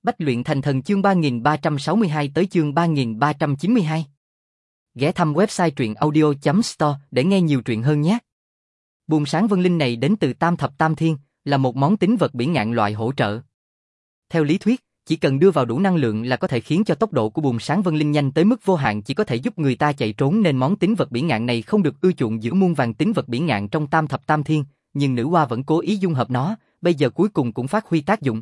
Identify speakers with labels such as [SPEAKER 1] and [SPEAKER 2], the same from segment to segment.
[SPEAKER 1] Bách luyện thành thần chương 3362 tới chương 3392. Ghé thăm website truyện audio.store để nghe nhiều truyện hơn nhé. Buồng sáng vân linh này đến từ Tam Thập Tam Thiên, là một món tín vật bỉ ngạn loại hỗ trợ. Theo lý thuyết, chỉ cần đưa vào đủ năng lượng là có thể khiến cho tốc độ của buồng sáng vân linh nhanh tới mức vô hạn, chỉ có thể giúp người ta chạy trốn, nên món tín vật bỉ ngạn này không được ưa chuộng giữa muôn vàn tín vật bỉ ngạn trong Tam Thập Tam Thiên, nhưng nữ hoa vẫn cố ý dung hợp nó, bây giờ cuối cùng cũng phát huy tác dụng.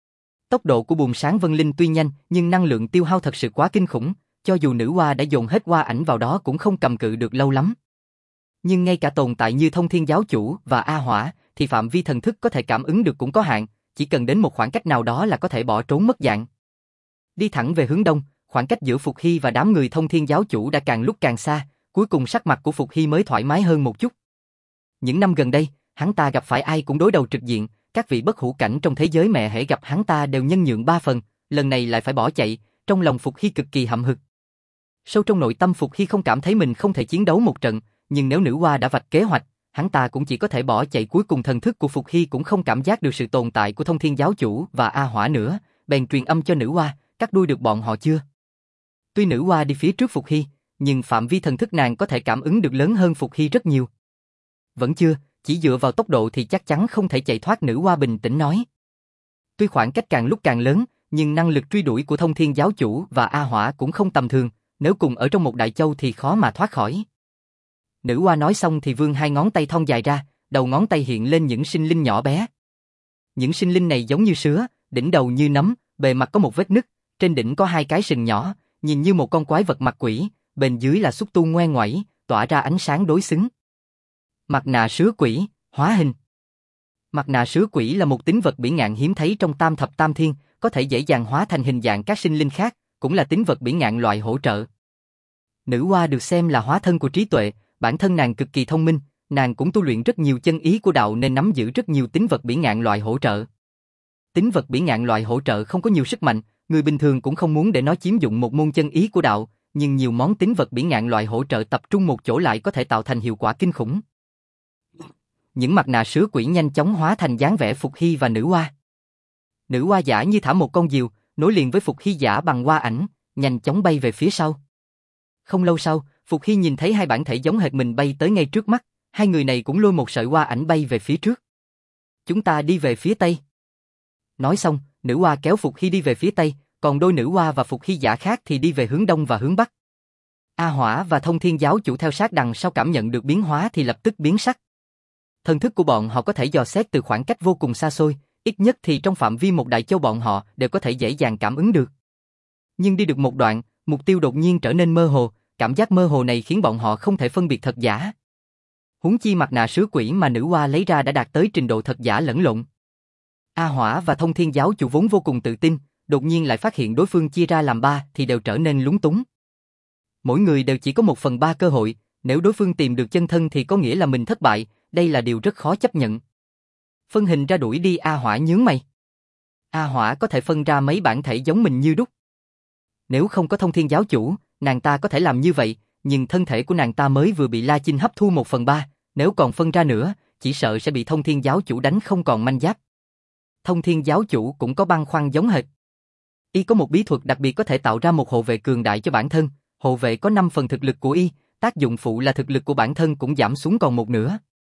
[SPEAKER 1] Tốc độ của buồng sáng vân linh tuy nhanh, nhưng năng lượng tiêu hao thật sự quá kinh khủng, cho dù nữ hoa đã dồn hết hoa ảnh vào đó cũng không cầm cự được lâu lắm. Nhưng ngay cả tồn tại như Thông Thiên Giáo Chủ và A Hỏa, thì phạm vi thần thức có thể cảm ứng được cũng có hạn, chỉ cần đến một khoảng cách nào đó là có thể bỏ trốn mất dạng. Đi thẳng về hướng đông, khoảng cách giữa Phục Hy và đám người Thông Thiên Giáo Chủ đã càng lúc càng xa, cuối cùng sắc mặt của Phục Hy mới thoải mái hơn một chút. Những năm gần đây, hắn ta gặp phải ai cũng đối đầu trực diện, các vị bất hủ cảnh trong thế giới mẹ hễ gặp hắn ta đều nhân nhượng 3 phần, lần này lại phải bỏ chạy, trong lòng Phục Hy cực kỳ hậm hực. Sâu trong nội tâm Phục Hy không cảm thấy mình không thể chiến đấu một trận, nhưng nếu nữ hoa đã vạch kế hoạch, hắn ta cũng chỉ có thể bỏ chạy. Cuối cùng thần thức của Phục Hy cũng không cảm giác được sự tồn tại của Thông Thiên Giáo Chủ và A Hỏa nữa, bèn truyền âm cho nữ hoa, cắt đuôi được bọn họ chưa? Tuy nữ hoa đi phía trước Phục Hy, nhưng phạm vi thần thức nàng có thể cảm ứng được lớn hơn Phục Hy rất nhiều. Vẫn chưa, chỉ dựa vào tốc độ thì chắc chắn không thể chạy thoát. Nữ hoa bình tĩnh nói. Tuy khoảng cách càng lúc càng lớn, nhưng năng lực truy đuổi của Thông Thiên Giáo Chủ và A Hỏa cũng không tầm thường, nếu cùng ở trong một đại châu thì khó mà thoát khỏi. Nữ hoa nói xong thì vươn 2 ngón tay thon dài ra, đầu ngón tay hiện lên những sinh linh nhỏ bé. Những sinh linh này giống như sứa, đỉnh đầu như nấm, bề mặt có một vết nứt, trên đỉnh có 2 cái sừng nhỏ, nhìn như một con quái vật mặt quỷ, bên dưới là xúc tu ngoe ngoẩy, tỏa ra ánh sáng đối xứng. Mặt nạ sứa quỷ, hóa hình. Mặt nạ sứa quỷ là một tín vật bỉ ngạn hiếm thấy trong Tam Thập Tam Thiên, có thể dễ dàng hóa thành hình dạng các sinh linh khác, cũng là tín vật bỉ ngạn loại hỗ trợ. Nữ hoa được xem là hóa thân của trí tuệ, bản thân nàng cực kỳ thông minh, nàng cũng tu luyện rất nhiều chân ý của đạo nên nắm giữ rất nhiều tín vật bỉ ngạn loại hỗ trợ. Tín vật bỉ ngạn loại hỗ trợ không có nhiều sức mạnh, người bình thường cũng không muốn để nó chiếm dụng một môn chân ý của đạo, nhưng nhiều món tín vật bỉ ngạn loại hỗ trợ tập trung một chỗ lại có thể tạo thành hiệu quả kinh khủng. Những mặt nạ sứa quỷ nhanh chóng hóa thành dáng vẻ Phục Hy và nữ hoa. Nữ hoa giả như thả một con diều, nối liền với Phục Hy giả bằng hoa ảnh, nhanh chóng bay về phía sau. Không lâu sau, Phục Hy nhìn thấy 2 bản thể giống hệt mình bay tới ngay trước mắt, 2 người này cũng lôi một sợi hoa ảnh bay về phía trước. Chúng ta đi về phía tây. Nói xong, nữ hoa kéo Phục Hy đi về phía tây, còn đôi nữ hoa và Phục Hy giả khác thì đi về hướng đông và hướng bắc. A Hỏa và Thông Thiên Giáo Chủ theo sát đằng sau cảm nhận được biến hóa thì lập tức biến sắc. Thần thức của bọn họ có thể dò xét từ khoảng cách vô cùng xa xôi, ít nhất thì trong phạm vi một đại châu bọn họ đều có thể dễ dàng cảm ứng được. Nhưng đi được một đoạn, mục tiêu đột nhiên trở nên mơ hồ, cảm giác mơ hồ này khiến bọn họ không thể phân biệt thật giả. Huống chi mặt nạ sứa quỷ mà nữ hoa lấy ra đã đạt tới trình độ thật giả lẫn lộn. A Hỏa và Thông Thiên Giáo Chủ vốn vô cùng tự tin, đột nhiên lại phát hiện đối phương chia ra làm 3 thì đều trở nên lúng túng. Mỗi người đều chỉ có 1/3 cơ hội, nếu đối phương tìm được chân thân thì có nghĩa là mình thất bại, đây là điều rất khó chấp nhận. Phân hình ra đuổi đi. A Hỏa nhướng mày. A Hỏa có thể phân ra mấy bản thể giống mình như đúc. Nếu không có Thông Thiên Giáo Chủ, nàng ta có thể làm như vậy, nhưng thân thể của nàng ta mới vừa bị La Chinh hấp thu 1/3, nếu còn phân ra nữa, chỉ sợ sẽ bị Thông Thiên Giáo Chủ đánh không còn manh giáp. Thông Thiên Giáo Chủ cũng có băn khoăn giống hệt. Y có một bí thuật đặc biệt có thể tạo ra một hộ vệ cường đại cho bản thân, hộ vệ có 5 phần thực lực của Y, tác dụng phụ là thực lực của bản thân cũng giảm xuống còn 1/2.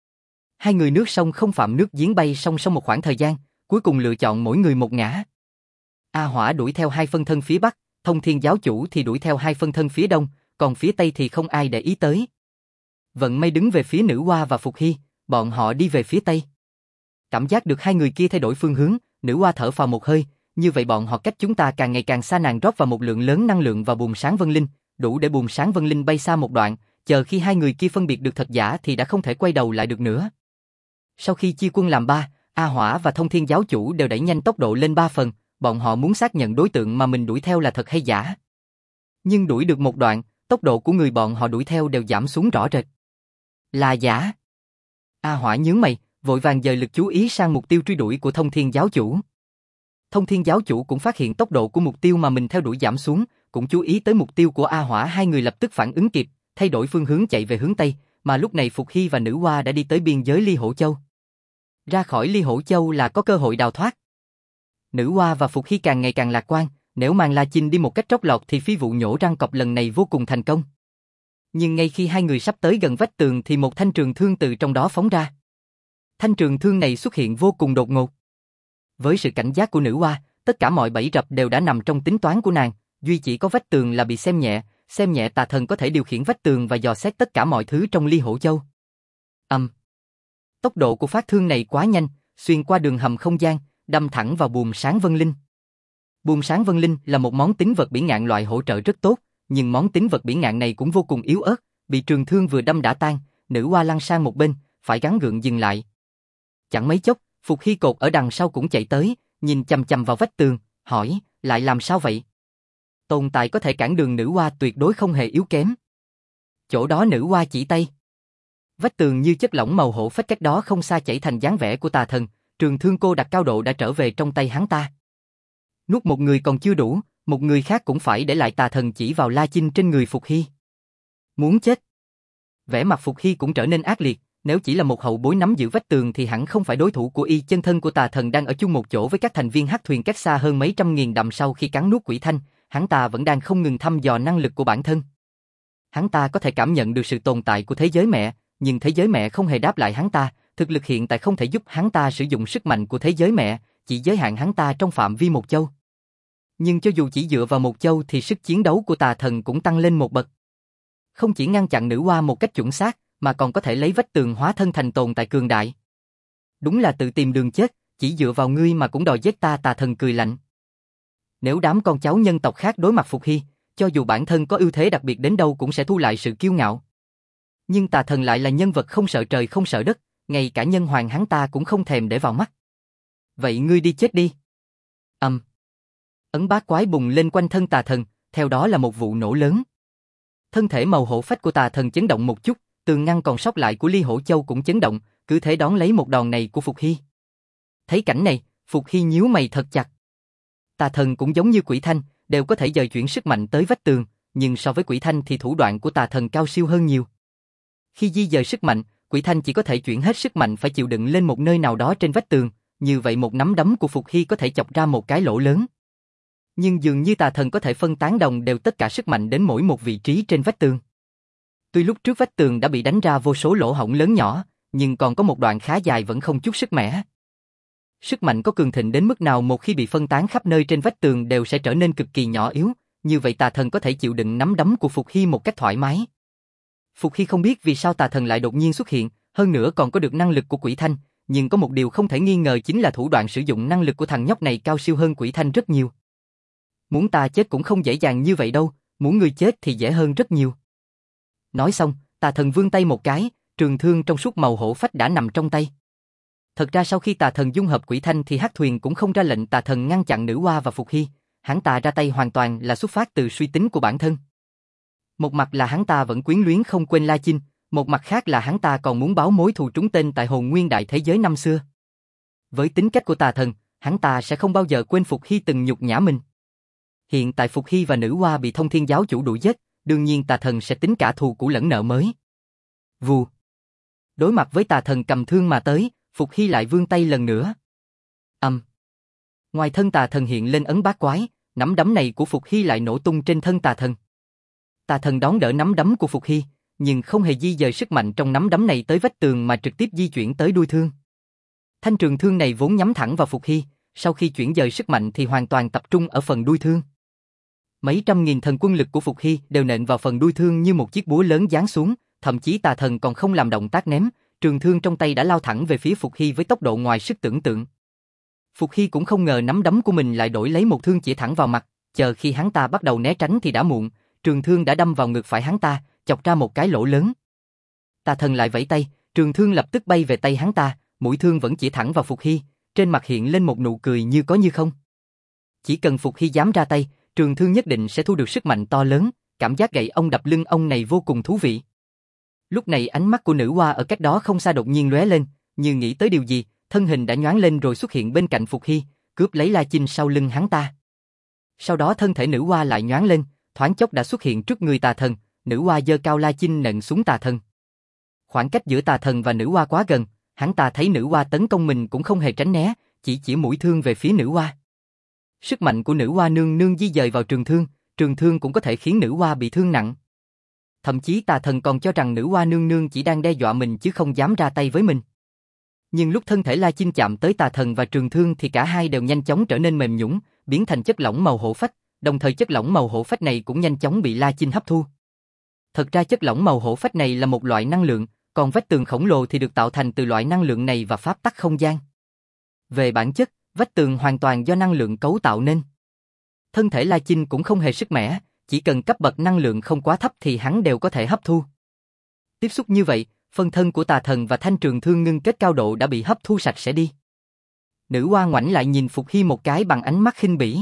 [SPEAKER 1] 2 người nước sông không phạm nước giếng bay song song một khoảng thời gian, cuối cùng lựa chọn mỗi người một ngã. A Hỏa đuổi theo 2 phân thân phía bắc, Thông Thiên Giáo Chủ thì đuổi theo 2 phân thân phía đông, còn phía tây thì không ai để ý tới. Vận may đứng về phía nữ hoa và Phục Hy, bọn họ đi về phía tây. Cảm giác được 2 người kia thay đổi phương hướng, nữ hoa thở phào một hơi, như vậy bọn họ cách chúng ta càng ngày càng xa. Nàng rót vào một lượng lớn năng lượng vào buồng sáng vân linh, đủ để buồng sáng vân linh bay xa một đoạn, chờ khi 2 người kia phân biệt được thật giả thì đã không thể quay đầu lại được nữa. Sau khi chia quân làm 3, A Hỏa và Thông Thiên Giáo Chủ đều đẩy nhanh tốc độ lên 3 phần, bọn họ muốn xác nhận đối tượng mà mình đuổi theo là thật hay giả. Nhưng đuổi được một đoạn, tốc độ của người bọn họ đuổi theo đều giảm xuống rõ rệt. Là giả. A Hỏa nhướng mày, vội vàng dời lực chú ý sang mục tiêu truy đuổi của Thông Thiên Giáo Chủ. Thông Thiên Giáo Chủ cũng phát hiện tốc độ của mục tiêu mà mình theo đuổi giảm xuống, cũng chú ý tới mục tiêu của A Hỏa. 2 người lập tức phản ứng kịp, thay đổi phương hướng chạy về hướng tây, mà lúc này Phục Hy và nữ hoa đã đi tới biên giới Ly Hổ Châu. Ra khỏi Ly Hổ Châu là có cơ hội đào thoát. Nữ Hoa và Phục Hy càng ngày càng lạc quan, nếu mang La Chinh đi một cách trót lọt thì phi vụ nhổ răng cọp lần này vô cùng thành công. Nhưng ngay khi hai người sắp tới gần vách tường thì một thanh trường thương từ trong đó phóng ra. Thanh trường thương này xuất hiện vô cùng đột ngột. Với sự cảnh giác của Nữ Hoa, tất cả mọi bẫy rập đều đã nằm trong tính toán của nàng, duy chỉ có vách tường là bị xem nhẹ tà thần có thể điều khiển vách tường và dò xét tất cả mọi thứ trong Ly Hổ Châu. Tốc độ của phát thương này quá nhanh, xuyên qua đường hầm không gian, đâm thẳng vào buồm sáng Vân Linh. Buồm sáng Vân Linh là một món tín vật bỉ ngạn loại hỗ trợ rất tốt, nhưng món tín vật bỉ ngạn này cũng vô cùng yếu ớt, bị trường thương vừa đâm đã tan, Nữ Hoa lăn sang một bên, phải gắng gượng dừng lại. Chẳng mấy chốc, Phục Hy cột ở đằng sau cũng chạy tới, nhìn chằm chằm vào vách tường, hỏi, lại làm sao vậy? Tồn tại có thể cản đường Nữ Hoa tuyệt đối không hề yếu kém. Chỗ đó Nữ Hoa chỉ tay. Vách tường như chất lỏng màu hổ phách cách đó không xa chảy thành dáng vẻ của tà thần, trường thương cô đặt cao độ đã trở về trong tay hắn ta. Nuốt một người còn chưa đủ, một người khác cũng phải để lại tà thần chỉ vào La Chinh trên người Phục Hy. Muốn chết. Vẻ mặt Phục Hy cũng trở nên ác liệt, nếu chỉ là một hậu bối nắm giữ vách tường thì hẳn không phải đối thủ của y. Chân thân của tà thần đang ở chung một chỗ với các thành viên hắc thuyền cách xa hơn mấy trăm nghìn dặm. Sau khi cắn nuốt quỷ thanh, hắn ta vẫn đang không ngừng thăm dò năng lực của bản thân. Hắn ta có thể cảm nhận được sự tồn tại của thế giới mẹ, nhưng thế giới mẹ không hề đáp lại hắn ta, thực lực hiện tại không thể giúp hắn ta sử dụng sức mạnh của thế giới mẹ, chỉ giới hạn hắn ta trong phạm vi một châu. Nhưng cho dù chỉ dựa vào một châu thì sức chiến đấu của tà thần cũng tăng lên một bậc. Không chỉ ngăn chặn Nữ Hoa một cách chuẩn xác, mà còn có thể lấy vách tường hóa thân thành tồn tại cường đại. Đúng là tự tìm đường chết, chỉ dựa vào ngươi mà cũng đòi giết ta. Tà thần cười lạnh. Nếu đám con cháu nhân tộc khác đối mặt Phục Hy, cho dù bản thân có ưu thế đặc biệt đến đâu cũng sẽ thu lại sự kiêu ngạo. Nhưng tà thần lại là nhân vật không sợ trời không sợ đất, ngay cả nhân hoàng hắn ta cũng không thèm để vào mắt. Vậy ngươi đi chết đi. Ấn bát quái bùng lên quanh thân tà thần, theo đó là một vụ nổ lớn. Thân thể màu hổ phách của tà thần chấn động một chút, tường ngăn còn sót lại của Ly Hổ Châu cũng chấn động, cứ thế đón lấy một đòn này của Phục Hy. Thấy cảnh này, Phục Hy nhíu mày thật chặt. Tà thần cũng giống như quỷ thanh, đều có thể dời chuyển sức mạnh tới vách tường, nhưng so với quỷ thanh thì thủ đoạn của tà thần cao siêu hơn nhiều. Khi di dời sức mạnh, quỷ thanh chỉ có thể chuyển hết sức mạnh phải chịu đựng lên một nơi nào đó trên vách tường, như vậy một nắm đấm của Phục Hy có thể chọc ra một cái lỗ lớn. Nhưng dường như tà thần có thể phân tán đồng đều tất cả sức mạnh đến mỗi một vị trí trên vách tường. Tuy lúc trước vách tường đã bị đánh ra vô số lỗ hổng lớn nhỏ, nhưng còn có một đoạn khá dài vẫn không chút sức mẻ. Sức mạnh có cường thịnh đến mức nào một khi bị phân tán khắp nơi trên vách tường đều sẽ trở nên cực kỳ nhỏ yếu, như vậy tà thần có thể chịu đựng nắm đấm của Phục Hy một cách thoải mái. Phục Hy không biết vì sao tà thần lại đột nhiên xuất hiện, hơn nữa còn có được năng lực của quỷ thanh, nhưng có một điều không thể nghi ngờ chính là thủ đoạn sử dụng năng lực của thằng nhóc này cao siêu hơn quỷ thanh rất nhiều. Muốn ta chết cũng không dễ dàng như vậy đâu, muốn ngươi chết thì dễ hơn rất nhiều. Nói xong, tà thần vươn tay một cái, trường thương trong suốt màu hổ phách đã nằm trong tay. Thật ra sau khi tà thần dung hợp quỷ thanh thì hắc thuyền cũng không ra lệnh tà thần ngăn chặn Nữ Hoa và Phục Hy, hắn ta ra tay hoàn toàn là xuất phát từ suy tính của bản thân. Một mặt là hắn ta vẫn quyến luyến không quên La Chinh, một mặt khác là hắn ta còn muốn báo mối thù trúng tên tại hồn nguyên đại thế giới năm xưa. Với tính cách của tà thần, hắn ta sẽ không bao giờ quên Phục Hy từng nhục nhã mình. Hiện tại Phục Hy và Nữ Hoa bị Thông Thiên giáo chủ đuổi giết, đương nhiên tà thần sẽ tính cả thù cũ lẫn nợ mới. Vù. Đối mặt với tà thần cầm thương mà tới, Phục Hy lại vươn tay lần nữa. Ngoài thân tà thần hiện lên ấn bát quái, nắm đấm này của Phục Hy lại nổ tung trên thân tà thần. Tà thần đón đỡ nắm đấm của Phục Hy, nhưng không hề di dời sức mạnh trong nắm đấm này tới vách tường mà trực tiếp di chuyển tới đuôi thương. Thanh trường thương này vốn nhắm thẳng vào Phục Hy, sau khi chuyển dời sức mạnh thì hoàn toàn tập trung ở phần đuôi thương. Mấy trăm nghìn thần quân lực của Phục Hy đều nện vào phần đuôi thương như một chiếc búa lớn giáng xuống, thậm chí tà thần còn không làm động tác ném, trường thương trong tay đã lao thẳng về phía Phục Hy với tốc độ ngoài sức tưởng tượng. Phục Hy cũng không ngờ nắm đấm của mình lại đổi lấy một thương chỉ thẳng vào mặt, chờ khi hắn ta bắt đầu né tránh thì đã muộn, trường thương đã đâm vào ngực phải hắn ta, chọc ra một cái lỗ lớn. Tà thần lại vẫy tay, trường thương lập tức bay về tay hắn ta, mũi thương vẫn chỉ thẳng vào Phục Hy, trên mặt hiện lên một nụ cười như có như không. Chỉ cần Phục Hy dám ra tay, trường thương nhất định sẽ thu được sức mạnh to lớn, cảm giác gậy ông đập lưng ông này vô cùng thú vị. Lúc này ánh mắt của Nữ Hoa ở cách đó không xa đột nhiên lóe lên, như nghĩ tới điều gì, thân hình đã nhoáng lên rồi xuất hiện bên cạnh Phục Hy, cướp lấy La Chinh sau lưng hắn ta. Sau đó thân thể Nữ Hoa lại nhoáng lên, thoáng chốc đã xuất hiện trước người tà thần, Nữ Hoa giơ cao La Chinh nện xuống tà thần. Khoảng cách giữa tà thần và Nữ Hoa quá gần, hắn ta thấy Nữ Hoa tấn công mình cũng không hề tránh né, chỉ mũi thương về phía Nữ Hoa. Sức mạnh của nữ hoa nương nương di dời vào trường thương cũng có thể khiến nữ hoa bị thương nặng. Thậm chí tà thần còn cho rằng nữ hoa nương nương chỉ đang đe dọa mình chứ không dám ra tay với mình. Nhưng lúc thân thể La Chinh chạm tới tà thần và trường thương thì cả hai đều nhanh chóng trở nên mềm nhũn, biến thành chất lỏng màu hổ phách, đồng thời chất lỏng màu hổ phách này cũng nhanh chóng bị La Chinh hấp thu. Thật ra chất lỏng màu hổ phách này là một loại năng lượng, còn vách tường khổng lồ thì được tạo thành từ loại năng lượng này và pháp tắc không gian. Về bản chất, vách tường hoàn toàn do năng lượng cấu tạo nên. Thân thể La Chinh cũng không hề sức mẻ, chỉ cần cấp bậc năng lượng không quá thấp thì hắn đều có thể hấp thu. Tiếp xúc như vậy, phân thân của tà thần và thanh trường thương ngưng kết cao độ đã bị hấp thu sạch sẽ đi. Nữ hoa ngoảnh lại nhìn Phục Hy một cái bằng ánh mắt khinh bỉ.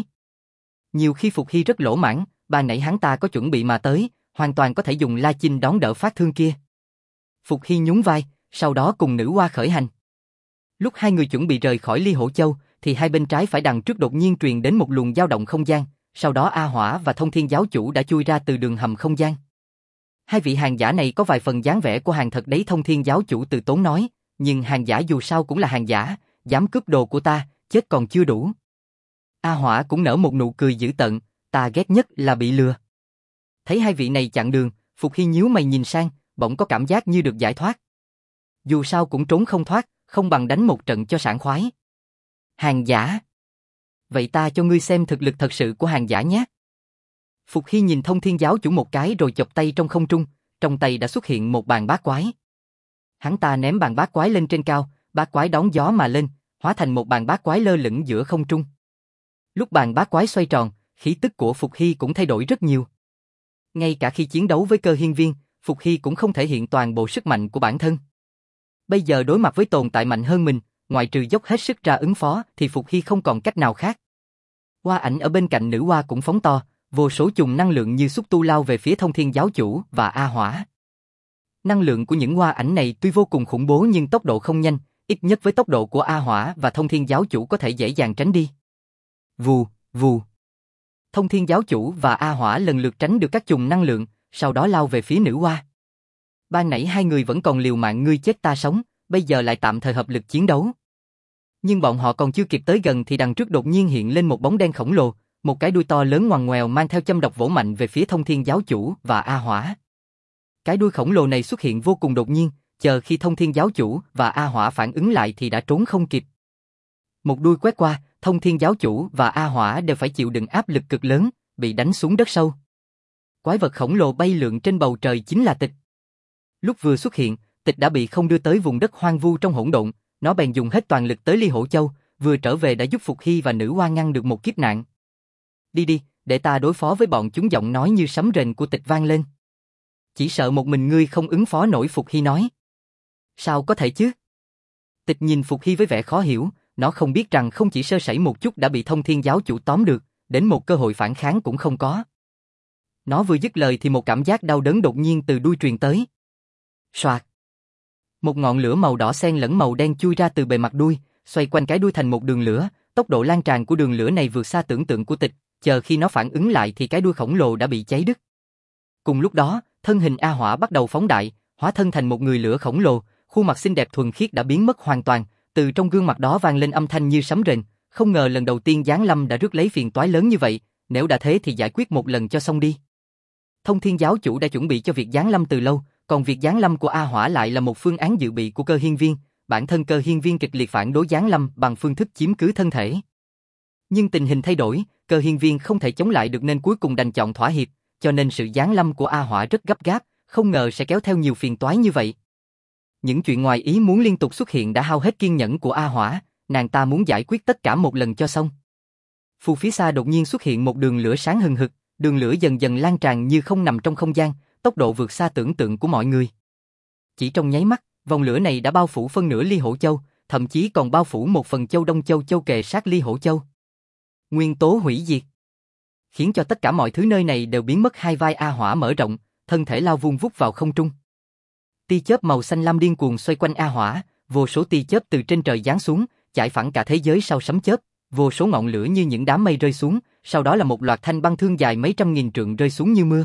[SPEAKER 1] Nhiều khi Phục Hy rất lỗ mãn, ban nãy hắn ta có chuẩn bị mà tới, hoàn toàn có thể dùng La Chinh đón đỡ phát thương kia. Phục Hy nhún vai, sau đó cùng nữ hoa khởi hành. Lúc hai người chuẩn bị rời khỏi Ly Hổ Châu, thì hai bên trái phải đằng trước đột nhiên truyền đến một luồng dao động không gian, sau đó A Hỏa và Thông Thiên giáo chủ đã chui ra từ đường hầm không gian. Hai vị hàng giả này có vài phần dáng vẻ của hàng thật đấy, Thông Thiên giáo chủ từ tốn nói, nhưng hàng giả dù sao cũng là hàng giả, dám cướp đồ của ta, chết còn chưa đủ. A Hỏa cũng nở một nụ cười dữ tợn, ta ghét nhất là bị lừa. Thấy hai vị này chặn đường, Phục Hy nhíu mày nhìn sang, bỗng có cảm giác như được giải thoát. Dù sao cũng trốn không thoát, không bằng đánh một trận cho sảng khoái. Hàng giả. Vậy ta cho ngươi xem thực lực thật sự của hàng giả nhé. Phục Hy nhìn Thông Thiên giáo chủ một cái rồi chộp tay trong không trung, trong tay đã xuất hiện một bàn bát quái. Hắn ta ném bàn bát quái lên trên cao, bát quái đón gió mà lên, hóa thành một bàn bát quái lơ lửng giữa không trung. Lúc bàn bát quái xoay tròn, khí tức của Phục Hy cũng thay đổi rất nhiều. Ngay cả khi chiến đấu với Cơ Hiên Viên, Phục Hy cũng không thể hiện toàn bộ sức mạnh của bản thân. Bây giờ đối mặt với tồn tại mạnh hơn mình, ngoại trừ dốc hết sức ra ứng phó thì Phục Hy không còn cách nào khác. Hoa ảnh ở bên cạnh nữ hoa cũng phóng to, vô số chùm năng lượng như xúc tu lao về phía Thông Thiên giáo chủ và A Hỏa. Năng lượng của những hoa ảnh này tuy vô cùng khủng bố nhưng tốc độ không nhanh, ít nhất với tốc độ của A Hỏa và Thông Thiên giáo chủ có thể dễ dàng tránh đi. Vù, vù. Thông Thiên giáo chủ và A Hỏa lần lượt tránh được các chùm năng lượng, sau đó lao về phía nữ hoa. Ban nãy hai người vẫn còn liều mạng ngươi chết ta sống, bây giờ lại tạm thời hợp lực chiến đấu. Nhưng bọn họ còn chưa kịp tới gần thì đằng trước đột nhiên hiện lên một bóng đen khổng lồ, một cái đuôi to lớn ngoằn ngoèo mang theo châm độc vỗ mạnh về phía Thông Thiên giáo chủ và A Hỏa. Cái đuôi khổng lồ này xuất hiện vô cùng đột nhiên, chờ khi Thông Thiên giáo chủ và A Hỏa phản ứng lại thì đã trốn không kịp. Một đuôi quét qua, Thông Thiên giáo chủ và A Hỏa đều phải chịu đựng áp lực cực lớn, bị đánh xuống đất sâu. Quái vật khổng lồ bay lượn trên bầu trời chính là Tịch. Lúc vừa xuất hiện, Tịch đã bị không đưa tới vùng đất hoang vu trong hỗn độn, nó bèn dùng hết toàn lực tới Ly Hổ Châu, vừa trở về đã giúp Phục Hy và nữ hoa ngăn được một kiếp nạn. Đi đi, để ta đối phó với bọn chúng, giọng nói như sấm rền của Tịch vang lên. Chỉ sợ một mình ngươi không ứng phó nổi, Phục Hy nói. Sao có thể chứ? Tịch nhìn Phục Hy với vẻ khó hiểu, nó không biết rằng không chỉ sơ sẩy một chút đã bị Thông Thiên giáo chủ tóm được, đến một cơ hội phản kháng cũng không có. Nó vừa dứt lời thì một cảm giác đau đớn đột nhiên từ đuôi truyền tới. Soạt. Một ngọn lửa màu đỏ xen lẫn màu đen chui ra từ bề mặt đuôi, xoay quanh cái đuôi thành một đường lửa, tốc độ lan tràn của đường lửa này vượt xa tưởng tượng của Tịch, chờ khi nó phản ứng lại thì cái đuôi khổng lồ đã bị cháy đứt. Cùng lúc đó, thân hình A Hỏa bắt đầu phóng đại, hóa thân thành một người lửa khổng lồ, khuôn mặt xinh đẹp thuần khiết đã biến mất hoàn toàn, từ trong gương mặt đó vang lên âm thanh như sấm rền, không ngờ lần đầu tiên giáng lâm đã rước lấy phiền toái lớn như vậy, nếu đã thế thì giải quyết một lần cho xong đi. Thông Thiên giáo chủ đã chuẩn bị cho việc giáng lâm từ lâu, còn việc giáng lâm của A Hỏa lại là một phương án dự bị của Cơ Hiên Viên, bản thân Cơ Hiên Viên kịch liệt phản đối giáng lâm bằng phương thức chiếm cứ thân thể. Nhưng tình hình thay đổi, Cơ Hiên Viên không thể chống lại được nên cuối cùng đành chọn thỏa hiệp, cho nên sự giáng lâm của A Hỏa rất gấp gáp, không ngờ sẽ kéo theo nhiều phiền toái như vậy. Những chuyện ngoài ý muốn liên tục xuất hiện đã hao hết kiên nhẫn của A Hỏa, nàng ta muốn giải quyết tất cả một lần cho xong. Phù phía xa đột nhiên xuất hiện một đường lửa sáng hừng hực, đường lửa dần dần lan tràn như không nằm trong không gian, tốc độ vượt xa tưởng tượng của mọi người. Chỉ trong nháy mắt, vòng lửa này đã bao phủ phân nửa Ly Hổ Châu, thậm chí còn bao phủ một phần Châu Đông Châu châu kề sát Ly Hổ Châu. Nguyên tố hủy diệt, khiến cho tất cả mọi thứ nơi này đều biến mất. Hai vai A Hỏa mở rộng, thân thể lao vun vút vào không trung. Tia chớp màu xanh lam điên cuồng xoay quanh A Hỏa, vô số tia chớp từ trên trời giáng xuống, chải phẳng cả thế giới sau sấm chớp, vô số ngọn lửa như những đám mây rơi xuống, sau đó là một loạt thanh băng thương dài mấy trăm nghìn trượng rơi xuống như mưa.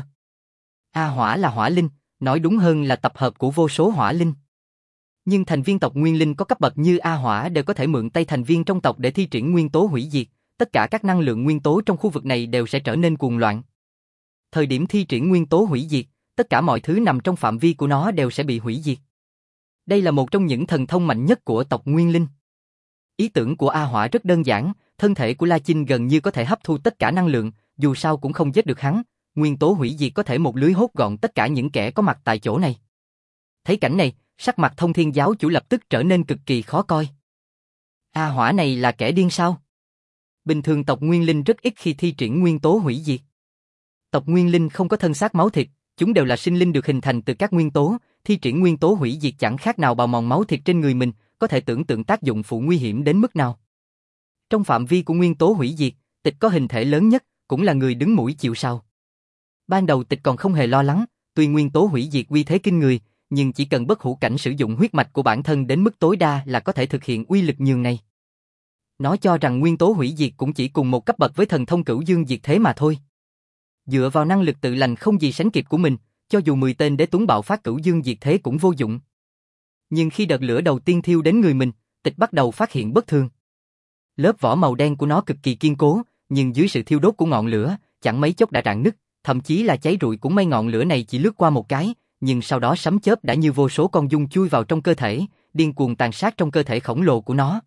[SPEAKER 1] A Hỏa là hỏa linh, nói đúng hơn là tập hợp của vô số hỏa linh. Nhưng thành viên tộc Nguyên Linh có cấp bậc như A Hỏa đều có thể mượn tay thành viên trong tộc để thi triển nguyên tố hủy diệt, tất cả các năng lượng nguyên tố trong khu vực này đều sẽ trở nên cuồng loạn. Thời điểm thi triển nguyên tố hủy diệt, tất cả mọi thứ nằm trong phạm vi của nó đều sẽ bị hủy diệt. Đây là một trong những thần thông mạnh nhất của tộc Nguyên Linh. Ý tưởng của A Hỏa rất đơn giản, thân thể của La Chinh gần như có thể hấp thu tất cả năng lượng, dù sao cũng không giết được hắn, nguyên tố hủy diệt có thể một lưới hốt gọn tất cả những kẻ có mặt tại chỗ này. Thấy cảnh này, sắc mặt Thông Thiên giáo chủ lập tức trở nên cực kỳ khó coi. A Hỏa này là kẻ điên sao? Bình thường tộc Nguyên Linh rất ít khi thi triển nguyên tố hủy diệt. Tộc Nguyên Linh không có thân xác máu thịt, chúng đều là sinh linh được hình thành từ các nguyên tố, thi triển nguyên tố hủy diệt chẳng khác nào bào mòn máu thịt trên người mình, có thể tưởng tượng tác dụng phụ nguy hiểm đến mức nào. Trong phạm vi của nguyên tố hủy diệt, Tịch có hình thể lớn nhất, cũng là người đứng mũi chịu sào. Ban đầu Tịch còn không hề lo lắng, tuy nguyên tố hủy diệt uy thế kinh người, nhưng chỉ cần bất hủ cảnh sử dụng huyết mạch của bản thân đến mức tối đa là có thể thực hiện uy lực nhường này. Nó cho rằng nguyên tố hủy diệt cũng chỉ cùng một cấp bậc với thần thông Cửu Dương Diệt Thế mà thôi. Dựa vào năng lực tự lành không gì sánh kịp của mình, cho dù 10 tên đế tuấn bạo phát Cửu Dương Diệt Thế cũng vô dụng. Nhưng khi đợt lửa đầu tiên thiêu đến người mình, Tịch bắt đầu phát hiện bất thường. Lớp vỏ màu đen của nó cực kỳ kiên cố, nhưng dưới sự thiêu đốt của ngọn lửa, chẳng mấy chốc đã rạn nứt, thậm chí là cháy rụi cũng may ngọn lửa này chỉ lướt qua một cái, nhưng sau đó sấm chớp đã như vô số con giun chui vào trong cơ thể, điên cuồng tàn sát trong cơ thể khổng lồ của nó.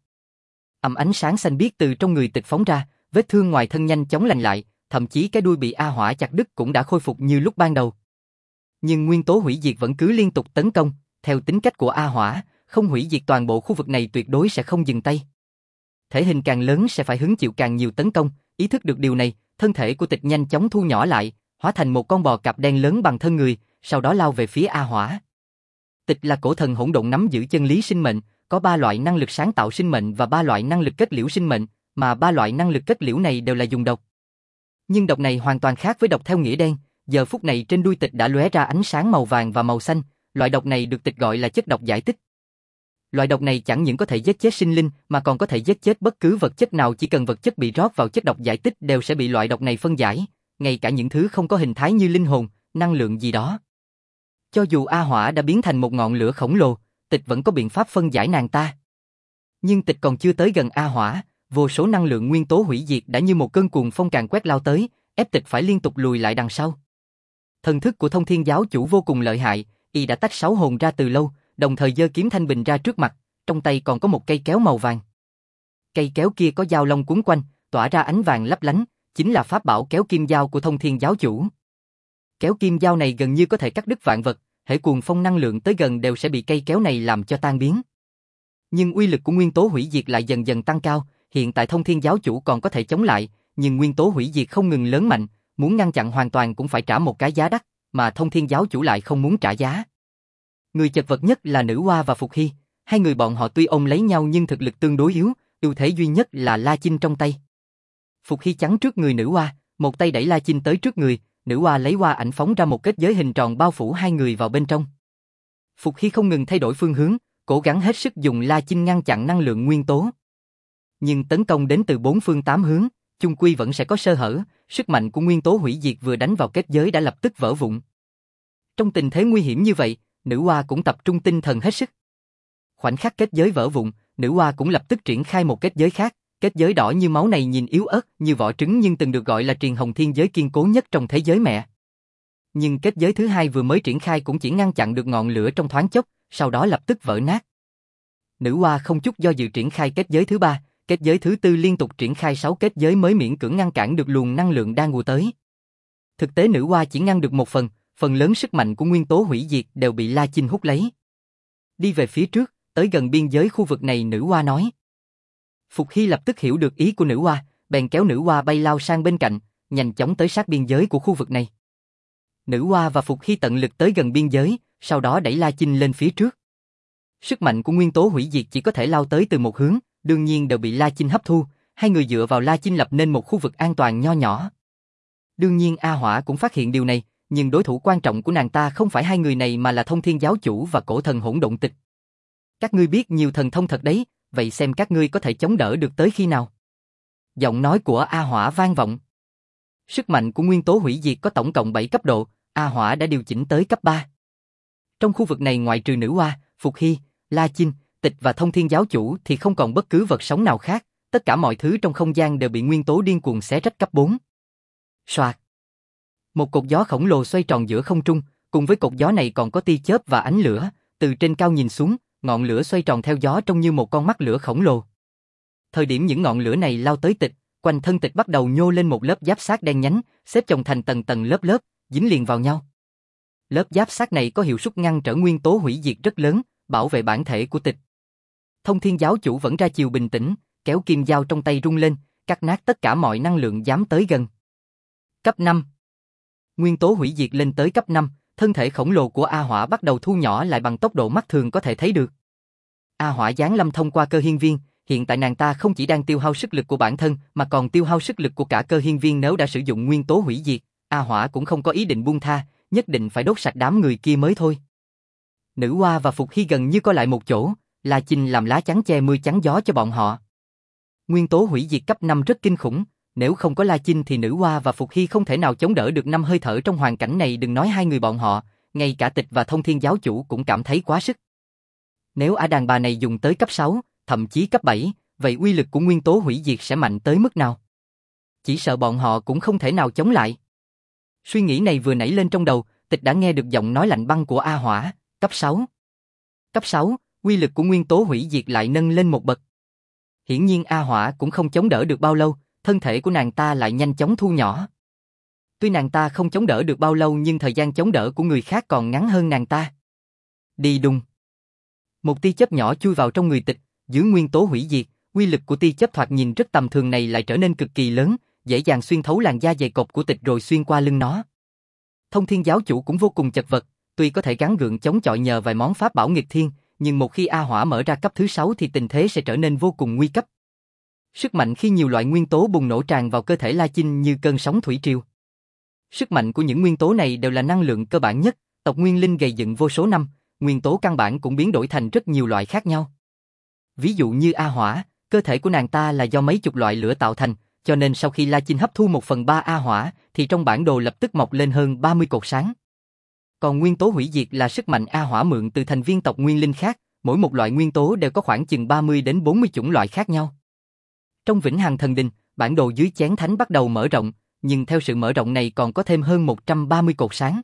[SPEAKER 1] Ánh sáng xanh biếc từ trong người Tịch phóng ra, vết thương ngoài thân nhanh chóng lành lại, thậm chí cái đuôi bị A Hỏa chặt đứt cũng đã khôi phục như lúc ban đầu. Nhưng nguyên tố hủy diệt vẫn cứ liên tục tấn công, theo tính cách của A Hỏa, không hủy diệt toàn bộ khu vực này tuyệt đối sẽ không dừng tay. Thể hình càng lớn sẽ phải hứng chịu càng nhiều tấn công, ý thức được điều này, thân thể của Tịch nhanh chóng thu nhỏ lại, hóa thành một con bò cạp đen lớn bằng thân người, sau đó lao về phía A Hỏa. Tịch là cổ thần hỗn độn nắm giữ chân lý sinh mệnh, có 3 loại năng lực sáng tạo sinh mệnh và 3 loại năng lực kết liễu sinh mệnh, mà 3 loại năng lực kết liễu này đều là dùng độc. Nhưng độc này hoàn toàn khác với độc theo nghĩa đen, giờ phút này trên đuôi Tịch đã lóe ra ánh sáng màu vàng và màu xanh, loại độc này được Tịch gọi là chất độc giải tích. Loại độc này chẳng những có thể giết chết sinh linh mà còn có thể giết chết bất cứ vật chất nào, chỉ cần vật chất bị rót vào chất độc giải tích đều sẽ bị loại độc này phân giải, ngay cả những thứ không có hình thái như linh hồn, năng lượng gì đó. Cho dù A Hỏa đã biến thành một ngọn lửa khổng lồ, Tịch vẫn có biện pháp phân giải nàng ta. Nhưng Tịch còn chưa tới gần A Hỏa, vô số năng lượng nguyên tố hủy diệt đã như một cơn cuồng phong càn quét lao tới, ép Tịch phải liên tục lùi lại đằng sau. Thần thức của Thông Thiên giáo chủ vô cùng lợi hại, y đã tách 6 hồn ra từ lâu, đồng thời giơ kiếm thanh bình ra trước mặt, trong tay còn có một cây kéo màu vàng. Cây kéo kia có dao long quấn quanh, tỏa ra ánh vàng lấp lánh, chính là pháp bảo kéo kim dao của Thông Thiên giáo chủ. Kéo kim dao này gần như có thể cắt đứt vạn vật, hễ cuồng phong năng lượng tới gần đều sẽ bị cây kéo này làm cho tan biến. Nhưng uy lực của nguyên tố hủy diệt lại dần dần tăng cao, hiện tại Thông Thiên giáo chủ còn có thể chống lại, nhưng nguyên tố hủy diệt không ngừng lớn mạnh, muốn ngăn chặn hoàn toàn cũng phải trả một cái giá đắt, mà Thông Thiên giáo chủ lại không muốn trả giá. Người chật vật nhất là Nữ Hoa và Phục Hy, hai người bọn họ tuy ôm lấy nhau nhưng thực lực tương đối yếu, ưu thế duy nhất là La Chinh trong tay. Phục Hy chắn trước người Nữ Hoa, một tay đẩy La Chinh tới trước người, Nữ Hoa lấy hoa ảnh phóng ra một kết giới hình tròn bao phủ hai người vào bên trong. Phục Hy không ngừng thay đổi phương hướng, cố gắng hết sức dùng La Chinh ngăn chặn năng lượng nguyên tố. Nhưng tấn công đến từ 4 phương 8 hướng, chung quy vẫn sẽ có sơ hở, sức mạnh của nguyên tố hủy diệt vừa đánh vào kết giới đã lập tức vỡ vụn. Trong tình thế nguy hiểm như vậy, Nữ Hoa cũng tập trung tinh thần hết sức. Khoảnh khắc kết giới vỡ vụn, Nữ Hoa cũng lập tức triển khai một kết giới khác, kết giới đỏ như máu này nhìn yếu ớt như vỏ trứng nhưng từng được gọi là Triền Hồng Thiên giới kiên cố nhất trong thế giới mẹ. Nhưng kết giới thứ hai vừa mới triển khai cũng chỉ ngăn chặn được ngọn lửa trong thoáng chốc, sau đó lập tức vỡ nát. Nữ Hoa không chút do dự triển khai kết giới thứ ba, kết giới thứ tư liên tục triển khai 6 kết giới mới miễn cưỡng ngăn cản được luồng năng lượng đang ùa tới. Thực tế Nữ Hoa chỉ ngăn được một phần lớn sức mạnh của nguyên tố hủy diệt đều bị La Chinh hút lấy. Đi về phía trước, tới gần biên giới khu vực này, Nữ Hoa nói. Phục Hy lập tức hiểu được ý của Nữ Hoa, bèn kéo Nữ Hoa bay lao sang bên cạnh, nhanh chóng tới sát biên giới của khu vực này. Nữ Hoa và Phục Hy tận lực tới gần biên giới, sau đó đẩy La Chinh lên phía trước. Sức mạnh của nguyên tố hủy diệt chỉ có thể lao tới từ một hướng, đương nhiên đều bị La Chinh hấp thu, hai người dựa vào La Chinh lập nên một khu vực an toàn nho nhỏ. Đương nhiên A Hỏa cũng phát hiện điều này, nhưng đối thủ quan trọng của nàng ta không phải hai người này mà là Thông Thiên giáo chủ và cổ thần hỗn độn tịch. Các ngươi biết nhiều thần thông thật đấy, vậy xem các ngươi có thể chống đỡ được tới khi nào. Giọng nói của A Hỏa vang vọng. Sức mạnh của nguyên tố hủy diệt có tổng cộng 7 cấp độ, A Hỏa đã điều chỉnh tới cấp 3. Trong khu vực này ngoại trừ Nữ Hoa, Phục Hy, La Chinh, Tịch và Thông Thiên giáo chủ thì không còn bất cứ vật sống nào khác, tất cả mọi thứ trong không gian đều bị nguyên tố điên cuồng xé rách cấp 4. Soạt. Một cột gió khổng lồ xoay tròn giữa không trung, cùng với cột gió này còn có tia chớp và ánh lửa, từ trên cao nhìn xuống, ngọn lửa xoay tròn theo gió trông như một con mắt lửa khổng lồ. Thời điểm những ngọn lửa này lao tới Tịch, quanh thân Tịch bắt đầu nhô lên một lớp giáp xác đen nhánh, xếp chồng thành tầng tầng lớp lớp, dính liền vào nhau. Lớp giáp xác này có hiệu suất ngăn trở nguyên tố hủy diệt rất lớn, bảo vệ bản thể của Tịch. Thông Thiên giáo chủ vẫn ra chiều bình tĩnh, kéo kim dao trong tay rung lên, cắt nát tất cả mọi năng lượng dám tới gần. Cấp 5. Nguyên tố hủy diệt lên tới cấp 5, thân thể khổng lồ của A Hỏa bắt đầu thu nhỏ lại bằng tốc độ mắt thường có thể thấy được. A Hỏa giáng lâm thông qua cơ hiên viên, hiện tại nàng ta không chỉ đang tiêu hao sức lực của bản thân mà còn tiêu hao sức lực của cả cơ hiên viên. Nếu đã sử dụng nguyên tố hủy diệt, A Hỏa cũng không có ý định buông tha, nhất định phải đốt sạch đám người kia mới thôi. Nữ Hoa và Phục Hy gần như co lại một chỗ, La Chinh làm lá chắn che mưa chắn gió cho bọn họ. Nguyên tố hủy diệt cấp 5 rất kinh khủng, nếu không có La Chinh thì Nữ Hoa và Phục Hy không thể nào chống đỡ được 5 hơi thở trong hoàn cảnh này. Đừng nói hai người bọn họ, ngay cả Tịch và Thông Thiên giáo chủ cũng cảm thấy quá sức. Nếu ả đàn bà này dùng tới cấp 6, thậm chí cấp 7, vậy uy lực của nguyên tố hủy diệt sẽ mạnh tới mức nào? Chỉ sợ bọn họ cũng không thể nào chống lại. Suy nghĩ này vừa nảy lên trong đầu, Tịch đã nghe được giọng nói lạnh băng của A Hỏa, cấp 6. Cấp 6, uy lực của nguyên tố hủy diệt lại nâng lên một bậc. Hiển nhiên A Hỏa cũng không chống đỡ được bao lâu, thân thể của nàng ta lại nhanh chóng thu nhỏ. Tuy nàng ta không chống đỡ được bao lâu nhưng thời gian chống đỡ của người khác còn ngắn hơn nàng ta. Đi đùng. Một tia chớp nhỏ chui vào trong người Tịch, dưới nguyên tố hủy diệt, uy lực của tia chớp thoạt nhìn rất tầm thường này lại trở nên cực kỳ lớn, dễ dàng xuyên thấu làn da dày cộp của Tịch rồi xuyên qua lưng nó. Thông Thiên giáo chủ cũng vô cùng chật vật, tuy có thể gắng gượng chống chọi nhờ vài món pháp bảo nghịch thiên, nhưng một khi A Hỏa mở ra cấp thứ 6 thì tình thế sẽ trở nên vô cùng nguy cấp. Sức mạnh khi nhiều loại nguyên tố bùng nổ tràn vào cơ thể La Chinh như cơn sóng thủy triều. Sức mạnh của những nguyên tố này đều là năng lượng cơ bản nhất, tộc Nguyên Linh gầy dựng vô số năm, nguyên tố căn bản cũng biến đổi thành rất nhiều loại khác nhau. Ví dụ như A Hỏa, cơ thể của nàng ta là do mấy chục loại lửa tạo thành, cho nên sau khi La Chinh hấp thu 1/3 A Hỏa, thì trong bản đồ lập tức mọc lên hơn 30 cột sáng. Còn nguyên tố hủy diệt là sức mạnh A Hỏa mượn từ thành viên tộc Nguyên Linh khác, mỗi một loại nguyên tố đều có khoảng chừng 30 đến 40 chủng loại khác nhau. Trong Vĩnh Hằng Thần Đình, bản đồ dưới chén thánh bắt đầu mở rộng, nhưng theo sự mở rộng này còn có thêm hơn 130 cột sáng.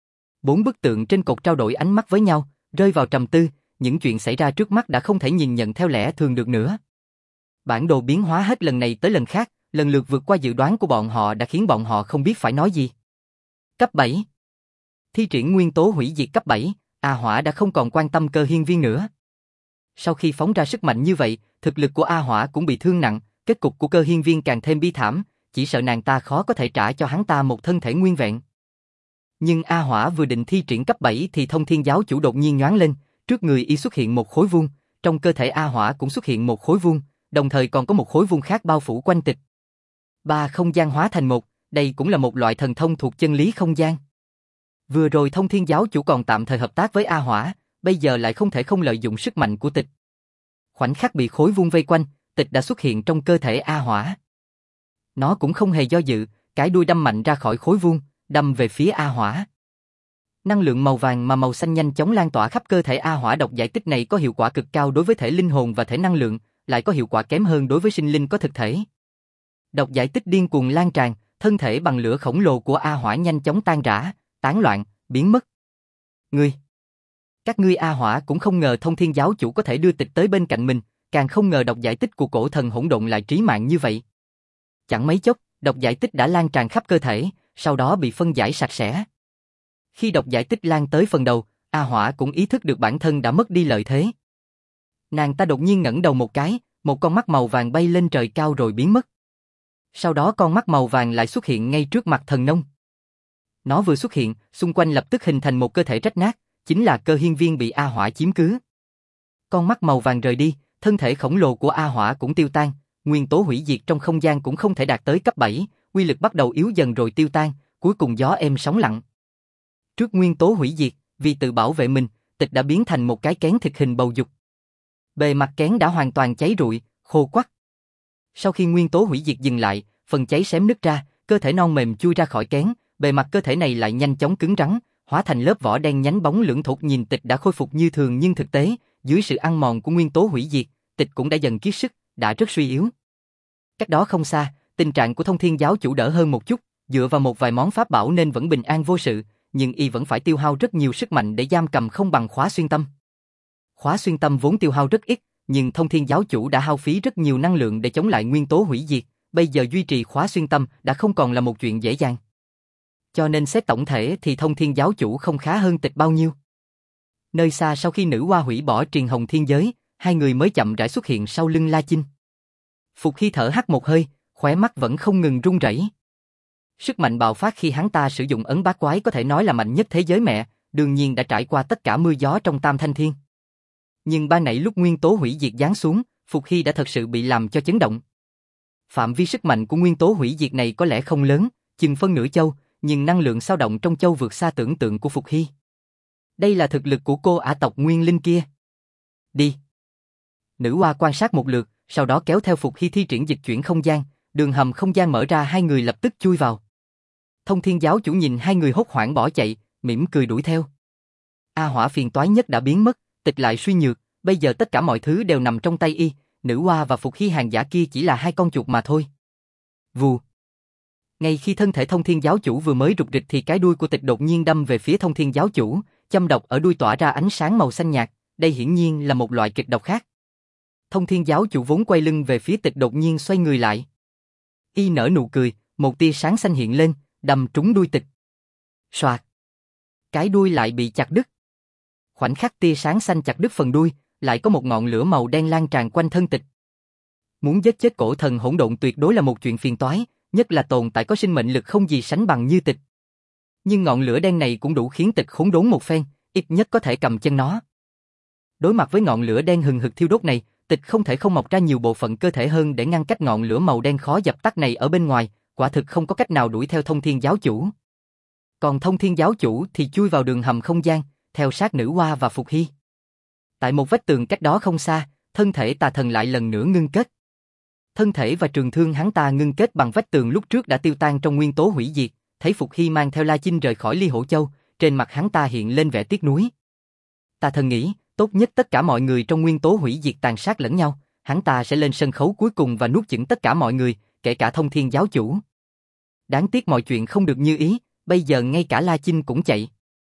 [SPEAKER 1] 4 bức tượng trên cột trao đổi ánh mắt với nhau, rơi vào trầm tư, những chuyện xảy ra trước mắt đã không thể nhìn nhận theo lẽ thường được nữa. Bản đồ biến hóa hết lần này tới lần khác, lần lượt vượt qua dự đoán của bọn họ đã khiến bọn họ không biết phải nói gì. Cấp 7. Thi triển nguyên tố hủy diệt cấp 7, A Hỏa đã không còn quan tâm cơ hiên viên nữa. Sau khi phóng ra sức mạnh như vậy, thực lực của A Hỏa cũng bị thương nặng, kết cục của cơ hiên viên càng thêm bi thảm, chỉ sợ nàng ta khó có thể trả cho hắn ta một thân thể nguyên vẹn. Nhưng A Hỏa vừa định thi triển cấp 7 thì Thông Thiên giáo chủ đột nhiên nhoáng lên, trước người y xuất hiện một khối vuông, trong cơ thể A Hỏa cũng xuất hiện một khối vuông, đồng thời còn có một khối vuông khác bao phủ quanh Tịch. Ba không gian hóa thành một, đây cũng là một loại thần thông thuộc chân lý không gian. Vừa rồi Thông Thiên giáo chủ còn tạm thời hợp tác với A Hỏa, bây giờ lại không thể không lợi dụng sức mạnh của Tịch. Khoảnh khắc bị khối vuông vây quanh, Tịch đã xuất hiện trong cơ thể A Hỏa. Nó cũng không hề do dự, cái đuôi đâm mạnh ra khỏi khối vuông, đâm về phía A Hỏa. Năng lượng màu vàng mà màu xanh nhanh chóng lan tỏa khắp cơ thể A Hỏa. Độc giải tích này có hiệu quả cực cao đối với thể linh hồn và thể năng lượng, lại có hiệu quả kém hơn đối với sinh linh có thực thể. Độc giải tích điên cuồng lan tràn, thân thể bằng lửa khổng lồ của A Hỏa nhanh chóng tan rã, tán loạn, biến mất. Các ngươi A Hỏa cũng không ngờ Thông Thiên giáo chủ có thể đưa Tịch tới bên cạnh mình, càng không ngờ độc giải tích của cổ thần hỗn độn lại trí mạng như vậy. Chẳng mấy chốc, độc giải tích đã lan tràn khắp cơ thể, sau đó bị phân giải sạch sẽ. Khi độc giải tích lan tới phần đầu, A Hỏa cũng ý thức được bản thân đã mất đi lợi thế. Nàng ta đột nhiên ngẩng đầu một cái, một con mắt màu vàng bay lên trời cao rồi biến mất. Sau đó con mắt màu vàng lại xuất hiện ngay trước mặt Thần Nông. Nó vừa xuất hiện, xung quanh lập tức hình thành một cơ thể rách nát, chính là cơ hiên viên bị A Hỏa chiếm cứ. Con mắt màu vàng rời đi, thân thể khổng lồ của A Hỏa cũng tiêu tan, nguyên tố hủy diệt trong không gian cũng không thể đạt tới cấp 7, uy lực bắt đầu yếu dần rồi tiêu tan, cuối cùng gió êm sóng lặng. Trước nguyên tố hủy diệt, vì tự bảo vệ mình, Tịch đã biến thành một cái kén thịt hình bầu dục. Bề mặt kén đã hoàn toàn cháy rụi, khô quắt. Sau khi nguyên tố hủy diệt dừng lại, phần cháy xém nứt ra, cơ thể non mềm chui ra khỏi kén, bề mặt cơ thể này lại nhanh chóng cứng rắn, hóa thành lớp vỏ đen nhánh bóng lưỡng thục. Nhìn Tịch đã khôi phục như thường nhưng thực tế, dưới sự ăn mòn của nguyên tố hủy diệt, Tịch cũng đã dần kiệt sức, đã rất suy yếu. Cách đó không xa, tình trạng của Thông Thiên giáo chủ đỡ hơn một chút, dựa vào một vài món pháp bảo nên vẫn bình an vô sự, nhưng y vẫn phải tiêu hao rất nhiều sức mạnh để giam cầm không bằng Khóa Xuyên Tâm. Khóa Xuyên Tâm vốn tiêu hao rất ít, nhưng Thông Thiên giáo chủ đã hao phí rất nhiều năng lượng để chống lại nguyên tố hủy diệt, bây giờ duy trì Khóa Xuyên Tâm đã không còn là một chuyện dễ dàng. Cho nên xét tổng thể thì Thông Thiên giáo chủ không khá hơn Tịch bao nhiêu. Nơi xa sau khi nữ hoa hủy bỏ Triền Hồng Thiên Giới, hai người mới chậm rãi xuất hiện sau lưng La Chinh. Phục Hy thở hắt một hơi, khóe mắt vẫn không ngừng run rẩy. Sức mạnh bạo phát khi hắn ta sử dụng ấn bát quái có thể nói là mạnh nhất thế giới mẹ, đương nhiên đã trải qua tất cả mưa gió trong Tam Thanh Thiên. Nhưng ban nãy lúc nguyên tố hủy diệt giáng xuống, Phục Hy đã thật sự bị làm cho chấn động. Phạm vi sức mạnh của nguyên tố hủy diệt này có lẽ không lớn, chừng phân nửa châu, nhưng năng lượng xao động trong châu vượt xa tưởng tượng của Phục Hy. Đây là thực lực của cô ả tộc Nguyên Linh kia. Đi. Nữ hoa quan sát một lượt, sau đó kéo theo Phục Hy thi triển dịch chuyển không gian, đường hầm không gian mở ra, hai người lập tức chui vào. Thông Thiên giáo chủ nhìn hai người hốt hoảng bỏ chạy, mỉm cười đuổi theo. A Hỏa phiền toái nhất đã biến mất, Tịch lại suy nhược, bây giờ tất cả mọi thứ đều nằm trong tay y, nữ hoa và Phục Hy hàng giả kia chỉ là hai con chuột mà thôi. Vù. Ngay khi thân thể Thông Thiên giáo chủ vừa mới rục rịch thì cái đuôi của Tịch đột nhiên đâm về phía Thông Thiên giáo chủ, châm độc ở đuôi tỏa ra ánh sáng màu xanh nhạt, đây hiển nhiên là một loại kịch độc khác. Thông Thiên giáo chủ vốn quay lưng về phía Tịch đột nhiên xoay người lại. Y nở nụ cười, một tia sáng xanh hiện lên, đâm trúng đuôi Tịch. Soạt. Cái đuôi lại bị chặt đứt. Khoảnh khắc tia sáng xanh chặt đứt phần đuôi, lại có một ngọn lửa màu đen lan tràn quanh thân Tịch. Muốn giết chết cổ thần hỗn độn tuyệt đối là một chuyện phiền toái, nhất là tồn tại có sinh mệnh lực không gì sánh bằng như Tịch. Nhưng ngọn lửa đen này cũng đủ khiến Tịch khốn đốn một phen, ít nhất có thể cầm chân nó. Đối mặt với ngọn lửa đen hừng hực thiêu đốt này, Tịch không thể không mọc ra nhiều bộ phận cơ thể hơn để ngăn cách ngọn lửa màu đen khó dập tắt này ở bên ngoài, quả thực không có cách nào đuổi theo Thông Thiên giáo chủ. Còn Thông Thiên giáo chủ thì chui vào đường hầm không gian, theo sát nữ hoa và Phục Hy. Tại một vách tường cách đó không xa, thân thể tà thần lại lần nữa ngưng kết. Thân thể và trường thương hắn ta ngưng kết bằng vách tường lúc trước đã tiêu tan trong nguyên tố hủy diệt, thấy Phục Hy mang theo La Chinh rời khỏi Ly Hổ Châu, trên mặt hắn ta hiện lên vẻ tiếc nuối. Tà thần nghĩ, tốt nhất tất cả mọi người trong nguyên tố hủy diệt tàn sát lẫn nhau, hắn ta sẽ lên sân khấu cuối cùng và nuốt chửng tất cả mọi người, kể cả Thông Thiên giáo chủ. Đáng tiếc mọi chuyện không được như ý, bây giờ ngay cả La Chinh cũng chạy.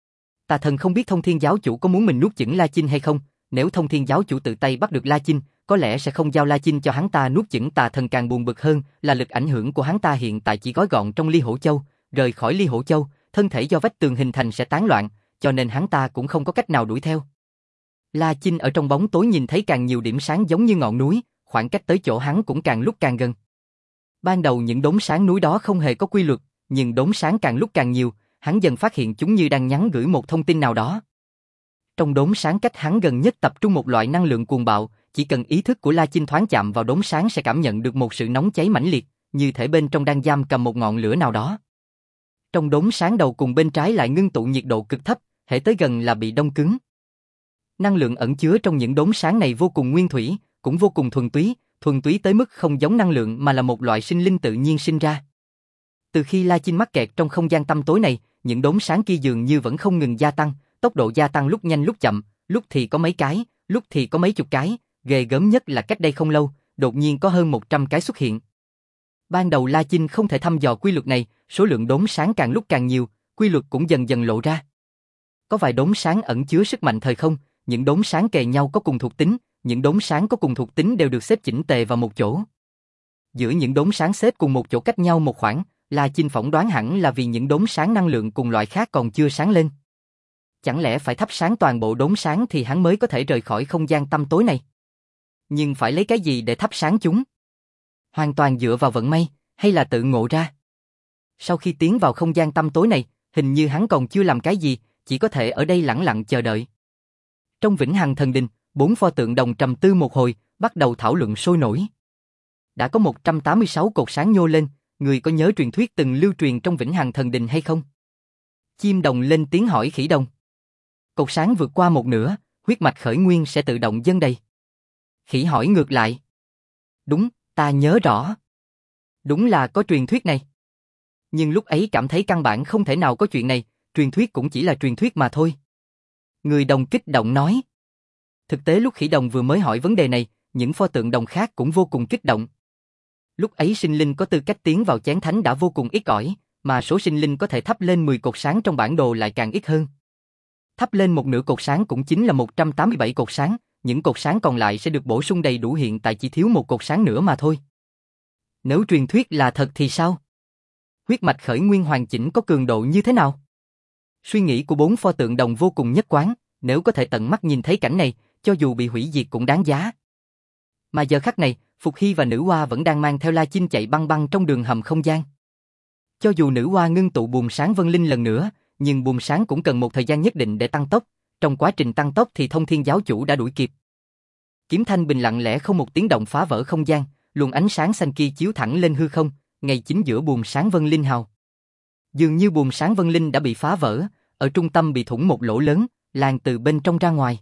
[SPEAKER 1] Tà thần không biết Thông Thiên giáo chủ có muốn mình nuốt chửng La Chinh hay không, nếu Thông Thiên giáo chủ tự tay bắt được La Chinh, có lẽ sẽ không giao La Chinh cho hắn ta nuốt chửng. Tà thần càng buồn bực hơn là lực ảnh hưởng của hắn ta hiện tại chỉ gói gọn trong Ly Hổ Châu, rời khỏi Ly Hổ Châu, thân thể do vách tường hình thành sẽ tán loạn, cho nên hắn ta cũng không có cách nào đuổi theo. La Chinh ở trong bóng tối nhìn thấy càng nhiều điểm sáng giống như ngọn núi, khoảng cách tới chỗ hắn cũng càng lúc càng gần. Ban đầu những đốm sáng núi đó không hề có quy luật, nhưng đốm sáng càng lúc càng nhiều, hắn dần phát hiện chúng như đang nhắn gửi một thông tin nào đó. Trong đốm sáng cách hắn gần nhất tập trung một loại năng lượng cuồng bạo, chỉ cần ý thức của La Chinh thoáng chạm vào đốm sáng sẽ cảm nhận được một sự nóng cháy mãnh liệt, như thể bên trong đang giam cầm một ngọn lửa nào đó. Trong đốm sáng đầu cùng bên trái lại ngưng tụ nhiệt độ cực thấp, hễ tới gần là bị đông cứng. Năng lượng ẩn chứa trong những đốm sáng này vô cùng nguyên thủy, cũng vô cùng thuần túy tới mức không giống năng lượng mà là một loại sinh linh tự nhiên sinh ra. Từ khi La Chinh mắc kẹt trong không gian tăm tối này, những đốm sáng kia dường như vẫn không ngừng gia tăng, tốc độ gia tăng lúc nhanh lúc chậm, lúc thì có mấy cái, lúc thì có mấy chục cái, ghê gớm nhất là cách đây không lâu, đột nhiên có hơn 100 cái xuất hiện. Ban đầu La Chinh không thể thăm dò quy luật này, số lượng đốm sáng càng lúc càng nhiều, quy luật cũng dần dần lộ ra. Có vài đốm sáng ẩn chứa sức mạnh thời không, những đốm sáng kề nhau có cùng thuộc tính, những đốm sáng có cùng thuộc tính đều được xếp chỉnh tề vào một chỗ. Giữa những đốm sáng xếp cùng một chỗ cách nhau một khoảng, La Chinh phỏng đoán hẳn là vì những đốm sáng năng lượng cùng loại khác còn chưa sáng lên. Chẳng lẽ phải thắp sáng toàn bộ đốm sáng thì hắn mới có thể rời khỏi không gian tăm tối này? Nhưng phải lấy cái gì để thắp sáng chúng? Hoàn toàn dựa vào vận may, hay là tự ngộ ra? Sau khi tiến vào không gian tăm tối này, hình như hắn còn chưa làm cái gì, chỉ có thể ở đây lẳng lặng chờ đợi. Trong Vĩnh Hằng Thần Đình, 4 pho tượng đồng trầm tư một hồi, bắt đầu thảo luận sôi nổi. Đã có 186 cột sáng nhô lên, người có nhớ truyền thuyết từng lưu truyền trong Vĩnh Hằng Thần Đình hay không? Chim đồng lên tiếng hỏi khỉ đồng. Cột sáng vượt qua một nửa, huyết mạch khởi nguyên sẽ tự động dâng đầy. Khỉ hỏi ngược lại. Đúng, ta nhớ rõ. Đúng là có truyền thuyết này. Nhưng lúc ấy cảm thấy căn bản không thể nào có chuyện này, truyền thuyết cũng chỉ là truyền thuyết mà thôi. Người đồng kích động nói. Thực tế lúc khỉ đồng vừa mới hỏi vấn đề này, những pho tượng đồng khác cũng vô cùng kích động. Lúc ấy sinh linh có tư cách tiến vào chén thánh đã vô cùng ít ỏi, mà số sinh linh có thể thắp lên 10 cột sáng trong bản đồ lại càng ít hơn. Thắp lên một nửa cột sáng cũng chính là 187 cột sáng, những cột sáng còn lại sẽ được bổ sung đầy đủ, hiện tại chỉ thiếu một cột sáng nữa mà thôi. Nếu truyền thuyết là thật thì sao? Huyết mạch khởi nguyên hoàn chỉnh có cường độ như thế nào? Suy nghĩ của 4 pho tượng đồng vô cùng nhất quán, nếu có thể tận mắt nhìn thấy cảnh này, cho dù bị hủy diệt cũng đáng giá. Mà giờ khắc này, Phục Hy và nữ hoa vẫn đang mang theo La Chinh chạy băng băng trong đường hầm không gian. Cho dù nữ hoa ngưng tụ buồm sáng vân linh lần nữa, nhưng buồm sáng cũng cần một thời gian nhất định để tăng tốc, trong quá trình tăng tốc thì Thông Thiên giáo chủ đã đuổi kịp. Kiếm thanh bình lặng lẽ không một tiếng động phá vỡ không gian, luồng ánh sáng xanh kia chiếu thẳng lên hư không, ngay chính giữa buồm sáng vân linh hào. Dường như buồm sáng vân linh đã bị phá vỡ, ở trung tâm bị thủng một lỗ lớn, lan từ bên trong ra ngoài.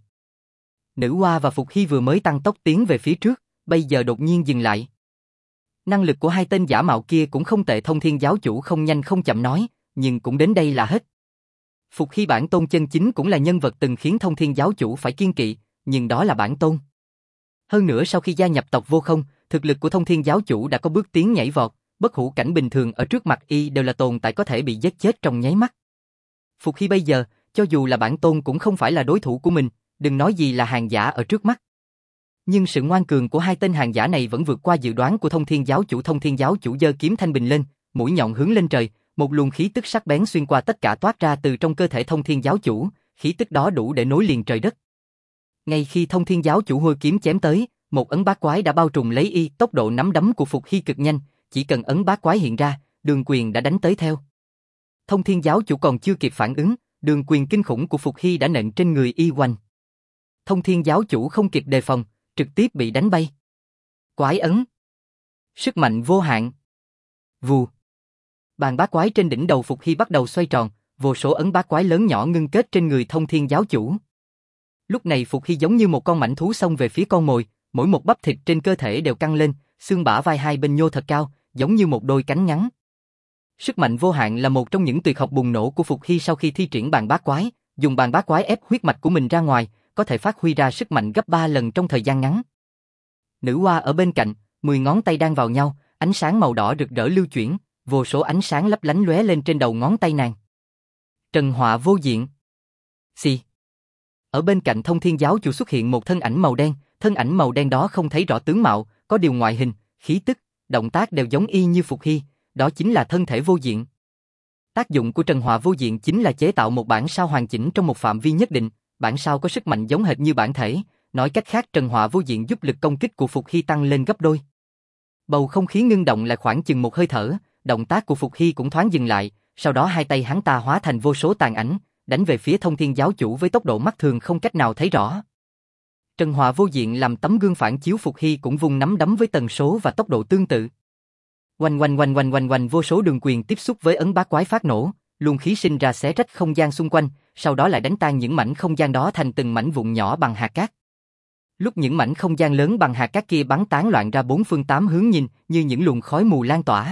[SPEAKER 1] Nữ hoa và Phục Hy vừa mới tăng tốc tiến về phía trước, bây giờ đột nhiên dừng lại. Năng lực của hai tên giả mạo kia cũng không tệ, Thông Thiên giáo chủ không nhanh không chậm nói, nhưng cũng đến đây là hết. Phục Hy bản tôn chân chính cũng là nhân vật từng khiến Thông Thiên giáo chủ phải kiêng kỵ, nhưng đó là bản tôn. Hơn nữa sau khi gia nhập tộc Vô Không, thực lực của Thông Thiên giáo chủ đã có bước tiến nhảy vọt, bất hủ cảnh bình thường ở trước mặt y đều là tồn tại có thể bị giết chết trong nháy mắt. Phục Hy bây giờ, cho dù là bản tôn cũng không phải là đối thủ của mình, đừng nói gì là hàng giả ở trước mắt. Nhưng sự ngoan cường của hai tên hàng giả này vẫn vượt qua dự đoán của Thông Thiên giáo chủ. Thông Thiên giáo chủ giơ kiếm thanh bình lên, mũi nhọn hướng lên trời, một luồng khí tức sắc bén xuyên qua tất cả toát ra từ trong cơ thể Thông Thiên giáo chủ, khí tức đó đủ để nối liền trời đất. Ngay khi Thông Thiên giáo chủ hôi kiếm chém tới, một ấn bát quái đã bao trùm lấy y, tốc độ nắm đấm của Phục Hy cực nhanh, chỉ cần ấn bát quái hiện ra, đường quyền đã đánh tới theo. Thông Thiên giáo chủ còn chưa kịp phản ứng, đường quyền kinh khủng của Phục Hy đã nện trên người y oanh. Thông Thiên giáo chủ không kịp đề phòng, trực tiếp bị đánh bay. Quái ấn. Sức mạnh vô hạn. Vù. Bàn bát quái trên đỉnh đầu Phục Hy bắt đầu xoay tròn, vô số ấn bát quái lớn nhỏ ngưng kết trên người Thông Thiên giáo chủ. Lúc này Phục Hy giống như một con mãnh thú xông về phía con mồi, mỗi một bắp thịt trên cơ thể đều căng lên, xương bả vai hai bên nhô thật cao, giống như một đôi cánh ngắn. Sức mạnh vô hạn là một trong những tuyệt học bùng nổ của Phục Hy sau khi thi triển bàn bát quái, dùng bàn bát quái ép huyết mạch của mình ra ngoài, có thể phát huy ra sức mạnh gấp 3 lần trong thời gian ngắn. Nữ hoa ở bên cạnh, 10 ngón tay đang vào nhau, ánh sáng màu đỏ rực rỡ lưu chuyển, vô số ánh sáng lấp lánh lóe lên trên đầu ngón tay nàng. Trần họa vô diện. Xì. Ở bên cạnh Thông Thiên giáo chủ xuất hiện một thân ảnh màu đen, thân ảnh màu đen đó không thấy rõ tướng mạo, có điều ngoại hình, khí tức, động tác đều giống y như Phục Hy, đó chính là thân thể vô diện. Tác dụng của Trần họa vô diện chính là chế tạo một bản sao hoàn chỉnh trong một phạm vi nhất định, bản sao có sức mạnh giống hệt như bản thể, nói cách khác Trần họa vô diện giúp lực công kích của Phục Hy tăng lên gấp đôi. Bầu không khí ngưng động lại khoảng chừng một hơi thở, động tác của Phục Hy cũng thoáng dừng lại, sau đó hai tay hắn ta hóa thành vô số tàn ảnh, đánh về phía Thông Thiên giáo chủ với tốc độ mắt thường không cách nào thấy rõ. Trần họa vô diện làm tấm gương phản chiếu, Phục Hy cũng vung nắm đấm với tần số và tốc độ tương tự. Oanh oanh oanh oanh oanh oanh, vô số đường quyền tiếp xúc với ấn bát quái phát nổ, luồng khí sinh ra xé rách không gian xung quanh, sau đó lại đánh tan những mảnh không gian đó thành từng mảnh vụn nhỏ bằng hạt cát. Lúc những mảnh không gian lớn bằng hạt cát kia bắn tán loạn ra bốn phương tám hướng nhìn như những luồng khói mù lan tỏa.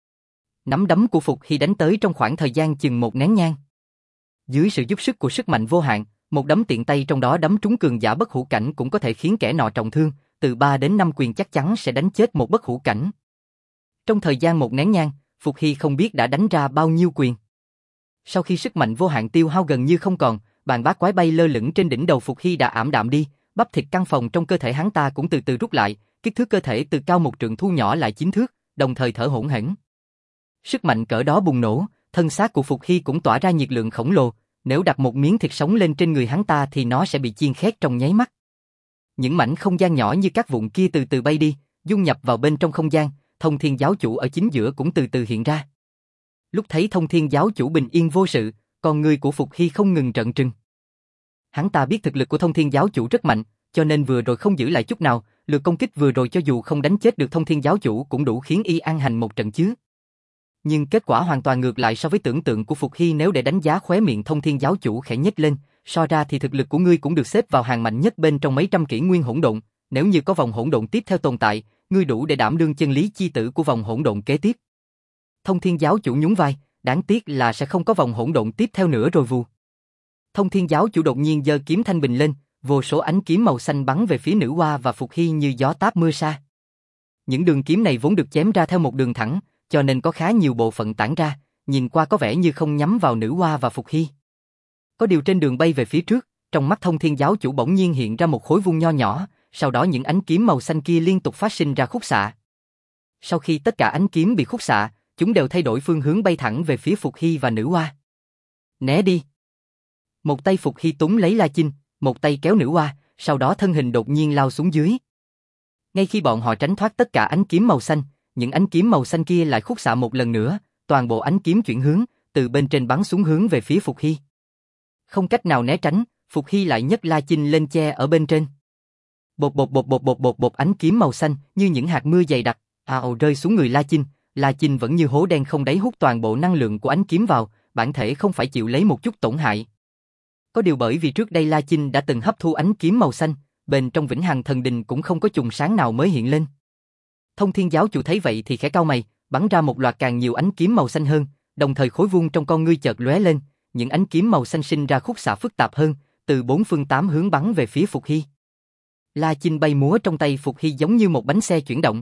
[SPEAKER 1] Nắm đấm của Phục Hy đánh tới trong khoảng thời gian chừng một nén nhang. Dưới sự giúp sức của sức mạnh vô hạn, một đấm tiện tay trong đó đấm trúng cường giả bất hủ cảnh cũng có thể khiến kẻ nọ trọng thương, từ 3 đến 5 quyền chắc chắn sẽ đánh chết một bất hủ cảnh. Trong thời gian một nén nhang, Phục Hy không biết đã đánh ra bao nhiêu quyền. Sau khi sức mạnh vô hạn tiêu hao gần như không còn, bàn bát quái bay lơ lửng trên đỉnh đầu Phục Hy đã ảm đạm đi, bắp thịt căng phồng trong cơ thể hắn ta cũng từ từ rút lại, kích thước cơ thể từ cao 1 trượng thu nhỏ lại 9 thước, đồng thời thở hổn hển. Sức mạnh cỡ đó bùng nổ, thân xác của Phục Hy cũng tỏa ra nhiệt lượng khổng lồ, nếu đặt một miếng thịt sống lên trên người hắn ta thì nó sẽ bị chiên khét trong nháy mắt. Những mảnh không gian nhỏ như các vụn kia từ từ bay đi, dung nhập vào bên trong không gian, Thông Thiên giáo chủ ở chính giữa cũng từ từ hiện ra. Lúc thấy Thông Thiên giáo chủ bình yên vô sự, con người của Phục Hy không ngừng trợn trừng. Hắn ta biết thực lực của Thông Thiên giáo chủ rất mạnh, cho nên vừa rồi không giữ lại chút nào, lượt công kích vừa rồi cho dù không đánh chết được Thông Thiên giáo chủ cũng đủ khiến y an hành một trận chứ. Nhưng kết quả hoàn toàn ngược lại so với tưởng tượng của Phục Hy. Nếu để đánh giá, khóe miệng Thông Thiên giáo chủ khẽ nhếch lên, so ra thì thực lực của ngươi cũng được xếp vào hàng mạnh nhất bên trong mấy trăm kỷ nguyên hỗn độn, nếu như có vòng hỗn độn tiếp theo tồn tại, ngươi đủ để đảm đương chân lý chi tử của vòng hỗn độn kế tiếp. Thông Thiên giáo chủ nhún vai, đáng tiếc là sẽ không có vòng hỗn độn tiếp theo nữa rồi vù. Thông Thiên giáo chủ đột nhiên giơ kiếm thanh bình lên, vô số ánh kiếm màu xanh bắn về phía nữ hoa và Phục Hy như gió táp mưa sa. Những đường kiếm này vốn được chém ra theo một đường thẳng, cho nên có khá nhiều bộ phận tản ra, nhìn qua có vẻ như không nhắm vào Nữ Hoa và Phục Hy. Có điều trên đường bay về phía trước, trong mắt Thông Thiên giáo chủ bỗng nhiên hiện ra một khối vuông nho nhỏ, sau đó những ánh kiếm màu xanh kia liên tục phát sinh ra khúc xạ. Sau khi tất cả ánh kiếm bị khúc xạ, chúng đều thay đổi phương hướng bay thẳng về phía Phục Hy và Nữ Hoa. Né đi! Một tay Phục Hy túm lấy La Chinh, một tay kéo Nữ Hoa, sau đó thân hình đột nhiên lao xuống dưới. Ngay khi bọn họ tránh thoát tất cả ánh kiếm màu xanh, những ánh kiếm màu xanh kia lại khúc xạ một lần nữa, toàn bộ ánh kiếm chuyển hướng, từ bên trên bắn xuống hướng về phía Phục Hy. Không cách nào né tránh, Phục Hy lại nhấc La Chinh lên che ở bên trên. Bột bột bột bột bột bột bột, ánh kiếm màu xanh như những hạt mưa dày đặc, ào rơi xuống người La Chinh. La Chinh vẫn như hố đen không đáy hút toàn bộ năng lượng của ánh kiếm vào, bản thể không phải chịu lấy một chút tổn hại. Có điều bởi vì trước đây La Chinh đã từng hấp thu ánh kiếm màu xanh, bên trong Vĩnh Hằng Thần Đình cũng không có chùm sáng nào mới hiện lên. Thông Thiên giáo chủ thấy vậy thì khẽ cau mày, bắn ra một loạt càng nhiều ánh kiếm màu xanh hơn, đồng thời khối vuông trong con ngươi chợt lóe lên, những ánh kiếm màu xanh sinh ra khúc xạ phức tạp hơn, từ 4 phương 8 hướng bắn về phía Phục Hy. La Chinh bay múa trong tay Phục Hy giống như một bánh xe chuyển động.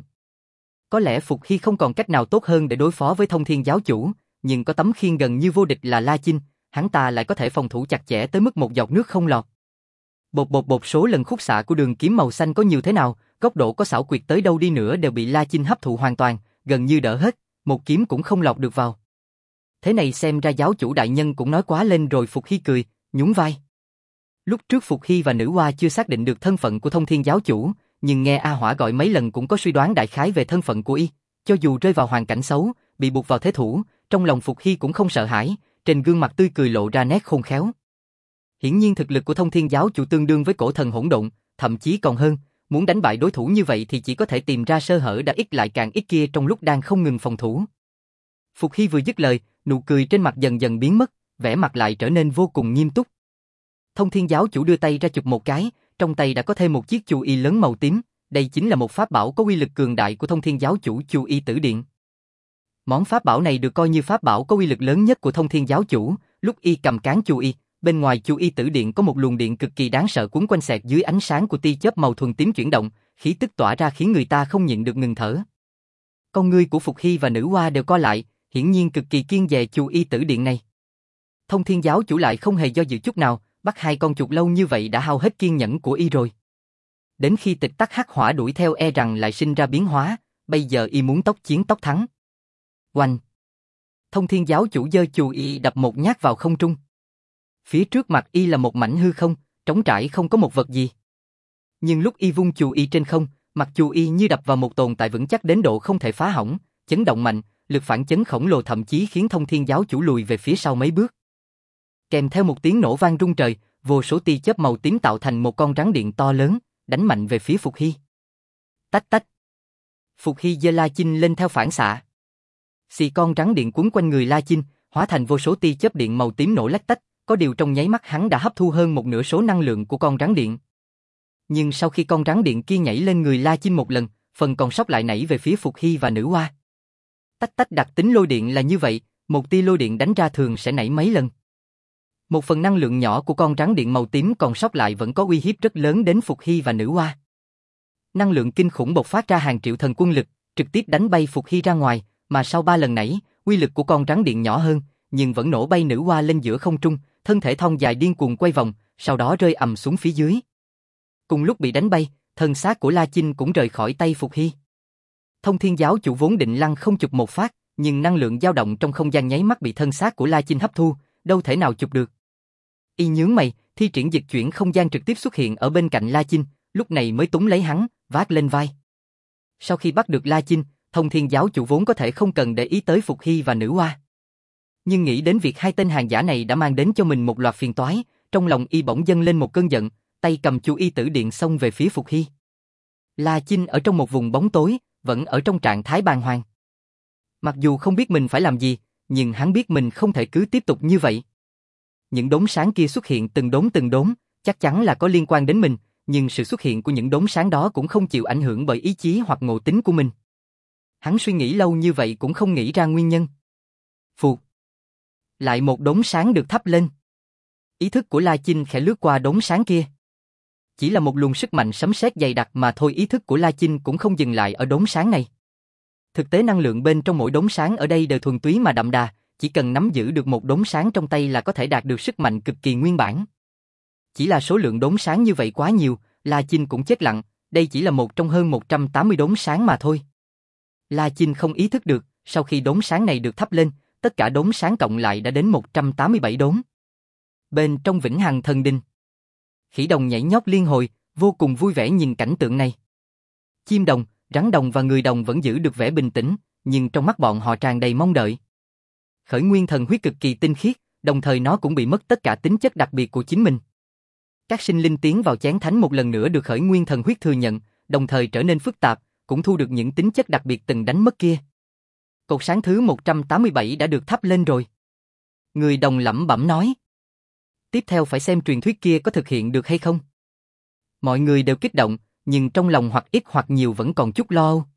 [SPEAKER 1] Có lẽ Phục Hy không còn cách nào tốt hơn để đối phó với Thông Thiên giáo chủ, nhưng có tấm khiên gần như vô địch là La Chinh, hắn ta lại có thể phòng thủ chặt chẽ tới mức một giọt nước không lọt. Bột bột bột, số lần khúc xạ của đường kiếm màu xanh có nhiều thế nào, góc độ có xảo quyệt tới đâu đi nữa đều bị La Chinh hấp thụ hoàn toàn, gần như đỡ hết, một kiếm cũng không lọt được vào. Thế này xem ra giáo chủ đại nhân cũng nói quá lên rồi. Phục Hy cười, nhún vai. Lúc trước Phục Hy và Nữ Hoa chưa xác định được thân phận của Thông Thiên giáo chủ, nhưng nghe A Hỏa gọi mấy lần cũng có suy đoán đại khái về thân phận của y. Cho dù rơi vào hoàn cảnh xấu, bị buộc vào thế thủ, trong lòng Phục Hy cũng không sợ hãi, trên gương mặt tươi cười lộ ra nét khôn khéo. Hiển nhiên thực lực của Thông Thiên giáo chủ tương đương với cổ thần hỗn độn, thậm chí còn hơn. Muốn đánh bại đối thủ như vậy thì chỉ có thể tìm ra sơ hở đã ít lại càng ít kia trong lúc đang không ngừng phòng thủ. Phục Hy vừa dứt lời, nụ cười trên mặt dần dần biến mất, vẻ mặt lại trở nên vô cùng nghiêm túc. Thông Thiên giáo chủ đưa tay ra chụp một cái, trong tay đã có thêm một chiếc chu y lớn màu tím, đây chính là một pháp bảo có uy lực cường đại của Thông Thiên giáo chủ, Chu Y Tử Điện. Món pháp bảo này được coi như pháp bảo có uy lực lớn nhất của Thông Thiên giáo chủ, lúc y cầm cán chu y, bên ngoài Chu Y Tử Điện có một luồng điện cực kỳ đáng sợ cuốn quanh xẹt dưới ánh sáng của tia chớp màu thuần tím chuyển động, khí tức tỏa ra khiến người ta không nhịn được ngừng thở. Con ngươi của Phục Hy và Nữ Hoa đều co lại, hiển nhiên cực kỳ kiêng dè Chu Y Tử Điện này. Thông Thiên giáo chủ lại không hề do dự chút nào, bắt hai con chuột lâu như vậy đã hao hết kiên nhẫn của y rồi. Đến khi tịch tắc hắc hỏa đuổi theo e rằng lại sinh ra biến hóa, bây giờ y muốn tốc chiến tốc thắng. Oanh! Thông Thiên giáo chủ giơ chu y đập một nhát vào không trung. Phía trước mặt y là một mảnh hư không, trống trải không có một vật gì. Nhưng lúc y vung chu y trên không, mặt chu y như đập vào một tồn tại vững chắc đến độ không thể phá hỏng, chấn động mạnh, lực phản chấn khổng lồ thậm chí khiến Thông Thiên giáo chủ lùi về phía sau mấy bước. Kèm theo một tiếng nổ vang rung trời, vô số tia chớp màu tím tạo thành một con rắn điện to lớn, đánh mạnh về phía Phục Hy. Tách tách. Phục Hy giơ La Chinh lên theo phản xạ. Xì con rắn điện quấn quanh người La Chinh, hóa thành vô số tia chớp điện màu tím nổ lách tách, có điều trong nháy mắt hắn đã hấp thu hơn một nửa số năng lượng của con rắn điện. Nhưng sau khi con rắn điện kia nhảy lên người La Chinh một lần, phần còn sót lại nảy về phía Phục Hy và Nữ Hoa. Tách tách, đặc tính lôi điện là như vậy, một tia lôi điện đánh ra thường sẽ nảy mấy lần. Một phần năng lượng nhỏ của con rắn điện màu tím còn sót lại vẫn có uy hiếp rất lớn đến Phục Hy và Nữ Hoa. Năng lượng kinh khủng bộc phát ra hàng triệu thần quân lực, trực tiếp đánh bay Phục Hy ra ngoài, mà sau 3 lần nảy, uy lực của con rắn điện nhỏ hơn, nhưng vẫn nổ bay Nữ Hoa lên giữa không trung, thân thể thon dài điên cuồng quay vòng, sau đó rơi ầm xuống phía dưới. Cùng lúc bị đánh bay, thân xác của La Chinh cũng rời khỏi tay Phục Hy. Thông Thiên giáo chủ vốn định lăng không chụp một phát, nhưng năng lượng dao động trong không gian nháy mắt bị thân xác của La Chinh hấp thu, đâu thể nào chụp được. Y nhướng mày, thi triển dịch chuyển không gian trực tiếp xuất hiện ở bên cạnh La Chinh, lúc này mới túm lấy hắn, vác lên vai. Sau khi bắt được La Chinh, Thông Thiên giáo chủ vốn có thể không cần để ý tới Phục Hy và Nữ Hoa. Nhưng nghĩ đến việc hai tên hàng giả này đã mang đến cho mình một loạt phiền toái, trong lòng y bỗng dâng lên một cơn giận, tay cầm Chu Y Tử Điện xông về phía Phục Hy. La Chinh ở trong một vùng bóng tối, vẫn ở trong trạng thái bàng hoàng. Mặc dù không biết mình phải làm gì, nhưng hắn biết mình không thể cứ tiếp tục như vậy. Những đốm sáng kia xuất hiện từng đốm, chắc chắn là có liên quan đến mình, nhưng sự xuất hiện của những đốm sáng đó cũng không chịu ảnh hưởng bởi ý chí hoặc ngộ tính của mình. Hắn suy nghĩ lâu như vậy cũng không nghĩ ra nguyên nhân. Phụt. Lại một đốm sáng được thắp lên. Ý thức của La Chinh khẽ lướt qua đốm sáng kia. Chỉ là một luồng sức mạnh sấm sét dày đặc mà thôi, ý thức của La Chinh cũng không dừng lại ở đốm sáng này. Thực tế năng lượng bên trong mỗi đốm sáng ở đây đều thuần túy mà đậm đà, chỉ cần nắm giữ được một đốm sáng trong tay là có thể đạt được sức mạnh cực kỳ nguyên bản. Chỉ là số lượng đốm sáng như vậy quá nhiều, La Chinh cũng chết lặng, đây chỉ là một trong hơn 180 đốm sáng mà thôi. La Chinh không ý thức được, sau khi đốm sáng này được thắp lên, tất cả đốm sáng cộng lại đã đến 187 đốm. Bên trong Vĩnh Hằng Thần Đình, khỉ đồng nhảy nhót liên hồi, vô cùng vui vẻ nhìn cảnh tượng này. Chim đồng, rắn đồng và người đồng vẫn giữ được vẻ bình tĩnh, nhưng trong mắt bọn họ tràn đầy mong đợi. Khởi nguyên thần huyết cực kỳ tinh khiết, đồng thời nó cũng bị mất tất cả tính chất đặc biệt của chính mình. Các sinh linh tiến vào chén thánh một lần nữa được khởi nguyên thần huyết thừa nhận, đồng thời trở nên phức tạp, cũng thu được những tính chất đặc biệt từng đánh mất kia. Cột sáng thứ 187 đã được thắp lên rồi. Người đồng lẩm bẩm nói. Tiếp theo phải xem truyền thuyết kia có thực hiện được hay không. Mọi người đều kích động, nhưng trong lòng hoặc ít hoặc nhiều vẫn còn chút lo âu.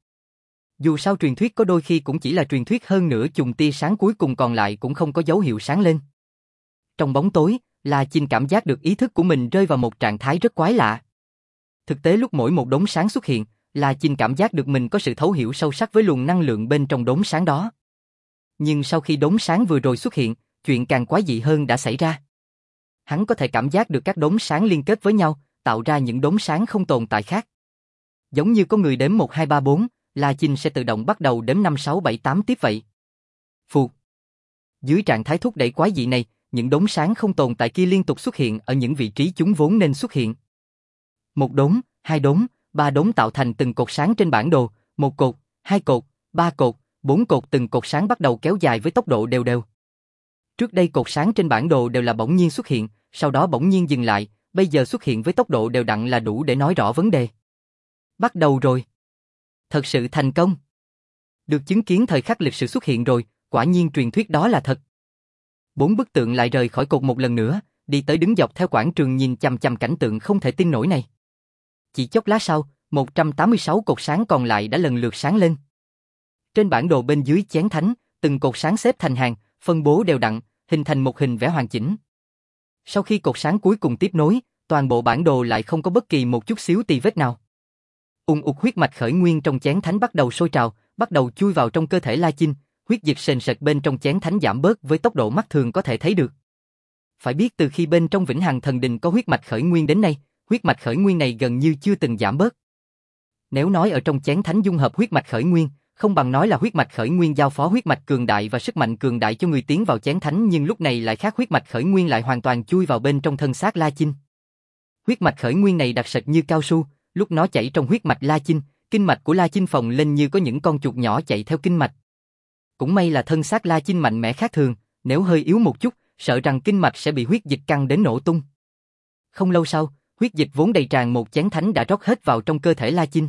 [SPEAKER 1] Dù sao truyền thuyết có đôi khi cũng chỉ là truyền thuyết, hơn nữa chùm tia sáng cuối cùng còn lại cũng không có dấu hiệu sáng lên. Trong bóng tối, La Chinh cảm giác được ý thức của mình rơi vào một trạng thái rất quái lạ. Thực tế lúc mỗi một đốm sáng xuất hiện, La Chinh cảm giác được mình có sự thấu hiểu sâu sắc với luồng năng lượng bên trong đốm sáng đó. Nhưng sau khi đốm sáng vừa rồi xuất hiện, chuyện càng quái dị hơn đã xảy ra. Hắn có thể cảm giác được các đốm sáng liên kết với nhau, tạo ra những đốm sáng không tồn tại khác. Giống như có người đếm 1, 2, 3, 4, La Chinh sẽ tự động bắt đầu đếm 5, 6, 7, 8 tiếp vậy. Phụt. Dưới trạng thái thúc đẩy quái dị này, những đốm sáng không tồn tại kia liên tục xuất hiện ở những vị trí chúng vốn nên xuất hiện. Một đốm, hai đốm, ba đốm tạo thành từng cột sáng trên bản đồ, một cột, hai cột, ba cột, bốn cột, từng cột sáng bắt đầu kéo dài với tốc độ đều đều. Trước đây cột sáng trên bản đồ đều là bỗng nhiên xuất hiện, sau đó bỗng nhiên dừng lại, bây giờ xuất hiện với tốc độ đều đặn là đủ để nói rõ vấn đề. Bắt đầu rồi. Thật sự thành công. Được chứng kiến thời khắc lịch sử xuất hiện rồi, quả nhiên truyền thuyết đó là thật. 4 bức tượng lại rời khỏi cột một lần nữa, đi tới đứng dọc theo quảng trường nhìn chằm chằm cảnh tượng không thể tin nổi này. Chỉ chốc lát sau, 186 cột sáng còn lại đã lần lượt sáng lên. Trên bản đồ bên dưới chén thánh, từng cột sáng xếp thành hàng, phân bố đều đặn, hình thành một hình vẽ hoàn chỉnh. Sau khi cột sáng cuối cùng tiếp nối, toàn bộ bản đồ lại không có bất kỳ một chút xíu tì vết nào. Huyết mạch khởi nguyên trong chén thánh bắt đầu sôi trào, bắt đầu chui vào trong cơ thể La Chinh, huyết dịch sền sệt bên trong chén thánh giảm bớt với tốc độ mắt thường có thể thấy được. Phải biết từ khi bên trong Vĩnh Hằng Thần Đình có huyết mạch khởi nguyên đến nay, huyết mạch khởi nguyên này gần như chưa từng giảm bớt. Nếu nói ở trong chén thánh dung hợp huyết mạch khởi nguyên, không bằng nói là huyết mạch khởi nguyên giao phó huyết mạch cường đại và sức mạnh cường đại cho người tiến vào chén thánh, nhưng lúc này lại khác, huyết mạch khởi nguyên lại hoàn toàn chui vào bên trong thân xác La Chinh. Huyết mạch khởi nguyên này đặc sệt như cao su, lúc nó chảy trong huyết mạch La Chinh, kinh mạch của La Chinh phồng lên như có những con chuột nhỏ chạy theo kinh mạch. Cũng may là thân xác La Chinh mạnh mẽ khác thường, nếu hơi yếu một chút, sợ rằng kinh mạch sẽ bị huyết dịch căng đến nổ tung. Không lâu sau, huyết dịch vốn đầy tràn một chén thánh đã rót hết vào trong cơ thể La Chinh.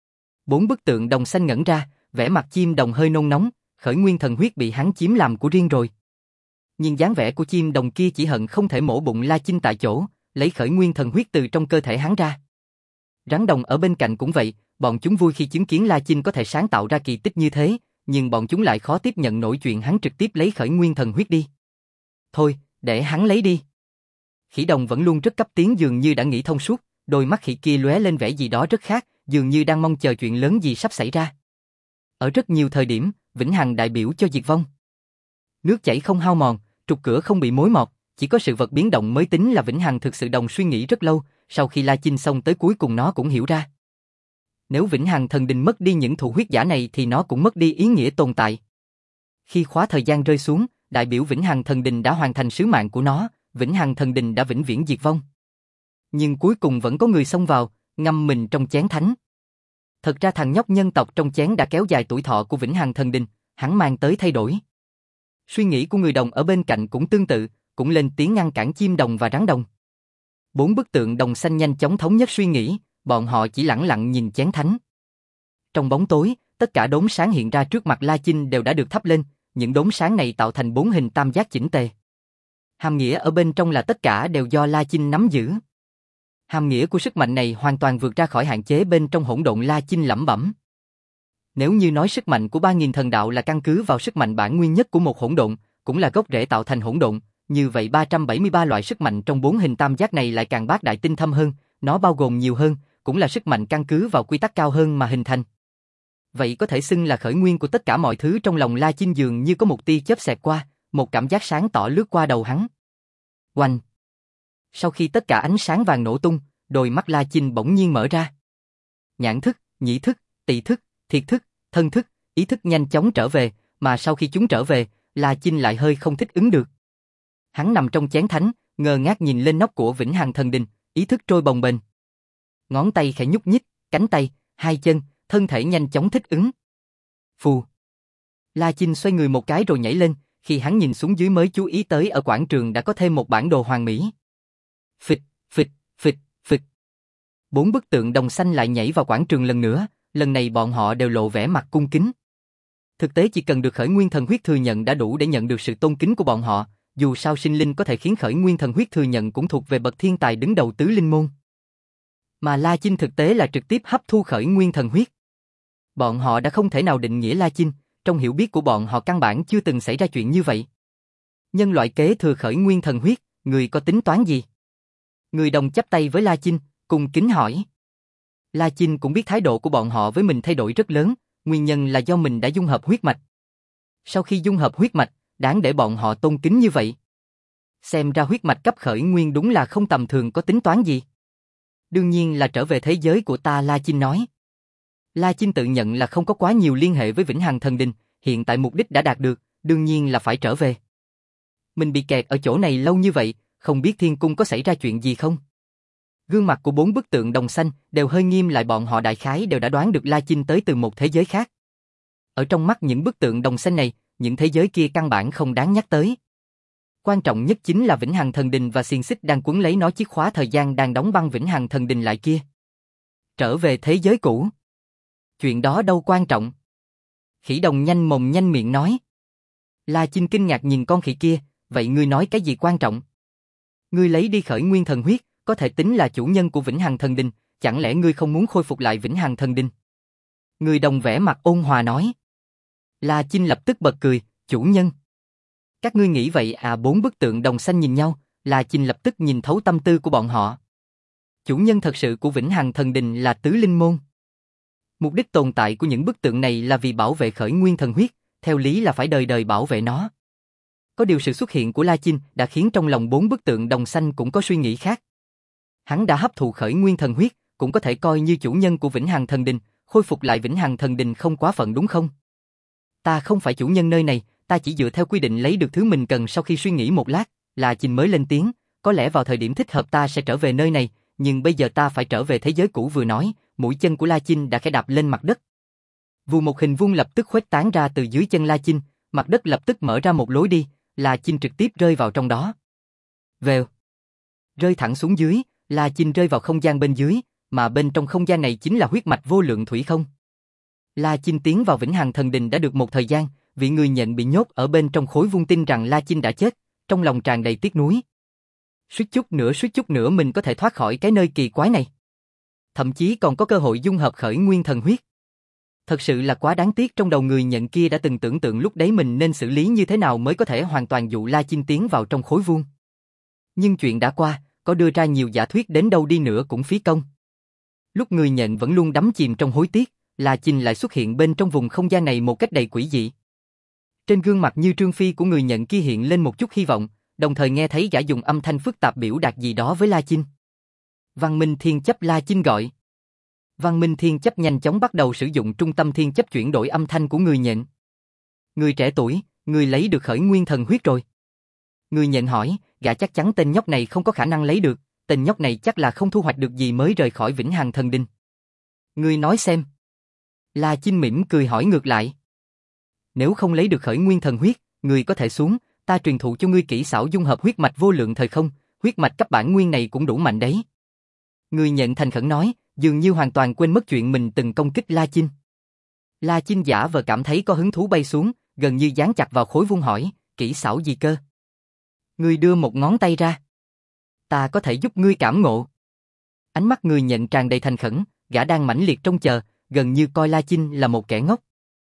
[SPEAKER 1] 4 bức tượng đồng xanh ngẩn ra, vẻ mặt chim đồng hơi nôn nóng, khởi nguyên thần huyết bị hắn chiếm làm của riêng rồi. Nhưng dáng vẻ của chim đồng kia chỉ hận không thể mổ bụng La Chinh tại chỗ, lấy khởi nguyên thần huyết từ trong cơ thể hắn ra. Rắn đồng ở bên cạnh cũng vậy, bọn chúng vui khi chứng kiến La Chinh có thể sáng tạo ra kỳ tích như thế, nhưng bọn chúng lại khó tiếp nhận nổi chuyện hắn trực tiếp lấy khởi nguyên thần huyết đi. Thôi, để hắn lấy đi. Khỉ đồng vẫn luôn rất cấp tiến, dường như đã nghĩ thông suốt, đôi mắt khỉ kia lóe lên vẻ gì đó rất khác, dường như đang mong chờ chuyện lớn gì sắp xảy ra. Ở rất nhiều thời điểm, Vĩnh Hằng đại biểu cho diệt vong. Nước chảy không hao mòn, trục cửa không bị mối mọt, chỉ có sự vật biến động mới tính là Vĩnh Hằng thực sự. Đồng suy nghĩ rất lâu, sau khi La Chinh xong tới cuối cùng nó cũng hiểu ra. Nếu Vĩnh Hằng Thần Đình mất đi những thụ huyết giả này thì nó cũng mất đi ý nghĩa tồn tại. Khi khóa thời gian rơi xuống, đại biểu Vĩnh Hằng Thần Đình đã hoàn thành sứ mạng của nó, Vĩnh Hằng Thần Đình đã vĩnh viễn diệt vong. Nhưng cuối cùng vẫn có người xông vào, ngâm mình trong chén thánh. Thật ra thằng nhóc nhân tộc trong chén đã kéo dài tuổi thọ của Vĩnh Hằng Thần Đình, hắn mang tới thay đổi. Suy nghĩ của người đồng ở bên cạnh cũng tương tự, cũng lên tiếng ngăn cản chim đồng và rắn đồng. 4 bức tượng đồng xanh nhanh chóng thống nhất suy nghĩ, bọn họ chỉ lẳng lặng nhìn chén thánh. Trong bóng tối, tất cả đốm sáng hiện ra trước mặt La Chinh đều đã được thắp lên, những đốm sáng này tạo thành 4 hình tam giác chỉnh tề. Hàm nghĩa ở bên trong là tất cả đều do La Chinh nắm giữ. Hàm nghĩa của sức mạnh này hoàn toàn vượt ra khỏi hạn chế bên trong hỗn độn. La Chinh lẩm bẩm. Nếu như nói sức mạnh của 3.000 thần đạo là căn cứ vào sức mạnh bản nguyên nhất của một hỗn độn, cũng là gốc rễ tạo thành hỗn độn, như vậy 373 loại sức mạnh trong 4 hình tam giác này lại càng bác đại tinh thâm hơn, Nó bao gồm nhiều hơn, cũng là sức mạnh căn cứ vào quy tắc cao hơn mà hình thành. Vậy có thể xưng là khởi nguyên của tất cả mọi thứ trong lòng La Chinh dường như có một tia chớp xẹt qua, một cảm giác sáng tỏ lướt qua đầu hắn. Oanh! Sau khi tất cả ánh sáng vàng nổ tung, đôi mắt La Chinh bỗng nhiên mở ra. Nhãn thức, nhĩ thức, tỳ thức, thiệt thức, thân thức, ý thức nhanh chóng trở về, mà sau khi chúng trở về, La Chinh lại hơi không thích ứng được. Hắn nằm trong chén thánh, ngơ ngác nhìn lên nóc của Vĩnh Hằng Thần Đình, ý thức trôi bồng bềnh. Ngón tay khẽ nhúc nhích, cánh tay, hai chân, thân thể nhanh chóng thích ứng. Phù. La Chinh xoay người một cái rồi nhảy lên, khi hắn nhìn xuống dưới mới chú ý tới ở quảng trường đã có thêm một bản đồ hoàn mỹ. Phịch, phịch, phịch, phịch. 4 bức tượng đồng xanh lại nhảy vào quảng trường lần nữa, lần này bọn họ đều lộ vẻ mặt cung kính. Thực tế chỉ cần được khởi nguyên thần huyết thừa nhận đã đủ để nhận được sự tôn kính của bọn họ, dù sao sinh linh có thể khiến khởi nguyên thần huyết thừa nhận cũng thuộc về bậc thiên tài đứng đầu tứ linh môn. Mà La Chinh thực tế là trực tiếp hấp thu khởi nguyên thần huyết. Bọn họ đã không thể nào định nghĩa La Chinh, trong hiểu biết của bọn họ căn bản chưa từng xảy ra chuyện như vậy. Nhân loại kế thừa khởi nguyên thần huyết, người có tính toán gì? Người đồng chắp tay với La Chinh, cùng kính hỏi. La Chinh cũng biết thái độ của bọn họ với mình thay đổi rất lớn, nguyên nhân là do mình đã dung hợp huyết mạch. Sau khi dung hợp huyết mạch, đáng để bọn họ tôn kính như vậy. Xem ra huyết mạch cấp khởi nguyên đúng là không tầm thường, có tính toán gì? Đương nhiên là trở về thế giới của ta, La Chinh nói. La Chinh tự nhận là không có quá nhiều liên hệ với Vĩnh Hằng Thần Đình, hiện tại mục đích đã đạt được, đương nhiên là phải trở về. Mình bị kẹt ở chỗ này lâu như vậy, không biết thiên cung có xảy ra chuyện gì không? Gương mặt của 4 bức tượng đồng xanh đều hơi nghiêm lại, bọn họ đại khái đều đã đoán được La Chinh tới từ một thế giới khác. Ở trong mắt những bức tượng đồng xanh này, những thế giới kia căn bản không đáng nhắc tới. Quan trọng nhất chính là Vĩnh Hằng Thần Đình và xiềng xích đang quấn lấy nó, chiếc khóa thời gian đang đóng băng Vĩnh Hằng Thần Đình lại kia. Trở về thế giới cũ. Chuyện đó đâu quan trọng. Khỉ đồng nhanh mồm nhanh miệng nói. La Chinh kinh ngạc nhìn con khỉ kia, vậy ngươi nói cái gì quan trọng? Ngươi lấy đi khởi nguyên thần huyết, có thể tính là chủ nhân của Vĩnh Hằng Thần Đình, chẳng lẽ ngươi không muốn khôi phục lại Vĩnh Hằng Thần Đình? Người đồng vẻ mặt ôn hòa nói. La Chinh lập tức bật cười, chủ nhân. Các ngươi nghĩ vậy à? 4 bức tượng đồng xanh nhìn nhau, La Chinh lập tức nhìn thấu tâm tư của bọn họ. Chủ nhân thật sự của Vĩnh Hằng Thần Đình là tứ linh môn. Mục đích tồn tại của những bức tượng này là vì bảo vệ khởi nguyên thần huyết, theo lý là phải đời đời bảo vệ nó. Có điều sự xuất hiện của La Chinh đã khiến trong lòng 4 bức tượng đồng xanh cũng có suy nghĩ khác. Hắn đã hấp thụ khởi nguyên thần huyết, cũng có thể coi như chủ nhân của Vĩnh Hằng Thần Đình, khôi phục lại Vĩnh Hằng Thần Đình không quá phận đúng không? Ta không phải chủ nhân nơi này, ta chỉ dựa theo quy định lấy được thứ mình cần. Sau khi suy nghĩ một lát, La Chinh mới lên tiếng, có lẽ vào thời điểm thích hợp ta sẽ trở về nơi này, nhưng bây giờ ta phải trở về thế giới cũ. Vừa nói, mũi chân của La Chinh đã khẽ đạp lên mặt đất. Vù một hình vuông lập tức khuếch tán ra từ dưới chân La Chinh, mặt đất lập tức mở ra một lối đi, La Chinh trực tiếp rơi vào trong đó. Vèo. Rơi thẳng xuống dưới, La Chinh rơi vào không gian bên dưới, mà bên trong không gian này chính là huyết mạch vô lượng thủy không. La Chinh tiến vào Vĩnh Hằng Thần Đình đã được một thời gian, vị người nhận bị nhốt ở bên trong khối vuông tin rằng La Chinh đã chết, trong lòng tràn đầy tiếc nuối. Suýt chút nữa mình có thể thoát khỏi cái nơi kỳ quái này. Thậm chí còn có cơ hội dung hợp khởi nguyên thần huyết. Thật sự là quá đáng tiếc. Trong đầu người nhận kia đã từng tưởng tượng lúc đấy mình nên xử lý như thế nào mới có thể hoàn toàn dụ La Chinh tiến vào trong khối vuông. Nhưng chuyện đã qua, có đưa ra nhiều giả thuyết đến đâu đi nữa cũng phí công. Lúc người nhận vẫn luôn đắm chìm trong hối tiếc, La Chinh lại xuất hiện bên trong vùng không gian này một cách đầy quỷ dị. Trên gương mặt như trương phi của người nhận kia hiện lên một chút hy vọng, đồng thời nghe thấy gã dùng âm thanh phức tạp biểu đạt gì đó với La Chinh. Văn Minh Thiên Chấp. La Chinh gọi. Văn Minh Thiên Chấp nhanh chóng bắt đầu sử dụng trung tâm thiên chấp chuyển đổi âm thanh của người nhận. Người trẻ tuổi, người lấy được khởi nguyên thần huyết rồi. Người nhận hỏi, gã chắc chắn tên nhóc này không có khả năng lấy được, tên nhóc này chắc là không thu hoạch được gì mới rời khỏi Vĩnh Hằng Thần Đình. Người nói xem. La Chinh mỉm cười hỏi ngược lại. Nếu không lấy được khởi nguyên thần huyết, người có thể xuống, ta truyền thụ cho ngươi kỹ xảo dung hợp huyết mạch vô lượng thời không, huyết mạch cấp bản nguyên này cũng đủ mạnh đấy. Người nhận thành khẩn nói, dường như hoàn toàn quên mất chuyện mình từng công kích La Chinh. La Chinh giả vờ cảm thấy có hứng thú bay xuống, gần như dán chặt vào khối vuông hỏi, kỹ xảo gì cơ? Người đưa một ngón tay ra. Ta có thể giúp ngươi cảm ngộ. Ánh mắt người nhận tràn đầy thành khẩn, gã đang mãnh liệt trông chờ, gần như coi La Chinh là một kẻ ngốc.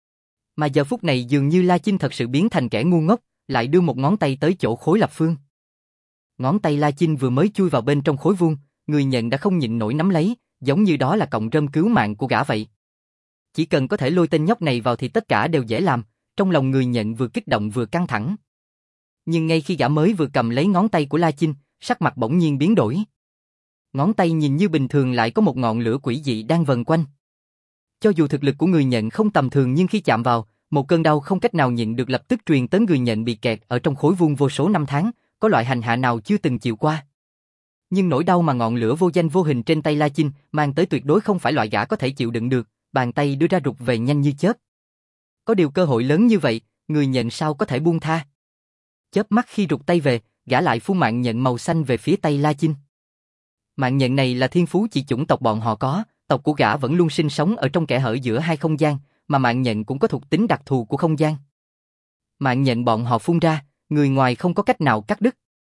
[SPEAKER 1] Mà giờ phút này dường như La Chinh thật sự biến thành kẻ ngu ngốc, lại đưa một ngón tay tới chỗ khối lập phương. Ngón tay La Chinh vừa mới chui vào bên trong khối vuông, người nhận đã không nhịn nổi nắm lấy, giống như đó là cọng rơm cứu mạng của gã vậy. Chỉ cần có thể lôi tên nhóc này vào thì tất cả đều dễ làm, trong lòng người nhận vừa kích động vừa căng thẳng. Nhưng ngay khi gã mới vừa cầm lấy ngón tay của La Chinh, sắc mặt bỗng nhiên biến đổi. Ngón tay nhìn như bình thường lại có một ngọn lửa quỷ dị đang vần quanh. Cho dù thực lực của người nhận không tầm thường nhưng khi chạm vào, một cơn đau không cách nào nhịn được lập tức truyền tới người nhận bị kẹt ở trong khối vuông vô số năm tháng, có loại hành hạ nào chưa từng chịu qua. Nhưng nỗi đau mà ngọn lửa vô danh vô hình trên tay La Chinh mang tới tuyệt đối không phải loại gã có thể chịu đựng được, bàn tay đưa ra rụt về nhanh như chớp. Có điều cơ hội lớn như vậy, người nhận sao có thể buông tha. Chớp mắt khi rụt tay về, gã lại phun mạng nhện màu xanh về phía tay La Chinh. Mạng nhện này là thiên phú chỉ chủng tộc bọn họ có, tộc của gã vẫn luôn sinh sống ở trong kẽ hở giữa hai không gian, mà mạng nhện cũng có thuộc tính đặc thù của không gian. Mạng nhện bọn họ phun ra, người ngoài không có cách nào cắt đứt.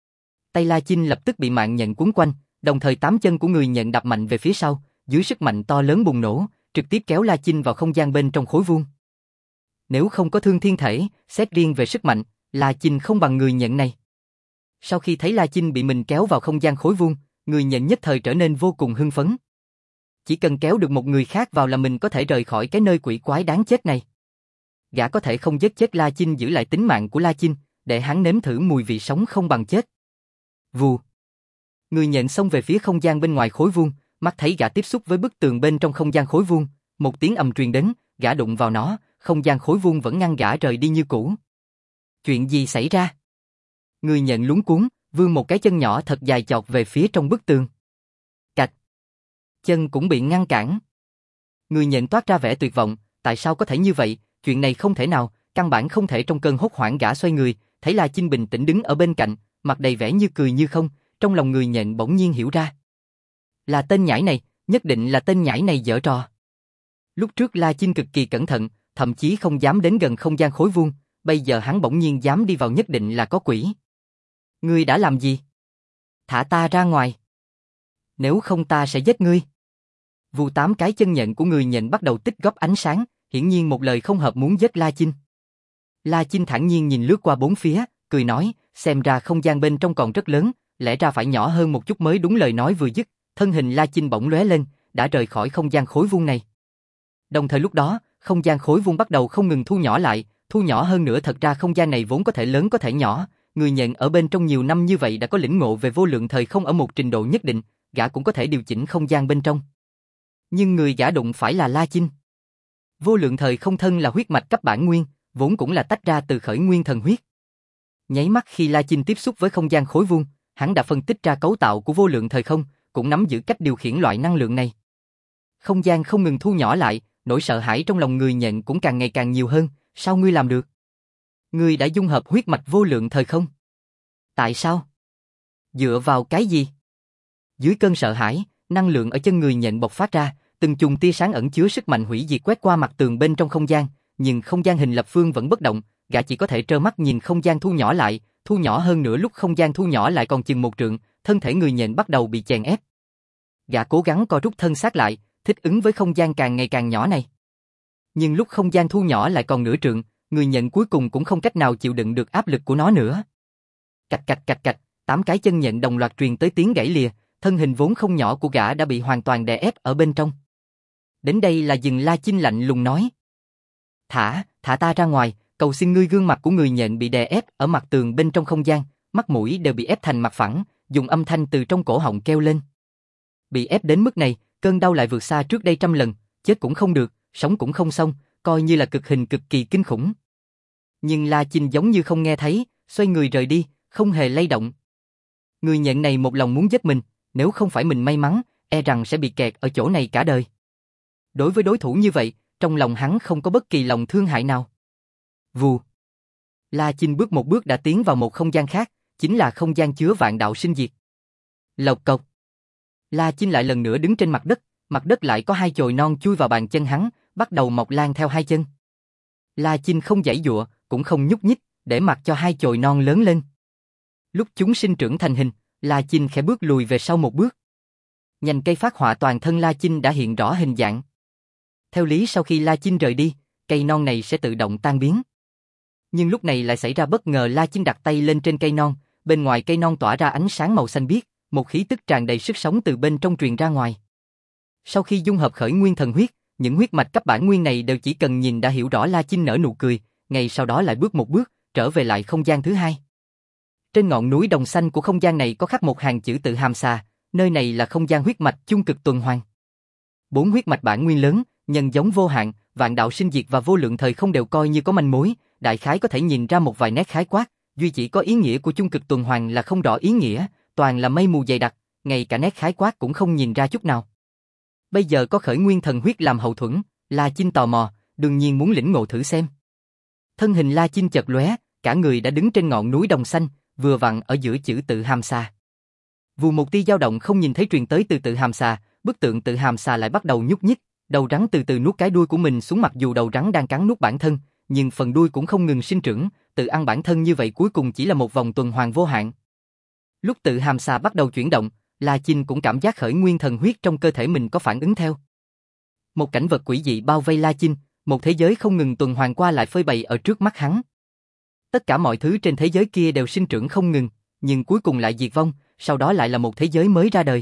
[SPEAKER 1] Tay La Chinh lập tức bị mạng nhện quấn quanh, đồng thời 8 chân của người nhện đập mạnh về phía sau, dưới sức mạnh to lớn bùng nổ, trực tiếp kéo La Chinh vào không gian bên trong khối vuông. Nếu không có thương thiên thể, xét riêng về sức mạnh, La Chinh không bằng người nhện này. Sau khi thấy La Chinh bị mình kéo vào không gian khối vuông, người nhện nhất thời trở nên vô cùng hưng phấn. Chỉ cần kéo được một người khác vào là mình có thể rời khỏi cái nơi quỷ quái đáng chết này. Gã có thể không giết chết La Chinh giữ lại tính mạng của La Chinh, để hắn nếm thử mùi vị sống không bằng chết. Vù. Người nhện xông về phía không gian bên ngoài khối vuông, mắt thấy gã tiếp xúc với bức tường bên trong không gian khối vuông, một tiếng ầm truyền đến, gã đụng vào nó, không gian khối vuông vẫn ngăn gã rời đi như cũ. Chuyện gì xảy ra? Người nhện luống cuống, vươn một cái chân nhỏ thật dài chọt về phía trong bức tường. Cạch. Chân cũng bị ngăn cản. Người nhện toát ra vẻ tuyệt vọng, tại sao có thể như vậy, chuyện này không thể nào, căn bản không thể. Trong cơn hốt hoảng gã xoay người, thấy La Chinh bình tĩnh đứng ở bên cạnh, mặt đầy vẻ như cười như không, trong lòng người nhện bỗng nhiên hiểu ra. Là tên nhãi này, nhất định là tên nhãi này giở trò. Lúc trước La Chinh cực kỳ cẩn thận, thậm chí không dám đến gần không gian khối vuông, bây giờ hắn bỗng nhiên dám đi vào nhất định là có quỷ. Ngươi đã làm gì? Thả ta ra ngoài. Nếu không ta sẽ giết ngươi. Vù 8 cái chân nhện của người nhện bắt đầu tích góp ánh sáng, hiển nhiên một lời không hợp muốn giết La Chinh. La Chinh thản nhiên nhìn lướt qua bốn phía, cười nói, xem ra không gian bên trong còn rất lớn, lẽ ra phải nhỏ hơn một chút mới đúng. Lời nói vừa dứt, thân hình La Chinh bỗng lóe lên, đã rời khỏi không gian khối vuông này. Đồng thời lúc đó, không gian khối vuông bắt đầu không ngừng thu nhỏ lại, thu nhỏ hơn nữa. Thật ra không gian này vốn có thể lớn có thể nhỏ, người nhện ở bên trong nhiều năm như vậy đã có lĩnh ngộ về vô lượng thời không ở một trình độ nhất định, gã cũng có thể điều chỉnh không gian bên trong. Nhưng người gã đụng phải là La Chinh. Vô lượng thời không thân là huyết mạch cấp bản nguyên, vốn cũng là tách ra từ khởi nguyên thần huyết. Nháy mắt khi La Chinh tiếp xúc với không gian khối vuông, hắn đã phân tích ra cấu tạo của vô lượng thời không, cũng nắm giữ cách điều khiển loại năng lượng này. Không gian không ngừng thu nhỏ lại, nỗi sợ hãi trong lòng người nhện cũng càng ngày càng nhiều hơn. Sao ngươi làm được? Ngươi đã dung hợp huyết mạch vô lượng thời không? Tại sao? Dựa vào cái gì? Dưới cơn sợ hãi, năng lượng ở chân người nhện bộc phát ra, từng chùm tia sáng ẩn chứa sức mạnh hủy diệt quét qua mặt tường bên trong không gian, nhưng không gian hình lập phương vẫn bất động, gã chỉ có thể trơ mắt nhìn không gian thu nhỏ lại, thu nhỏ hơn nữa. Lúc không gian thu nhỏ lại còn chừng 1 trượng, thân thể người nhện bắt đầu bị chèn ép. Gã cố gắng co rút thân xác lại, thích ứng với không gian càng ngày càng nhỏ này. Nhưng lúc không gian thu nhỏ lại còn nửa trượng, người nhện cuối cùng cũng không cách nào chịu đựng được áp lực của nó nữa. Cạch cạch cạch cạch, 8 cái chân nhện đồng loạt truyền tới tiếng gãy lìa, thân hình vốn không nhỏ của gã đã bị hoàn toàn đè ép ở bên trong. Đến đây là dừng. La Chinh lạnh lùng nói. Thả ta ra ngoài, cầu xin ngươi. Gương mặt của người nhện bị đè ép ở mặt tường bên trong không gian, mắt mũi đều bị ép thành mặt phẳng, dùng âm thanh từ trong cổ họng kêu lên. Bị ép đến mức này, cơn đau lại vượt xa trước đây 100 lần, chết cũng không được, sống cũng không xong, coi như là cực hình cực kỳ kinh khủng. Nhưng La Chinh giống như không nghe thấy, xoay người rời đi, không hề lay động. Người nhện này một lòng muốn giết mình, nếu không phải mình may mắn, e rằng sẽ bị kẹt ở chỗ này cả đời. Đối với đối thủ như vậy, trong lòng hắn không có bất kỳ lòng thương hại nào. Vù. La Chinh bước một bước đã tiến vào một không gian khác, chính là không gian chứa vạn đạo sinh diệt. Lộc cộc. La Chinh lại lần nữa đứng trên mặt đất lại có 2 chồi non chui vào bàn chân hắn, bắt đầu mọc lan theo 2 chân. La Chinh không giãy giụa, cũng không nhúc nhích, để mặc cho 2 chồi non lớn lên. Lúc chúng sinh trưởng thành hình, La Chinh khẽ bước lùi về sau một bước. Nhành cây phát họa toàn thân La Chinh đã hiện rõ hình dạng. Theo lý sau khi La Chinh rời đi, cây non này sẽ tự động tan biến. Nhưng lúc này lại xảy ra bất ngờ. La Chinh đặt tay lên trên cây non, bên ngoài cây non tỏa ra ánh sáng màu xanh biếc, một khí tức tràn đầy sức sống từ bên trong truyền ra ngoài. Sau khi dung hợp khởi nguyên thần huyết, những huyết mạch cấp bản nguyên này đều chỉ cần nhìn đã hiểu rõ. La Chinh nở nụ cười, ngay sau đó lại bước một bước, trở về lại không gian thứ hai. Trên ngọn núi đồng xanh của không gian này có khắc một hàng chữ tự hàm xà, nơi này là không gian huyết mạch chung cực tuần hoàn. 4 huyết mạch bản nguyên lớn, nhân giống vô hạn, vạn đạo sinh diệt và vô lượng thời không đều coi như có manh mối, đại khái có thể nhìn ra một vài nét khái quát, duy chỉ có ý nghĩa của chung cực tuần hoàn là không rõ ý nghĩa, toàn là mây mù dày đặc, ngay cả nét khái quát cũng không nhìn ra chút nào. Bây giờ có khởi nguyên thần huyết làm hậu thuẫn, La Chinh tò mò, đương nhiên muốn lĩnh ngộ thử xem. Thân hình La Chinh chợt lóe, cả người đã đứng trên ngọn núi đồng xanh, vừa vặn ở giữa chữ tự hàm xà. Vù một tia dao động không nhìn thấy truyền tới từ tự hàm xà, bức tượng tự hàm xà lại bắt đầu nhúc nhích, đầu rắn từ từ nuốt cái đuôi của mình xuống, mặc dù đầu rắn đang cắn nuốt bản thân, nhưng phần đuôi cũng không ngừng sinh trưởng, tự ăn bản thân như vậy cuối cùng chỉ là một vòng tuần hoàn vô hạn. Lúc tự hàm xà bắt đầu chuyển động, La Chinh cũng cảm giác khởi nguyên thần huyết trong cơ thể mình có phản ứng theo. Một cảnh vật quỷ dị bao vây La Chinh, một thế giới không ngừng tuần hoàn qua lại phơi bày ở trước mắt hắn. Tất cả mọi thứ trên thế giới kia đều sinh trưởng không ngừng, nhưng cuối cùng lại diệt vong, sau đó lại là một thế giới mới ra đời.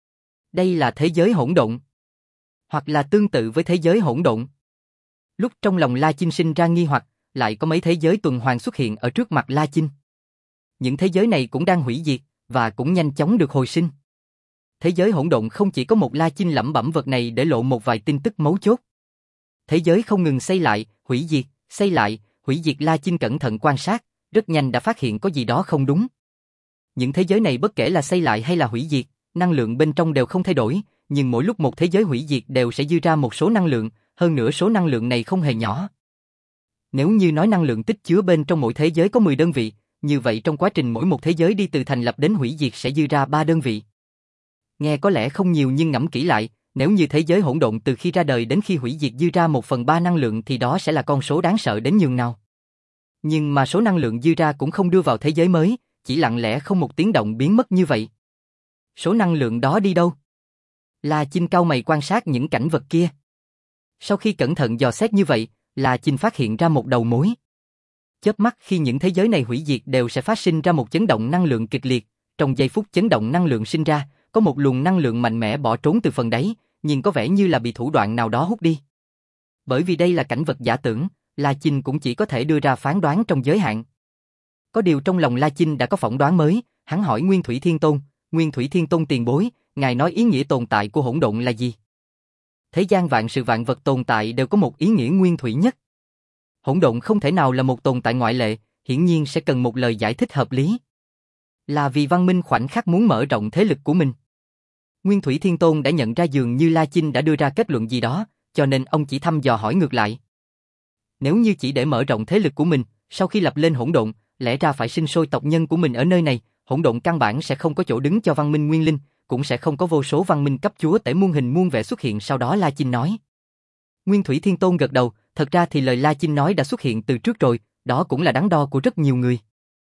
[SPEAKER 1] Đây là thế giới hỗn độn, hoặc là tương tự với thế giới hỗn độn. Lúc trong lòng La Chinh sinh ra nghi hoặc, lại có mấy thế giới tuần hoàn xuất hiện ở trước mặt La Chinh. Những thế giới này cũng đang hủy diệt, và cũng nhanh chóng được hồi sinh. Thế giới hỗn độn không chỉ có một. La Chinh lẩm bẩm vật này để lộ một vài tin tức mấu chốt. Thế giới không ngừng xây lại, hủy diệt, xây lại, hủy diệt. La Chinh cẩn thận quan sát, rất nhanh đã phát hiện có gì đó không đúng. Những thế giới này bất kể là xây lại hay là hủy diệt, năng lượng bên trong đều không thay đổi, nhưng mỗi lúc một thế giới hủy diệt đều sẽ dư ra một số năng lượng, hơn nữa số năng lượng này không hề nhỏ. Nếu như nói năng lượng tích chứa bên trong mỗi thế giới có 10 đơn vị, như vậy trong quá trình mỗi một thế giới đi từ thành lập đến hủy diệt sẽ dư ra 3 đơn vị. Nghe có lẽ không nhiều nhưng ngẫm kỹ lại, nếu như thế giới hỗn độn từ khi ra đời đến khi hủy diệt dư ra 1/3 năng lượng thì đó sẽ là con số đáng sợ đến nhường nào. Nhưng mà số năng lượng dư ra cũng không đưa vào thế giới mới, chỉ lặng lẽ không một tiếng động biến mất như vậy. Số năng lượng đó đi đâu? La Chinh cau mày quan sát những cảnh vật kia. Sau khi cẩn thận dò xét như vậy, La Chinh phát hiện ra một đầu mối. Chớp mắt khi những thế giới này hủy diệt đều sẽ phát sinh ra một chấn động năng lượng kịch liệt, trong giây phút chấn động năng lượng sinh ra, có một luồng năng lượng mạnh mẽ bỏ trốn từ phần đáy, nhưng có vẻ như là bị thủ đoạn nào đó hút đi. Bởi vì đây là cảnh vật giả tưởng, La Chinh cũng chỉ có thể đưa ra phán đoán trong giới hạn. Có điều trong lòng La Chinh đã có phỏng đoán mới, hắn hỏi Nguyên Thủy Thiên Tôn, Nguyên Thủy Thiên Tôn tiền bối, ngài nói ý nghĩa tồn tại của hỗn độn là gì? Thế gian vạn sự vạn vật tồn tại đều có một ý nghĩa nguyên thủy nhất. Hỗn độn không thể nào là một tồn tại ngoại lệ, hiển nhiên sẽ cần một lời giải thích hợp lý. Là vì văn minh khoảnh khắc muốn mở rộng thế lực của mình. Nguyên Thủy Thiên Tôn đã nhận ra dường như La Chinh đã đưa ra kết luận gì đó, cho nên ông chỉ thăm dò hỏi ngược lại. Nếu như chỉ để mở rộng thế lực của mình, sau khi lập lên hỗn độn, lẽ ra phải sinh sôi tộc nhân của mình ở nơi này, hỗn độn căn bản sẽ không có chỗ đứng cho văn minh nguyên linh, cũng sẽ không có vô số văn minh cấp chúa tể muôn hình muôn vẻ xuất hiện. Sau đó La Chinh nói. Nguyên Thủy Thiên Tôn gật đầu, thật ra thì lời La Chinh nói đã xuất hiện từ trước rồi, đó cũng là đắn đo của rất nhiều người.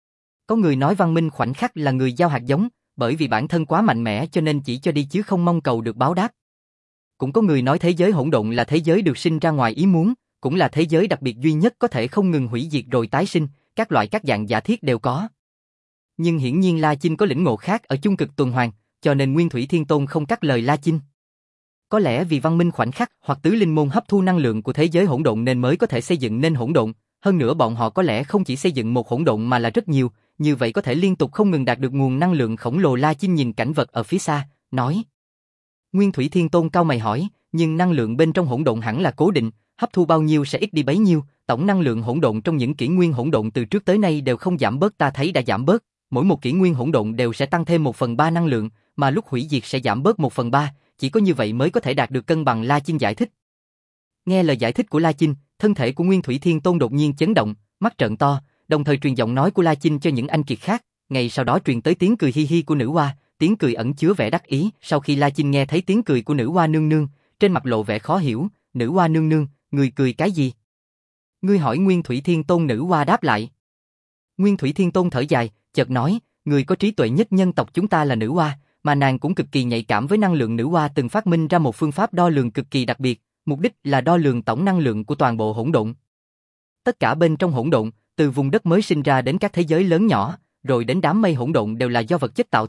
[SPEAKER 1] Có người nói văn minh khoảnh khắc là người gieo hạt giống, bởi vì bản thân quá mạnh mẽ cho nên chỉ cho đi chứ không mong cầu được báo đáp. Cũng có người nói thế giới hỗn độn là thế giới được sinh ra ngoài ý muốn, cũng là thế giới đặc biệt duy nhất có thể không ngừng hủy diệt rồi tái sinh, các loại các dạng giả thiết đều có. Nhưng hiển nhiên La Chinh có lĩnh ngộ khác ở chung cực tuần hoàn, cho nên Nguyên Thủy Thiên Tôn không cắt lời La Chinh. Có lẽ vì văn minh khoảnh khắc hoặc tứ linh môn hấp thu năng lượng của thế giới hỗn độn nên mới có thể xây dựng nên hỗn độn, hơn nữa bọn họ có lẽ không chỉ xây dựng một hỗn độn mà là rất nhiều, như vậy có thể liên tục không ngừng đạt được nguồn năng lượng khổng lồ. La Chinh nhìn cảnh vật ở phía xa, nói. Nguyên Thủy Thiên Tôn cau mày hỏi, nhưng năng lượng bên trong hỗn độn hẳn là cố định, hấp thu bao nhiêu sẽ ít đi bấy nhiêu, tổng năng lượng hỗn độn trong những kỷ nguyên hỗn độn từ trước tới nay đều không giảm bớt, ta thấy đã giảm bớt, mỗi một kỷ nguyên hỗn độn đều sẽ tăng thêm 1/3 năng lượng, mà lúc hủy diệt sẽ giảm bớt 1/3, chỉ có như vậy mới có thể đạt được cân bằng. La Chinh giải thích. Nghe lời giải thích của La Chinh, thân thể của Nguyên Thủy Thiên Tôn đột nhiên chấn động, mắt trợn to, đồng thời truyền giọng nói của La Chinh cho những anh kiệt khác, ngay sau đó truyền tới tiếng cười hi hi của nữ hoa, tiếng cười ẩn chứa vẻ đắc ý. Sau khi La Chinh nghe thấy tiếng cười của nữ hoa nương nương, trên mặt lộ vẻ khó hiểu, nữ hoa nương nương, người cười cái gì? Ngươi hỏi Nguyên Thủy Thiên Tôn. Nữ hoa đáp lại. Nguyên Thủy Thiên Tôn thở dài, chợt nói, người có trí tuệ nhất nhân tộc chúng ta là nữ hoa, mà nàng cũng cực kỳ nhạy cảm với năng lượng. Nữ hoa từng phát minh ra một phương pháp đo lường cực kỳ đặc biệt, mục đích là đo lường tổng năng lượng của toàn bộ hỗn độn. Tất cả bên trong hỗn độn, từ vùng đất mới sinh ra đến các thế giới lớn nhỏ, rồi đến đám mây hỗn độn đều là do vật chất tạo thành,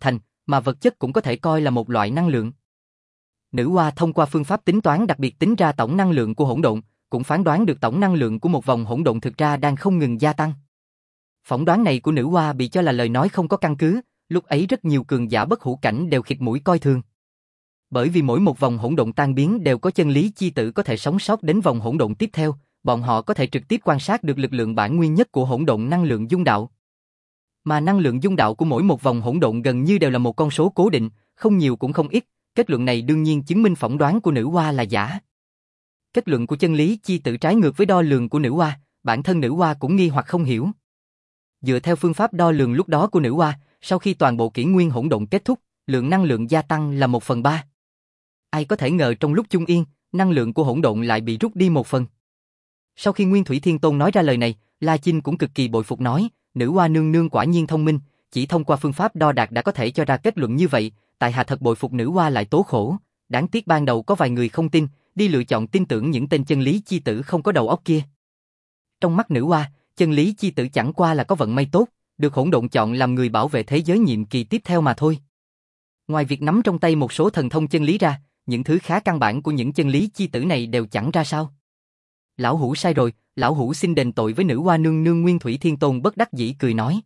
[SPEAKER 1] mà vật chất cũng có thể coi là một loại năng lượng. Nữ hoa thông qua phương pháp tính toán đặc biệt tính ra tổng năng lượng của hỗn độn, cũng phán đoán được tổng năng lượng của một vòng hỗn độn thực ra đang không ngừng gia tăng. Phỏng đoán này của nữ hoa bị cho là lời nói không có căn cứ, lúc ấy rất nhiều cường giả bất hủ cảnh đều khịt mũi coi thường. Bởi vì mỗi một vòng hỗn độn tan biến đều có chân lý chi tử có thể sống sót đến vòng hỗn độn tiếp theo, bọn họ có thể trực tiếp quan sát được lực lượng bản nguyên nhất của hỗn độn năng lượng dung đạo. Mà năng lượng dung đạo của mỗi một vòng hỗn độn gần như đều là một con số cố định, không nhiều cũng không ít, kết luận này đương nhiên chứng minh phỏng đoán của nữ hoa là giả. Kết luận của chân lý chi tử trái ngược với đo lường của nữ hoa, bản thân nữ hoa cũng nghi hoặc không hiểu. Dựa theo phương pháp đo lường lúc đó của nữ hoa, sau khi toàn bộ kỷ nguyên hỗn độn kết thúc, lượng năng lượng gia tăng là 1/3. Ai có thể ngờ trong lúc chung yên, năng lượng của hỗn độn lại bị rút đi 1/1. Sau khi Nguyên Thủy Thiên Tôn nói ra lời này, La Chinh cũng cực kỳ bội phục nói, nữ hoa nương nương quả nhiên thông minh, chỉ thông qua phương pháp đo đạc đã có thể cho ra kết luận như vậy, tại hạ thật bội phục nữ hoa lại tố khổ, đáng tiếc ban đầu có vài người không tin, đi lựa chọn tin tưởng những tên chân lý chi tử không có đầu óc kia. Trong mắt nữ hoa, chân lý chi tử chẳng qua là có vận may tốt, được hỗn độn chọn làm người bảo vệ thế giới nhiệm kỳ tiếp theo mà thôi. Ngoài việc nắm trong tay một số thần thông chân lý ra, những thứ khá căn bản của những chân lý chi tử này đều chẳng ra sao. Lão hủ sai rồi, lão hủ xin đền tội với nữ hoa nương nương. Nguyên Thủy Thiên Tôn bất đắc dĩ cười nói.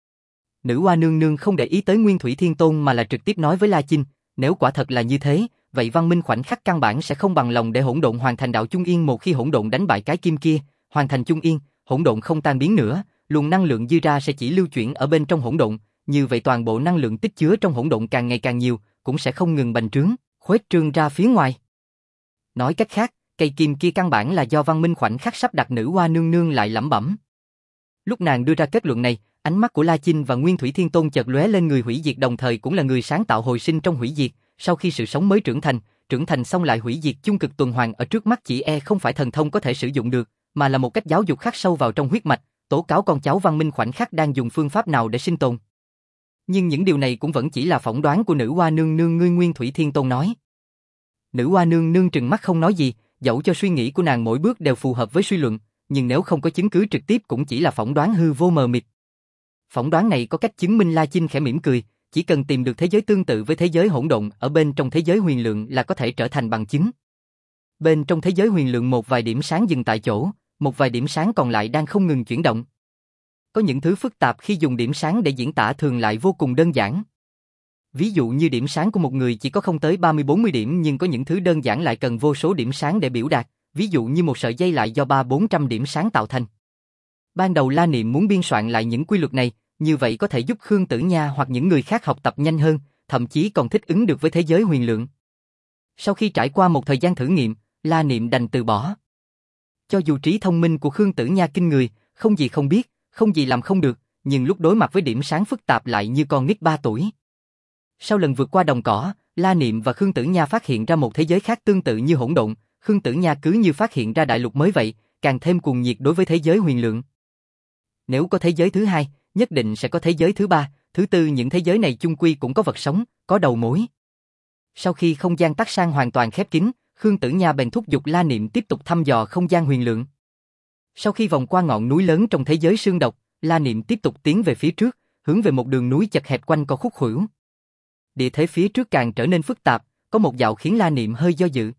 [SPEAKER 1] Nữ hoa nương nương không để ý tới Nguyên Thủy Thiên Tôn mà là trực tiếp nói với La Chinh, nếu quả thật là như thế, vậy văn minh khoảnh khắc căn bản sẽ không bằng lòng để hỗn độn hoàn thành đạo chung yên. Một khi hỗn độn đánh bại cái kim kia, hoàn thành chung yên, hỗn độn không tan biến nữa, luồng năng lượng dư ra sẽ chỉ lưu chuyển ở bên trong hỗn độn, như vậy toàn bộ năng lượng tích chứa trong hỗn độn càng ngày càng nhiều, cũng sẽ không ngừng bành trướng, khuếch trương ra phía ngoài. Nói cách khác, cây kim kia căn bản là do văn minh khoảnh khắc sắp đặt. Nữ hoa nương nương lại lẩm bẩm. Lúc nàng đưa ra kết luận này, ánh mắt của La Chinh và Nguyên Thủy Thiên Tôn chợt lóe lên. Người hủy diệt đồng thời cũng là người sáng tạo hồi sinh trong hủy diệt, sau khi sự sống mới trưởng thành xong lại hủy diệt, chung cực tuần hoàn ở trước mắt chỉ không phải thần thông có thể sử dụng được, mà là một cách giáo dục khắc sâu vào trong huyết mạch, tố cáo con cháu văn minh khoảnh khắc đang dùng phương pháp nào để sinh tồn. Nhưng những điều này cũng vẫn chỉ là phỏng đoán của nữ hoa nương nương. Ngươi Nguyên Thủy Thiên Tôn nói. Nữ hoa nương nương trừng mắt không nói gì, dẫu cho suy nghĩ của nàng mỗi bước đều phù hợp với suy luận, nhưng nếu không có chứng cứ trực tiếp cũng chỉ là phỏng đoán hư vô mờ mịt. Phỏng đoán này có cách chứng minh. La Chinh khẽ mỉm cười, chỉ cần tìm được thế giới tương tự với thế giới hỗn độn ở bên trong thế giới huyền lượng là có thể trở thành bằng chứng. Bên trong thế giới huyền lượng một vài điểm sáng dừng tại chỗ, một vài điểm sáng còn lại đang không ngừng chuyển động. Có những thứ phức tạp khi dùng điểm sáng để diễn tả thường lại vô cùng đơn giản. Ví dụ như điểm sáng của một người chỉ có không tới 30-40 điểm, nhưng có những thứ đơn giản lại cần vô số điểm sáng để biểu đạt, ví dụ như một sợi dây lại do 300-400 điểm sáng tạo thành. Ban đầu La Niệm muốn biên soạn lại những quy luật này, như vậy có thể giúp Khương Tử Nha hoặc những người khác học tập nhanh hơn, thậm chí còn thích ứng được với thế giới huyền lượng. Sau khi trải qua một thời gian thử nghiệm, La Niệm đành từ bỏ. Cho dù trí thông minh của Khương Tử Nha kinh người, không gì không biết, không gì làm không được, nhưng lúc đối mặt với điểm sáng phức tạp lại như con nít 3 tuổi. Sau lần vượt qua đồng cỏ, La Niệm và Khương Tử Nha phát hiện ra một thế giới khác tương tự như hỗn độn, Khương Tử Nha cứ như phát hiện ra đại lục mới vậy, càng thêm cuồng nhiệt đối với thế giới huyền lượng. Nếu có thế giới thứ hai, nhất định sẽ có thế giới thứ ba, thứ tư, những thế giới này chung quy cũng có vật sống, có đầu mối. Sau khi không gian tắc sang hoàn toàn khép kín, Khương Tử Nha bèn thúc giục La Niệm tiếp tục thăm dò không gian huyền lượng. Sau khi vòng qua ngọn núi lớn trong thế giới xương độc, La Niệm tiếp tục tiến về phía trước, hướng về một đường núi chật hẹp quanh co khúc khuỷu. Địa thế phía trước càng trở nên phức tạp, có một dạo khiến La Niệm hơi do dự.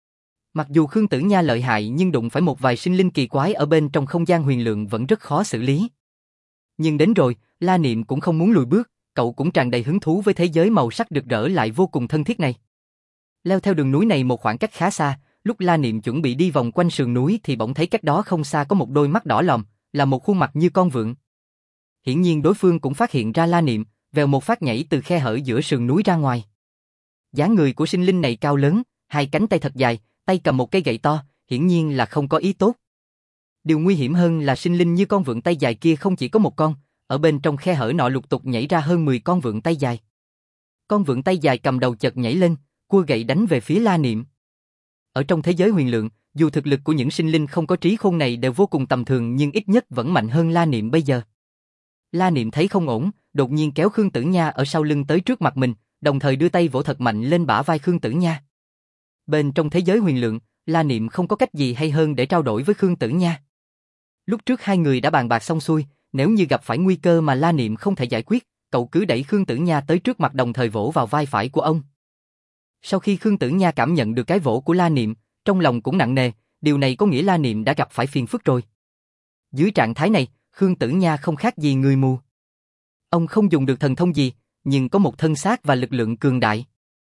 [SPEAKER 1] Mặc dù Khương Tử Nha lợi hại nhưng đụng phải một vài sinh linh kỳ quái ở bên trong không gian huyền lượng vẫn rất khó xử lý. Nhưng đến rồi, La Niệm cũng không muốn lùi bước, cậu cũng tràn đầy hứng thú với thế giới màu sắc rực rỡ lại vô cùng thân thiết này. Leo theo đường núi này một khoảng cách khá xa, lúc La Niệm chuẩn bị đi vòng quanh sườn núi thì bỗng thấy cách đó không xa có một đôi mắt đỏ lòm, là một khuôn mặt như con vượn. Hiển nhiên đối phương cũng phát hiện ra La Niệm, vèo một phát nhảy từ khe hở giữa sườn núi ra ngoài. Dáng người của sinh linh này cao lớn, hai cánh tay thật dài, tay cầm một cây gậy to, hiển nhiên là không có ý tốt. Điều nguy hiểm hơn là sinh linh như con vượn tay dài kia không chỉ có một con, ở bên trong khe hở nọ lục tục nhảy ra hơn 10 con vượn tay dài. Con vượn tay dài cầm đầu chợt nhảy lên, cua gậy đánh về phía La Niệm. Ở trong thế giới huyền lượng, dù thực lực của những sinh linh không có trí khôn này đều vô cùng tầm thường nhưng ít nhất vẫn mạnh hơn La Niệm bây giờ. La Niệm thấy không ổn, đột nhiên kéo Khương Tử Nha ở sau lưng tới trước mặt mình, đồng thời đưa tay vỗ thật mạnh lên bả vai Khương Tử Nha. Bên trong thế giới huyền lượng, La Niệm không có cách gì hay hơn để trao đổi với Khương Tử Nha. Lúc trước hai người đã bàn bạc xong xuôi, nếu như gặp phải nguy cơ mà La Niệm không thể giải quyết, cậu cứ đẩy Khương Tử Nha tới trước mặt đồng thời vỗ vào vai phải của ông. Sau khi Khương Tử Nha cảm nhận được cái vỗ của La Niệm, trong lòng cũng nặng nề, điều này có nghĩa La Niệm đã gặp phải phiền phức rồi. Dưới trạng thái này, Khương Tử Nha không khác gì người mù. Ông không dùng được thần thông gì, nhưng có một thân xác và lực lượng cường đại.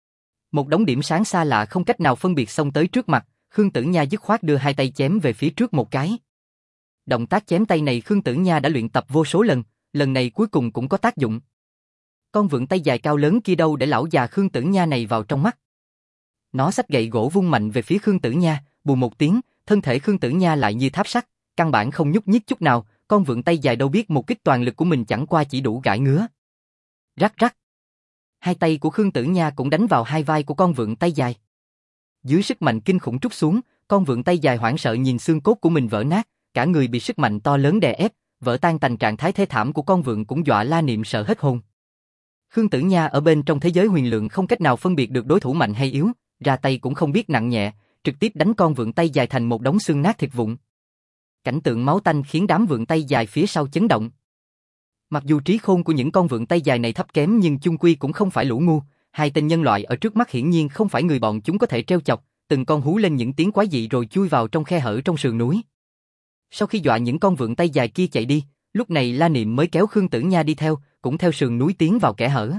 [SPEAKER 1] Một đống điểm sáng xa lạ không cách nào phân biệt xông tới trước mặt, Khương Tử Nha dứt khoát đưa hai tay chém về phía trước một cái. Động tác chém tay này Khương Tử Nha đã luyện tập vô số lần, lần này cuối cùng cũng có tác dụng. Con vượn tay dài cao lớn kia đâu để lão già Khương Tử Nha này vào trong mắt. Nó xách gậy gỗ vung mạnh về phía Khương Tử Nha, bùm một tiếng, thân thể Khương Tử Nha lại như tháp sắt, căn bản không nhúc nhích chút nào, con vượn tay dài đâu biết một kích toàn lực của mình chẳng qua chỉ đủ gãi ngứa. Rắc rắc. Hai tay của Khương Tử Nha cũng đánh vào hai vai của con vượn tay dài. Dưới sức mạnh kinh khủng trút xuống, con vượn tay dài hoảng sợ nhìn xương cốt của mình vỡ nát, cả người bị sức mạnh to lớn đè ép, vỡ tan thành trạng thái thê thảm của con vượn cũng dọa La Niệm sợ hết hồn. Khương Tử Nha ở bên trong thế giới huyền lượng không cách nào phân biệt được đối thủ mạnh hay yếu, ra tay cũng không biết nặng nhẹ, trực tiếp đánh con vượn tay dài thành một đống xương nát thịt vụn. Cảnh tượng máu tanh khiến đám vượn tay dài phía sau chấn động. Mặc dù trí khôn của những con vượn tay dài này thấp kém nhưng chung quy cũng không phải lũ ngu, hai tên nhân loại ở trước mắt hiển nhiên không phải người bọn chúng có thể trêu chọc, từng con hú lên những tiếng quái dị rồi chui vào trong khe hở trong sườn núi. Sau khi dọa những con vượn tay dài kia chạy đi, lúc này La Niệm mới kéo Khương Tử Nha đi theo, cũng theo sườn núi tiến vào kẽ hở.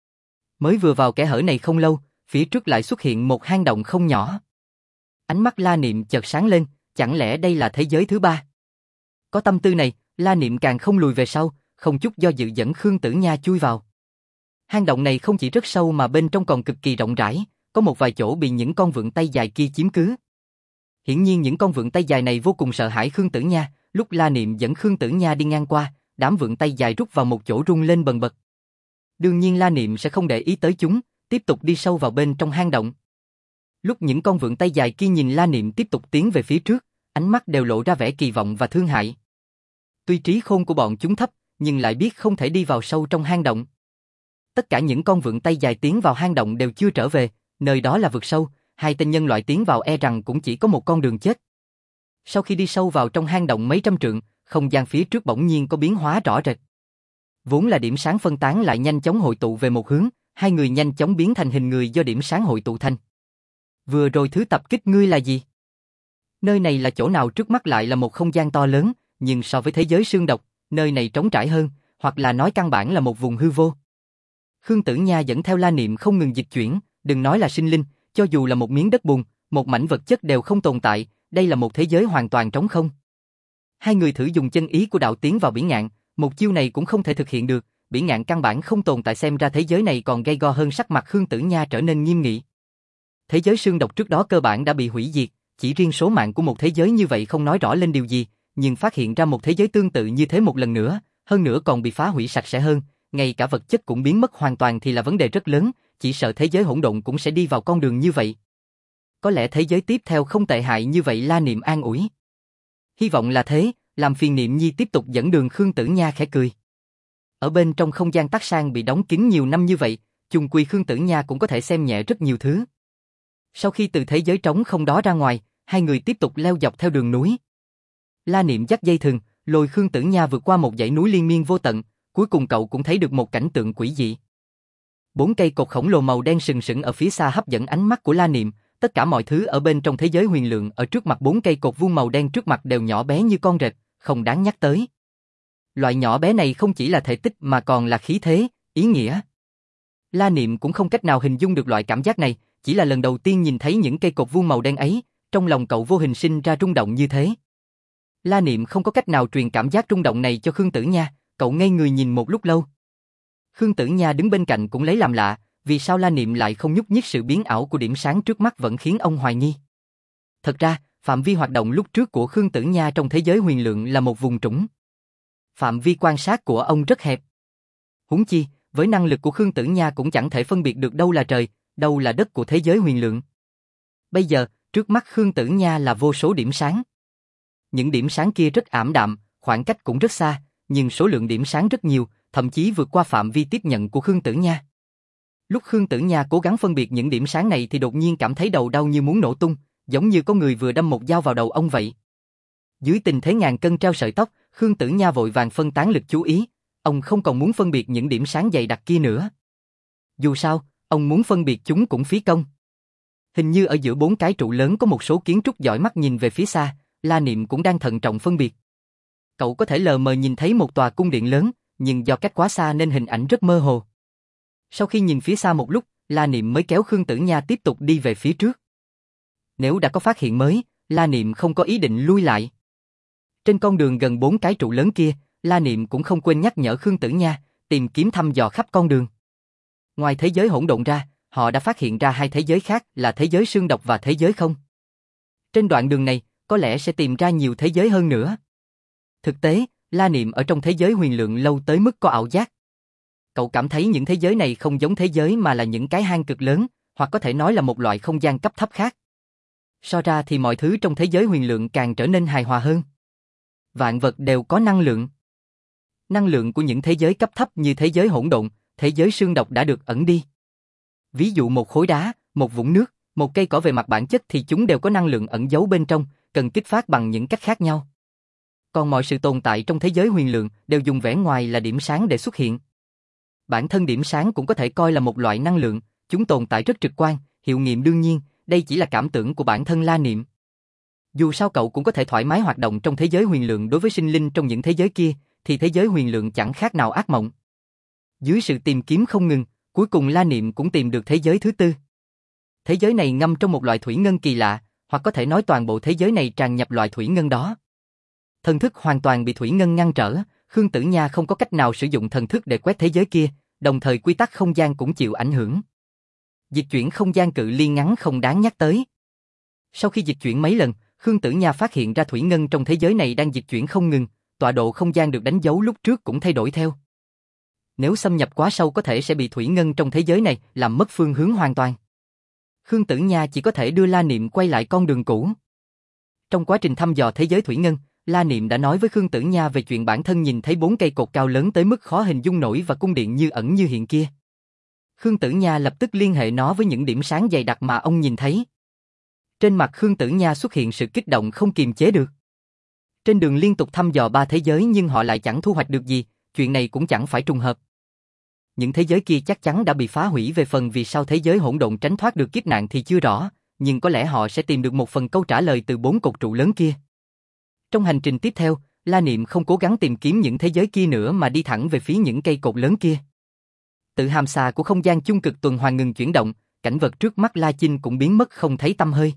[SPEAKER 1] Mới vừa vào kẽ hở này không lâu, phía trước lại xuất hiện một hang động không nhỏ. Ánh mắt La Niệm chợt sáng lên, chẳng lẽ đây là thế giới thứ ba? Có tâm tư này, La Niệm càng không lùi về sau, không chút do dự dẫn Khương Tử Nha chui vào. Hang động này không chỉ rất sâu mà bên trong còn cực kỳ rộng rãi, có một vài chỗ bị những con vượn tay dài kia chiếm cứ. Hiển nhiên những con vượn tay dài này vô cùng sợ hãi Khương Tử Nha, lúc La Niệm dẫn Khương Tử Nha đi ngang qua, đám vượn tay dài rút vào một chỗ rung lên bần bật. Đương nhiên La Niệm sẽ không để ý tới chúng, tiếp tục đi sâu vào bên trong hang động. Lúc những con vượn tay dài kia nhìn La Niệm tiếp tục tiến về phía trước, ánh mắt đều lộ ra vẻ kỳ vọng và thương hại. Tuy trí khôn của bọn chúng thấp, nhưng lại biết không thể đi vào sâu trong hang động. Tất cả những con vượn tay dài tiến vào hang động đều chưa trở về, nơi đó là vực sâu, hai tên nhân loại tiến vào e rằng cũng chỉ có một con đường chết. Sau khi đi sâu vào trong hang động mấy trăm trượng, không gian phía trước bỗng nhiên có biến hóa rõ rệt. Vốn là điểm sáng phân tán lại nhanh chóng hội tụ về một hướng, hai người nhanh chóng biến thành hình người do điểm sáng hội tụ thành. Vừa rồi thứ tập kích ngươi là gì? Nơi này là chỗ nào? Trước mắt lại là một không gian to lớn, nhưng so với thế giới xương độc, nơi này trống trải hơn, hoặc là nói căn bản là một vùng hư vô. Khương Tử Nha dẫn theo La Niệm không ngừng dịch chuyển, đừng nói là sinh linh, cho dù là một miếng đất bùn, một mảnh vật chất đều không tồn tại, đây là một thế giới hoàn toàn trống không. Hai người thử dùng chân ý của đạo tiến vào biển ngạn, một chiêu này cũng không thể thực hiện được, biển ngạn căn bản không tồn tại, xem ra thế giới này còn gay go hơn. Sắc mặt Khương Tử Nha trở nên nghiêm nghị. Thế giới xương độc trước đó cơ bản đã bị hủy diệt, chỉ riêng số mạng của một thế giới như vậy không nói rõ lên điều gì, nhưng phát hiện ra một thế giới tương tự như thế một lần nữa, hơn nữa còn bị phá hủy sạch sẽ hơn, ngay cả vật chất cũng biến mất hoàn toàn thì là vấn đề rất lớn, chỉ sợ thế giới hỗn độn cũng sẽ đi vào con đường như vậy. Có lẽ thế giới tiếp theo không tệ hại như vậy, La Niệm an ủi. Hy vọng là thế, làm phiền Niệm Nhi tiếp tục dẫn đường. Khương Tử Nha khẽ cười. Ở bên trong không gian tắc sang bị đóng kín nhiều năm như vậy, chung quy Khương Tử Nha cũng có thể xem nhẹ rất nhiều thứ. Sau khi từ thế giới trống không đó ra ngoài, hai người tiếp tục leo dọc theo đường núi. La Niệm dắt dây thừng, lôi Khương Tử Nha vượt qua một dãy núi liên miên vô tận, cuối cùng cậu cũng thấy được một cảnh tượng quỷ dị. 4 cây cột khổng lồ màu đen sừng sững ở phía xa hấp dẫn ánh mắt của La Niệm, tất cả mọi thứ ở bên trong thế giới huyền lượng ở trước mặt 4 cây cột vuông màu đen trước mặt đều nhỏ bé như con rệp, không đáng nhắc tới. Loại nhỏ bé này không chỉ là thể tích mà còn là khí thế, ý nghĩa. La Niệm cũng không cách nào hình dung được loại cảm giác này, chỉ là lần đầu tiên nhìn thấy những cây cột vuông màu đen ấy, trong lòng cậu vô hình sinh ra rung động như thế. La Niệm không có cách nào truyền cảm giác rung động này cho Khương Tử Nha, cậu ngây người nhìn một lúc lâu. Khương Tử Nha đứng bên cạnh cũng lấy làm lạ, vì sao La Niệm lại không nhúc nhích? Sự biến ảo của điểm sáng trước mắt vẫn khiến ông hoài nghi. Thật ra, phạm vi hoạt động lúc trước của Khương Tử Nha trong thế giới huyền lượng là một vùng trũng. Phạm vi quan sát của ông rất hẹp. Huống chi, với năng lực của Khương Tử Nha cũng chẳng thể phân biệt được đâu là trời, đâu là đất của thế giới huyền lượng. Bây giờ, trước mắt Khương Tử Nha là vô số điểm sáng. Những điểm sáng kia rất ảm đạm, khoảng cách cũng rất xa, nhưng số lượng điểm sáng rất nhiều, thậm chí vượt qua phạm vi tiếp nhận của Khương Tử Nha. Lúc Khương Tử Nha cố gắng phân biệt những điểm sáng này thì đột nhiên cảm thấy đầu đau như muốn nổ tung, giống như có người vừa đâm một dao vào đầu ông vậy. Dưới tình thế ngàn cân treo sợi tóc, Khương Tử Nha vội vàng phân tán lực chú ý, Ông không còn muốn phân biệt những điểm sáng dày đặc kia nữa. Dù sao, ông muốn phân biệt chúng cũng phí công. Hình như ở giữa 4 cái trụ lớn có một số kiến trúc dõi mắt nhìn về phía xa, La Niệm cũng đang thận trọng phân biệt. Cậu có thể lờ mờ nhìn thấy một tòa cung điện lớn, nhưng do cách quá xa nên hình ảnh rất mơ hồ. Sau khi nhìn phía xa một lúc, La Niệm mới kéo Khương Tử Nha tiếp tục đi về phía trước. Nếu đã có phát hiện mới, La Niệm không có ý định lui lại. Trên con đường gần 4 cái trụ lớn kia, La Niệm cũng không quên nhắc nhở Khương Tử Nha, tìm kiếm thăm dò khắp con đường. Ngoài thế giới hỗn độn ra, họ đã phát hiện ra 2 thế giới khác là thế giới xương độc và thế giới không. Trên đoạn đường này, có lẽ sẽ tìm ra nhiều thế giới hơn nữa. Thực tế, La Niệm ở trong thế giới huyền lượng lâu tới mức có ảo giác. Cậu cảm thấy những thế giới này không giống thế giới mà là những cái hang cực lớn, hoặc có thể nói là một loại không gian cấp thấp khác. So ra thì mọi thứ trong thế giới huyền lượng càng trở nên hài hòa hơn. Vạn vật đều có năng lượng. Năng lượng của những thế giới cấp thấp như thế giới hỗn độn, thế giới xương độc đã được ẩn đi. Ví dụ một khối đá, một vũng nước, một cây cỏ về mặt bản chất thì chúng đều có năng lượng ẩn giấu bên trong, cần kích phát bằng những cách khác nhau. Còn mọi sự tồn tại trong thế giới huyền lượng đều dùng vẻ ngoài là điểm sáng để xuất hiện. Bản thân điểm sáng cũng có thể coi là một loại năng lượng, chúng tồn tại rất trực quan, hiệu nghiệm đương nhiên, đây chỉ là cảm tưởng của bản thân La Niệm. Dù sao cậu cũng có thể thoải mái hoạt động trong thế giới huyền lượng đối với sinh linh trong những thế giới kia, thì thế giới huyền lượng chẳng khác nào ác mộng. Dưới sự tìm kiếm không ngừng, cuối cùng La Niệm cũng tìm được thế giới thứ 4. Thế giới này ngâm trong một loại thủy ngân kỳ lạ, hoặc có thể nói toàn bộ thế giới này tràn nhập loại thủy ngân đó. Thần thức hoàn toàn bị thủy ngân ngăn trở, Khương Tử Nha không có cách nào sử dụng thần thức để quét thế giới kia, đồng thời quy tắc không gian cũng chịu ảnh hưởng. Dịch chuyển không gian cự ly ngắn không đáng nhắc tới. Sau khi dịch chuyển mấy lần, Khương Tử Nha phát hiện ra thủy ngân trong thế giới này đang dịch chuyển không ngừng, tọa độ không gian được đánh dấu lúc trước cũng thay đổi theo. Nếu xâm nhập quá sâu có thể sẽ bị thủy ngân trong thế giới này làm mất phương hướng hoàn toàn. Khương Tử Nha chỉ có thể đưa La Niệm quay lại con đường cũ. Trong quá trình thăm dò thế giới thủy ngân, La Niệm đã nói với Khương Tử Nha về chuyện bản thân nhìn thấy 4 cây cột cao lớn tới mức khó hình dung nổi và cung điện như ẩn như hiện kia. Khương Tử Nha lập tức liên hệ nó với những điểm sáng dày đặc mà ông nhìn thấy. Trên mặt Khương Tử Nha xuất hiện sự kích động không kiềm chế được. Trên đường liên tục thăm dò 3 thế giới nhưng họ lại chẳng thu hoạch được gì, chuyện này cũng chẳng phải trùng hợp. Những thế giới kia chắc chắn đã bị phá hủy, về phần vì sao thế giới hỗn độn tránh thoát được kiếp nạn thì chưa rõ, nhưng có lẽ họ sẽ tìm được một phần câu trả lời từ 4 cột trụ lớn kia. Trong hành trình tiếp theo, La Niệm không cố gắng tìm kiếm những thế giới kia nữa mà đi thẳng về phía những cây cột lớn kia. Tự hàm xà của không gian chung cực tuần hoàn ngừng chuyển động, cảnh vật trước mắt La Chinh cũng biến mất không thấy tăm hơi.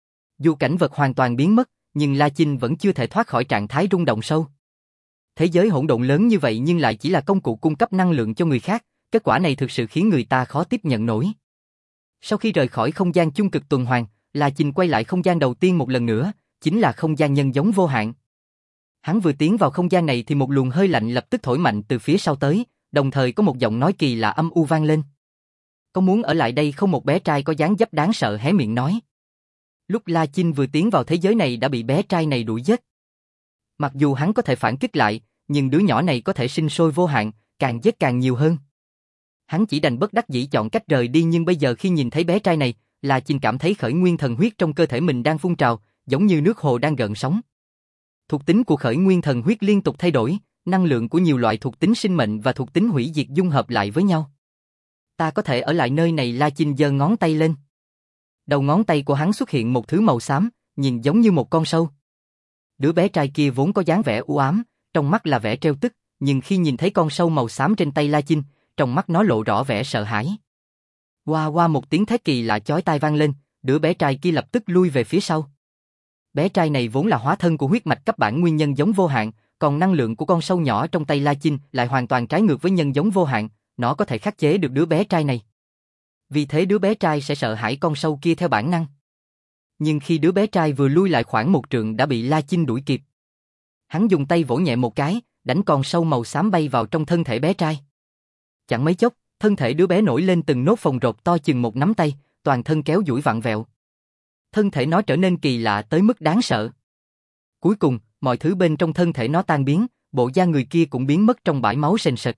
[SPEAKER 1] Dù cảnh vật hoàn toàn biến mất, nhưng La Chinh vẫn chưa thể thoát khỏi trạng thái rung động sâu. Thế giới hỗn độn lớn như vậy nhưng lại chỉ là công cụ cung cấp năng lượng cho người khác, kết quả này thực sự khiến người ta khó tiếp nhận nổi. Sau khi rời khỏi không gian chung cực tuần hoàn, La Chinh quay lại không gian đầu tiên một lần nữa, chính là không gian nhân giống vô hạn. Hắn vừa tiến vào không gian này thì một luồng hơi lạnh lập tức thổi mạnh từ phía sau tới, đồng thời có một giọng nói kỳ lạ âm u vang lên. Có muốn ở lại đây không? Một bé trai có dáng dấp đáng sợ hé miệng nói. Lúc La Chinh vừa tiến vào thế giới này đã bị bé trai này đuổi giết. Mặc dù hắn có thể phản kích lại, nhưng đứa nhỏ này có thể sinh sôi vô hạn, càng giết càng nhiều hơn. Hắn chỉ đành bất đắc dĩ chọn cách rời đi, nhưng bây giờ khi nhìn thấy bé trai này, La Chinh cảm thấy khởi nguyên thần huyết trong cơ thể mình đang phun trào, giống như nước hồ đang gợn sóng. Thuộc tính của khởi nguyên thần huyết liên tục thay đổi, năng lượng của nhiều loại thuộc tính sinh mệnh và thuộc tính hủy diệt dung hợp lại với nhau. Ta có thể ở lại nơi này. La Chinh giơ ngón tay lên. Đầu ngón tay của hắn xuất hiện một thứ màu xám, nhìn giống như một con sâu. Đứa bé trai kia vốn có dáng vẻ u ám, trong mắt là vẻ trêu tức, nhưng khi nhìn thấy con sâu màu xám trên tay La Chinh, trong mắt nó lộ rõ vẻ sợ hãi. Oa oa, một tiếng thét kỳ lạ chói tai vang lên, đứa bé trai kia lập tức lui về phía sau. Bé trai này vốn là hóa thân của huyết mạch cấp bản nguyên nhân giống vô hạn, còn năng lượng của con sâu nhỏ trong tay La Chinh lại hoàn toàn trái ngược với nhân giống vô hạn, nó có thể khắc chế được đứa bé trai này. Vì thế đứa bé trai sẽ sợ hãi con sâu kia theo bản năng. Nhưng khi đứa bé trai vừa lui lại khoảng 1 trượng đã bị La Chinh đuổi kịp. Hắn dùng tay vỗ nhẹ một cái, đánh con sâu màu xám bay vào trong thân thể bé trai. Chẳng mấy chốc, thân thể đứa bé nổi lên từng nốt phồng rộp to chừng một nắm tay, toàn thân kéo duỗi vặn vẹo. Thân thể nó trở nên kỳ lạ tới mức đáng sợ. Cuối cùng, mọi thứ bên trong thân thể nó tan biến, bộ da người kia cũng biến mất trong bãi máu sền sệt.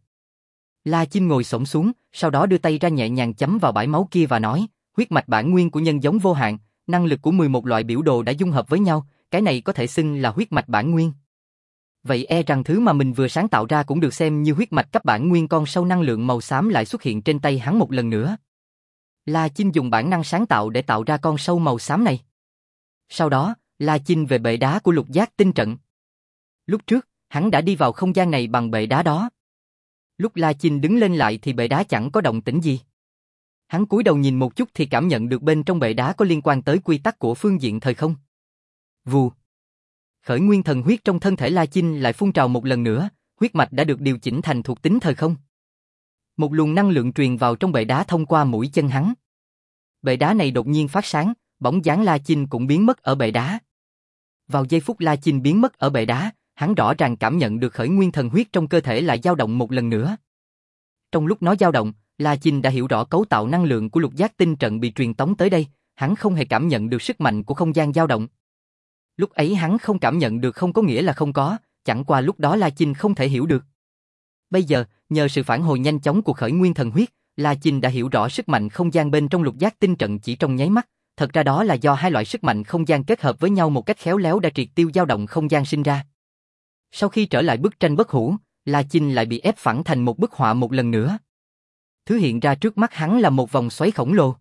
[SPEAKER 1] La Chinh ngồi xổm xuống, sau đó đưa tay ra nhẹ nhàng chấm vào bãi máu kia và nói, huyết mạch bản nguyên của nhân giống vô hạn, năng lực của 11 loại biểu đồ đã dung hợp với nhau, cái này có thể xưng là huyết mạch bản nguyên. Vậy e rằng thứ mà mình vừa sáng tạo ra cũng được xem như huyết mạch cấp bản nguyên, con sâu năng lượng màu xám lại xuất hiện trên tay hắn một lần nữa. La Chinh dùng bản năng sáng tạo để tạo ra con sâu màu xám này. Sau đó, La Chinh về bệ đá của Lục Giác Tinh trận. Lúc trước, hắn đã đi vào không gian này bằng bệ đá đó. Lúc La Chinh đứng lên lại thì bệ đá chẳng có động tĩnh gì. Hắn cúi đầu nhìn một chút thì cảm nhận được bên trong bệ đá có liên quan tới quy tắc của phương diện thời không. Vù. Khởi nguyên thần huyết trong thân thể La Chinh lại phun trào một lần nữa, huyết mạch đã được điều chỉnh thành thuộc tính thời không. Một luồng năng lượng truyền vào trong bệ đá thông qua mũi chân hắn. Bệ đá này đột nhiên phát sáng, bóng dáng La Chinh cũng biến mất ở bệ đá. Vào giây phút La Chinh biến mất ở bệ đá, hắn rõ ràng cảm nhận được khởi nguyên thần huyết trong cơ thể lại dao động một lần nữa. Trong lúc nó dao động, La Chinh đã hiểu rõ cấu tạo năng lượng của Lục Giác Tinh trận bị truyền tống tới đây, hắn không hề cảm nhận được sức mạnh của không gian dao động. Lúc ấy hắn không cảm nhận được không có nghĩa là không có, chẳng qua lúc đó La Chinh không thể hiểu được. Bây giờ, nhờ sự phản hồi nhanh chóng của khởi nguyên thần huyết, La Chinh đã hiểu rõ sức mạnh không gian bên trong Lục Giác Tinh trận chỉ trong nháy mắt, thật ra đó là do hai loại sức mạnh không gian kết hợp với nhau một cách khéo léo đã triệt tiêu dao động không gian sinh ra. Sau khi trở lại bức tranh bất hủ, La Chinh lại bị ép phẳng thành một bức họa một lần nữa. Thứ hiện ra trước mắt hắn là một vòng xoáy khổng lồ.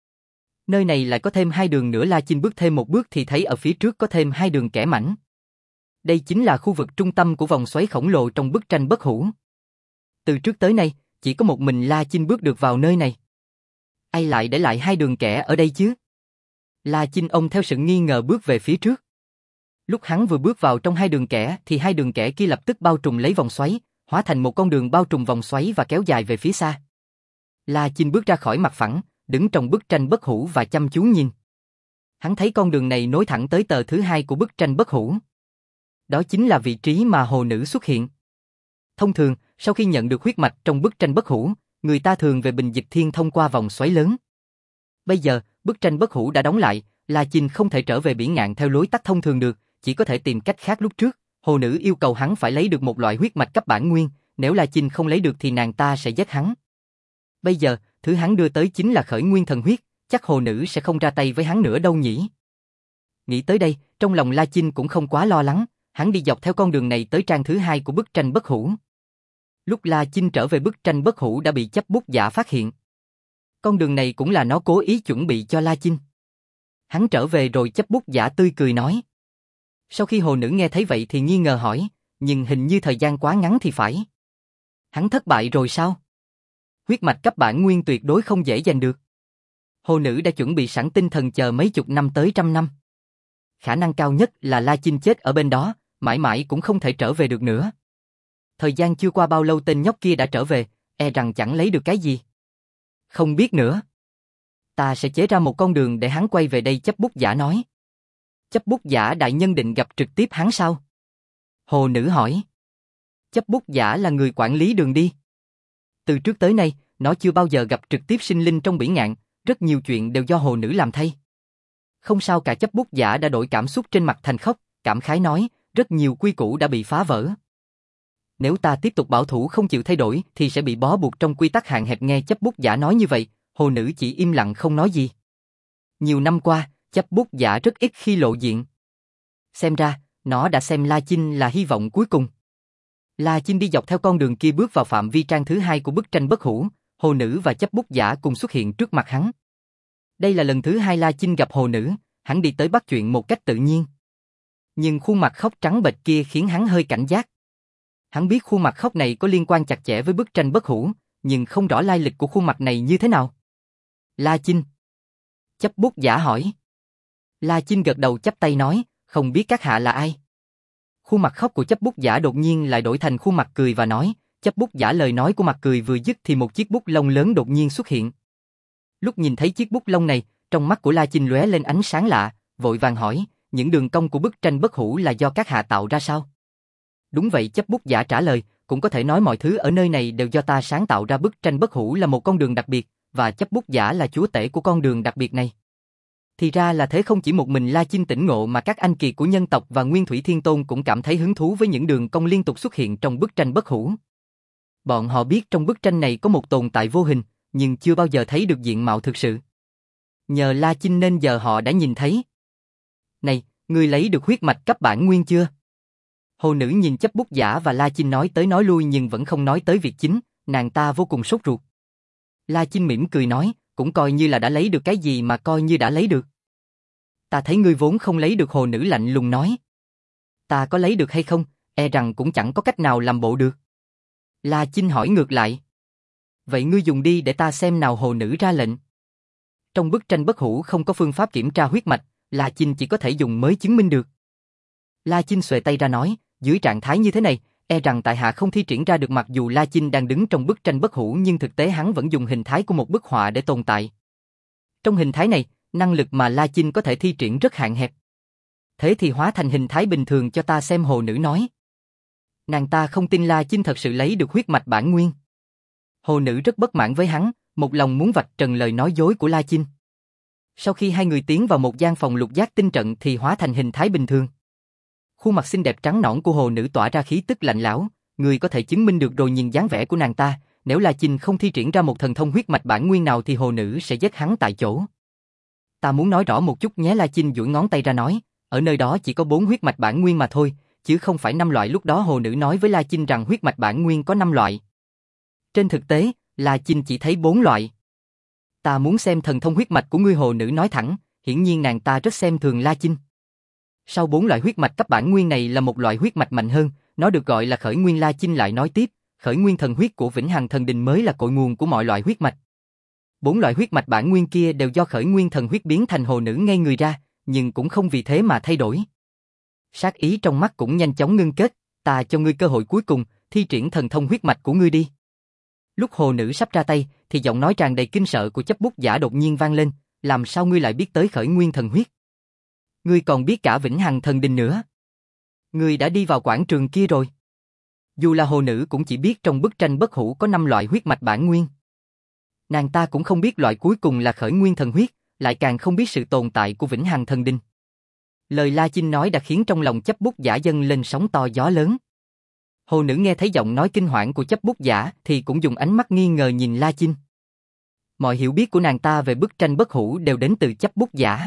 [SPEAKER 1] Nơi này lại có thêm hai đường nữa. La Chinh bước thêm một bước thì thấy ở phía trước có thêm hai đường kẽ mảnh. Đây chính là khu vực trung tâm của vòng xoáy khổng lồ trong bức tranh bất hủ. Từ trước tới nay, chỉ có một mình La Chinh bước được vào nơi này. Ai lại để lại hai đường kẽ ở đây chứ? La Chinh ông theo sự nghi ngờ bước về phía trước. Lúc hắn vừa bước vào trong hai đường kẽ thì hai đường kẽ kia lập tức bao trùm lấy vòng xoáy, hóa thành một con đường bao trùm vòng xoáy và kéo dài về phía xa. La Chinh bước ra khỏi mặt phẳng, đứng trong bức tranh bất hủ và chăm chú nhìn. Hắn thấy con đường này nối thẳng tới tờ thứ hai của bức tranh bất hủ. Đó chính là vị trí mà hồ nữ xuất hiện. Thông thường, sau khi nhận được huyết mạch trong bức tranh bất hủ, người ta thường về Bình Dịch Thiên thông qua vòng xoáy lớn. Bây giờ, bức tranh bất hủ đã đóng lại, La Chinh không thể trở về biển ngạn theo lối tắt thông thường được, chỉ có thể tìm cách khác. Lúc trước, hồ nữ yêu cầu hắn phải lấy được một loại huyết mạch cấp bản nguyên, nếu La Chinh không lấy được thì nàng ta sẽ giết hắn. Bây giờ, thứ hắn đưa tới chính là khởi nguyên thần huyết, chắc hồ nữ sẽ không ra tay với hắn nữa đâu nhỉ. Nghĩ tới đây, trong lòng La Chinh cũng không quá lo lắng, hắn đi dọc theo con đường này tới trang thứ hai của bức tranh bất hủ. Lúc La Chinh trở về bức tranh bất hủ đã bị chấp bút giả phát hiện. Con đường này cũng là nó cố ý chuẩn bị cho La Chinh. Hắn trở về rồi chấp bút giả tươi cười nói. Sau khi hồ nữ nghe thấy vậy thì nghi ngờ hỏi, nhưng hình như thời gian quá ngắn thì phải. Hắn thất bại rồi sao? Huyết mạch cấp bản nguyên tuyệt đối không dễ giành được. Hồ nữ đã chuẩn bị sẵn tinh thần chờ mấy chục năm tới trăm năm. Khả năng cao nhất là La Chinh chết ở bên đó, mãi mãi cũng không thể trở về được nữa. Thời gian chưa qua bao lâu tên nhóc kia đã trở về, e rằng chẳng lấy được cái gì. Không biết nữa. Ta sẽ chế ra một con đường để hắn quay về đây, chấp bút giả nói. Chấp bút giả đại nhân định gặp trực tiếp hắn sao? Hồ nữ hỏi. Chấp bút giả là người quản lý đường đi. Từ trước tới nay, nó chưa bao giờ gặp trực tiếp sinh linh trong biển ngạn, rất nhiều chuyện đều do hồ nữ làm thay. Không sao cả. Chấp bút giả đã đổi cảm xúc trên mặt thành khóc, cảm khái nói, rất nhiều quy củ đã bị phá vỡ. Nếu ta tiếp tục bảo thủ không chịu thay đổi thì sẽ bị bó buộc trong quy tắc hạn hẹp. Nghe chấp bút giả nói như vậy, hồ nữ chỉ im lặng không nói gì. Nhiều năm qua, chấp bút giả rất ít khi lộ diện. Xem ra, nó đã xem La Chinh là hy vọng cuối cùng. La Chinh đi dọc theo con đường kia bước vào phạm vi trang thứ hai của bức tranh bất hủ, hồ nữ và chấp bút giả cùng xuất hiện trước mặt hắn. Đây là lần thứ hai La Chinh gặp hồ nữ, hắn đi tới bắt chuyện một cách tự nhiên. Nhưng khuôn mặt khóc trắng bệch kia khiến hắn hơi cảnh giác. Hắn biết khuôn mặt khóc này có liên quan chặt chẽ với bức tranh bất hủ, nhưng không rõ lai lịch của khuôn mặt này như thế nào. La Chinh. Chấp bút giả hỏi. La Chinh gật đầu chắp tay nói, không biết các hạ là ai. Khuôn mặt khóc của chấp bút giả đột nhiên lại đổi thành khuôn mặt cười và nói, chấp bút giả lời nói của mặt cười vừa dứt thì một chiếc bút lông lớn đột nhiên xuất hiện. Lúc nhìn thấy chiếc bút lông này, trong mắt của La Chinh lóe lên ánh sáng lạ, vội vàng hỏi, những đường cong của bức tranh bất hủ là do các hạ tạo ra sao? Đúng vậy, chấp bút giả trả lời, cũng có thể nói mọi thứ ở nơi này đều do ta sáng tạo ra. Bức tranh bất hủ là một con đường đặc biệt, và chấp bút giả là chúa tể của con đường đặc biệt này. Thì ra là thế. Không chỉ một mình La Chinh tỉnh ngộ mà các anh kiệt của nhân tộc và Nguyên Thủy Thiên Tôn cũng cảm thấy hứng thú với những đường cong liên tục xuất hiện trong bức tranh bất hủ. Bọn họ biết trong bức tranh này có một tồn tại vô hình, nhưng chưa bao giờ thấy được diện mạo thực sự. Nhờ La Chinh nên giờ họ đã nhìn thấy. Này, ngươi lấy được huyết mạch cấp bản nguyên chưa? Hồ nữ nhìn chấp bút giả và La Chinh nói tới nói lui nhưng vẫn không nói tới việc chính, nàng ta vô cùng sốt ruột. La Chinh mỉm cười nói, cũng coi như là đã lấy được cái gì mà coi như đã lấy được. Ta thấy ngươi vốn không lấy được, hồ nữ lạnh lùng nói. Ta có lấy được hay không, e rằng cũng chẳng có cách nào làm bộ được. La Chinh hỏi ngược lại. Vậy ngươi dùng đi để ta xem nào, hồ nữ ra lệnh. Trong bức tranh bất hủ không có phương pháp kiểm tra huyết mạch, La Chinh chỉ có thể dùng mới chứng minh được. La Chinh xuề tay ra nói, dưới trạng thái như thế này, e rằng tại hạ không thi triển ra được. Mặc dù La Chinh đang đứng trong bức tranh bất hủ nhưng thực tế hắn vẫn dùng hình thái của một bức họa để tồn tại. Trong hình thái này, năng lực mà La Chinh có thể thi triển rất hạn hẹp. Thế thì hóa thành hình thái bình thường cho ta xem, hồ nữ nói. Nàng ta không tin La Chinh thật sự lấy được huyết mạch bản nguyên. Hồ nữ rất bất mãn với hắn, một lòng muốn vạch trần lời nói dối của La Chinh. Sau khi hai người tiến vào một gian phòng lục giác tinh trận thì hóa thành hình thái bình thường. Khuôn mặt xinh đẹp trắng nõn của hồ nữ tỏa ra khí tức lạnh lẽo, người có thể chứng minh được rồi. Nhìn dáng vẻ của nàng ta, nếu La Chinh không thi triển ra một thần thông huyết mạch bản nguyên nào thì hồ nữ sẽ giết hắn tại chỗ. Ta muốn nói rõ một chút nhé, La Chinh duỗi ngón tay ra nói, ở nơi đó chỉ có 4 huyết mạch bản nguyên mà thôi, chứ không phải 5 loại. Lúc đó hồ nữ nói với La Chinh rằng huyết mạch bản nguyên có 5 loại. Trên thực tế, La Chinh chỉ thấy 4 loại. Ta muốn xem thần thông huyết mạch của ngươi, hồ nữ nói thẳng, hiển nhiên nàng ta rất xem thường La Chinh. Sau 4 loại huyết mạch cấp bản nguyên này là một loại huyết mạch mạnh hơn, nó được gọi là khởi nguyên. La Chinh lại nói tiếp, khởi nguyên thần huyết của Vĩnh Hằng Thần Đình mới là cội nguồn của mọi loại huyết mạch. 4 loại huyết mạch bản nguyên kia đều do khởi nguyên thần huyết biến thành. Hồ nữ ngây người ra, nhưng cũng không vì thế mà thay đổi. Sát ý trong mắt cũng nhanh chóng ngưng kết, ta cho ngươi cơ hội cuối cùng, thi triển thần thông huyết mạch của ngươi đi. Lúc hồ nữ sắp ra tay, thì giọng nói tràn đầy kinh sợ của chấp bút giả đột nhiên vang lên, làm sao ngươi lại biết tới khởi nguyên thần huyết? Ngươi còn biết cả Vĩnh Hằng Thần Đình nữa. Ngươi đã đi vào quảng trường kia rồi. Dù là hồ nữ cũng chỉ biết trong bức tranh bất hủ có 5 loại huyết mạch bản nguyên. Nàng ta cũng không biết loại cuối cùng là khởi nguyên thần huyết, lại càng không biết sự tồn tại của Vĩnh Hằng Thần Đình. Lời La Chinh nói đã khiến trong lòng chấp bút giả dâng lên sóng to gió lớn. Hồ nữ nghe thấy giọng nói kinh hoảng của chấp bút giả thì cũng dùng ánh mắt nghi ngờ nhìn La Chinh. Mọi hiểu biết của nàng ta về bức tranh bất hủ đều đến từ chấp bút giả.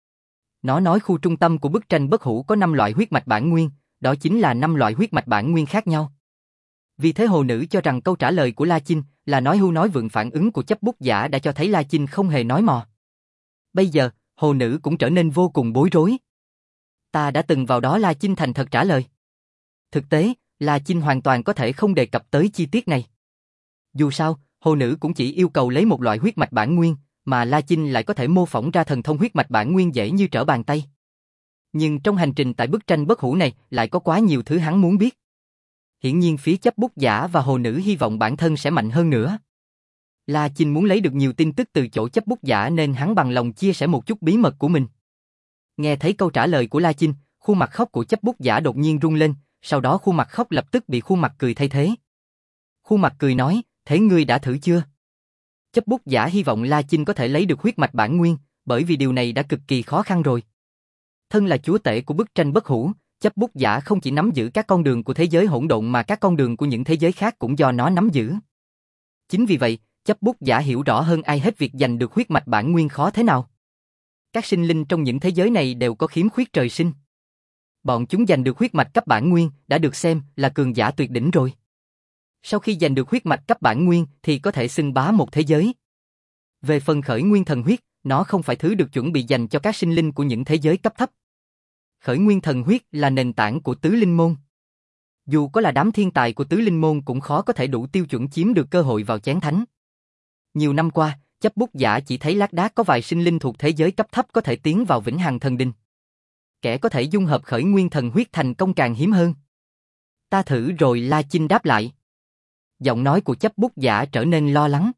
[SPEAKER 1] Nó nói khu trung tâm của bức tranh bất hủ có 5 loại huyết mạch bản nguyên, đó chính là 5 loại huyết mạch bản nguyên khác nhau. Vì thế hồ nữ cho rằng câu trả lời của La Chinh là nói hưu nói vượng. Phản ứng của chấp bút giả đã cho thấy La Chinh không hề nói mò. Bây giờ, hồ nữ cũng trở nên vô cùng bối rối. Ta đã từng vào đó, La Chinh thành thật trả lời. Thực tế, La Chinh hoàn toàn có thể không đề cập tới chi tiết này. Dù sao, hồ nữ cũng chỉ yêu cầu lấy một loại huyết mạch bản nguyên, mà La Chinh lại có thể mô phỏng ra thần thông huyết mạch bản nguyên dễ như trở bàn tay. Nhưng trong hành trình tại bức tranh bất hủ này lại có quá nhiều thứ hắn muốn biết. Hiển nhiên phía chấp bút giả và hồ nữ hy vọng bản thân sẽ mạnh hơn nữa. La Chinh muốn lấy được nhiều tin tức từ chỗ chấp bút giả nên hắn bằng lòng chia sẻ một chút bí mật của mình. Nghe thấy câu trả lời của La Chinh, khuôn mặt khóc của chấp bút giả đột nhiên rung lên, sau đó khuôn mặt khóc lập tức bị khuôn mặt cười thay thế. Khuôn mặt cười nói, thế ngươi đã thử chưa? Chấp bút giả hy vọng La Chinh có thể lấy được huyết mạch bản nguyên, bởi vì điều này đã cực kỳ khó khăn rồi. Thân là chúa tể của bức tranh bất hủ, chấp bút giả không chỉ nắm giữ các con đường của thế giới hỗn độn mà các con đường của những thế giới khác cũng do nó nắm giữ. Chính vì vậy, chấp bút giả hiểu rõ hơn ai hết việc giành được huyết mạch bản nguyên khó thế nào. Các sinh linh trong những thế giới này đều có khiếm khuyết trời sinh. Bọn chúng giành được huyết mạch cấp bản nguyên đã được xem là cường giả tuyệt đỉnh rồi. Sau khi giành được huyết mạch cấp bản nguyên thì có thể xưng bá một thế giới. Về phần khởi nguyên thần huyết, nó không phải thứ được chuẩn bị dành cho các sinh linh của những thế giới cấp thấp. Khởi nguyên thần huyết là nền tảng của tứ linh môn. Dù có là đám thiên tài của tứ linh môn cũng khó có thể đủ tiêu chuẩn chiếm được cơ hội vào chén thánh. Nhiều năm qua, chấp bút giả chỉ thấy lác đác có vài sinh linh thuộc thế giới cấp thấp có thể tiến vào Vĩnh Hằng Thần Đình. Kẻ có thể dung hợp khởi nguyên thần huyết thành công càng hiếm hơn. Ta thử rồi, La Chinh đáp lại. Giọng nói của chấp bút giả trở nên lo lắng.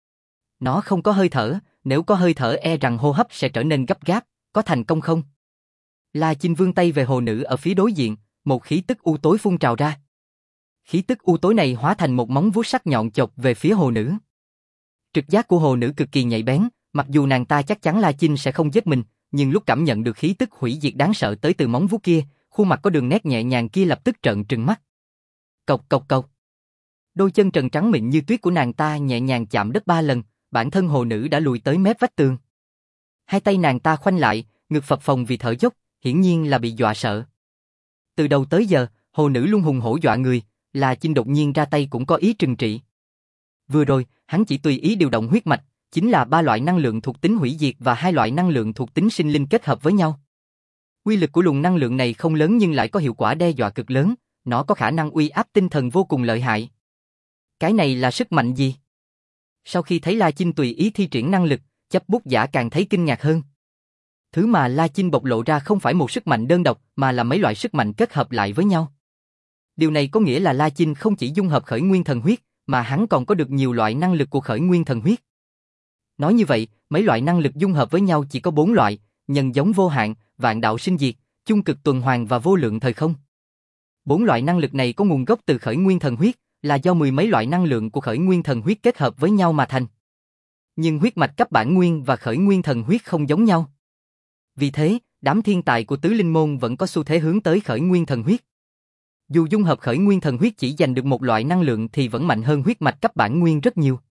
[SPEAKER 1] Nó không có hơi thở, nếu có hơi thở e rằng hô hấp sẽ trở nên gấp gáp, có thành công không? La Chinh vươn tay về hồ nữ ở phía đối diện, một khí tức u tối phun trào ra. Khí tức u tối này hóa thành một móng vuốt sắc nhọn chộp về phía hồ nữ. Trực giác của hồ nữ cực kỳ nhạy bén, mặc dù nàng ta chắc chắn La Chinh sẽ không giết mình, nhưng lúc cảm nhận được khí tức hủy diệt đáng sợ tới từ móng vuốt kia, khuôn mặt có đường nét nhẹ nhàng kia lập tức trợn trừng mắt. Cộc cộc cộc. Đôi chân trần trắng mịn như tuyết của nàng ta nhẹ nhàng chạm đất 3 lần, bản thân hồ nữ đã lùi tới mép vách tường. Hai tay nàng ta khoanh lại, ngực phập phồng vì thở dốc, hiển nhiên là bị dọa sợ. Từ đầu tới giờ, hồ nữ luôn hùng hổ dọa người, La Chinh đột nhiên ra tay cũng có ý trừng trị. Vừa rồi, hắn chỉ tùy ý điều động huyết mạch, chính là 3 loại năng lượng thuộc tính hủy diệt và 2 loại năng lượng thuộc tính sinh linh kết hợp với nhau. Uy lực của luồng năng lượng này không lớn nhưng lại có hiệu quả đe dọa cực lớn, nó có khả năng uy áp tinh thần vô cùng lợi hại. Cái này là sức mạnh gì? Sau khi thấy La Chinh tùy ý thi triển năng lực, chấp bút giả càng thấy kinh ngạc hơn. Thứ mà La Chinh bộc lộ ra không phải một sức mạnh đơn độc mà là mấy loại sức mạnh kết hợp lại với nhau. Điều này có nghĩa là La Chinh không chỉ dung hợp khởi nguyên thần huyết, mà hắn còn có được nhiều loại năng lực của khởi nguyên thần huyết. Nói như vậy, mấy loại năng lực dung hợp với nhau chỉ có 4 loại, nhân giống vô hạn, vạn đạo sinh diệt, chung cực tuần hoàn và vô lượng thời không. 4 loại năng lực này có nguồn gốc từ khởi nguyên thần huyết, là do 10 mấy loại năng lượng của khởi nguyên thần huyết kết hợp với nhau mà thành. Nhưng huyết mạch cấp bản nguyên và khởi nguyên thần huyết không giống nhau. Vì thế, đám thiên tài của tứ linh môn vẫn có xu thế hướng tới khởi nguyên thần huyết. Dù dung hợp khởi nguyên thần huyết chỉ giành được một loại năng lượng thì vẫn mạnh hơn huyết mạch cấp bản nguyên rất nhiều.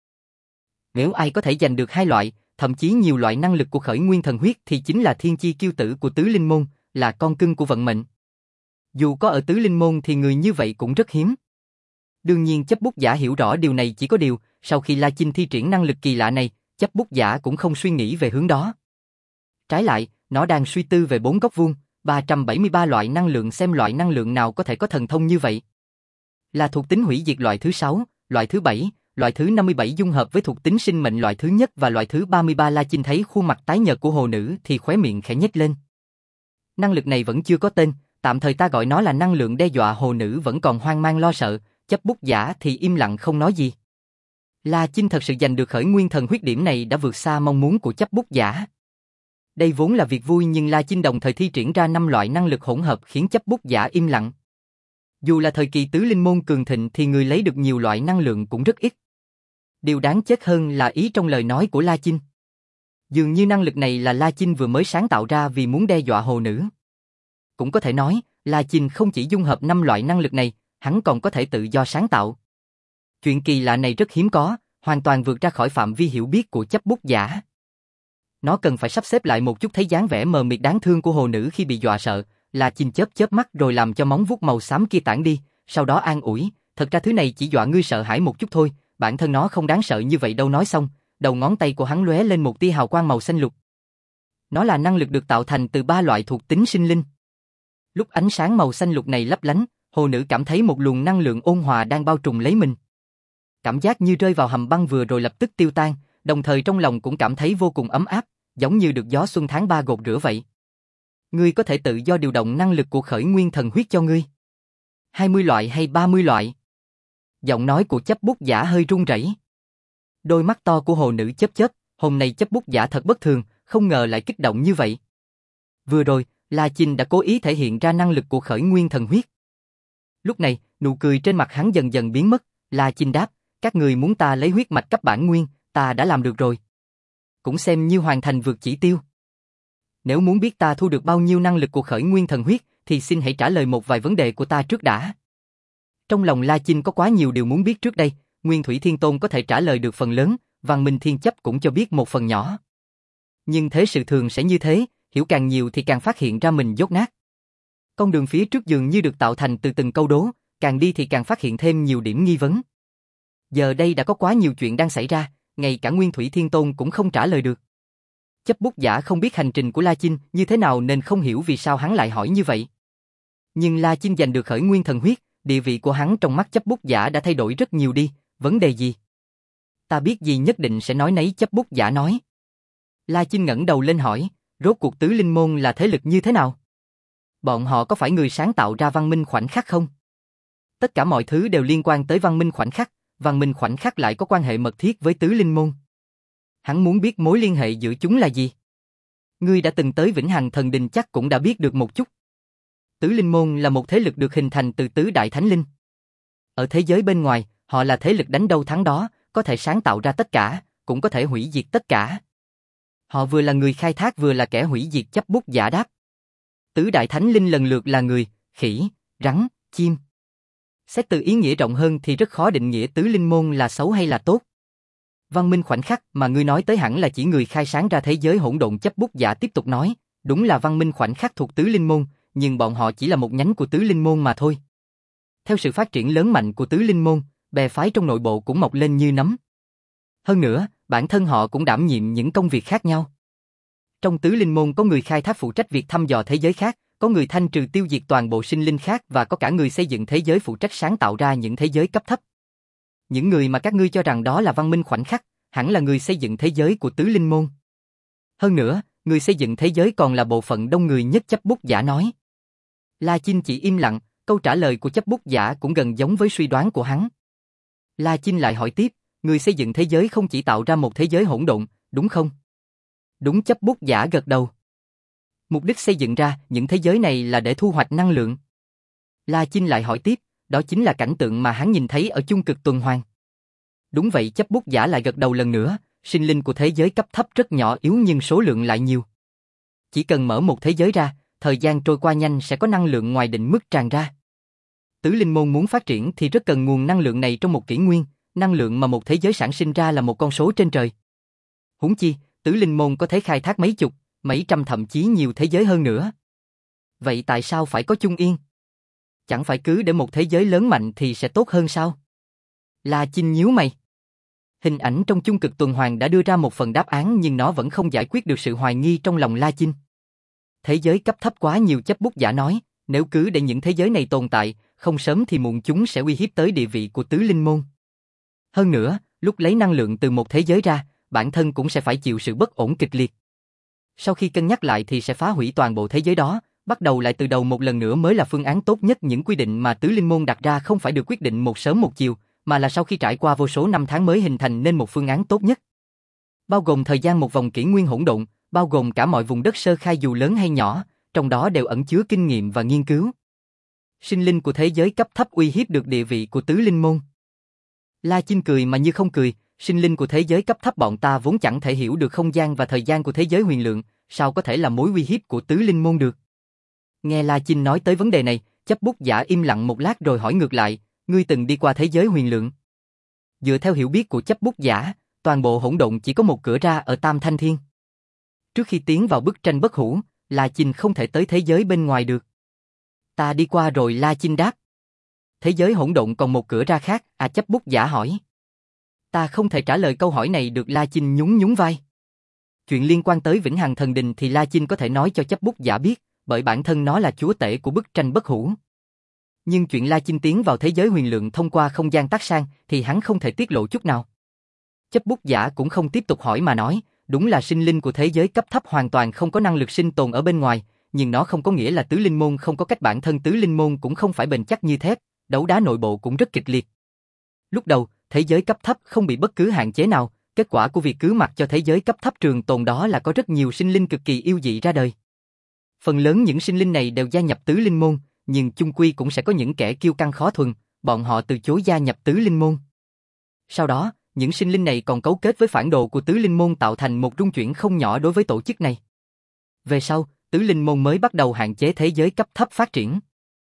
[SPEAKER 1] Nếu ai có thể giành được 2 loại, thậm chí nhiều loại năng lực của khởi nguyên thần huyết thì chính là thiên chi kiêu tử của tứ linh môn, là con cưng của vận mệnh. Dù có ở tứ linh môn thì người như vậy cũng rất hiếm. Đương nhiên chấp bút giả hiểu rõ điều này, chỉ có điều, sau khi La Chinh thi triển năng lực kỳ lạ này, chấp bút giả cũng không suy nghĩ về hướng đó. Trái lại, nó đang suy tư về 4 góc vuông, 373 loại năng lượng, xem loại năng lượng nào có thể có thần thông như vậy. Là thuộc tính hủy diệt loại thứ 6, loại thứ 7, loại thứ 57 dung hợp với thuộc tính sinh mệnh loại thứ nhất và loại thứ 33. La Chinh thấy khuôn mặt tái nhợt của hồ nữ thì khóe miệng khẽ nhếch lên. Năng lực này vẫn chưa có tên, tạm thời ta gọi nó là năng lượng đe dọa. Hồ nữ vẫn còn hoang mang lo sợ, chấp bút giả thì im lặng không nói gì. La Chinh thật sự giành được khởi nguyên thần huyết, điểm này đã vượt xa mong muốn của chấp bút giả. Đây vốn là việc vui nhưng La Chinh đồng thời thi triển ra 5 loại năng lực hỗn hợp khiến chấp bút giả im lặng. Dù là thời kỳ tứ linh môn cường thịnh thì người lấy được nhiều loại năng lượng cũng rất ít. Điều đáng chết hơn là ý trong lời nói của La Chinh. Dường như năng lực này là La Chinh vừa mới sáng tạo ra vì muốn đe dọa hồ nữ. Cũng có thể nói, La Chinh không chỉ dung hợp 5 loại năng lực này, hắn còn có thể tự do sáng tạo. Chuyện kỳ lạ này rất hiếm có, hoàn toàn vượt ra khỏi phạm vi hiểu biết của chấp bút giả. Nó cần phải sắp xếp lại một chút. Thấy dáng vẻ mờ mịt đáng thương của hồ nữ khi bị dọa sợ, La Chinh chớp chớp mắt rồi làm cho móng vuốt màu xám kia tản đi, sau đó an ủi, thật ra thứ này chỉ dọa ngươi sợ hãi một chút thôi, bản thân nó không đáng sợ như vậy đâu. Nói xong, đầu ngón tay của hắn lóe lên một tia hào quang màu xanh lục. Nó là năng lực được tạo thành từ 3 loại thuộc tính sinh linh. Lúc ánh sáng màu xanh lục này lấp lánh, hồ nữ cảm thấy một luồng năng lượng ôn hòa đang bao trùm lấy mình. Cảm giác như rơi vào hầm băng vừa rồi lập tức tiêu tan, đồng thời trong lòng cũng cảm thấy vô cùng ấm áp, giống như được gió xuân tháng 3 gột rửa vậy. Ngươi có thể tự do điều động năng lực của khởi nguyên thần huyết cho ngươi. 20 loại hay 30 loại? Giọng nói của chấp bút giả hơi run rẩy. Đôi mắt to của hồ nữ chớp chớp, hôm nay chấp bút giả thật bất thường, không ngờ lại kích động như vậy. Vừa rồi, La Chinh đã cố ý thể hiện ra năng lực của khởi nguyên thần huyết. Lúc này, nụ cười trên mặt hắn dần dần biến mất, La Chinh đáp, các người muốn ta lấy huyết mạch cấp bản nguyên, ta đã làm được rồi. Cũng xem như hoàn thành vượt chỉ tiêu. Nếu muốn biết ta thu được bao nhiêu năng lực của khởi nguyên thần huyết, thì xin hãy trả lời một vài vấn đề của ta trước đã. Trong lòng La Chinh có quá nhiều điều muốn biết trước đây, Nguyên Thủy Thiên Tôn có thể trả lời được phần lớn, Văn Minh Thiên Chấp cũng cho biết một phần nhỏ. Nhưng thế sự thường sẽ như thế, hiểu càng nhiều thì càng phát hiện ra mình dốt nát. Con đường phía trước dường như được tạo thành từ từng câu đố, càng đi thì càng phát hiện thêm nhiều điểm nghi vấn. Giờ đây đã có quá nhiều chuyện đang xảy ra, ngay cả Nguyên Thủy Thiên Tôn cũng không trả lời được. Chấp bút giả không biết hành trình của La Chinh như thế nào nên không hiểu vì sao hắn lại hỏi như vậy. Nhưng La Chinh giành được khởi nguyên thần huyết, địa vị của hắn trong mắt chấp bút giả đã thay đổi rất nhiều đi. Vấn đề gì? Ta biết gì nhất định sẽ nói nấy, chấp bút giả nói. La Chinh ngẩng đầu lên hỏi, rốt cuộc tứ linh môn là thế lực như thế nào? Bọn họ có phải người sáng tạo ra văn minh khoảnh khắc không? Tất cả mọi thứ đều liên quan tới văn minh khoảnh khắc, văn minh khoảnh khắc lại có quan hệ mật thiết với tứ linh môn. Hắn muốn biết mối liên hệ giữa chúng là gì. Ngươi đã từng tới Vĩnh Hằng Thần Đình chắc cũng đã biết được một chút. Tứ linh môn là một thế lực được hình thành từ tứ đại thánh linh. Ở thế giới bên ngoài, họ là thế lực đánh đâu thắng đó, có thể sáng tạo ra tất cả, cũng có thể hủy diệt tất cả. Họ vừa là người khai thác vừa là kẻ hủy diệt, chấp bút giả đáp. Tứ đại thánh linh lần lượt là người, khỉ, rắn, chim. Xét từ ý nghĩa rộng hơn thì rất khó định nghĩa tứ linh môn là xấu hay là tốt. Văn minh khoảnh khắc mà ngươi nói tới hẳn là chỉ người khai sáng ra thế giới hỗn độn, chấp bút giả tiếp tục nói, đúng là văn minh khoảnh khắc thuộc tứ linh môn, nhưng bọn họ chỉ là một nhánh của tứ linh môn mà thôi. Theo sự phát triển lớn mạnh của tứ linh môn, bè phái trong nội bộ cũng mọc lên như nấm. Hơn nữa, bản thân họ cũng đảm nhiệm những công việc khác nhau. Trong tứ linh môn có người khai thác phụ trách việc thăm dò thế giới khác, có người thanh trừ tiêu diệt toàn bộ sinh linh khác và có cả người xây dựng thế giới phụ trách sáng tạo ra những thế giới cấp thấp. Những người mà các ngươi cho rằng đó là văn minh khoảnh khắc, hẳn là người xây dựng thế giới của tứ linh môn. Hơn nữa, người xây dựng thế giới còn là bộ phận đông người nhất, chấp bút giả nói. La Chinh chỉ im lặng, câu trả lời của chấp bút giả cũng gần giống với suy đoán của hắn. La Chinh lại hỏi tiếp, người xây dựng thế giới không chỉ tạo ra một thế giới hỗn độn, đúng không? Đúng, chấp bút giả gật đầu. Mục đích xây dựng ra những thế giới này là để thu hoạch năng lượng. La Chinh lại hỏi tiếp, đó chính là cảnh tượng mà hắn nhìn thấy ở chung cực tuần hoàn. Đúng vậy, chấp bút giả lại gật đầu lần nữa, sinh linh của thế giới cấp thấp rất nhỏ yếu nhưng số lượng lại nhiều. Chỉ cần mở một thế giới ra, thời gian trôi qua nhanh sẽ có năng lượng ngoài định mức tràn ra. Tứ linh môn muốn phát triển thì rất cần nguồn năng lượng này trong một kỷ nguyên, năng lượng mà một thế giới sản sinh ra là một con số trên trời. Huống chi, tứ linh môn có thể khai thác mấy chục, mấy trăm thậm chí nhiều thế giới hơn nữa. Vậy tại sao phải có Chung Yên? Chẳng phải cứ để một thế giới lớn mạnh thì sẽ tốt hơn sao? La Chinh nhíu mày. Hình ảnh trong chung cực tuần hoàn đã đưa ra một phần đáp án nhưng nó vẫn không giải quyết được sự hoài nghi trong lòng La Chinh. Thế giới cấp thấp quá nhiều, chấp bút giả nói, nếu cứ để những thế giới này tồn tại, không sớm thì muộn chúng sẽ uy hiếp tới địa vị của tứ linh môn. Hơn nữa, lúc lấy năng lượng từ một thế giới ra, bản thân cũng sẽ phải chịu sự bất ổn kịch liệt. Sau khi cân nhắc lại thì sẽ phá hủy toàn bộ thế giới đó, bắt đầu lại từ đầu một lần nữa mới là phương án tốt nhất. Những quy định mà tứ linh môn đặt ra không phải được quyết định một sớm một chiều, mà là sau khi trải qua vô số năm tháng mới hình thành nên một phương án tốt nhất. Bao gồm thời gian một vòng kỷ nguyên hỗn độn, bao gồm cả mọi vùng đất sơ khai dù lớn hay nhỏ, trong đó đều ẩn chứa kinh nghiệm và nghiên cứu. Sinh linh của thế giới cấp thấp uy hiếp được địa vị của tứ linh môn. La Chinh cười mà như không cười, sinh linh của thế giới cấp thấp bọn ta vốn chẳng thể hiểu được không gian và thời gian của thế giới huyền lượng, sao có thể là mối uy hiếp của tứ linh môn được. Nghe La Chinh nói tới vấn đề này, chấp bút giả im lặng một lát rồi hỏi ngược lại, ngươi từng đi qua thế giới huyền lượng? Dựa theo hiểu biết của chấp bút giả, toàn bộ hỗn độn chỉ có một cửa ra ở Tam Thanh Thiên. Trước khi tiến vào bức tranh bất hủ, La Chinh không thể tới thế giới bên ngoài được. Ta đi qua rồi, La Chinh đáp. Thế giới hỗn độn còn một cửa ra khác, chấp bút giả hỏi. Ta không thể trả lời câu hỏi này được, La Chinh nhún nhún vai. Chuyện liên quan tới Vĩnh Hằng Thần Đình thì La Chinh có thể nói cho chấp bút giả biết, bởi bản thân nó là chúa tể của bức tranh bất hủ. Nhưng chuyện La Chinh tiến vào thế giới huyền lượng thông qua không gian tác sang thì hắn không thể tiết lộ chút nào. Chấp bút giả cũng không tiếp tục hỏi mà nói, đúng là sinh linh của thế giới cấp thấp hoàn toàn không có năng lực sinh tồn ở bên ngoài, nhưng nó không có nghĩa là tứ linh môn không có cách. Bản thân tứ linh môn cũng không phải bền chắc như thép, đấu đá nội bộ cũng rất kịch liệt. Lúc đầu, thế giới cấp thấp không bị bất cứ hạn chế nào, kết quả của việc cứ mặc cho thế giới cấp thấp trường tồn đó là có rất nhiều sinh linh cực kỳ yêu dị ra đời. Phần lớn những sinh linh này đều gia nhập tứ linh môn, nhưng chung quy cũng sẽ có những kẻ kiêu căng khó thuần, bọn họ từ chối gia nhập tứ linh môn. Sau đó, những sinh linh này còn cấu kết với phản đồ của tứ linh môn tạo thành một rung chuyển không nhỏ đối với tổ chức này. Về sau, tứ linh môn mới bắt đầu hạn chế thế giới cấp thấp phát triển.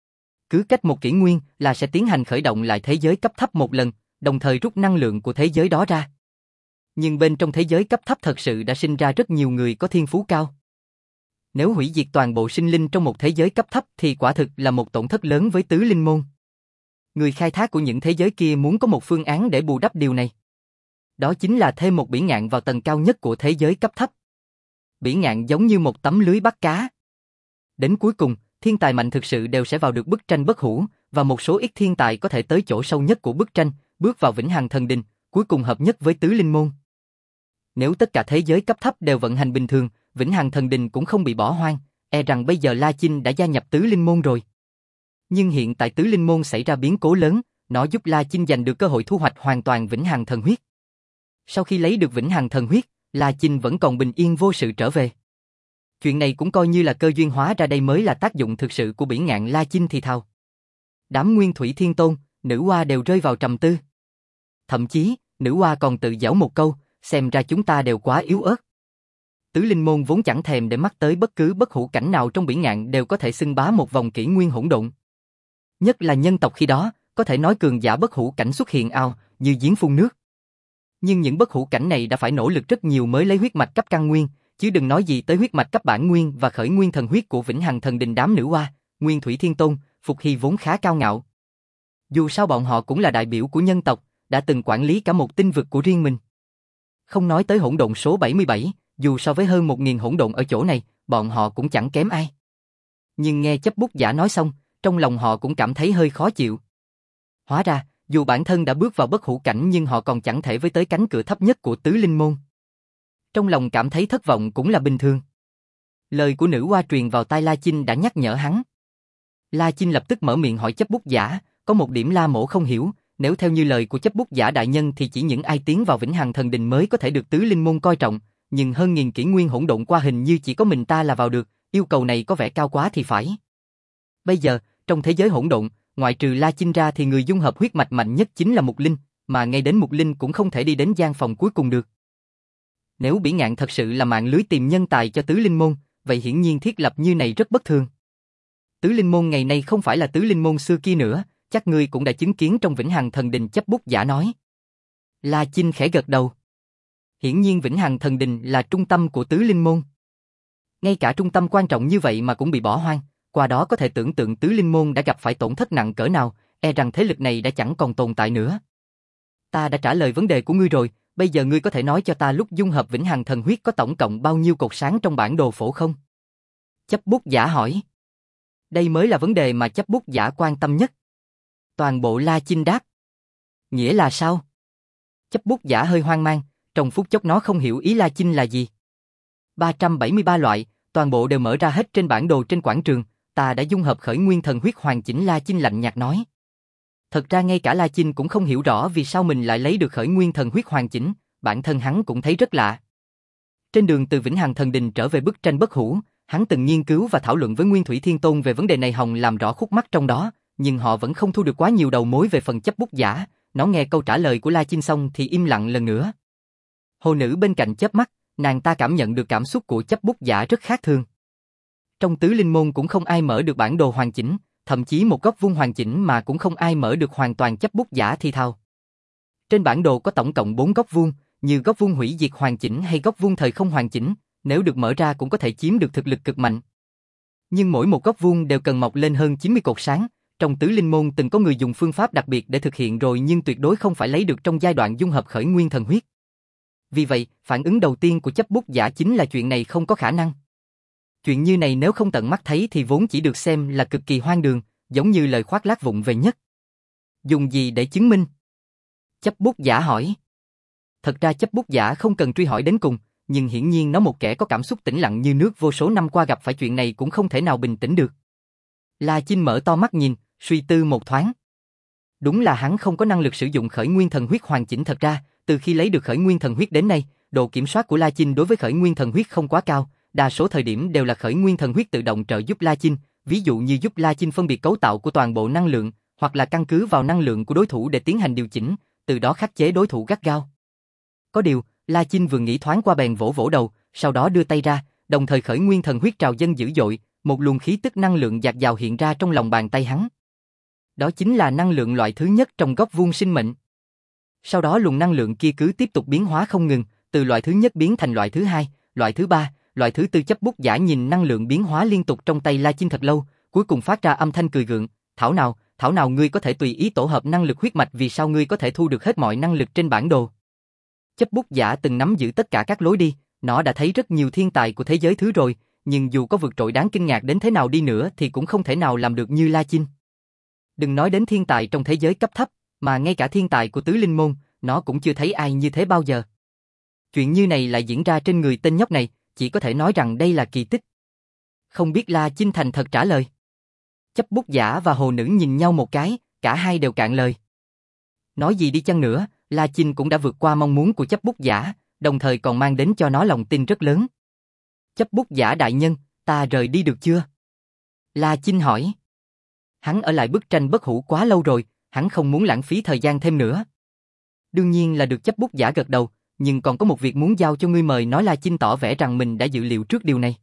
[SPEAKER 1] Cứ cách một kỷ nguyên là sẽ tiến hành khởi động lại thế giới cấp thấp một lần, đồng thời rút năng lượng của thế giới đó ra. Nhưng bên trong thế giới cấp thấp thật sự đã sinh ra rất nhiều người có thiên phú cao. Nếu hủy diệt toàn bộ sinh linh trong một thế giới cấp thấp thì quả thực là một tổn thất lớn với tứ linh môn. Người khai thác của những thế giới kia muốn có một phương án để bù đắp điều này. Đó chính là thêm một bỉ ngạn vào tầng cao nhất của thế giới cấp thấp. Bỉ ngạn giống như một tấm lưới bắt cá. Đến cuối cùng, thiên tài mạnh thực sự đều sẽ vào được bức tranh bất hủ, và một số ít thiên tài có thể tới chỗ sâu nhất của bức tranh, bước vào Vĩnh Hằng Thần Đình, cuối cùng hợp nhất với tứ linh môn. Nếu tất cả thế giới cấp thấp đều vận hành bình thường, Vĩnh Hằng Thần Đình cũng không bị bỏ hoang, e rằng bây giờ La Chinh đã gia nhập tứ linh môn rồi. Nhưng hiện tại tứ linh môn xảy ra biến cố lớn, nó giúp La Chinh giành được cơ hội thu hoạch hoàn toàn Vĩnh Hằng Thần Huyết. Sau khi lấy được Vĩnh Hằng Thần Huyết, La Chinh vẫn còn bình yên vô sự trở về. Chuyện này cũng coi như là cơ duyên, hóa ra đây mới là tác dụng thực sự của bỉ ngạn. La Chinh thì thào. Đám Nguyên Thủy Thiên Tôn, nữ hoa đều rơi vào trầm tư. Thậm chí, nữ hoa còn tự giễu một câu, xem ra chúng ta đều quá yếu ớt. Tứ linh môn vốn chẳng thèm để mắt tới bất cứ bất hủ cảnh nào trong bỉ ngạn đều có thể xưng bá một vòng kỷ nguyên hỗn độn. Nhất là nhân tộc khi đó, có thể nói cường giả bất hủ cảnh xuất hiện ào, như giếng phun nước. Nhưng những bất hủ cảnh này đã phải nỗ lực rất nhiều mới lấy huyết mạch cấp căn nguyên, chứ đừng nói gì tới huyết mạch cấp bản nguyên và khởi nguyên thần huyết của Vĩnh Hằng Thần Đình. Đám nữ hoa, Nguyên Thủy Thiên Tôn, Phục Hy vốn khá cao ngạo. Dù sao bọn họ cũng là đại biểu của nhân tộc, đã từng quản lý cả một tinh vực của riêng mình. Không nói tới hỗn độn số 77, dù so với hơn 1000 hỗn độn ở chỗ này, bọn họ cũng chẳng kém ai. Nhưng nghe chấp bút giả nói xong, trong lòng họ cũng cảm thấy hơi khó chịu. Hóa ra, dù bản thân đã bước vào bất hủ cảnh nhưng họ còn chẳng thể với tới cánh cửa thấp nhất của tứ linh môn. Trong lòng cảm thấy thất vọng cũng là bình thường. Lời của nữ hoa truyền vào tai La Chinh đã nhắc nhở hắn. La Chinh lập tức mở miệng hỏi chấp bút giả, có một điểm La Mỗ không hiểu, nếu theo như lời của chấp bút giả đại nhân thì chỉ những ai tiến vào Vĩnh Hằng Thần Đình mới có thể được tứ linh môn coi trọng, nhưng hơn 1000 kỷ nguyên hỗn độn qua hình như chỉ có mình ta là vào được, yêu cầu này có vẻ cao quá thì phải. Bây giờ, trong thế giới hỗn độn, ngoại trừ La Chinh ra thì người dung hợp huyết mạch mạnh nhất chính là Mục Linh, mà ngay đến Mục Linh cũng không thể đi đến gian phòng cuối cùng được. Nếu Bỉ Ngạn thật sự là mạng lưới tìm nhân tài cho tứ linh môn, vậy hiển nhiên thiết lập như này rất bất thường. Tứ linh môn ngày nay không phải là tứ linh môn xưa kia nữa, chắc ngươi cũng đã chứng kiến trong Vĩnh Hằng Thần Đình, chấp bút giả nói. La Chinh khẽ gật đầu. Hiển nhiên Vĩnh Hằng Thần Đình là trung tâm của tứ linh môn. Ngay cả trung tâm quan trọng như vậy mà cũng bị bỏ hoang, qua đó có thể tưởng tượng tứ linh môn đã gặp phải tổn thất nặng cỡ nào, e rằng thế lực này đã chẳng còn tồn tại nữa. Ta đã trả lời vấn đề của ngươi rồi, bây giờ ngươi có thể nói cho ta lúc dung hợp Vĩnh Hằng Thần Huyết có tổng cộng bao nhiêu cột sáng trong bản đồ phổ không? Chấp bút giả hỏi. Đây mới là vấn đề mà chấp bút giả quan tâm nhất. Toàn bộ, La Chinh đáp. Nghĩa là sao? Chấp bút giả hơi hoang mang, trong phút chốc nó không hiểu ý La Chinh là gì. 373 loại, toàn bộ đều mở ra hết trên bản đồ trên quảng trường, ta đã dung hợp khởi nguyên thần huyết hoàn chỉnh, La Chinh lạnh nhạt nói. Thật ra ngay cả La Chinh cũng không hiểu rõ vì sao mình lại lấy được khởi nguyên thần huyết hoàn chỉnh, bản thân hắn cũng thấy rất lạ. Trên đường từ Vĩnh Hằng Thần Đình trở về bức tranh bất hủ, hắn từng nghiên cứu và thảo luận với Nguyên Thủy Thiên Tôn về vấn đề này hòng làm rõ khúc mắc trong đó, nhưng họ vẫn không thu được quá nhiều đầu mối về phần chấp bút giả. Nó nghe câu trả lời của La Chinh xong thì im lặng lần nữa. Hồ nữ bên cạnh chớp mắt, nàng ta cảm nhận được cảm xúc của chấp bút giả rất khác thường. Trong tứ linh môn cũng không ai mở được bản đồ hoàn chỉnh, thậm chí một góc vuông hoàn chỉnh mà cũng không ai mở được hoàn toàn, chấp bút giả thì thào. Trên bản đồ có tổng cộng 4 góc vuông, như góc vuông hủy diệt hoàn chỉnh hay góc vuông thời không hoàn chỉnh, nếu được mở ra cũng có thể chiếm được thực lực cực mạnh. Nhưng mỗi một góc vuông đều cần mọc lên hơn 90 cột sáng, trong tứ linh môn từng có người dùng phương pháp đặc biệt để thực hiện rồi nhưng tuyệt đối không phải lấy được trong giai đoạn dung hợp khởi nguyên thần huyết. Vì vậy, phản ứng đầu tiên của chấp bút giả chính là chuyện này không có khả năng. Chuyện như này nếu không tận mắt thấy thì vốn chỉ được xem là cực kỳ hoang đường, giống như lời khoác lác vụng về nhất. Dùng gì để chứng minh? Chấp bút giả hỏi. Thật ra chấp bút giả không cần truy hỏi đến cùng, nhưng hiển nhiên nó một kẻ có cảm xúc tĩnh lặng như nước vô số năm qua gặp phải chuyện này cũng không thể nào bình tĩnh được. La Chinh mở to mắt nhìn, suy tư một thoáng. Đúng là hắn không có năng lực sử dụng khởi nguyên thần huyết hoàn chỉnh. Thật ra, từ khi lấy được khởi nguyên thần huyết đến nay, độ kiểm soát của La Chinh đối với khởi nguyên thần huyết không quá cao, đa số thời điểm đều là khởi nguyên thần huyết tự động trợ giúp La Chinh, ví dụ như giúp La Chinh phân biệt cấu tạo của toàn bộ năng lượng, hoặc là căn cứ vào năng lượng của đối thủ để tiến hành điều chỉnh, từ đó khắc chế đối thủ gắt gao. Có điều, La Chinh vừa nghĩ thoáng qua bèn vỗ vỗ đầu, sau đó đưa tay ra, đồng thời khởi nguyên thần huyết trào dâng dữ dội, một luồng khí tức năng lượng dạt dào hiện ra trong lòng bàn tay hắn. Đó chính là năng lượng loại thứ nhất trong góc vuông sinh mệnh. Sau đó luồng năng lượng kia cứ tiếp tục biến hóa không ngừng, từ loại thứ nhất biến thành loại thứ hai, loại thứ ba, loại thứ tư. Chấp bút giả nhìn năng lượng biến hóa liên tục trong tay La Chinh thật lâu, cuối cùng phát ra âm thanh cười gượng, thảo nào ngươi có thể tùy ý tổ hợp năng lực huyết mạch, vì sao ngươi có thể thu được hết mọi năng lực trên bản đồ? Chấp bút giả từng nắm giữ tất cả các lối đi, nó đã thấy rất nhiều thiên tài của thế giới thứ rồi, nhưng dù có vượt trội đáng kinh ngạc đến thế nào đi nữa thì cũng không thể nào làm được như La Chinh. Đừng nói đến thiên tài trong thế giới cấp thấp, mà ngay cả thiên tài của tứ linh môn, nó cũng chưa thấy ai như thế bao giờ. Chuyện như này lại diễn ra trên người tên nhóc này, chỉ có thể nói rằng đây là kỳ tích. Không biết La Chinh thành thật trả lời. Chấp bút giả và hồ nữ nhìn nhau một cái, cả hai đều cạn lời. Nói gì đi chăng nữa, La Chinh cũng đã vượt qua mong muốn của chấp bút giả, đồng thời còn mang đến cho nó lòng tin rất lớn. Chấp bút giả đại nhân, ta rời đi được chưa? La Chinh hỏi. Hắn ở lại bức tranh bất hủ quá lâu rồi, hắn không muốn lãng phí thời gian thêm nữa. Đương nhiên là được, chấp bút giả gật đầu, nhưng còn có một việc muốn giao cho ngươi, mời, nói La Chinh tỏ vẻ rằng mình đã dự liệu trước điều này.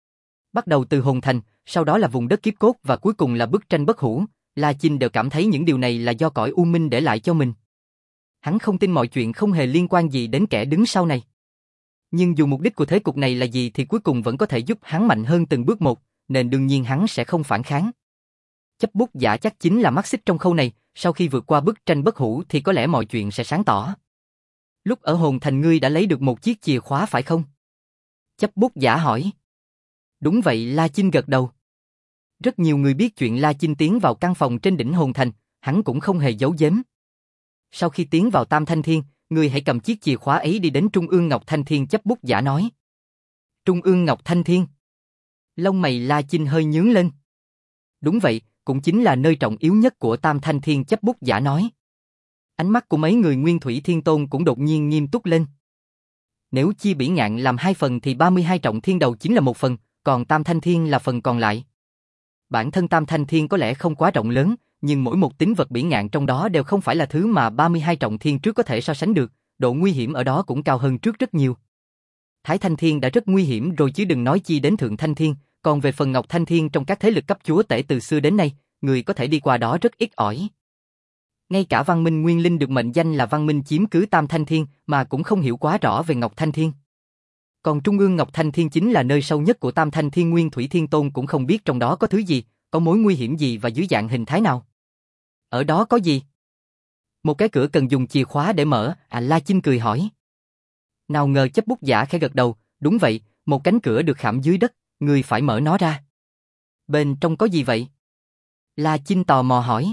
[SPEAKER 1] Bắt đầu từ hồn thành, sau đó là vùng đất kiếp cốt và cuối cùng là bức tranh bất hủ, La Chinh đều cảm thấy những điều này là do cõi u minh để lại cho mình. Hắn không tin mọi chuyện không hề liên quan gì đến kẻ đứng sau này. Nhưng dù mục đích của thế cục này là gì thì cuối cùng vẫn có thể giúp hắn mạnh hơn từng bước một, nên đương nhiên hắn sẽ không phản kháng. Chấp bút giả chắc chính là mắt xích trong khâu này, sau khi vượt qua bức tranh bất hủ thì có lẽ mọi chuyện sẽ sáng tỏ. Lúc ở hồn thành ngươi đã lấy được một chiếc chìa khóa phải không? Chấp bút giả hỏi. Đúng vậy, La Chinh gật đầu. Rất nhiều người biết chuyện La Chinh tiến vào căn phòng trên đỉnh hồn thành, hắn cũng không hề giấu giếm. Sau khi tiến vào Tam Thanh Thiên, ngươi hãy cầm chiếc chìa khóa ấy đi đến Trung ương Ngọc Thanh Thiên, chấp bút giả nói. Trung ương Ngọc Thanh Thiên. Lông mày La Chinh hơi nhướng lên. Đúng vậy, cũng chính là nơi trọng yếu nhất của Tam Thanh Thiên, chấp bút giả nói. Ánh mắt của mấy người Nguyên Thủy Thiên Tôn cũng đột nhiên nghiêm túc lên. Nếu chia Bỉ Ngạn làm 2 phần thì 32 trọng thiên đầu chính là 1 phần, còn Tam Thanh Thiên là phần còn lại. Bản thân Tam Thanh Thiên có lẽ không quá rộng lớn, nhưng mỗi một tính vật Bỉ Ngạn trong đó đều không phải là thứ mà 32 trọng thiên trước có thể so sánh được, độ nguy hiểm ở đó cũng cao hơn trước rất nhiều. Thái Thanh Thiên đã rất nguy hiểm rồi chứ đừng nói chi đến Thượng Thanh Thiên, còn về phần Ngọc Thanh Thiên trong các thế lực cấp chúa tể từ xưa đến nay, người có thể đi qua đó rất ít ỏi. Ngay cả Văn Minh Nguyên Linh được mệnh danh là Văn Minh chiếm cứ Tam Thanh Thiên mà cũng không hiểu quá rõ về Ngọc Thanh Thiên. Còn Trung ương Ngọc Thanh Thiên chính là nơi sâu nhất của Tam Thanh Thiên, Nguyên Thủy Thiên Tôn cũng không biết trong đó có thứ gì, có mối nguy hiểm gì và dưới dạng hình thái nào. Ở đó có gì? Một cái cửa cần dùng chìa khóa để mở, La Chinh cười hỏi. Nào ngờ chấp bút giả khẽ gật đầu, đúng vậy, một cánh cửa được khảm dưới đất, ngươi phải mở nó ra. Bên trong có gì vậy? La Chinh tò mò hỏi.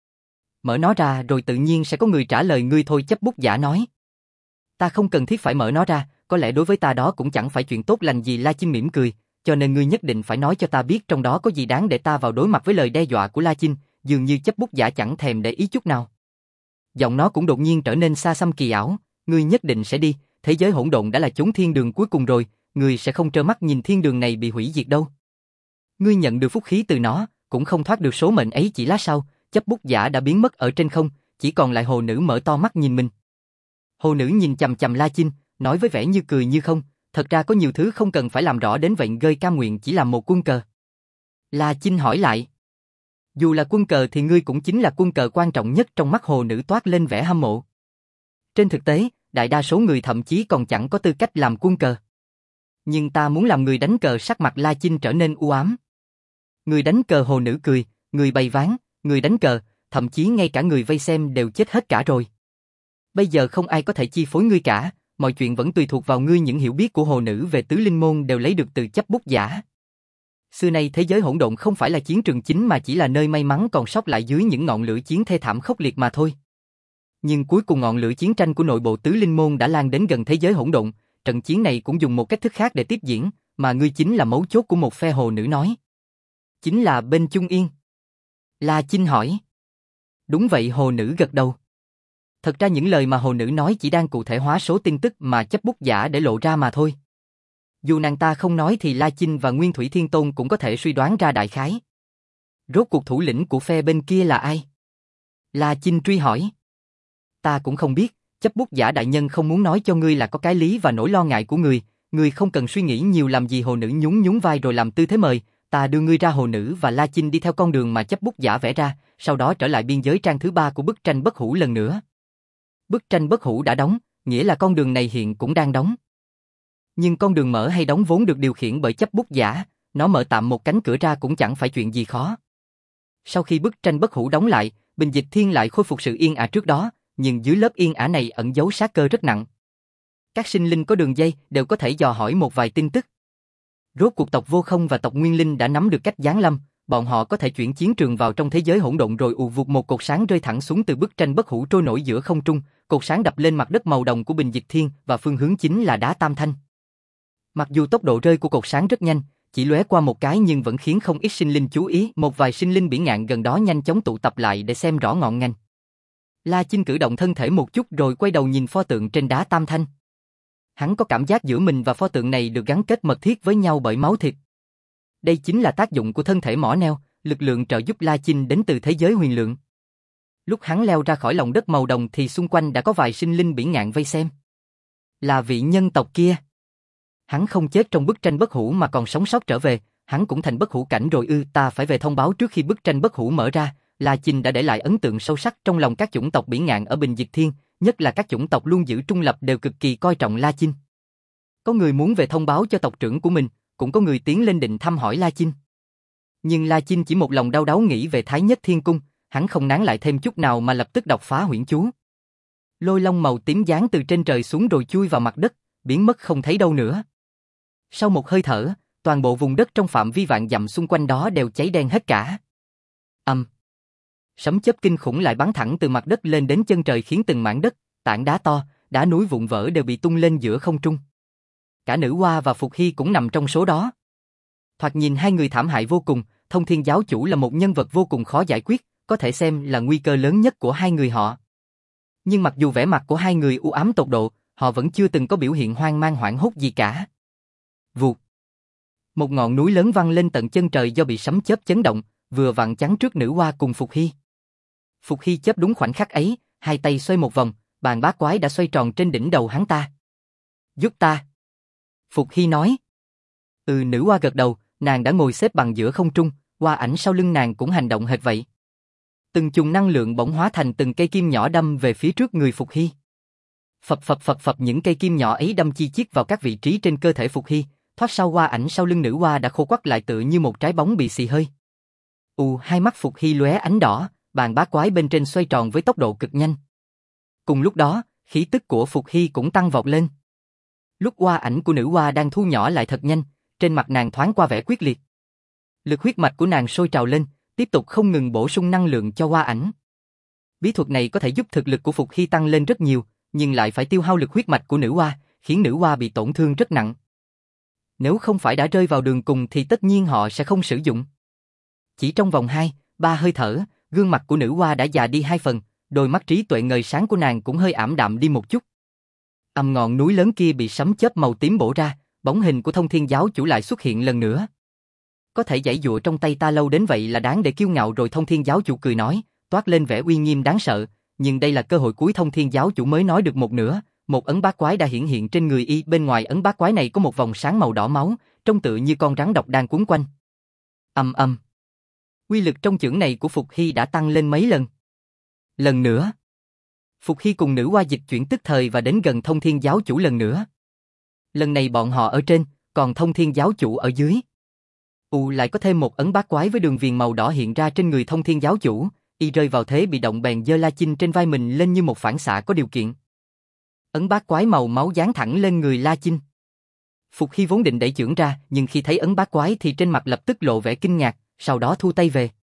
[SPEAKER 1] Mở nó ra rồi tự nhiên sẽ có người trả lời ngươi thôi, chấp bút giả nói. Ta không cần thiết phải mở nó ra, có lẽ đối với ta đó cũng chẳng phải chuyện tốt lành gì, La Chinh mỉm cười, cho nên ngươi nhất định phải nói cho ta biết trong đó có gì đáng để ta vào đối mặt với lời đe dọa của La Chinh, dường như chấp bút giả chẳng thèm để ý chút nào. Giọng nó cũng đột nhiên trở nên xa xăm kỳ ảo, ngươi nhất định sẽ đi, thế giới hỗn độn đã là chốn thiên đường cuối cùng rồi, ngươi sẽ không trơ mắt nhìn thiên đường này bị hủy diệt đâu. Ngươi nhận được phúc khí từ nó, cũng không thoát được số mệnh ấy. Chỉ lát sau, chấp bút giả đã biến mất ở trên không, chỉ còn lại hồ nữ mở to mắt nhìn mình. Hồ nữ nhìn chằm chằm La Chinh, nói với vẻ như cười như không, thật ra có nhiều thứ không cần phải làm rõ đến vậy, ngươi cam nguyện chỉ làm một quân cờ. La Chinh hỏi lại. Dù là quân cờ thì ngươi cũng chính là quân cờ quan trọng nhất. Trong mắt hồ nữ toát lên vẻ hâm mộ. Trên thực tế, đại đa số người thậm chí còn chẳng có tư cách làm quân cờ. Nhưng ta muốn làm người đánh cờ. Sắc mặt La Chinh trở nên u ám. Người đánh cờ? Hồ nữ cười, người bày ván, người đánh cờ, thậm chí ngay cả người vây xem đều chết hết cả rồi. Bây giờ không ai có thể chi phối ngươi cả, mọi chuyện vẫn tùy thuộc vào ngươi. Những hiểu biết của hồ nữ về tứ linh môn đều lấy được từ chấp bút giả. Xưa nay thế giới hỗn độn không phải là chiến trường chính mà chỉ là nơi may mắn còn sót lại dưới những ngọn lửa chiến thê thảm khốc liệt mà thôi. Nhưng cuối cùng ngọn lửa chiến tranh của nội bộ tứ linh môn đã lan đến gần thế giới hỗn độn, trận chiến này cũng dùng một cách thức khác để tiếp diễn, mà ngươi chính là mấu chốt của một phe, hồ nữ nói. Chính là bên Trung Yên? La Chinh hỏi. Đúng vậy, hồ nữ gật đầu. Thật ra những lời mà hồ nữ nói chỉ đang cụ thể hóa số tin tức mà chấp bút giả để lộ ra mà thôi. Dù nàng ta không nói thì La Chinh và Nguyên Thủy Thiên Tôn cũng có thể suy đoán ra đại khái. Rốt cuộc thủ lĩnh của phe bên kia là ai? La Chinh truy hỏi. Ta cũng không biết, chấp bút giả đại nhân không muốn nói cho ngươi là có cái lý và nỗi lo ngại của ngươi không cần suy nghĩ nhiều làm gì. Hồ nữ nhún nhún vai rồi làm tư thế mời, ta đưa ngươi ra. Hồ nữ và La Chinh đi theo con đường mà chấp bút giả vẽ ra, sau đó trở lại biên giới trang thứ 3 của bức tranh bất hủ lần nữa. Bức tranh bất hủ đã đóng, nghĩa là con đường này hiện cũng đang đóng. Nhưng con đường mở hay đóng vốn được điều khiển bởi chấp bút giả, nó mở tạm một cánh cửa ra cũng chẳng phải chuyện gì khó. Sau khi bức tranh bất hủ đóng lại, Bình Dịch Thiên lại khôi phục sự yên ả trước đó, nhưng dưới lớp yên ả này ẩn giấu sát cơ rất nặng. Các sinh linh có đường dây đều có thể dò hỏi một vài tin tức. Rốt cuộc tộc Vô Không và tộc Nguyên Linh đã nắm được cách giáng lâm, bọn họ có thể chuyển chiến trường vào trong thế giới hỗn độn rồi ù vụt một cột sáng rơi thẳng xuống từ bức tranh bất hủ trôi nổi giữa không trung, cột sáng đập lên mặt đất màu đồng của Bình Dịch Thiên và phương hướng chính là đá Tam Thanh. Mặc dù tốc độ rơi của cột sáng rất nhanh, chỉ lóe qua một cái nhưng vẫn khiến không ít sinh linh chú ý, một vài sinh linh Bỉ Ngạn gần đó nhanh chóng tụ tập lại để xem rõ ngọn ngành. La Chinh cử động thân thể một chút rồi quay đầu nhìn pho tượng trên đá Tam Thanh. Hắn có cảm giác giữa mình và pho tượng này được gắn kết mật thiết với nhau bởi máu thịt. Đây chính là tác dụng của thân thể mỏ neo, lực lượng trợ giúp La Chinh đến từ thế giới huyền lượng. Lúc hắn leo ra khỏi lòng đất màu đồng thì xung quanh đã có vài sinh linh Bỉ Ngạn vây xem. Là vị nhân tộc kia. Hắn không chết trong bức tranh bất hủ mà còn sống sót trở về, hắn cũng thành bất hủ cảnh rồi ư? Ta phải về thông báo trước khi bức tranh bất hủ mở ra. La Chinh đã để lại ấn tượng sâu sắc trong lòng các chủng tộc Bỉ Ngạn ở Bình Dịch Thiên, nhất là các chủng tộc luôn giữ trung lập đều cực kỳ coi trọng La Chinh. Có người muốn về thông báo cho tộc trưởng của mình, cũng có người tiến lên định thăm hỏi La Chinh. Nhưng La Chinh chỉ một lòng đau đáu nghĩ về Thái Nhất Thiên Cung, hắn không nán lại thêm chút nào mà lập tức đọc phá huyễn chú. Lôi long màu tím giáng từ trên trời xuống rồi chui vào mặt đất, biến mất không thấy đâu nữa. Sau một hơi thở, toàn bộ vùng đất trong phạm vi vạn dặm xung quanh đó đều cháy đen hết cả. Sấm chớp kinh khủng lại bắn thẳng từ mặt đất lên đến chân trời khiến từng mảng đất, tảng đá to, đá núi vụn vỡ đều bị tung lên giữa không trung. Cả Nữ Hoa và Phục Hy cũng nằm trong số đó. Thoạt nhìn hai người thảm hại vô cùng, Thông Thiên giáo chủ là một nhân vật vô cùng khó giải quyết, có thể xem là nguy cơ lớn nhất của hai người họ. Nhưng mặc dù vẻ mặt của hai người u ám tột độ, họ vẫn chưa từng có biểu hiện hoang mang hoảng hốt gì cả. Vụt. Một ngọn núi lớn văng lên tận chân trời do bị sấm chớp chấn động, vừa vặn chắn trước Nữ Hoa cùng Phục Hy. Phục Hy chớp đúng khoảnh khắc ấy, hai tay xoay một vòng, bàn bát quái đã xoay tròn trên đỉnh đầu hắn ta. Giúp ta. Phục Hy nói. Nữ Hoa gật đầu, nàng đã ngồi xếp bằng giữa không trung, hoa ảnh sau lưng nàng cũng hành động hệt vậy. Từng chùm năng lượng bỗng hóa thành từng cây kim nhỏ đâm về phía trước người Phục Hy. Phập phập phập phập, những cây kim nhỏ ấy đâm chi chít vào các vị trí trên cơ thể Phục Hy, thoát sau hoa ảnh sau lưng Nữ Hoa đã khô quắt lại tựa như một trái bóng bị xì hơi. Hai mắt Phục Hy lóe ánh đỏ, bàn bát quái bên trên xoay tròn với tốc độ cực nhanh. Cùng lúc đó, khí tức của Phục Hy cũng tăng vọt lên. Lúc hoa ảnh của Nữ Hoa đang thu nhỏ lại thật nhanh, trên mặt nàng thoáng qua vẻ quyết liệt. Lực huyết mạch của nàng sôi trào lên, tiếp tục không ngừng bổ sung năng lượng cho hoa ảnh. Bí thuật này có thể giúp thực lực của Phục Hy tăng lên rất nhiều, nhưng lại phải tiêu hao lực huyết mạch của Nữ Hoa, khiến Nữ Hoa bị tổn thương rất nặng. Nếu không phải đã rơi vào đường cùng thì tất nhiên họ sẽ không sử dụng. Chỉ trong vòng 2-3 hơi thở, gương mặt của Nữ Hoa đã già đi 2 phần, đôi mắt trí tuệ ngời sáng của nàng cũng hơi ảm đạm đi một chút. Ngọn núi lớn kia bị sấm chớp màu tím bổ ra, bóng hình của Thông Thiên giáo chủ lại xuất hiện lần nữa. Có thể giãy giụa trong tay ta lâu đến vậy là đáng để kiêu ngạo rồi. Thông Thiên giáo chủ cười nói, toát lên vẻ uy nghiêm đáng sợ, nhưng đây là cơ hội cuối. Thông Thiên giáo chủ mới nói được một nửa, một ấn bát quái đã hiển hiện trên người y. Bên ngoài ấn bát quái này có một vòng sáng màu đỏ máu, trông tựa như con rắn độc đang quấn quanh. Uy lực trong chưởng này của Phục Hy đã tăng lên mấy lần. Lần nữa, Phục Hy cùng Nữ Hoa dịch chuyển tức thời và đến gần Thông Thiên giáo chủ lần nữa. Lần này bọn họ ở trên, còn Thông Thiên giáo chủ ở dưới. Lại có thêm một ấn bát quái với đường viền màu đỏ hiện ra trên người Thông Thiên giáo chủ, y rơi vào thế bị động bèn giơ La Chinh trên vai mình lên như một phản xạ có điều kiện. Ấn bát quái màu máu giáng thẳng lên người La Chinh. Phục Hy vốn định đẩy chưởng ra, nhưng khi thấy ấn bát quái thì trên mặt lập tức lộ vẻ kinh ngạc, sau đó thu tay về.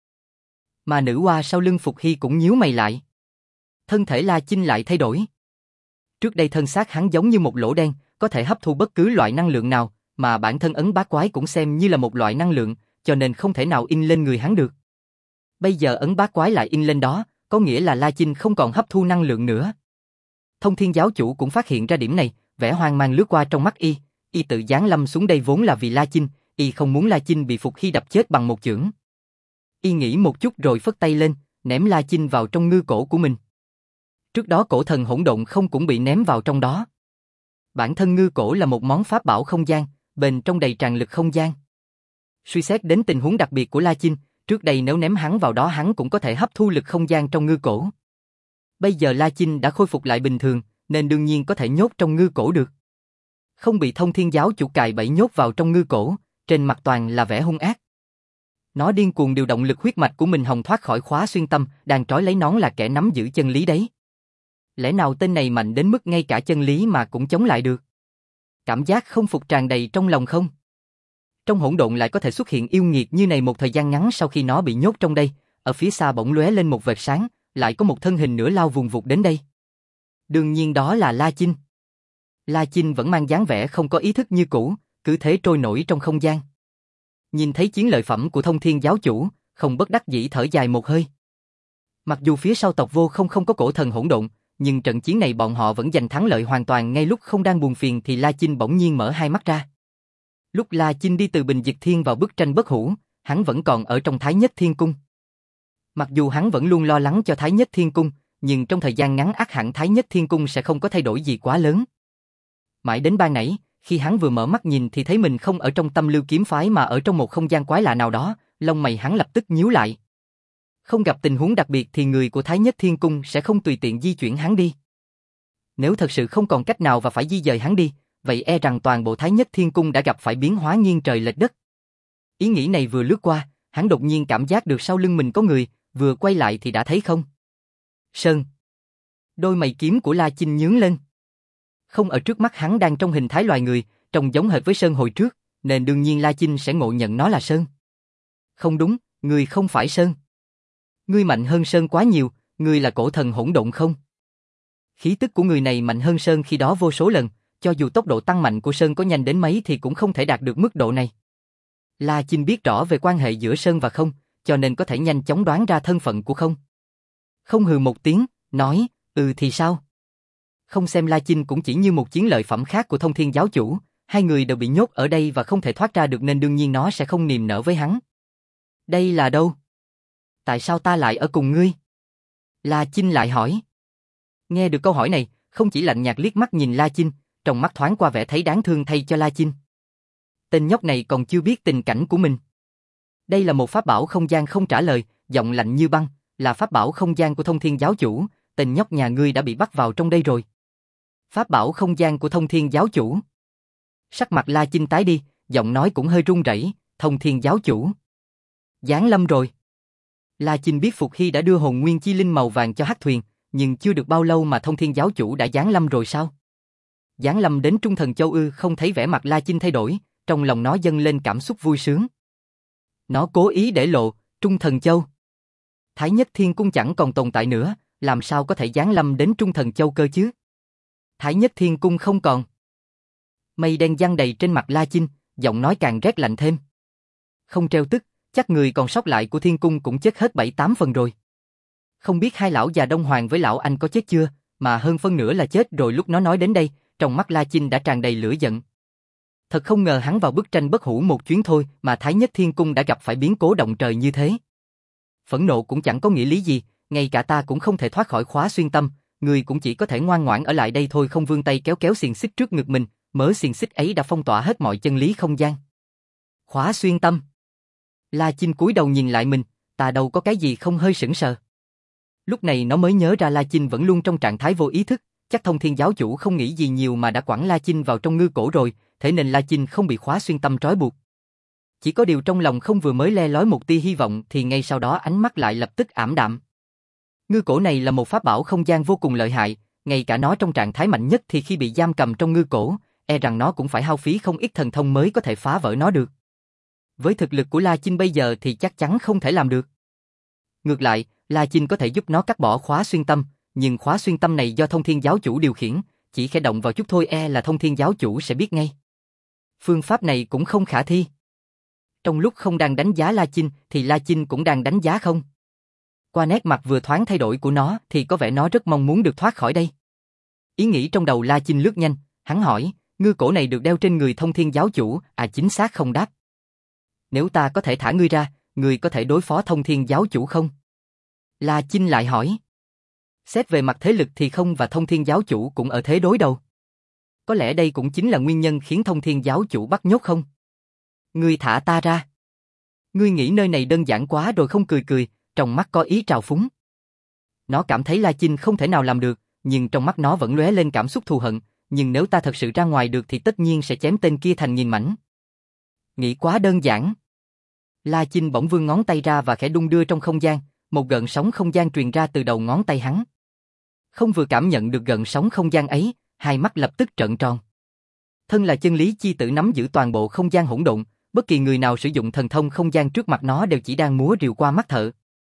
[SPEAKER 1] Mà Nữ Hoa sau lưng Phục Hy cũng nhíu mày lại. Thân thể La Chinh lại thay đổi. Trước đây thân xác hắn giống như một lỗ đen, có thể hấp thu bất cứ loại năng lượng nào, mà bản thân ấn bát quái cũng xem như là một loại năng lượng, cho nên không thể nào in lên người hắn được. Bây giờ ấn bát quái lại in lên đó, có nghĩa là La Chinh không còn hấp thu năng lượng nữa. Thông Thiên giáo chủ cũng phát hiện ra điểm này, vẻ hoang mang lướt qua trong mắt y. Y tự giáng lâm xuống đây vốn là vì La Chinh, y không muốn La Chinh bị Phục Hy đập chết bằng một chưởng. Y nghĩ một chút rồi phất tay lên, ném La Chinh vào trong ngư cổ của mình. Trước đó cổ thần hỗn độn không cũng bị ném vào trong đó. Bản thân ngư cổ là một món pháp bảo không gian, bên trong đầy tràn lực không gian. Suy xét đến tình huống đặc biệt của La Chinh, trước đây nếu ném hắn vào đó hắn cũng có thể hấp thu lực không gian trong ngư cổ. Bây giờ La Chinh đã khôi phục lại bình thường, nên đương nhiên có thể nhốt trong ngư cổ được. Không bị Thông Thiên giáo chủ cài bẫy nhốt vào trong ngư cổ, trên mặt toàn là vẻ hung ác. Nó điên cuồng điều động lực huyết mạch của mình hòng thoát khỏi khóa xuyên tâm, đang trói lấy nón là kẻ nắm giữ chân lý đấy. Lẽ nào tên này mạnh đến mức ngay cả chân lý mà cũng chống lại được? Cảm giác không phục tràn đầy trong lòng không? Trong hỗn độn lại có thể xuất hiện yêu nghiệt như này một thời gian ngắn sau khi nó bị nhốt trong đây, ở phía xa bỗng lóe lên một vệt sáng, lại có một thân hình nửa lao vùng vụt đến đây. Đương nhiên đó là La Chinh. La Chinh vẫn mang dáng vẻ không có ý thức như cũ, cứ thế trôi nổi trong không gian. Nhìn thấy chiến lợi phẩm của Thông Thiên giáo chủ, không bất đắc dĩ thở dài một hơi. Mặc dù phía sau tộc Vô Không không có cổ thần hỗn độn, nhưng trận chiến này bọn họ vẫn giành thắng lợi hoàn toàn. Ngay lúc không đang buồn phiền thì La Chinh bỗng nhiên mở hai mắt ra. Lúc La Chinh đi từ Bình Diệt Thiên vào bức tranh bất hủ, hắn vẫn còn ở trong Thái Nhất Thiên Cung. Mặc dù hắn vẫn luôn lo lắng cho Thái Nhất Thiên Cung, nhưng trong thời gian ngắn ắt hẳn Thái Nhất Thiên Cung sẽ không có thay đổi gì quá lớn. Mãi đến ban nãy, khi hắn vừa mở mắt nhìn thì thấy mình không ở trong Tâm Lưu kiếm phái mà ở trong một không gian quái lạ nào đó, lông mày hắn lập tức nhíu lại. Không gặp tình huống đặc biệt thì người của Thái Nhất Thiên Cung sẽ không tùy tiện di chuyển hắn đi. Nếu thật sự không còn cách nào và phải di dời hắn đi, vậy e rằng toàn bộ Thái Nhất Thiên Cung đã gặp phải biến hóa nghiêng trời lệch đất. Ý nghĩ này vừa lướt qua, hắn đột nhiên cảm giác được sau lưng mình có người, vừa quay lại thì đã thấy không. Sơn. Đôi mày kiếm của La Chinh nhướng lên. Không ở trước mắt hắn đang trong hình thái loài người, trông giống hệt với Sơn hồi trước, nên đương nhiên La Chinh sẽ ngộ nhận nó là Sơn. Không đúng, ngươi không phải Sơn. Ngươi mạnh hơn Sơn quá nhiều, ngươi là cổ thần hỗn độn không? Khí tức của người này mạnh hơn Sơn khi đó vô số lần, cho dù tốc độ tăng mạnh của Sơn có nhanh đến mấy thì cũng không thể đạt được mức độ này. La Chinh biết rõ về quan hệ giữa Sơn và Không, cho nên có thể nhanh chóng đoán ra thân phận của Không. Không hừ một tiếng, nói, thì sao? Không xem La Chinh cũng chỉ như một chiến lợi phẩm khác của Thông Thiên giáo chủ, hai người đều bị nhốt ở đây và không thể thoát ra được nên đương nhiên nó sẽ không niềm nở với hắn. Đây là đâu? Tại sao ta lại ở cùng ngươi? La Chinh lại hỏi. Nghe được câu hỏi này, Không chỉ lạnh nhạt liếc mắt nhìn La Chinh, trong mắt thoáng qua vẻ thấy đáng thương thay cho La Chinh. Tên nhóc này còn chưa biết tình cảnh của mình. Đây là một pháp bảo không gian không trả lời, giọng lạnh như băng, là pháp bảo không gian của Thông Thiên giáo chủ, tên nhóc nhà ngươi đã bị bắt vào trong đây rồi. Pháp bảo không gian của Thông Thiên giáo chủ. Sắc mặt La Chinh tái đi, giọng nói cũng hơi run rẩy, Thông Thiên giáo chủ. Giáng lâm rồi. La Chinh biết Phục Hy đã đưa hồn nguyên chi linh màu vàng cho Hắc Thuyền, nhưng chưa được bao lâu mà Thông Thiên giáo chủ đã giáng lâm rồi sao? Giáng lâm đến Trung Thần Châu ư? Không thấy vẻ mặt La Chinh thay đổi, trong lòng nó dâng lên cảm xúc vui sướng. Nó cố ý để lộ, Trung Thần Châu. Thái Nhất Thiên Cung chẳng còn tồn tại nữa, làm sao có thể giáng lâm đến Trung Thần Châu cơ chứ? Thái Nhất Thiên Cung không còn. Mây đen giăng đầy trên mặt La Chinh, giọng nói càng rét lạnh thêm. Không treo tức, chắc người còn sót lại của Thiên Cung cũng chết hết 7-8 phần rồi. Không biết hai lão già Đông Hoàng với lão anh có chết chưa, mà hơn phân nửa là chết rồi. Lúc nó nói đến đây, trong mắt La Chinh đã tràn đầy lửa giận. Thật không ngờ hắn vào bức tranh bất hủ một chuyến thôi mà Thái Nhất Thiên Cung đã gặp phải biến cố động trời như thế. Phẫn nộ cũng chẳng có nghĩa lý gì, ngay cả ta cũng không thể thoát khỏi khóa xuyên tâm, người cũng chỉ có thể ngoan ngoãn ở lại đây thôi. Không vươn tay kéo kéo xiềng xích trước ngực mình, mớ xiềng xích ấy đã phong tỏa hết mọi chân lý không gian. Khóa xuyên tâm. La Chinh cúi đầu nhìn lại mình, ta đâu có cái gì không hơi sững sờ. Lúc này nó mới nhớ ra La Chinh vẫn luôn trong trạng thái vô ý thức, chắc Thông Thiên giáo chủ không nghĩ gì nhiều mà đã quẳng La Chinh vào trong ngư cổ rồi, thế nên La Chinh không bị khóa xuyên tâm trói buộc. Chỉ có điều trong lòng Không vừa mới le lói một tia hy vọng thì ngay sau đó ánh mắt lại lập tức ảm đạm. Ngư cổ này là một pháp bảo không gian vô cùng lợi hại, ngay cả nó trong trạng thái mạnh nhất thì khi bị giam cầm trong ngư cổ, e rằng nó cũng phải hao phí không ít thần thông mới có thể phá vỡ nó được. Với thực lực của La Chinh bây giờ thì chắc chắn không thể làm được. Ngược lại, La Chinh có thể giúp nó cắt bỏ khóa xuyên tâm, nhưng khóa xuyên tâm này do Thông Thiên giáo chủ điều khiển, chỉ khẽ động vào chút thôi e là Thông Thiên giáo chủ sẽ biết ngay. Phương pháp này cũng không khả thi. Trong lúc Không đang đánh giá La Chinh thì La Chinh cũng đang đánh giá Không. Qua nét mặt vừa thoáng thay đổi của nó thì có vẻ nó rất mong muốn được thoát khỏi đây. Ý nghĩ trong đầu La Chinh lướt nhanh, hắn hỏi, ngư cổ này được đeo trên người Thông Thiên giáo chủ, chính xác Không đáp. Nếu ta có thể thả ngươi ra, ngươi có thể đối phó Thông Thiên giáo chủ không? La Chinh lại hỏi. Xét về mặt thế lực thì Không và Thông Thiên giáo chủ cũng ở thế đối đầu. Có lẽ đây cũng chính là nguyên nhân khiến Thông Thiên giáo chủ bắt nhốt Không. Ngươi thả ta ra. Ngươi nghĩ nơi này đơn giản quá rồi. Không cười cười, trong mắt có ý trào phúng. Nó cảm thấy La Chinh không thể nào làm được, nhưng trong mắt nó vẫn lóe lên cảm xúc thù hận, nhưng nếu ta thật sự ra ngoài được thì tất nhiên sẽ chém tên kia thành nghìn mảnh. Nghĩ quá đơn giản. La Chinh bỗng vươn ngón tay ra và khẽ đung đưa trong không gian, một gợn sóng không gian truyền ra từ đầu ngón tay hắn. Không vừa cảm nhận được gợn sóng không gian ấy, hai mắt lập tức trợn tròn. Thân là chân lý chi tử nắm giữ toàn bộ không gian hỗn độn, bất kỳ người nào sử dụng thần thông không gian trước mặt nó đều chỉ đang múa rìu qua mắt thợ.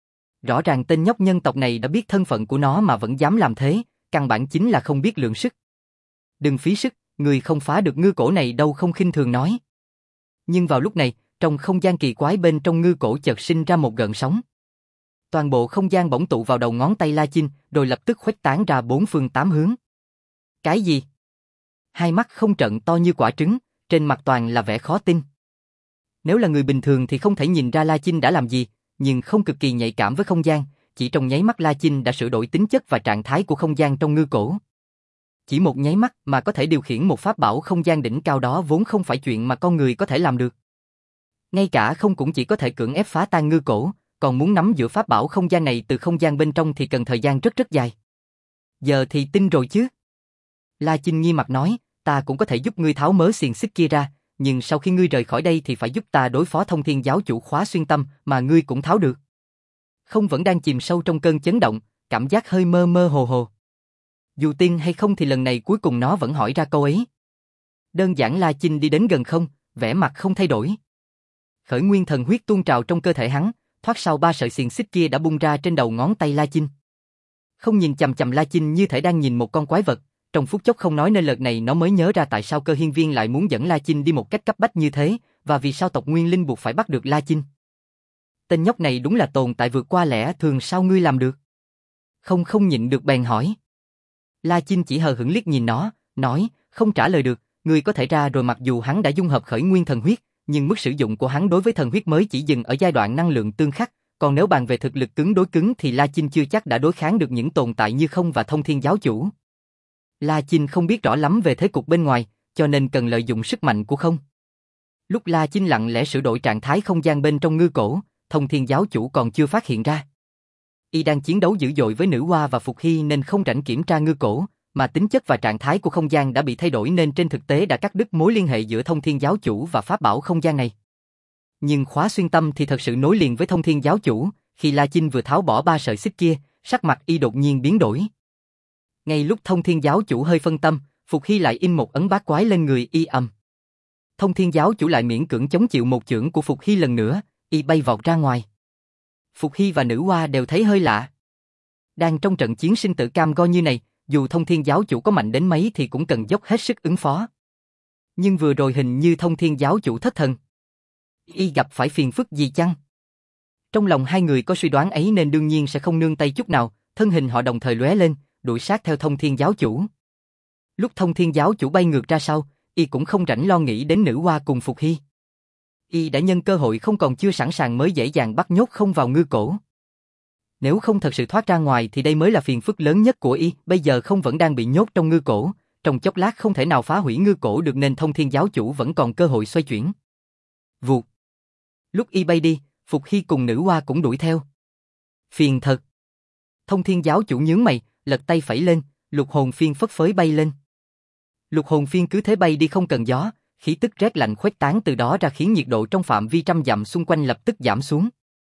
[SPEAKER 1] Rõ ràng tên nhóc nhân tộc này đã biết thân phận của nó mà vẫn dám làm thế, căn bản chính là không biết lượng sức. Đừng phí sức, người không phá được ngư cổ này đâu. Không khinh thường nói. Nhưng vào lúc này, trong không gian kỳ quái bên trong ngư cổ chợt sinh ra một gợn sóng. Toàn bộ không gian bỗng tụ vào đầu ngón tay La Chinh, rồi lập tức khuếch tán ra bốn phương tám hướng. Cái gì? Hai mắt Không trợn to như quả trứng, trên mặt toàn là vẻ khó tin. Nếu là người bình thường thì không thể nhìn ra La Chinh đã làm gì, nhưng Không cực kỳ nhạy cảm với không gian, chỉ trong nháy mắt La Chinh đã sửa đổi tính chất và trạng thái của không gian trong ngư cổ. Chỉ một nháy mắt mà có thể điều khiển một pháp bảo không gian đỉnh cao đó vốn không phải chuyện mà con người có thể làm được. Ngay cả Không cũng chỉ có thể cưỡng ép phá tan ngư cổ, còn muốn nắm giữ pháp bảo không gian này từ không gian bên trong thì cần thời gian rất rất dài. Giờ thì tin rồi chứ? La Chinh nghiêm mặt nói, ta cũng có thể giúp ngươi tháo mớ xiềng xích kia ra, nhưng sau khi ngươi rời khỏi đây thì phải giúp ta đối phó Thông Thiên giáo chủ khóa xuyên tâm mà ngươi cũng tháo được. Không vẫn đang chìm sâu trong cơn chấn động, cảm giác hơi mơ mơ hồ hồ. Dù tin hay không thì lần này cuối cùng nó vẫn hỏi ra câu ấy. Đơn giản La Chinh đi đến gần không, vẻ mặt không thay đổi. Khởi nguyên thần huyết tuôn trào trong cơ thể hắn, thoát sau 3 sợi xiềng xích kia đã bung ra trên đầu ngón tay La Chinh. Không nhìn chằm chằm La Chinh như thể đang nhìn một con quái vật, trong phút chốc không nói nên lời này nó mới nhớ ra tại sao Cơ Hiên Viên lại muốn dẫn La Chinh đi một cách cấp bách như thế, và vì sao tộc Nguyên Linh buộc phải bắt được La Chinh. Tên nhóc này đúng là tồn tại vượt qua lẽ thường, sao ngươi làm được? Không nhịn được bèn hỏi. La Chinh chỉ hờ hững liếc nhìn nó, nói, không trả lời được, ngươi có thể ra rồi. Mặc dù hắn đã dung hợp khởi nguyên thần huyết, nhưng mức sử dụng của hắn đối với thần huyết mới chỉ dừng ở giai đoạn năng lượng tương khắc, còn nếu bàn về thực lực cứng đối cứng thì La Chinh chưa chắc đã đối kháng được những tồn tại như Không và Thông Thiên giáo chủ. La Chinh không biết rõ lắm về thế cục bên ngoài, cho nên cần lợi dụng sức mạnh của Không. Lúc La Chinh lặng lẽ sửa đổi trạng thái không gian bên trong ngư cổ, Thông Thiên giáo chủ còn chưa phát hiện ra. Y đang chiến đấu dữ dội với Nữ Hoa và Phục Hy nên không rảnh kiểm tra ngư cổ, mà tính chất và trạng thái của không gian đã bị thay đổi nên trên thực tế đã cắt đứt mối liên hệ giữa Thông Thiên giáo chủ và pháp bảo không gian này. Nhưng khóa xuyên tâm thì thật sự nối liền với Thông Thiên giáo chủ, khi La Chinh vừa tháo bỏ 3 sợi xích kia, sắc mặt Y đột nhiên biến đổi. Ngay lúc Thông Thiên giáo chủ hơi phân tâm, Phục Hy lại in một ấn bát quái lên người Y ầm. Thông Thiên giáo chủ lại miễn cưỡng chống chịu một chưởng của Phục Hy lần nữa, Y bay vọt ra ngoài. Phục Hy và Nữ Hoa đều thấy hơi lạ. Đang trong trận chiến sinh tử cam go như này, dù Thông Thiên giáo chủ có mạnh đến mấy thì cũng cần dốc hết sức ứng phó. Nhưng vừa rồi hình như Thông Thiên giáo chủ thất thần. Y gặp phải phiền phức gì chăng? Trong lòng hai người có suy đoán ấy nên đương nhiên sẽ không nương tay chút nào, thân hình họ đồng thời lóe lên, đuổi sát theo Thông Thiên giáo chủ. Lúc Thông Thiên giáo chủ bay ngược ra sau, Y cũng không rảnh lo nghĩ đến Nữ Hoa cùng Phục Hy. Y đã nhân cơ hội không còn chưa sẵn sàng mới dễ dàng bắt nhốt Không vào ngư cổ. Nếu Không thật sự thoát ra ngoài thì đây mới là phiền phức lớn nhất của Y, bây giờ Không vẫn đang bị nhốt trong ngư cổ, trong chốc lát không thể nào phá hủy ngư cổ được nên Thông Thiên giáo chủ vẫn còn cơ hội xoay chuyển. Vụt. Lúc Y bay đi, Phục Hy cùng Nữ Hoa cũng đuổi theo. Phiền thật. Thông Thiên giáo chủ nhướng mày, lật tay phẩy lên, lục hồn phiên phất phới bay lên. Lục hồn phiên cứ thế bay đi không cần gió, khí tức rét lạnh khuếch tán từ đó ra khiến nhiệt độ trong phạm vi trăm dặm xung quanh lập tức giảm xuống.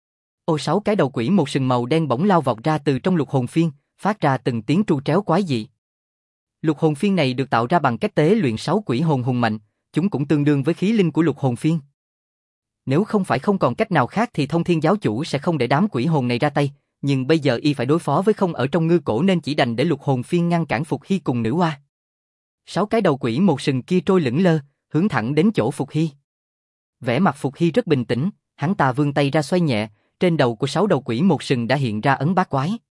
[SPEAKER 1] 6 cái đầu quỷ một sừng màu đen bỗng lao vọt ra từ trong lục hồn phiên, phát ra từng tiếng tru tréo quái dị. Lục hồn phiên này được tạo ra bằng cách tế luyện 6 quỷ hồn hùng mạnh, chúng cũng tương đương với khí linh của lục hồn phiên. Nếu không phải không còn cách nào khác thì Thông Thiên giáo chủ sẽ không để đám quỷ hồn này ra tay, nhưng bây giờ Y phải đối phó với Không ở trong ngư cổ nên chỉ đành để lục hồn phiên ngăn cản Phục Hy cùng Nữ Hoa. 6 cái đầu quỷ một sừng kia trôi lững lơ, hướng thẳng đến chỗ Phục Hy. Vẻ mặt Phục Hy rất bình tĩnh, hắn ta vươn tay ra xoay nhẹ, trên đầu của 6 đầu quỷ một sừng đã hiện ra ấn bát quái.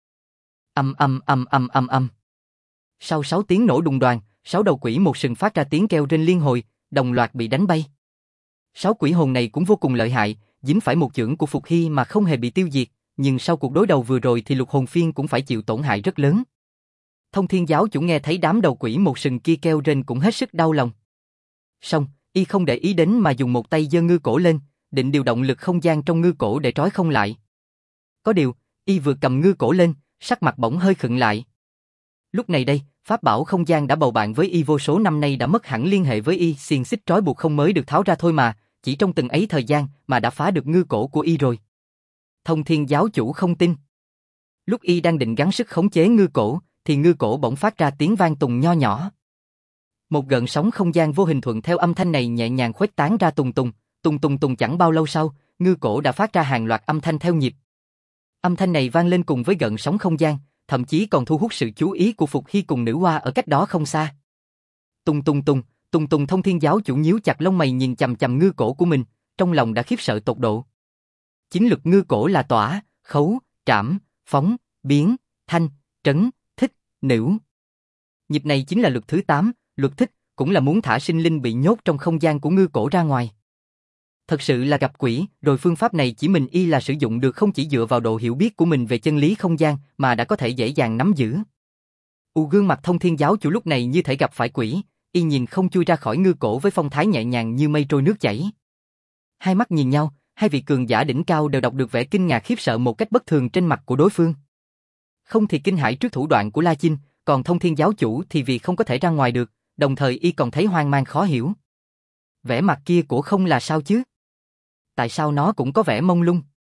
[SPEAKER 1] Âm. Sau 6 tiếng nổ đùng đoàng, 6 đầu quỷ một sừng phát ra tiếng kêu rên liên hồi, đồng loạt bị đánh bay. 6 quỷ hồn này cũng vô cùng lợi hại, dính phải một chưởng của Phục Hy mà không hề bị tiêu diệt, nhưng sau cuộc đối đầu vừa rồi thì lục hồn phiên cũng phải chịu tổn hại rất lớn. Thông Thiên giáo chủ nghe thấy đám đầu quỷ một sừng kia kêu rên cũng hết sức đau lòng. Song, Y không để ý đến mà dùng một tay giơ ngư cổ lên, định điều động lực không gian trong ngư cổ để trói Không lại. Có điều, Y vừa cầm ngư cổ lên, sắc mặt bỗng hơi khựng lại. Lúc này đây, pháp bảo không gian đã bầu bạn với Y vô số năm nay đã mất hẳn liên hệ với Y, xiềng xích trói buộc Không mới được tháo ra thôi mà, chỉ trong từng ấy thời gian mà đã phá được ngư cổ của Y rồi. Thông Thiên giáo chủ không tin. Lúc Y đang định gắng sức khống chế ngư cổ, thì ngư cổ bỗng phát ra tiếng vang tùng nho nhỏ. Một gợn sóng không gian vô hình thuận theo âm thanh này nhẹ nhàng khuếch tán ra tùng tùng, chẳng bao lâu sau, ngư cổ đã phát ra hàng loạt âm thanh theo nhịp. Âm thanh này vang lên cùng với gợn sóng không gian, thậm chí còn thu hút sự chú ý của Phục Hy cùng Nữ Hoa ở cách đó không xa. Tùng, Thông Thiên giáo chủ nhíu chặt lông mày nhìn chằm chằm ngư cổ của mình, trong lòng đã khiếp sợ tột độ. Chính lực ngư cổ là tỏa, khấu, trảm, phóng, biến, thanh, trấn, thích, nữu. Nhịp này chính là luật thứ 8, luật thích, cũng là muốn thả sinh linh bị nhốt trong không gian của ngư cổ ra ngoài. Thật sự là gặp quỷ, rồi phương pháp này chỉ mình Y là sử dụng được không chỉ dựa vào độ hiểu biết của mình về chân lý không gian mà đã có thể dễ dàng nắm giữ. Gương mặt Thông Thiên giáo chủ lúc này như thể gặp phải quỷ, Y nhìn Không chui ra khỏi ngư cổ với phong thái nhẹ nhàng như mây trôi nước chảy. Hai mắt nhìn nhau, hai vị cường giả đỉnh cao đều đọc được vẻ kinh ngạc khiếp sợ một cách bất thường trên mặt của đối phương. Không thì kinh hãi trước thủ đoạn của La Chinh, còn Thông Thiên giáo chủ thì vì không có thể ra ngoài được, đồng thời Y còn thấy hoang mang khó hiểu. Vẻ mặt kia của Không là sao chứ? Tại sao nó cũng có vẻ mông lung?